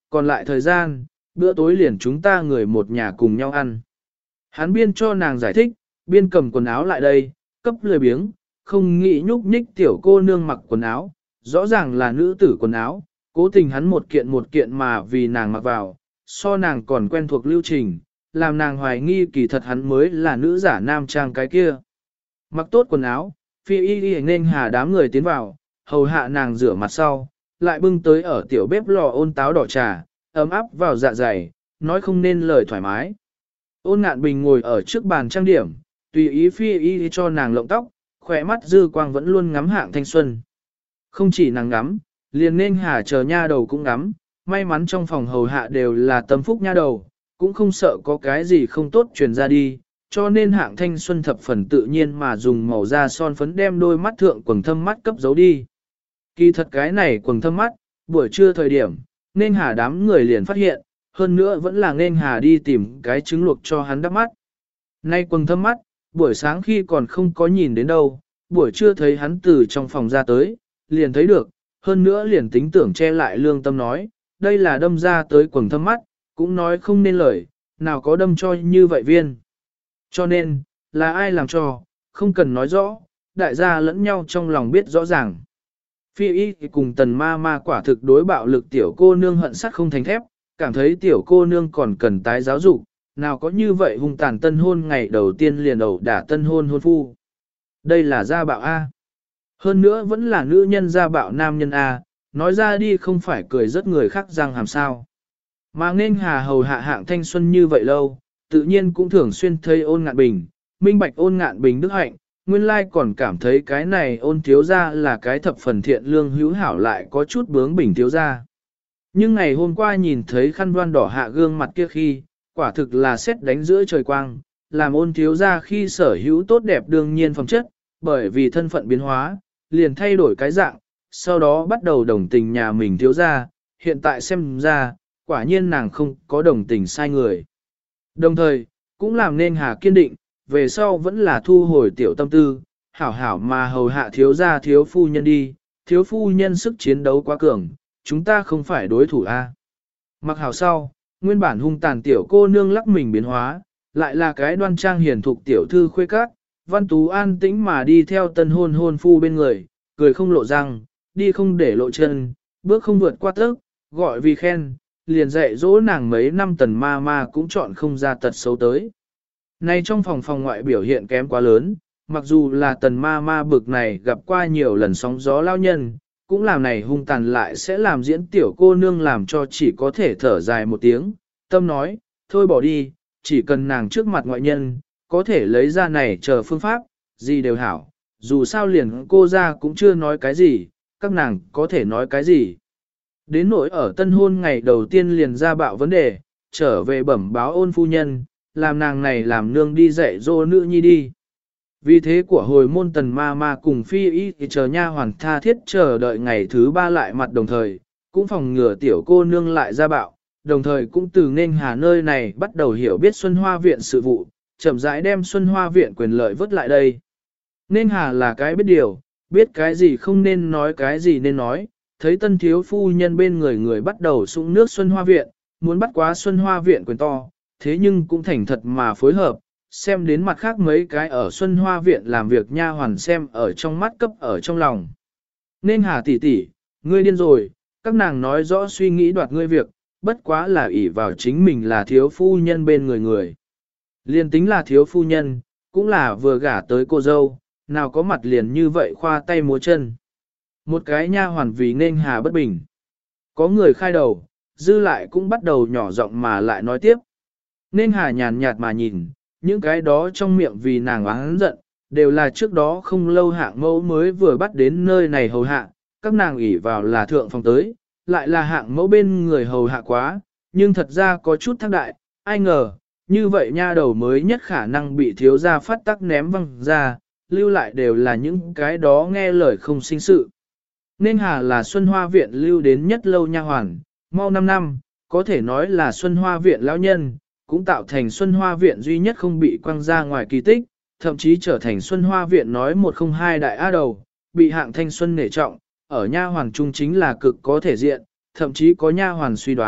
còn lại thời gian, bữa tối liền chúng ta người một nhà cùng nhau ăn. Hắn biên cho nàng giải thích, biên cầm quần áo lại đây, cấp lười biếng, không nghĩ nhúc nhích tiểu cô nương mặc quần áo, rõ ràng là nữ tử quần áo, cố tình hắn một kiện mà vì nàng mặc vào, so nàng còn quen thuộc lưu trình, làm nàng hoài nghi kỳ thật hắn mới là nữ giả nam trang cái kia. Mặc tốt quần áo, phi y nên hà đám người tiến vào, hầu hạ nàng rửa mặt sau, lại bưng tới ở tiểu bếp lò ôn táo đỏ trà, ấm áp vào dạ dày, nói không nên lời thoải mái. Ôn Ngạn Bình ngồi ở trước bàn trang điểm, tùy ý phi y cho nàng lộng tóc, khỏe mắt dư quang vẫn luôn ngắm Hạng Thanh Xuân. Không chỉ nàng ngắm, liền nên hà chờ nha đầu cũng ngắm, may mắn trong phòng hầu hạ đều là tâm phúc nha đầu, cũng không sợ có cái gì không tốt truyền ra đi, cho nên Hạng Thanh Xuân thập phần tự nhiên mà dùng màu da son phấn đem đôi mắt thượng quầng thâm mắt cấp giấu đi. Kỳ thật cái này quầng thâm mắt, buổi trưa thời điểm, nên hà đám người liền phát hiện, hơn nữa vẫn là nên hà đi tìm cái trứng luộc cho hắn đắp mắt. Nay quầng thâm mắt, buổi sáng khi còn không có nhìn đến đâu, buổi trưa thấy hắn từ trong phòng ra tới, liền thấy được, hơn nữa liền tính tưởng che lại lương tâm nói, đây là đâm ra tới quầng thâm mắt, cũng nói không nên lời, nào có đâm cho như vậy viên. Cho nên, là ai làm cho, không cần nói rõ, đại gia lẫn nhau trong lòng biết rõ ràng. Phi y cùng tần ma ma quả thực đối bạo lực tiểu cô nương hận sắt không thành thép, cảm thấy tiểu cô nương còn cần tái giáo dục, nào có như vậy hung tàn tân hôn ngày đầu tiên liền ẩu đả tân hôn hôn phu. Đây là gia bạo A. Hơn nữa vẫn là nữ nhân gia bạo nam nhân A, nói ra đi không phải cười rất người khác răng hàm sao. Mà nên hà hầu hạ Hạng Thanh Xuân như vậy lâu, tự nhiên cũng thường xuyên thấy Ôn Ngạn Bình, minh bạch Ôn Ngạn Bình đức hạnh, nguyên lai còn cảm thấy cái này Ôn thiếu gia là cái thập phần thiện lương hữu hảo lại có chút bướng bỉnh thiếu gia. Nhưng ngày hôm qua nhìn thấy khăn voan đỏ hạ gương mặt kia khi, quả thực là xét đánh giữa trời quang, làm Ôn thiếu gia khi sở hữu tốt đẹp đương nhiên phẩm chất, bởi vì thân phận biến hóa, liền thay đổi cái dạng, sau đó bắt đầu đồng tình nhà mình thiếu gia, hiện tại xem ra, quả nhiên nàng không có đồng tình sai người. Đồng thời, cũng làm nên Hà kiên định, về sau vẫn là thu hồi tiểu tâm tư, hảo hảo mà hầu hạ thiếu gia thiếu phu nhân đi, thiếu phu nhân sức chiến đấu quá cường, chúng ta không phải đối thủ a. Mặc hảo sau, nguyên bản hung tàn tiểu cô nương lắc mình biến hóa, lại là cái đoan trang hiền thục tiểu thư khuê các, Văn Tú an tĩnh mà đi theo tân hôn hôn phu bên người, cười không lộ răng, đi không để lộ chân, bước không vượt qua tấc, gọi vì khen, liền dạy dỗ nàng mấy năm tần ma ma cũng chọn không ra tật xấu tới. Nay trong phòng ngoại biểu hiện kém quá lớn, mặc dù là tần ma ma bực này gặp qua nhiều lần sóng gió lao nhân, cũng làm này hung tàn lại sẽ làm diễn tiểu cô nương làm cho chỉ có thể thở dài một tiếng, tâm nói, thôi bỏ đi, chỉ cần nàng trước mặt ngoại nhân, có thể lấy ra này chờ phương pháp, gì đều hảo, dù sao liền cô ra cũng chưa nói cái gì, các nàng có thể nói cái gì. Đến nỗi ở tân hôn ngày đầu tiên liền ra bạo vấn đề, trở về bẩm báo Ôn phu nhân, làm nàng này làm nương đi dạy dỗ nữ nhi đi. Vì thế của hồi môn tần ma ma cùng phi y thì chờ nha hoàn tha thiết chờ đợi ngày thứ 3 lại mặt đồng thời, cũng phòng ngừa tiểu cô nương lại ra bạo, đồng thời cũng từ nên hà nơi này bắt đầu hiểu biết Xuân Hoa Viện sự vụ, chậm rãi đem Xuân Hoa Viện quyền lợi vứt lại đây. Nên hà là cái biết điều, biết cái gì không nên nói cái gì nên nói, thấy tân thiếu phu nhân bên người bắt đầu sũng nước Xuân Hoa Viện, muốn bắt quá Xuân Hoa Viện quyền to, thế nhưng cũng thành thật mà phối hợp, xem đến mặt khác mấy cái ở Xuân Hoa Viện làm việc nha hoàn xem ở trong mắt cấp ở trong lòng. Nên hà tỷ tỷ, ngươi điên rồi, các nàng nói rõ suy nghĩ đoạt ngươi việc, bất quá là ỷ vào chính mình là thiếu phu nhân bên người. Liên tính là thiếu phu nhân, cũng là vừa gả tới cô dâu, nào có mặt liền như vậy khoa tay múa chân. Một cái nha hoàn vì nên hà bất bình. Có người khai đầu, dư lại cũng bắt đầu nhỏ giọng mà lại nói tiếp. Nên hà nhàn nhạt mà nhìn, những cái đó trong miệng vì nàng oán giận, đều là trước đó không lâu Hạng mẫu mới vừa bắt đến nơi này hầu hạ, các nàng ủy vào là thượng phòng tới, lại là Hạng mẫu bên người hầu hạ quá, nhưng thật ra có chút thác đại, ai ngờ, như vậy nha đầu mới nhất khả năng bị thiếu gia phát tắc ném văng ra, lưu lại đều là những cái đó nghe lời không sinh sự. Nên hà là Xuân Hoa Viện lưu đến nhất lâu nha hoàn, mau 5 năm, có thể nói là Xuân Hoa Viện lão nhân, cũng tạo thành Xuân Hoa Viện duy nhất không bị quăng ra ngoài kỳ tích, thậm chí trở thành Xuân Hoa Viện nói 102 đại á đầu, bị Hạng Thanh Xuân nể trọng, ở nha hoàn trung chính là cực có thể diện, thậm chí có nha hoàn suy đoán,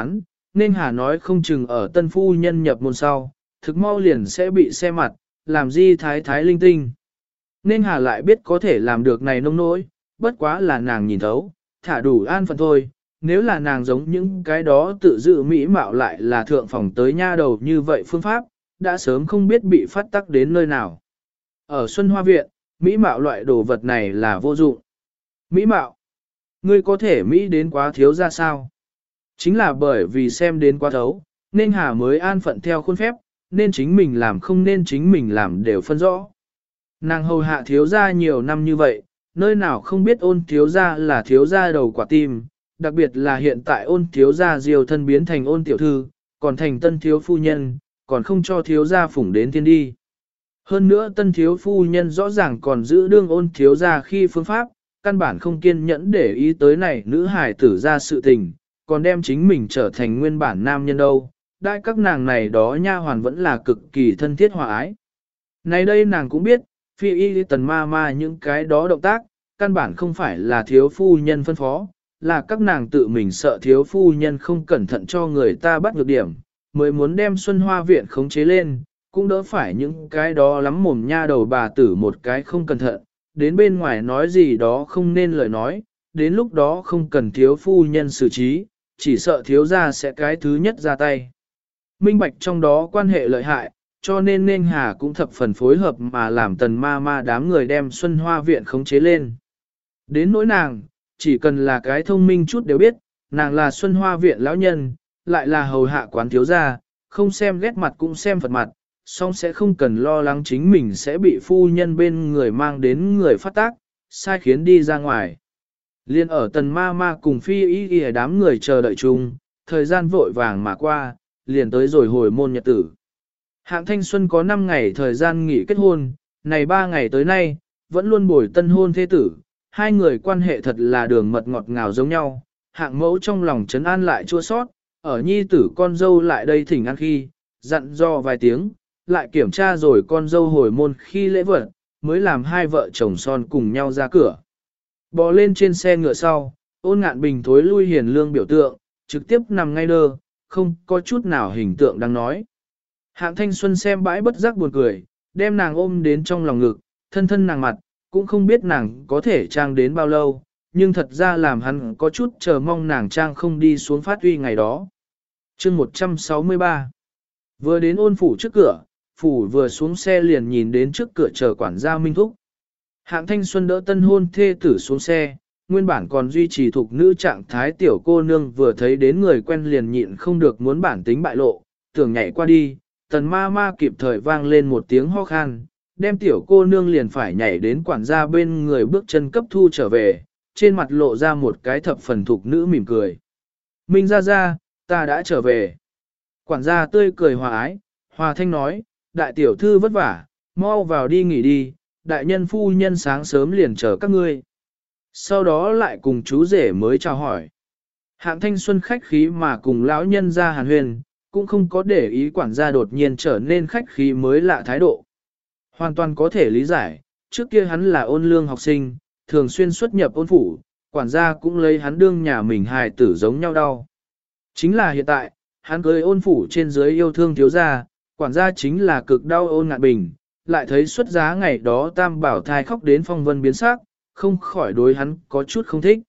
nên Hà nói không chừng ở tân phu nhân nhập môn sau, thực mau liền sẽ bị xe mặt, làm gì thái thái linh tinh. Nên Hà lại biết có thể làm được này nông nỗi, bất quá là nàng nhìn thấu, thả đủ an phận thôi, nếu là nàng giống những cái đó tự dự mỹ mạo lại là thượng phòng tới nha đầu như vậy phương pháp, đã sớm không biết bị phát tắc đến nơi nào. Ở Xuân Hoa Viện, mỹ mạo loại đồ vật này là vô dụng. Mỹ mạo, ngươi có thể mỹ đến quá thiếu ra sao? Chính là bởi vì xem đến quá thấu, nên Hà mới an phận theo khuôn phép, nên chính mình làm không nên chính mình làm đều phân rõ. Nàng hầu hạ thiếu gia nhiều năm như vậy, nơi nào không biết Ôn thiếu gia là thiếu gia đầu quả tim, đặc biệt là hiện tại Ôn thiếu gia diều thân biến thành Ôn tiểu thư, còn thành tân thiếu phu nhân, còn không cho thiếu gia phủng đến thiên đi. Hơn nữa tân thiếu phu nhân rõ ràng còn giữ đương Ôn thiếu gia khi phương pháp, căn bản không kiên nhẫn để ý tới này nữ hài tử ra sự tình, còn đem chính mình trở thành nguyên bản nam nhân đâu. Đại các nàng này đó nha hoàn vẫn là cực kỳ thân thiết hòa ái. Này đây nàng cũng biết, phi y tần ma ma những cái đó động tác, căn bản không phải là thiếu phu nhân phân phó, là các nàng tự mình sợ thiếu phu nhân không cẩn thận cho người ta bắt nhược điểm, mới muốn đem Xuân Hoa Viện khống chế lên, cũng đỡ phải những cái đó lắm mồm nha đầu bà tử một cái không cẩn thận, đến bên ngoài nói gì đó không nên lời nói, đến lúc đó không cần thiếu phu nhân xử trí, chỉ sợ thiếu gia sẽ cái thứ nhất ra tay. Minh bạch trong đó quan hệ lợi hại, cho nên Hà cũng thập phần phối hợp mà làm tần ma ma đám người đem Xuân Hoa Viện khống chế lên. Đến nỗi nàng, chỉ cần là cái thông minh chút đều biết, nàng là Xuân Hoa Viện lão nhân, lại là hầu hạ quán thiếu gia, không xem ghét mặt cũng xem phật mặt, song sẽ không cần lo lắng chính mình sẽ bị phu nhân bên người mang đến người phát tác, sai khiến đi ra ngoài. Liên ở tần ma ma cùng phi y đám người chờ đợi chung, thời gian vội vàng mà qua, liền tới rồi hồi môn nhật tử. Hạng Thanh Xuân có 5 ngày thời gian nghỉ kết hôn, này 3 ngày tới nay, vẫn luôn bồi tân hôn thế tử, hai người quan hệ thật là đường mật ngọt ngào giống nhau. Hạng mẫu trong lòng trấn an lại chua sót, ở nhi tử con dâu lại đây thỉnh ăn khi, dặn dò vài tiếng, lại kiểm tra rồi con dâu hồi môn khi lễ vật, mới làm hai vợ chồng son cùng nhau ra cửa. Bò lên trên xe ngựa sau, Ôn Ngạn Bình thối lui hiền lương biểu tượng, trực tiếp nằm ngay đơ, không có chút nào hình tượng đang nói. Hạng Thanh Xuân xem bãi bất giác buồn cười, đem nàng ôm đến trong lòng ngực, thân thân nàng mặt, cũng không biết nàng có thể trang đến bao lâu, nhưng thật ra làm hắn có chút chờ mong nàng trang không đi xuống phát uy ngày đó. Chương 163 Vừa đến Ôn phủ trước cửa, phủ vừa xuống xe liền nhìn đến trước cửa chờ quản gia Minh Thúc. Hạng Thanh Xuân đỡ tân hôn thê tử xuống xe, nguyên bản còn duy trì thuộc nữ trạng thái tiểu cô nương vừa thấy đến người quen liền nhịn không được muốn bản tính bại lộ, tưởng nhảy qua đi, tần ma ma kịp thời vang lên một tiếng ho khan, đem tiểu cô nương liền phải nhảy đến quản gia bên người bước chân cấp thu trở về, trên mặt lộ ra một cái thập phần thục nữ mỉm cười. Minh ra, ta đã trở về. Quản gia tươi cười hòa ái, hòa thanh nói, đại tiểu thư vất vả, mau vào đi nghỉ đi, đại nhân phu nhân sáng sớm liền chờ các ngươi. Sau đó lại cùng chú rể mới chào hỏi. Hạng Thanh Xuân khách khí mà cùng lão nhân ra hàn huyền, cũng không có để ý quản gia đột nhiên trở nên khách khí mới lạ thái độ. Hoàn toàn có thể lý giải, trước kia hắn là ôn lương học sinh, thường xuyên xuất nhập ôn phủ, quản gia cũng lấy hắn đương nhà mình hài tử giống nhau đau. Chính là hiện tại, hắn cưới ôn phủ trên dưới yêu thương thiếu gia, quản gia chính là cực đau Ôn Ngạn Bình, lại thấy xuất giá ngày đó tam bảo thai khóc đến phong vân biến sắc, không khỏi đối hắn có chút không thích.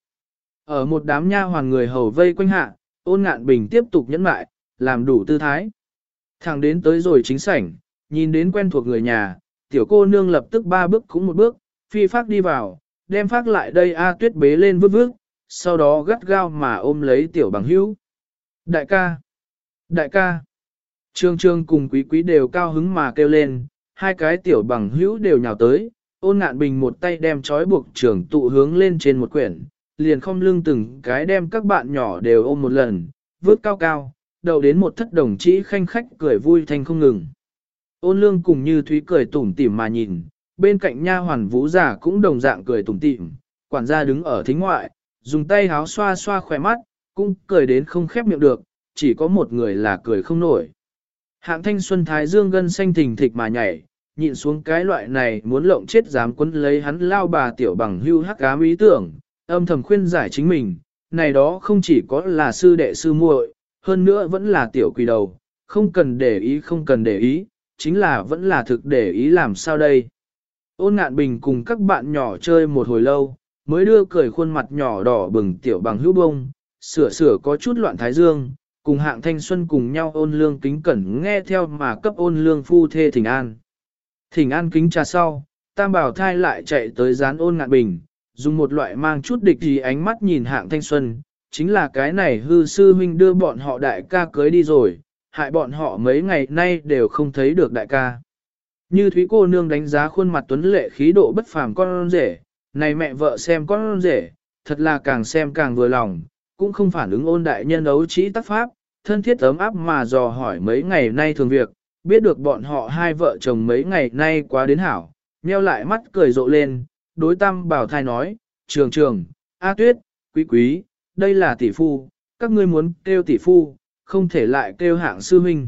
Ở một đám nha hoàn người hầu vây quanh hạ, Ôn Ngạn Bình tiếp tục nhẫn mại, làm đủ tư thái. Thẳng đến tới rồi chính sảnh, nhìn đến quen thuộc người nhà, tiểu cô nương lập tức 3 bước cũng 1 bước, phi phác đi vào, đem phác lại đây A Tuyết bế lên vứt vứt, sau đó gắt gao mà ôm lấy tiểu bằng hữu. Đại ca! Đại ca! Trương Trương cùng Quý Quý đều cao hứng mà kêu lên, hai cái tiểu bằng hữu đều nhào tới, Ôn Ngạn Bình một tay đem trói buộc trưởng tụ hướng lên trên một quyển, liền không lưng từng cái đem các bạn nhỏ đều ôm một lần, vớt cao cao, đầu đến một thất đồng chí khanh khách cười vui thanh không ngừng. Ôn Lương cùng Như Thúy cười tủm tỉm mà nhìn, bên cạnh nha hoàn Vũ giả cũng đồng dạng cười tủm tỉm, quản gia đứng ở thính ngoại, dùng tay háo xoa xoa khỏe mắt, cũng cười đến không khép miệng được, chỉ có một người là cười không nổi. Hạng Thanh Xuân thái dương gân xanh thình thịch mà nhảy, nhịn xuống cái loại này muốn lộng chết dám quấn lấy hắn lao bà tiểu bằng hưu hắc ám ý tưởng, âm thầm khuyên giải chính mình, này đó không chỉ có là sư đệ sư muội, hơn nữa vẫn là tiểu quỷ đầu, không cần để ý không cần để ý, chính là vẫn là thực để ý làm sao đây. Ôn Ngạn Bình cùng các bạn nhỏ chơi một hồi lâu, mới đưa cười khuôn mặt nhỏ đỏ bừng tiểu bằng hữu bông, sửa có chút loạn thái dương, cùng Hạng Thanh Xuân cùng nhau ôn lương kính cẩn nghe theo mà cấp ôn lương phu thê thỉnh an. Thỉnh an kính trà sau, Tam Bảo Thai lại chạy tới dán Ôn Ngạn Bình, dùng một loại mang chút địch gì ánh mắt nhìn Hạng Thanh Xuân, chính là cái này hư sư huynh đưa bọn họ đại ca cưới đi rồi, hại bọn họ mấy ngày nay đều không thấy được đại ca. Như Thúy cô nương đánh giá khuôn mặt tuấn lệ khí độ bất phàm con rể, này mẹ vợ xem con rể, thật là càng xem càng vừa lòng, cũng không phản ứng Ôn đại nhân ấu trĩ tác pháp, thân thiết ấm áp mà dò hỏi mấy ngày nay thường việc, biết được bọn họ hai vợ chồng mấy ngày nay quá đến hảo, nheo lại mắt cười rộ lên, đối Tam Bảo Thai nói, trường, A Tuyết, quý, đây là tỷ phu, các ngươi muốn kêu tỷ phu, không thể lại kêu Hạng sư huynh.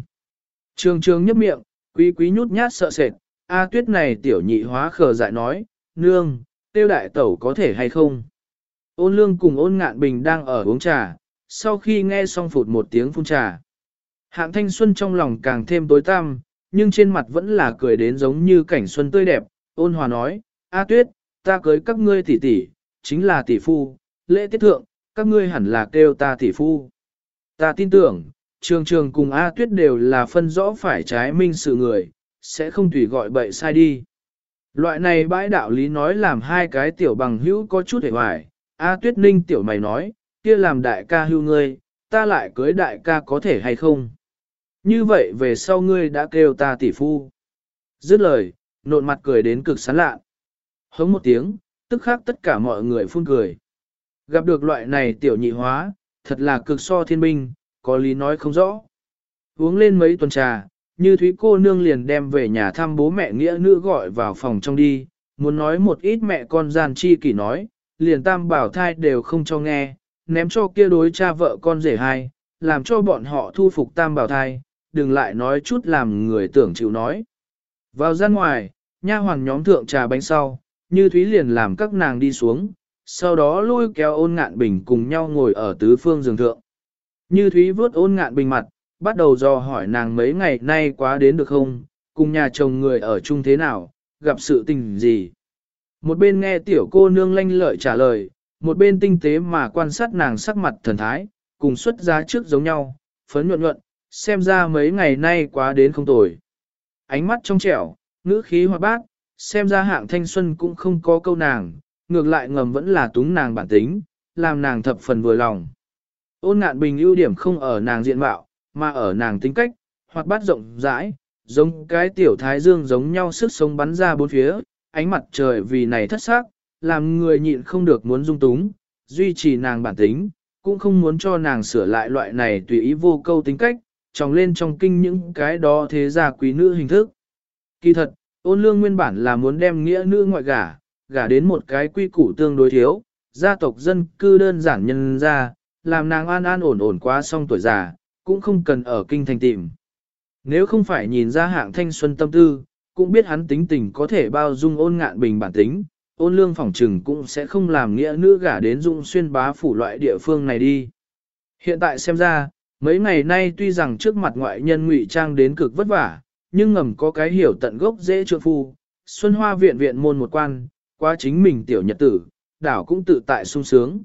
Trường nhấp miệng, quý nhút nhát sợ sệt, A Tuyết này tiểu nhị hóa khờ dại nói, nương, kêu đại tẩu có thể hay không. Ôn lương cùng Ôn Ngạn Bình đang ở uống trà, sau khi nghe xong phụt một tiếng phun trà. Hạng Thanh Xuân trong lòng càng thêm tối tăm, nhưng trên mặt vẫn là cười đến giống như cảnh xuân tươi đẹp, ôn hòa nói, A Tuyết, ta cưới các ngươi tỷ tỷ, chính là tỷ phu, lễ tiết thượng, các ngươi hẳn là kêu ta tỷ phu. Ta tin tưởng, trường cùng A Tuyết đều là phân rõ phải trái minh sự người, sẽ không tùy gọi bậy sai đi. Loại này bãi đạo lý nói làm hai cái tiểu bằng hữu có chút hề hoài, A Tuyết ninh tiểu mày nói, kia làm đại ca hưu ngươi, ta lại cưới đại ca có thể hay không? Như vậy về sau ngươi đã kêu ta tỷ phu. Dứt lời, nộn mặt cười đến cực sán lạ. Hống một tiếng, tức khắc tất cả mọi người phun cười. Gặp được loại này tiểu nhị hóa, thật là cực so thiên binh, có lý nói không rõ. Uống lên mấy tuần trà, Như Thúy cô nương liền đem về nhà thăm bố mẹ nghĩa nữ gọi vào phòng trong đi, muốn nói một ít mẹ con gian chi kỷ nói, liền Tam Bảo Thai đều không cho nghe, ném cho kia đối cha vợ con rể hai, làm cho bọn họ thu phục Tam Bảo Thai, đừng lại nói chút làm người tưởng chịu nói. Vào ra ngoài, nha hoàng nhóm thượng trà bánh sau, Như Thúy liền làm các nàng đi xuống, sau đó lôi kéo Ôn Ngạn Bình cùng nhau ngồi ở tứ phương giường thượng. Như Thúy vớt Ôn Ngạn Bình mặt, bắt đầu dò hỏi nàng mấy ngày nay quá đến được không, cùng nhà chồng người ở chung thế nào, gặp sự tình gì. Một bên nghe tiểu cô nương lanh lợi trả lời, một bên tinh tế mà quan sát nàng sắc mặt thần thái, cùng xuất giá trước giống nhau, phấn nhuận, xem ra mấy ngày nay quá đến không tồi. Ánh mắt trong trẻo, ngữ khí hoạt bát, xem ra Hạng Thanh Xuân cũng không có câu nàng, ngược lại ngầm vẫn là túng nàng bản tính, làm nàng thập phần vừa lòng. Ôn Ngạn Bình ưu điểm không ở nàng diện mạo, mà ở nàng tính cách, hoạt bát rộng rãi, giống cái tiểu thái dương giống nhau sức sống bắn ra bốn phía, ánh mặt trời vì này thất sắc, làm người nhịn không được muốn dung túng, duy trì nàng bản tính, cũng không muốn cho nàng sửa lại loại này tùy ý vô câu tính cách, tròng lên trong kinh những cái đó thế gia quý nữ hình thức. Kỳ thật, Ôn lương nguyên bản là muốn đem nghĩa nữ ngoại gả đến một cái quy củ tương đối thiếu, gia tộc dân cư đơn giản nhân ra, làm nàng an ổn quá xong tuổi già, cũng không cần ở kinh thành tìm. Nếu không phải nhìn ra Hạng Thanh Xuân tâm tư, cũng biết hắn tính tình có thể bao dung Ôn Ngạn Bình bản tính, Ôn lương phỏng trừng cũng sẽ không làm nghĩa nữ gả đến Dung Xuyên bá phủ loại địa phương này đi. Hiện tại xem ra, mấy ngày nay tuy rằng trước mặt ngoại nhân ngụy trang đến cực vất vả, nhưng ngầm có cái hiểu tận gốc dễ trượng phu, Xuân Hoa viện môn một quan, qua chính mình tiểu nhật tử, đảo cũng tự tại sung sướng.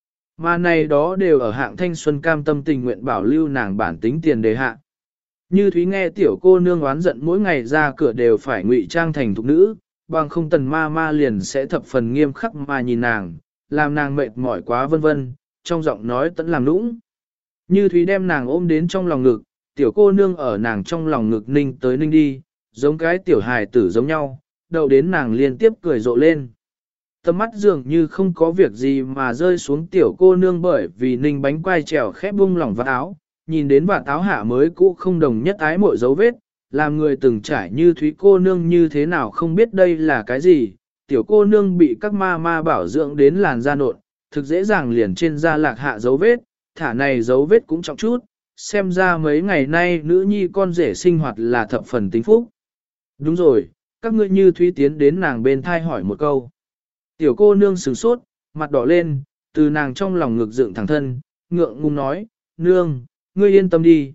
Mà này đó đều ở Hạng Thanh Xuân cam tâm tình nguyện bảo lưu nàng bản tính tiền đề hạ. Như Thúy nghe tiểu cô nương oán giận mỗi ngày ra cửa đều phải ngụy trang thành thục nữ, bằng không tần ma liền sẽ thập phần nghiêm khắc mà nhìn nàng, làm nàng mệt mỏi quá vân vân, trong giọng nói tẫn làm nũng. Như Thúy đem nàng ôm đến trong lòng ngực, tiểu cô nương ở nàng trong lòng ngực ninh tới ninh đi, giống cái tiểu hài tử giống nhau, đậu đến nàng liên tiếp cười rộ lên. Tầm mắt dường như không có việc gì mà rơi xuống tiểu cô nương bởi vì ninh bánh quai trèo khép bung lỏng vạt áo, nhìn đến vạt áo hạ mới cũ không đồng nhất ái mội dấu vết, làm người từng trải Như Thúy cô nương như thế nào không biết đây là cái gì, tiểu cô nương bị các ma bảo dưỡng đến làn da nộn, thực dễ dàng liền trên da lạc hạ dấu vết, thả này dấu vết cũng trọng chút, xem ra mấy ngày nay nữ nhi con rể sinh hoạt là thập phần tính phúc. Đúng rồi, các ngươi Như Thúy tiến đến nàng bên thai hỏi một câu. Tiểu cô nương sửng sốt, mặt đỏ lên, từ nàng trong lòng ngực dựng thẳng thân, ngượng ngùng nói, nương, ngươi yên tâm đi,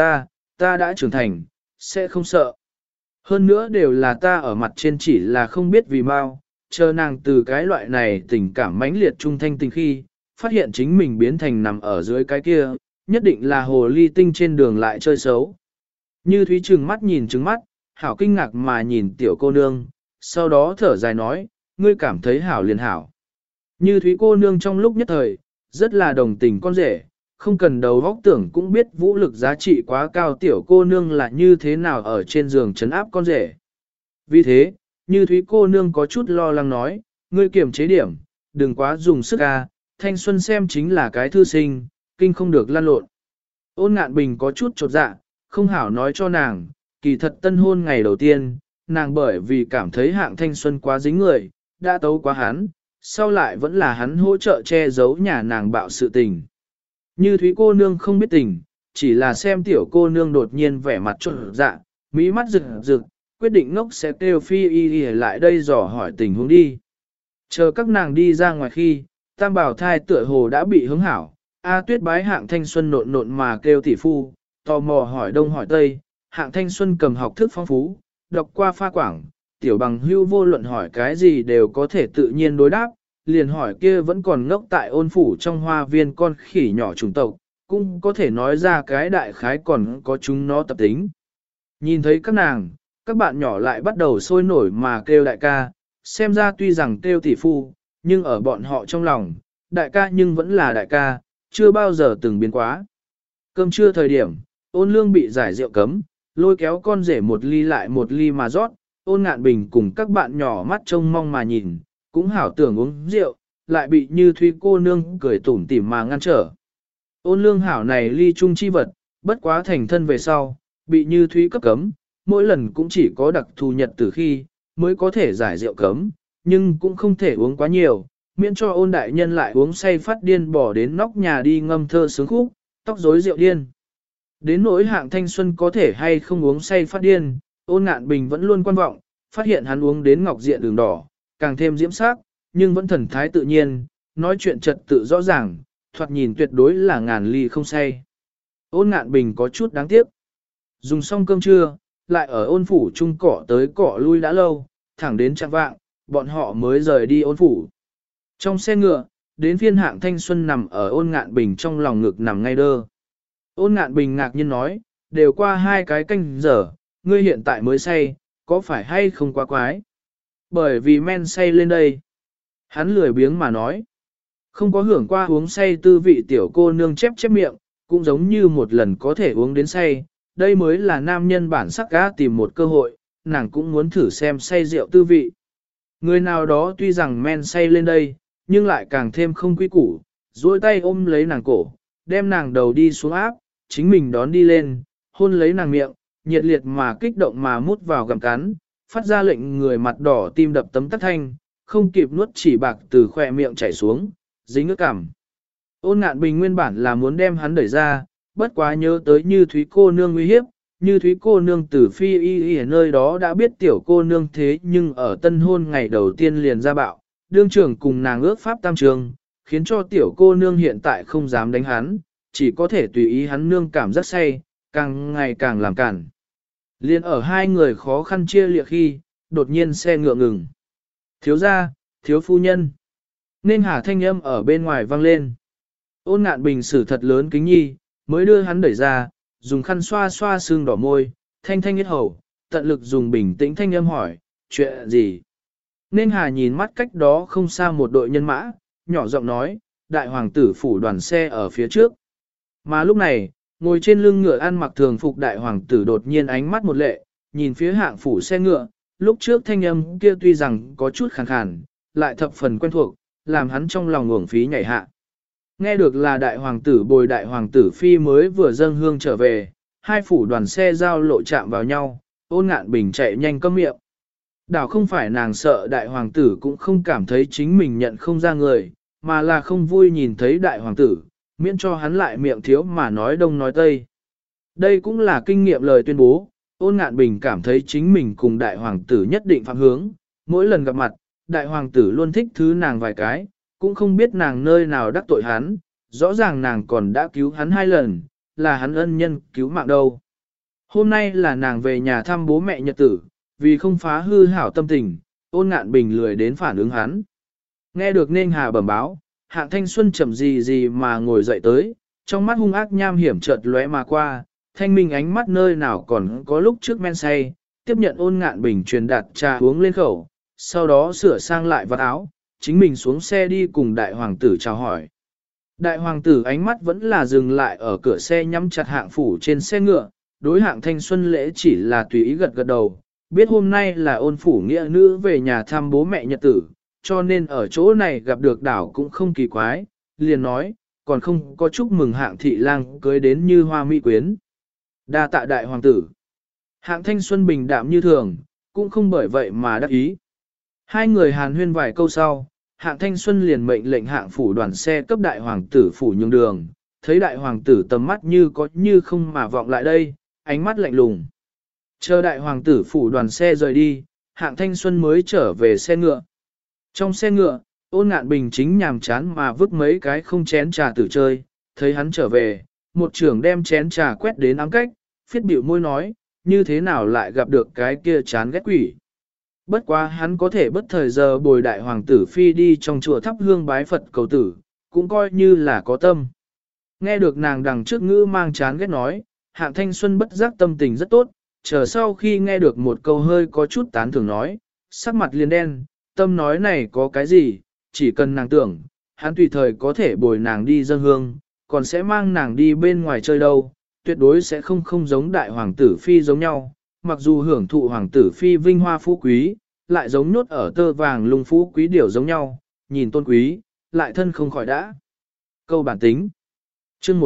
ta đã trưởng thành, sẽ không sợ. Hơn nữa đều là ta ở mặt trên chỉ là không biết vì mau, chờ nàng từ cái loại này tình cảm mãnh liệt trung thanh tình khi, phát hiện chính mình biến thành nằm ở dưới cái kia, nhất định là hồ ly tinh trên đường lại chơi xấu. Như Thúy trừng mắt nhìn trừng mắt, hảo kinh ngạc mà nhìn tiểu cô nương, sau đó thở dài nói, ngươi cảm thấy hảo liền hảo. Như Thúy cô nương trong lúc nhất thời, rất là đồng tình con rể, không cần đầu óc tưởng cũng biết vũ lực giá trị quá cao tiểu cô nương là như thế nào ở trên giường trấn áp con rể. Vì thế, Như Thúy cô nương có chút lo lắng nói, ngươi kiềm chế điểm, đừng quá dùng sức ca, thanh xuân xem chính là cái thư sinh, kinh không được lan lộn. Ôn Ngạn Bình có chút chột dạ, không hảo nói cho nàng, kỳ thật tân hôn ngày đầu tiên, nàng bởi vì cảm thấy hạng thanh xuân quá dính người, đã tấu quá hắn, sau lại vẫn là hắn hỗ trợ che giấu nhà nàng bạo sự tình. Như Thúy cô nương không biết tình, chỉ là xem tiểu cô nương đột nhiên vẻ mặt chột dạ, mỹ mắt rực rực, quyết định ngốc sẽ kêu phi y lại đây dò hỏi tình huống đi. Chờ các nàng đi ra ngoài khi, tam bảo thai tựa hồ đã bị hứng hảo, A Tuyết bái hạng thanh xuân nộn nộn mà kêu tỷ phu, tò mò hỏi đông hỏi tây, hạng thanh xuân cầm học thức phong phú, đọc qua pha quảng, tiểu bằng hưu vô luận hỏi cái gì đều có thể tự nhiên đối đáp, liền hỏi kia vẫn còn ngốc tại ôn phủ trong hoa viên con khỉ nhỏ chủng tộc, cũng có thể nói ra cái đại khái còn có chúng nó tập tính. Nhìn thấy các nàng, các bạn nhỏ lại bắt đầu sôi nổi mà kêu đại ca, xem ra tuy rằng kêu tỷ phu, nhưng ở bọn họ trong lòng, đại ca nhưng vẫn là đại ca, chưa bao giờ từng biến quá. Cơm trưa thời điểm, Ôn Lương bị giải rượu cấm, lôi kéo con rể một ly lại một ly mà rót, Ôn Ngạn Bình cùng các bạn nhỏ mắt trông mong mà nhìn, cũng hảo tưởng uống rượu, lại bị Như Thúy cô nương cười tủm tỉm mà ngăn trở. Ôn Lương hảo này ly chung chi vật, bất quá thành thân về sau, bị Như Thúy cấp cấm, mỗi lần cũng chỉ có đặc thù nhật từ khi, mới có thể giải rượu cấm, nhưng cũng không thể uống quá nhiều, miễn cho Ôn đại nhân lại uống say phát điên bỏ đến nóc nhà đi ngâm thơ sướng khúc, tóc rối rượu điên. Đến nỗi hạng thanh xuân có thể hay không uống say phát điên, Ôn Ngạn Bình vẫn luôn quan vọng, phát hiện hắn uống đến ngọc diện đường đỏ, càng thêm diễm sắc, nhưng vẫn thần thái tự nhiên, nói chuyện trật tự rõ ràng, thoạt nhìn tuyệt đối là ngàn ly không say. Ôn Ngạn Bình có chút đáng tiếc. Dùng xong cơm trưa, lại ở ôn phủ trung cỏ tới cỏ lui đã lâu, thẳng đến chạng vạng, bọn họ mới rời đi ôn phủ. Trong xe ngựa, đến phiên hạng thanh xuân nằm ở Ôn Ngạn Bình trong lòng ngực nằm ngay đơ. Ôn Ngạn Bình ngạc nhiên nói, đều qua 2 cái canh giờ, ngươi hiện tại mới say, có phải hay không quá quái? Bởi vì men say lên đây. Hắn lười biếng mà nói. Không có hưởng qua uống say tư vị tiểu cô nương chép chép miệng, cũng giống như một lần có thể uống đến say. Đây mới là nam nhân bản sắc gã tìm một cơ hội, nàng cũng muốn thử xem say rượu tư vị. Người nào đó tuy rằng men say lên đây, nhưng lại càng thêm không quý củ, duỗi tay ôm lấy nàng cổ, đem nàng đầu đi xuống áp, chính mình đón đi lên, hôn lấy nàng miệng, nhiệt liệt mà kích động mà mút vào gặm cắn, phát ra lệnh người mặt đỏ tim đập tấm tắc thanh, không kịp nuốt chỉ bạc từ khỏe miệng chảy xuống, dính ướt cảm. Ôn Ngạn Bình nguyên bản là muốn đem hắn đẩy ra, bất quá nhớ tới Như Thúy cô nương uy hiếp, Như Thúy cô nương từ phi y ở nơi đó đã biết tiểu cô nương thế nhưng ở tân hôn ngày đầu tiên liền ra bạo, đương trưởng cùng nàng ước pháp tam trường, khiến cho tiểu cô nương hiện tại không dám đánh hắn, chỉ có thể tùy ý hắn nương cảm giác say, càng ngày càng làm cản. Liên ở hai người khó khăn chia liệt khi, đột nhiên xe ngựa ngừng. Thiếu gia, thiếu phu nhân. Nên hà thanh âm ở bên ngoài vang lên. Ôn Ngạn Bình sử thật lớn kính nhi, mới đưa hắn đẩy ra, dùng khăn xoa xoa xương đỏ môi, thanh thanh nhất hầu, tận lực dùng bình tĩnh thanh âm hỏi, chuyện gì? Nên hà nhìn mắt cách đó không xa một đội nhân mã, nhỏ giọng nói, đại hoàng tử phủ đoàn xe ở phía trước. Mà lúc này, ngồi trên lưng ngựa ăn mặc thường phục đại hoàng tử đột nhiên ánh mắt một lệ, nhìn phía hạng phủ xe ngựa, lúc trước thanh âm kia tuy rằng có chút khàn khàn, lại thập phần quen thuộc, làm hắn trong lòng uổng phí nhảy hạ. Nghe được là đại hoàng tử bồi đại hoàng tử phi mới vừa dâng hương trở về, hai phủ đoàn xe giao lộ chạm vào nhau, Ôn Ngạn Bình chạy nhanh câm miệng. Đảo không phải nàng sợ đại hoàng tử cũng không cảm thấy chính mình nhận không ra người, mà là không vui nhìn thấy đại hoàng tử, miễn cho hắn lại miệng thiếu mà nói đông nói tây. Đây cũng là kinh nghiệm lời tuyên bố, Ôn Ngạn Bình cảm thấy chính mình cùng đại hoàng tử nhất định phạm hướng, mỗi lần gặp mặt, đại hoàng tử luôn thích thứ nàng vài cái, cũng không biết nàng nơi nào đắc tội hắn, rõ ràng nàng còn đã cứu hắn 2 lần, là hắn ân nhân cứu mạng đâu. Hôm nay là nàng về nhà thăm bố mẹ nhật tử, vì không phá hư hảo tâm tình, Ôn Ngạn Bình lười đến phản ứng hắn. Nghe được nên hà bẩm báo, Hạng Thanh Xuân chậm gì gì mà ngồi dậy tới, trong mắt hung ác nham hiểm chợt lóe mà qua, thanh minh ánh mắt nơi nào còn có lúc trước men say, tiếp nhận Ôn Ngạn Bình truyền đạt trà uống lên khẩu, sau đó sửa sang lại vạt áo, chính mình xuống xe đi cùng đại hoàng tử chào hỏi. Đại hoàng tử ánh mắt vẫn là dừng lại ở cửa xe nhắm chặt Hạng phủ trên xe ngựa, đối Hạng Thanh Xuân lễ chỉ là tùy ý gật gật đầu, biết hôm nay là Ôn phủ nghĩa nữ về nhà thăm bố mẹ nhật tử, cho nên ở chỗ này gặp được đảo cũng không kỳ quái, liền nói, còn không có chúc mừng Hạng thị lang cưới đến như hoa mỹ quyến. Đa tạ đại hoàng tử. Hạng Thanh Xuân bình đạm như thường, cũng không bởi vậy mà đắc ý. Hai người hàn huyên vài câu sau, Hạng Thanh Xuân liền mệnh lệnh Hạng phủ đoàn xe cấp đại hoàng tử phủ nhường đường, thấy đại hoàng tử tầm mắt như có như không mà vọng lại đây, ánh mắt lạnh lùng. Chờ đại hoàng tử phủ đoàn xe rời đi, Hạng Thanh Xuân mới trở về xe ngựa. Trong xe ngựa, Ôn Ngạn Bình chính nhàm chán mà vứt mấy cái không chén trà tử chơi, thấy hắn trở về, một trưởng đem chén trà quét đến ám cách, phiết bĩu môi nói, như thế nào lại gặp được cái kia chán ghét quỷ. Bất quá hắn có thể bất thời giờ bồi đại hoàng tử phi đi trong chùa thắp hương bái Phật cầu tử, cũng coi như là có tâm. Nghe được nàng đằng trước ngữ mang chán ghét nói, Hạng Thanh Xuân bất giác tâm tình rất tốt, chờ sau khi nghe được một câu hơi có chút tán thưởng nói, sắc mặt liền đen, tâm nói này có cái gì, chỉ cần nàng tưởng, hắn tùy thời có thể bồi nàng đi dâng hương, còn sẽ mang nàng đi bên ngoài chơi đâu, tuyệt đối sẽ không giống đại hoàng tử phi giống nhau, mặc dù hưởng thụ hoàng tử phi vinh hoa phú quý, lại giống nhốt ở tơ vàng lung phú quý điểu giống nhau, nhìn tôn quý, lại thân không khỏi đã. Câu bản tính chương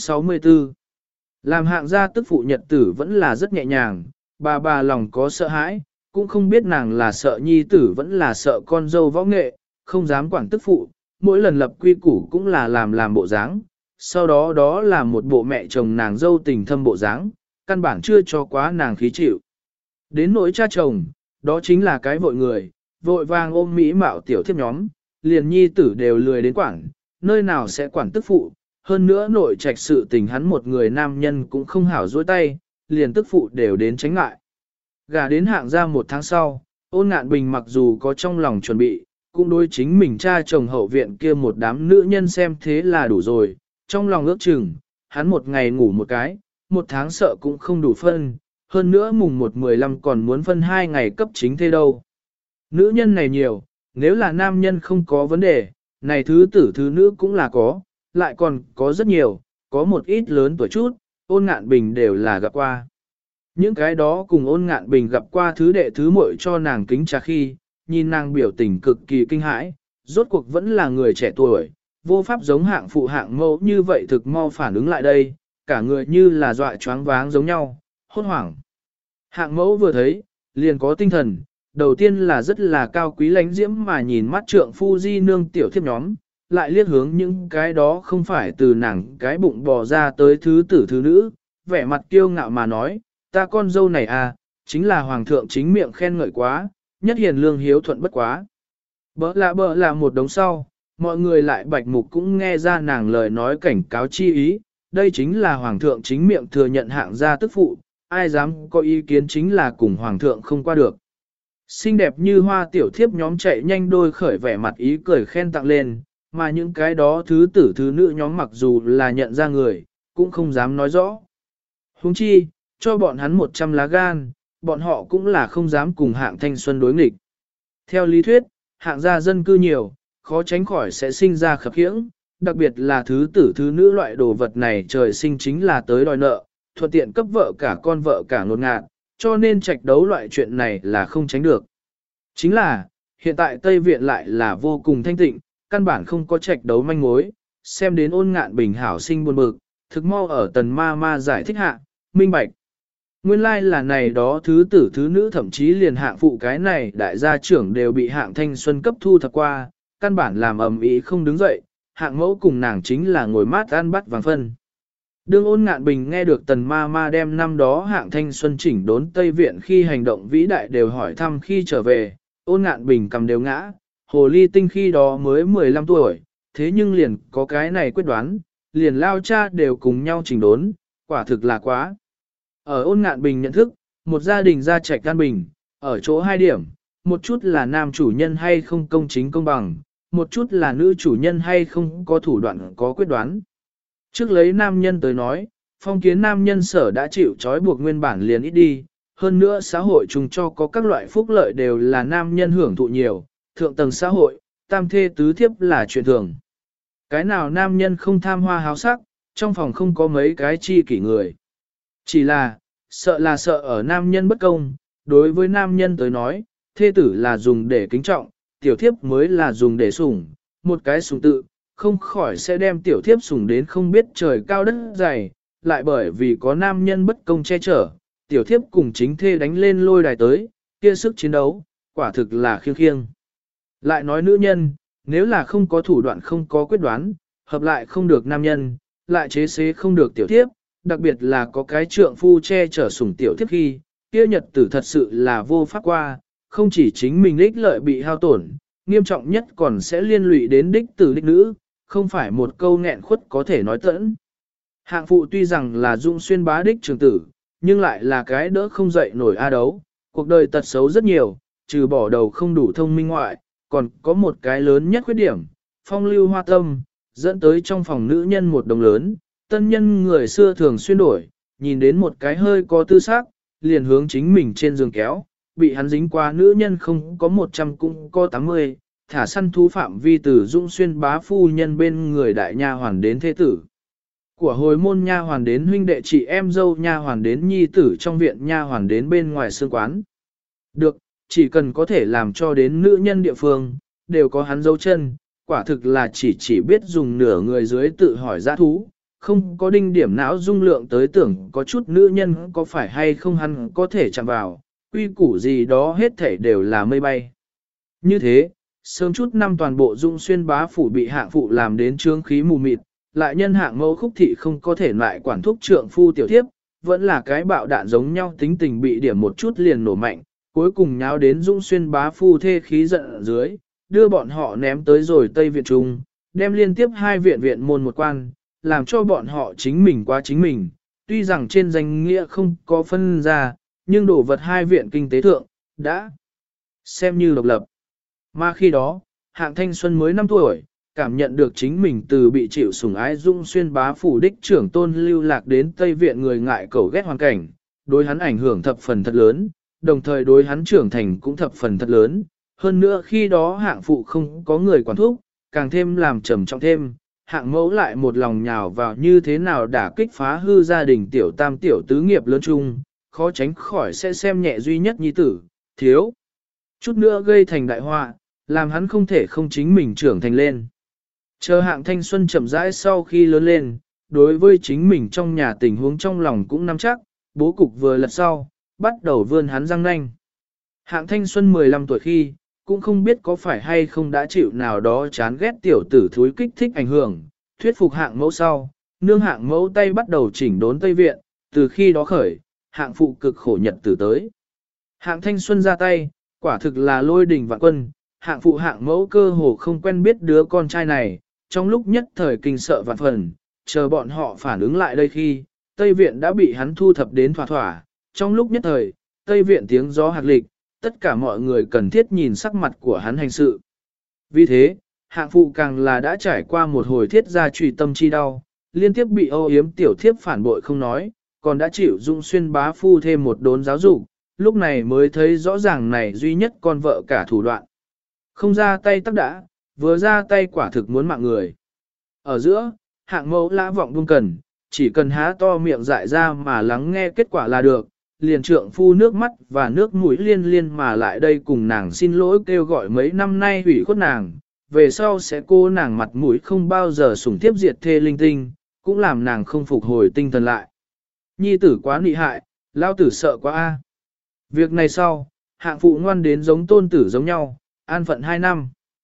164 Làm Hạng gia tức phụ nhật tử vẫn là rất nhẹ nhàng, bà lòng có sợ hãi, cũng không biết nàng là sợ nhi tử vẫn là sợ con dâu võ nghệ, không dám quản tức phụ, mỗi lần lập quy củ cũng là làm bộ dáng, sau đó đó là một bộ mẹ chồng nàng dâu tình thâm bộ dáng, căn bản chưa cho quá nàng khí chịu. Đến nỗi cha chồng, đó chính là cái vội người, vội vàng ôm mỹ mạo tiểu thiếp nhóm, liền nhi tử đều lười đến quản, nơi nào sẽ quản tức phụ, hơn nữa nội trạch sự tình hắn một người nam nhân cũng không hảo dối tay, liền tức phụ đều đến tránh ngại. Gả đến Hạng gia một tháng sau, Ôn Ngạn Bình mặc dù có trong lòng chuẩn bị, cũng đối chính mình cha chồng hậu viện kia một đám nữ nhân xem thế là đủ rồi, trong lòng ước chừng, hắn một ngày ngủ một cái, một tháng sợ cũng không đủ phân, hơn nữa mùng 1-15 còn muốn phân 2 ngày cấp chính thế đâu. Nữ nhân này nhiều, nếu là nam nhân không có vấn đề, này thứ tử thứ nữ cũng là có, lại còn có rất nhiều, có một ít lớn tuổi chút, Ôn Ngạn Bình đều là gặp qua. Những cái đó cùng Ôn Ngạn Bình gặp qua thứ đệ thứ muội cho nàng kính trà khi, nhìn nàng biểu tình cực kỳ kinh hãi, rốt cuộc vẫn là người trẻ tuổi, vô pháp giống Hạng phụ Hạng mẫu như vậy thực mau phản ứng lại đây, cả người như là dọa choáng váng giống nhau, hốt hoảng. Hạng mẫu vừa thấy, liền có tinh thần, đầu tiên là rất là cao quý lánh diễm mà nhìn mắt trượng phu di nương tiểu thiếp nhóm, lại liếc hướng những cái đó không phải từ nàng cái bụng bò ra tới thứ tử thứ nữ, vẻ mặt kiêu ngạo mà nói, ta con dâu này à, chính là hoàng thượng chính miệng khen ngợi quá, nhất hiền lương hiếu thuận bất quá. Bỡ lạ một đống sau, mọi người lại bạch mục cũng nghe ra nàng lời nói cảnh cáo chi ý, đây chính là hoàng thượng chính miệng thừa nhận Hạng gia tức phụ, ai dám có ý kiến chính là cùng hoàng thượng không qua được. Xinh đẹp như hoa tiểu thiếp nhóm chạy nhanh đôi khởi vẻ mặt ý cười khen tặng lên, mà những cái đó thứ tử thứ nữ nhóm mặc dù là nhận ra người, cũng không dám nói rõ. Huống chi, cho bọn hắn 100 lá gan, bọn họ cũng là không dám cùng Hạng Thanh Xuân đối nghịch. Theo lý thuyết, Hạng gia dân cư nhiều, khó tránh khỏi sẽ sinh ra khập khiễng, đặc biệt là thứ tử thứ nữ loại đồ vật này trời sinh chính là tới đòi nợ, thuận tiện cấp vợ cả con vợ cả ngột ngạt, cho nên trạch đấu loại chuyện này là không tránh được. Chính là, hiện tại Tây Viện lại là vô cùng thanh tịnh, căn bản không có trạch đấu manh mối, xem đến Ôn Ngạn Bình hảo sinh buồn bực, thực mau ở tần ma giải thích hạ, minh bạch. Nguyên lai là này đó thứ tử thứ nữ thậm chí liền Hạng phụ cái này đại gia trưởng đều bị Hạng Thanh Xuân cấp thu thập qua, căn bản làm ầm ĩ không đứng dậy, Hạng mẫu cùng nàng chính là ngồi mát ăn bắt vàng phân. Đương Ôn Ngạn Bình nghe được tần ma đem năm đó Hạng Thanh Xuân chỉnh đốn Tây Viện khi hành động vĩ đại đều hỏi thăm khi trở về, Ôn Ngạn Bình cầm đều ngã, hồ ly tinh khi đó mới 15 tuổi, thế nhưng liền có cái này quyết đoán, liền lao cha đều cùng nhau chỉnh đốn, quả thực là quá. Ở Ôn Ngạn Bình nhận thức, một gia đình gia trạch an bình, ở chỗ hai điểm, một chút là nam chủ nhân hay không công chính công bằng, một chút là nữ chủ nhân hay không có thủ đoạn có quyết đoán. Trước lấy nam nhân tới nói, phong kiến nam nhân sở đã chịu trói buộc nguyên bản liền ít đi, hơn nữa xã hội chung cho có các loại phúc lợi đều là nam nhân hưởng thụ nhiều, thượng tầng xã hội, tam thê tứ thiếp là chuyện thường. Cái nào nam nhân không tham hoa háo sắc, trong phòng không có mấy cái chi kỷ người. Chỉ là sợ ở nam nhân bất công, đối với nam nhân tới nói, thê tử là dùng để kính trọng, tiểu thiếp mới là dùng để sủng, một cái sủng tự, không khỏi sẽ đem tiểu thiếp sủng đến không biết trời cao đất dày, lại bởi vì có nam nhân bất công che chở, tiểu thiếp cùng chính thê đánh lên lôi đài tới, kia sức chiến đấu, quả thực là khiêng khiêng. Lại nói nữ nhân, nếu là không có thủ đoạn không có quyết đoán, hợp lại không được nam nhân, lại chế xế không được tiểu thiếp, đặc biệt là có cái trượng phu che chở sủng tiểu thiếp khi, kia nhật tử thật sự là vô pháp qua, không chỉ chính mình ích lợi bị hao tổn, nghiêm trọng nhất còn sẽ liên lụy đến đích tử đích nữ, không phải một câu nghẹn khuất có thể nói tẫn. Hạng phụ tuy rằng là dung xuyên bá đích trường tử, nhưng lại là cái đỡ không dậy nổi a đấu, cuộc đời tật xấu rất nhiều, trừ bỏ đầu không đủ thông minh ngoại, còn có một cái lớn nhất khuyết điểm, phong lưu hoa tâm, dẫn tới trong phòng nữ nhân một đồng lớn, tân nhân người xưa thường xuyên đổi, nhìn đến một cái hơi có tư sắc, liền hướng chính mình trên giường kéo, bị hắn dính qua nữ nhân không có 100 cũng có 80, thả săn thú phạm vi từ dung xuyên bá phu nhân bên người đại nha hoàn đến thế tử. Của hồi môn nha hoàn đến huynh đệ chị em dâu nha hoàn đến nhi tử trong viện nha hoàn đến bên ngoài sương quán. Được, chỉ cần có thể làm cho đến nữ nhân địa phương, đều có hắn dấu chân, quả thực là chỉ biết dùng nửa người dưới tự hỏi giã thú, không có đinh điểm não dung lượng tới tưởng có chút nữ nhân có phải hay không hắn có thể chạm vào, quy củ gì đó hết thảy đều là mây bay. Như thế, sớm chút năm toàn bộ dung xuyên bá phủ bị hạng phụ làm đến trướng khí mù mịt, lại nhân hạng mẫu khúc thị không có thể lại quản thúc trượng phu tiểu thiếp, vẫn là cái bạo đạn giống nhau tính tình bị điểm một chút liền nổ mạnh, cuối cùng nháo đến dung xuyên bá phu thê khí giận ở dưới, đưa bọn họ ném tới rồi Tây Viện Trung, đem liên tiếp hai viện viện môn một quan, làm cho bọn họ chính mình qua chính mình, tuy rằng trên danh nghĩa không có phân ra, nhưng đổ vật hai viện kinh tế thượng, đã xem như độc lập. Mà khi đó, hạng thanh xuân mới 5 tuổi, cảm nhận được chính mình từ bị chịu sủng ái dung xuyên bá phủ đích trưởng tôn lưu lạc đến Tây Viện người ngại cầu ghét hoàn cảnh, đối hắn ảnh hưởng thập phần thật lớn, đồng thời đối hắn trưởng thành cũng thập phần thật lớn. Hơn nữa khi đó hạng phụ không có người quản thúc, càng thêm làm trầm trọng thêm, hạng mẫu lại một lòng nhào vào như thế nào đả kích phá hư gia đình tiểu tam tiểu tứ nghiệp lớn chung, khó tránh khỏi sẽ xem nhẹ duy nhất nhi tử, thiếu. Chút nữa gây thành đại họa, làm hắn không thể không chính mình trưởng thành lên. Chờ hạng thanh xuân chậm rãi sau khi lớn lên, đối với chính mình trong nhà tình huống trong lòng cũng nắm chắc, bố cục vừa lật sau, bắt đầu vươn hắn răng nanh. Hạng thanh xuân 15 tuổi khi, cũng không biết có phải hay không đã chịu nào đó chán ghét tiểu tử thúi kích thích ảnh hưởng, thuyết phục hạng mẫu sau, nương hạng mẫu tay bắt đầu chỉnh đốn Tây Viện, từ khi đó khởi, hạng phụ cực khổ nhật tử tới. Hạng thanh xuân ra tay, quả thực là lôi đình vạn quân, hạng phụ hạng mẫu cơ hồ không quen biết đứa con trai này, trong lúc nhất thời kinh sợ vạn phần, chờ bọn họ phản ứng lại đây khi, Tây Viện đã bị hắn thu thập đến thỏa thỏa, trong lúc nhất thời, Tây Viện tiếng gió hạc lịch, tất cả mọi người cần thiết nhìn sắc mặt của hắn hành sự. Vì thế, hạng phụ càng là đã trải qua một hồi thiết gia trùy tâm chi đau, liên tiếp bị âu yếm tiểu thiếp phản bội không nói, còn đã chịu dung xuyên bá phu thêm một đốn giáo dục, lúc này mới thấy rõ ràng này duy nhất con vợ cả thủ đoạn. Không ra tay tắc đã, vừa ra tay quả thực muốn mạng người. Ở giữa, hạng mẫu lã vọng buông cần, chỉ cần há to miệng dại ra mà lắng nghe kết quả là được, liền trượng phu nước mắt và nước mũi liên liên mà lại đây cùng nàng xin lỗi kêu gọi mấy năm nay hủy khuất nàng, về sau sẽ cô nàng mặt mũi không bao giờ sủng tiếp diệt thê linh tinh, cũng làm nàng không phục hồi tinh thần lại. Nhi tử quá nị hại, lao tử sợ quá a. Việc này sau, hạng phụ ngoan đến giống tôn tử giống nhau, an phận 2 năm.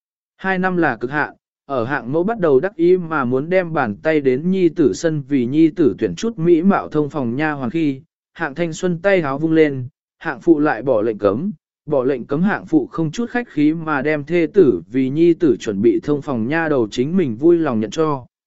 2 năm là cực hạn, ở hạng mẫu bắt đầu đắc ý mà muốn đem bàn tay đến nhi tử sân vì nhi tử tuyển chút mỹ mạo thông phòng nha hoàng khi, hạng thanh xuân tay háo vung lên, hạng phụ lại bỏ lệnh cấm hạng phụ không chút khách khí mà đem thê tử vì nhi tử chuẩn bị thông phòng nha đầu chính mình vui lòng nhận cho.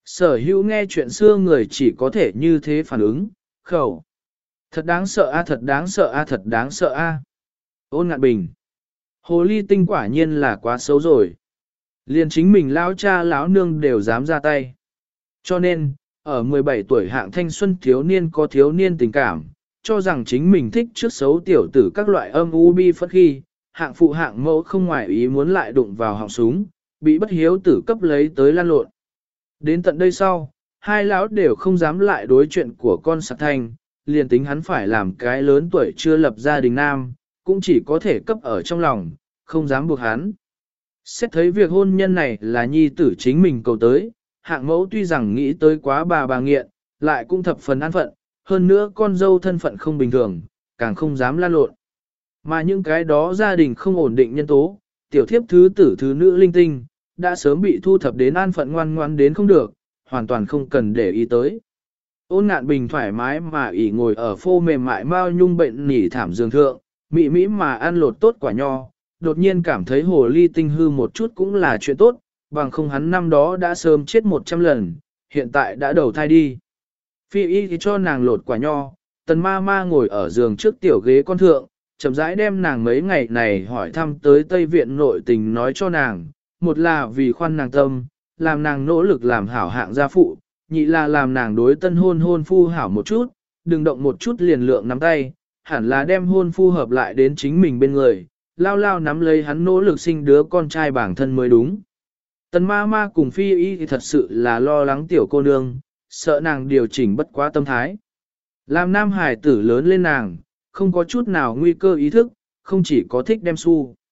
Sở hữu nghe chuyện xưa người chỉ có thể như thế phản ứng, khẩu. Thật đáng sợ a, thật đáng sợ a, thật đáng sợ a. Ôn Ngạn Bình. Hồ ly tinh quả nhiên là quá xấu rồi. Liền chính mình lão cha lão nương đều dám ra tay. Cho nên, ở 17 tuổi hạng thanh xuân thiếu niên có thiếu niên tình cảm, cho rằng chính mình thích trước xấu tiểu tử các loại âm u bi phất khi, hạng phụ hạng mẫu không ngoài ý muốn lại đụng vào họng súng, bị bất hiếu tử cấp lấy tới lan lộn. Đến tận đây sau, hai lão đều không dám lại đối chuyện của con sạc thanh, liền tính hắn phải làm cái lớn tuổi chưa lập gia đình nam, cũng chỉ có thể cấp ở trong lòng, không dám buộc hắn. Xét thấy việc hôn nhân này là nhi tử chính mình cầu tới, hạng mẫu tuy rằng nghĩ tới quá bà nghiện, lại cũng thập phần an phận, hơn nữa con dâu thân phận không bình thường, càng không dám lan lộn. Mà những cái đó gia đình không ổn định nhân tố, tiểu thiếp thứ tử thứ nữ linh tinh, đã sớm bị thu thập đến an phận ngoan ngoan đến không được, hoàn toàn không cần để ý tới. Ôn Ngạn Bình thoải mái mà ỉ ngồi ở phô mềm mại mao nhung bệnh nỉ thảm giường thượng, mị mỹ mà ăn lột tốt quả nho, đột nhiên cảm thấy hồ ly tinh hư một chút cũng là chuyện tốt, bằng không hắn năm đó đã sớm chết 100 lần, hiện tại đã đầu thai đi. Phi y thì cho nàng lột quả nho, tần ma ma ngồi ở giường trước tiểu ghế con thượng, chậm rãi đem nàng mấy ngày này hỏi thăm tới Tây Viện nội tình nói cho nàng, một là vì khoan nàng tâm, làm nàng nỗ lực làm hảo hạng gia phụ, nhị là làm nàng đối tân hôn phu hảo một chút, đừng động một chút liền lượng nắm tay, hẳn là đem hôn phu hợp lại đến chính mình bên người, lao lao nắm lấy hắn nỗ lực sinh đứa con trai bản thân mới đúng. Tần ma ma cùng phi y thì thật sự là lo lắng tiểu cô nương, sợ nàng điều chỉnh bất quá tâm thái. Làm nam hải tử lớn lên nàng, không có chút nào nguy cơ ý thức, không chỉ có thích đem su.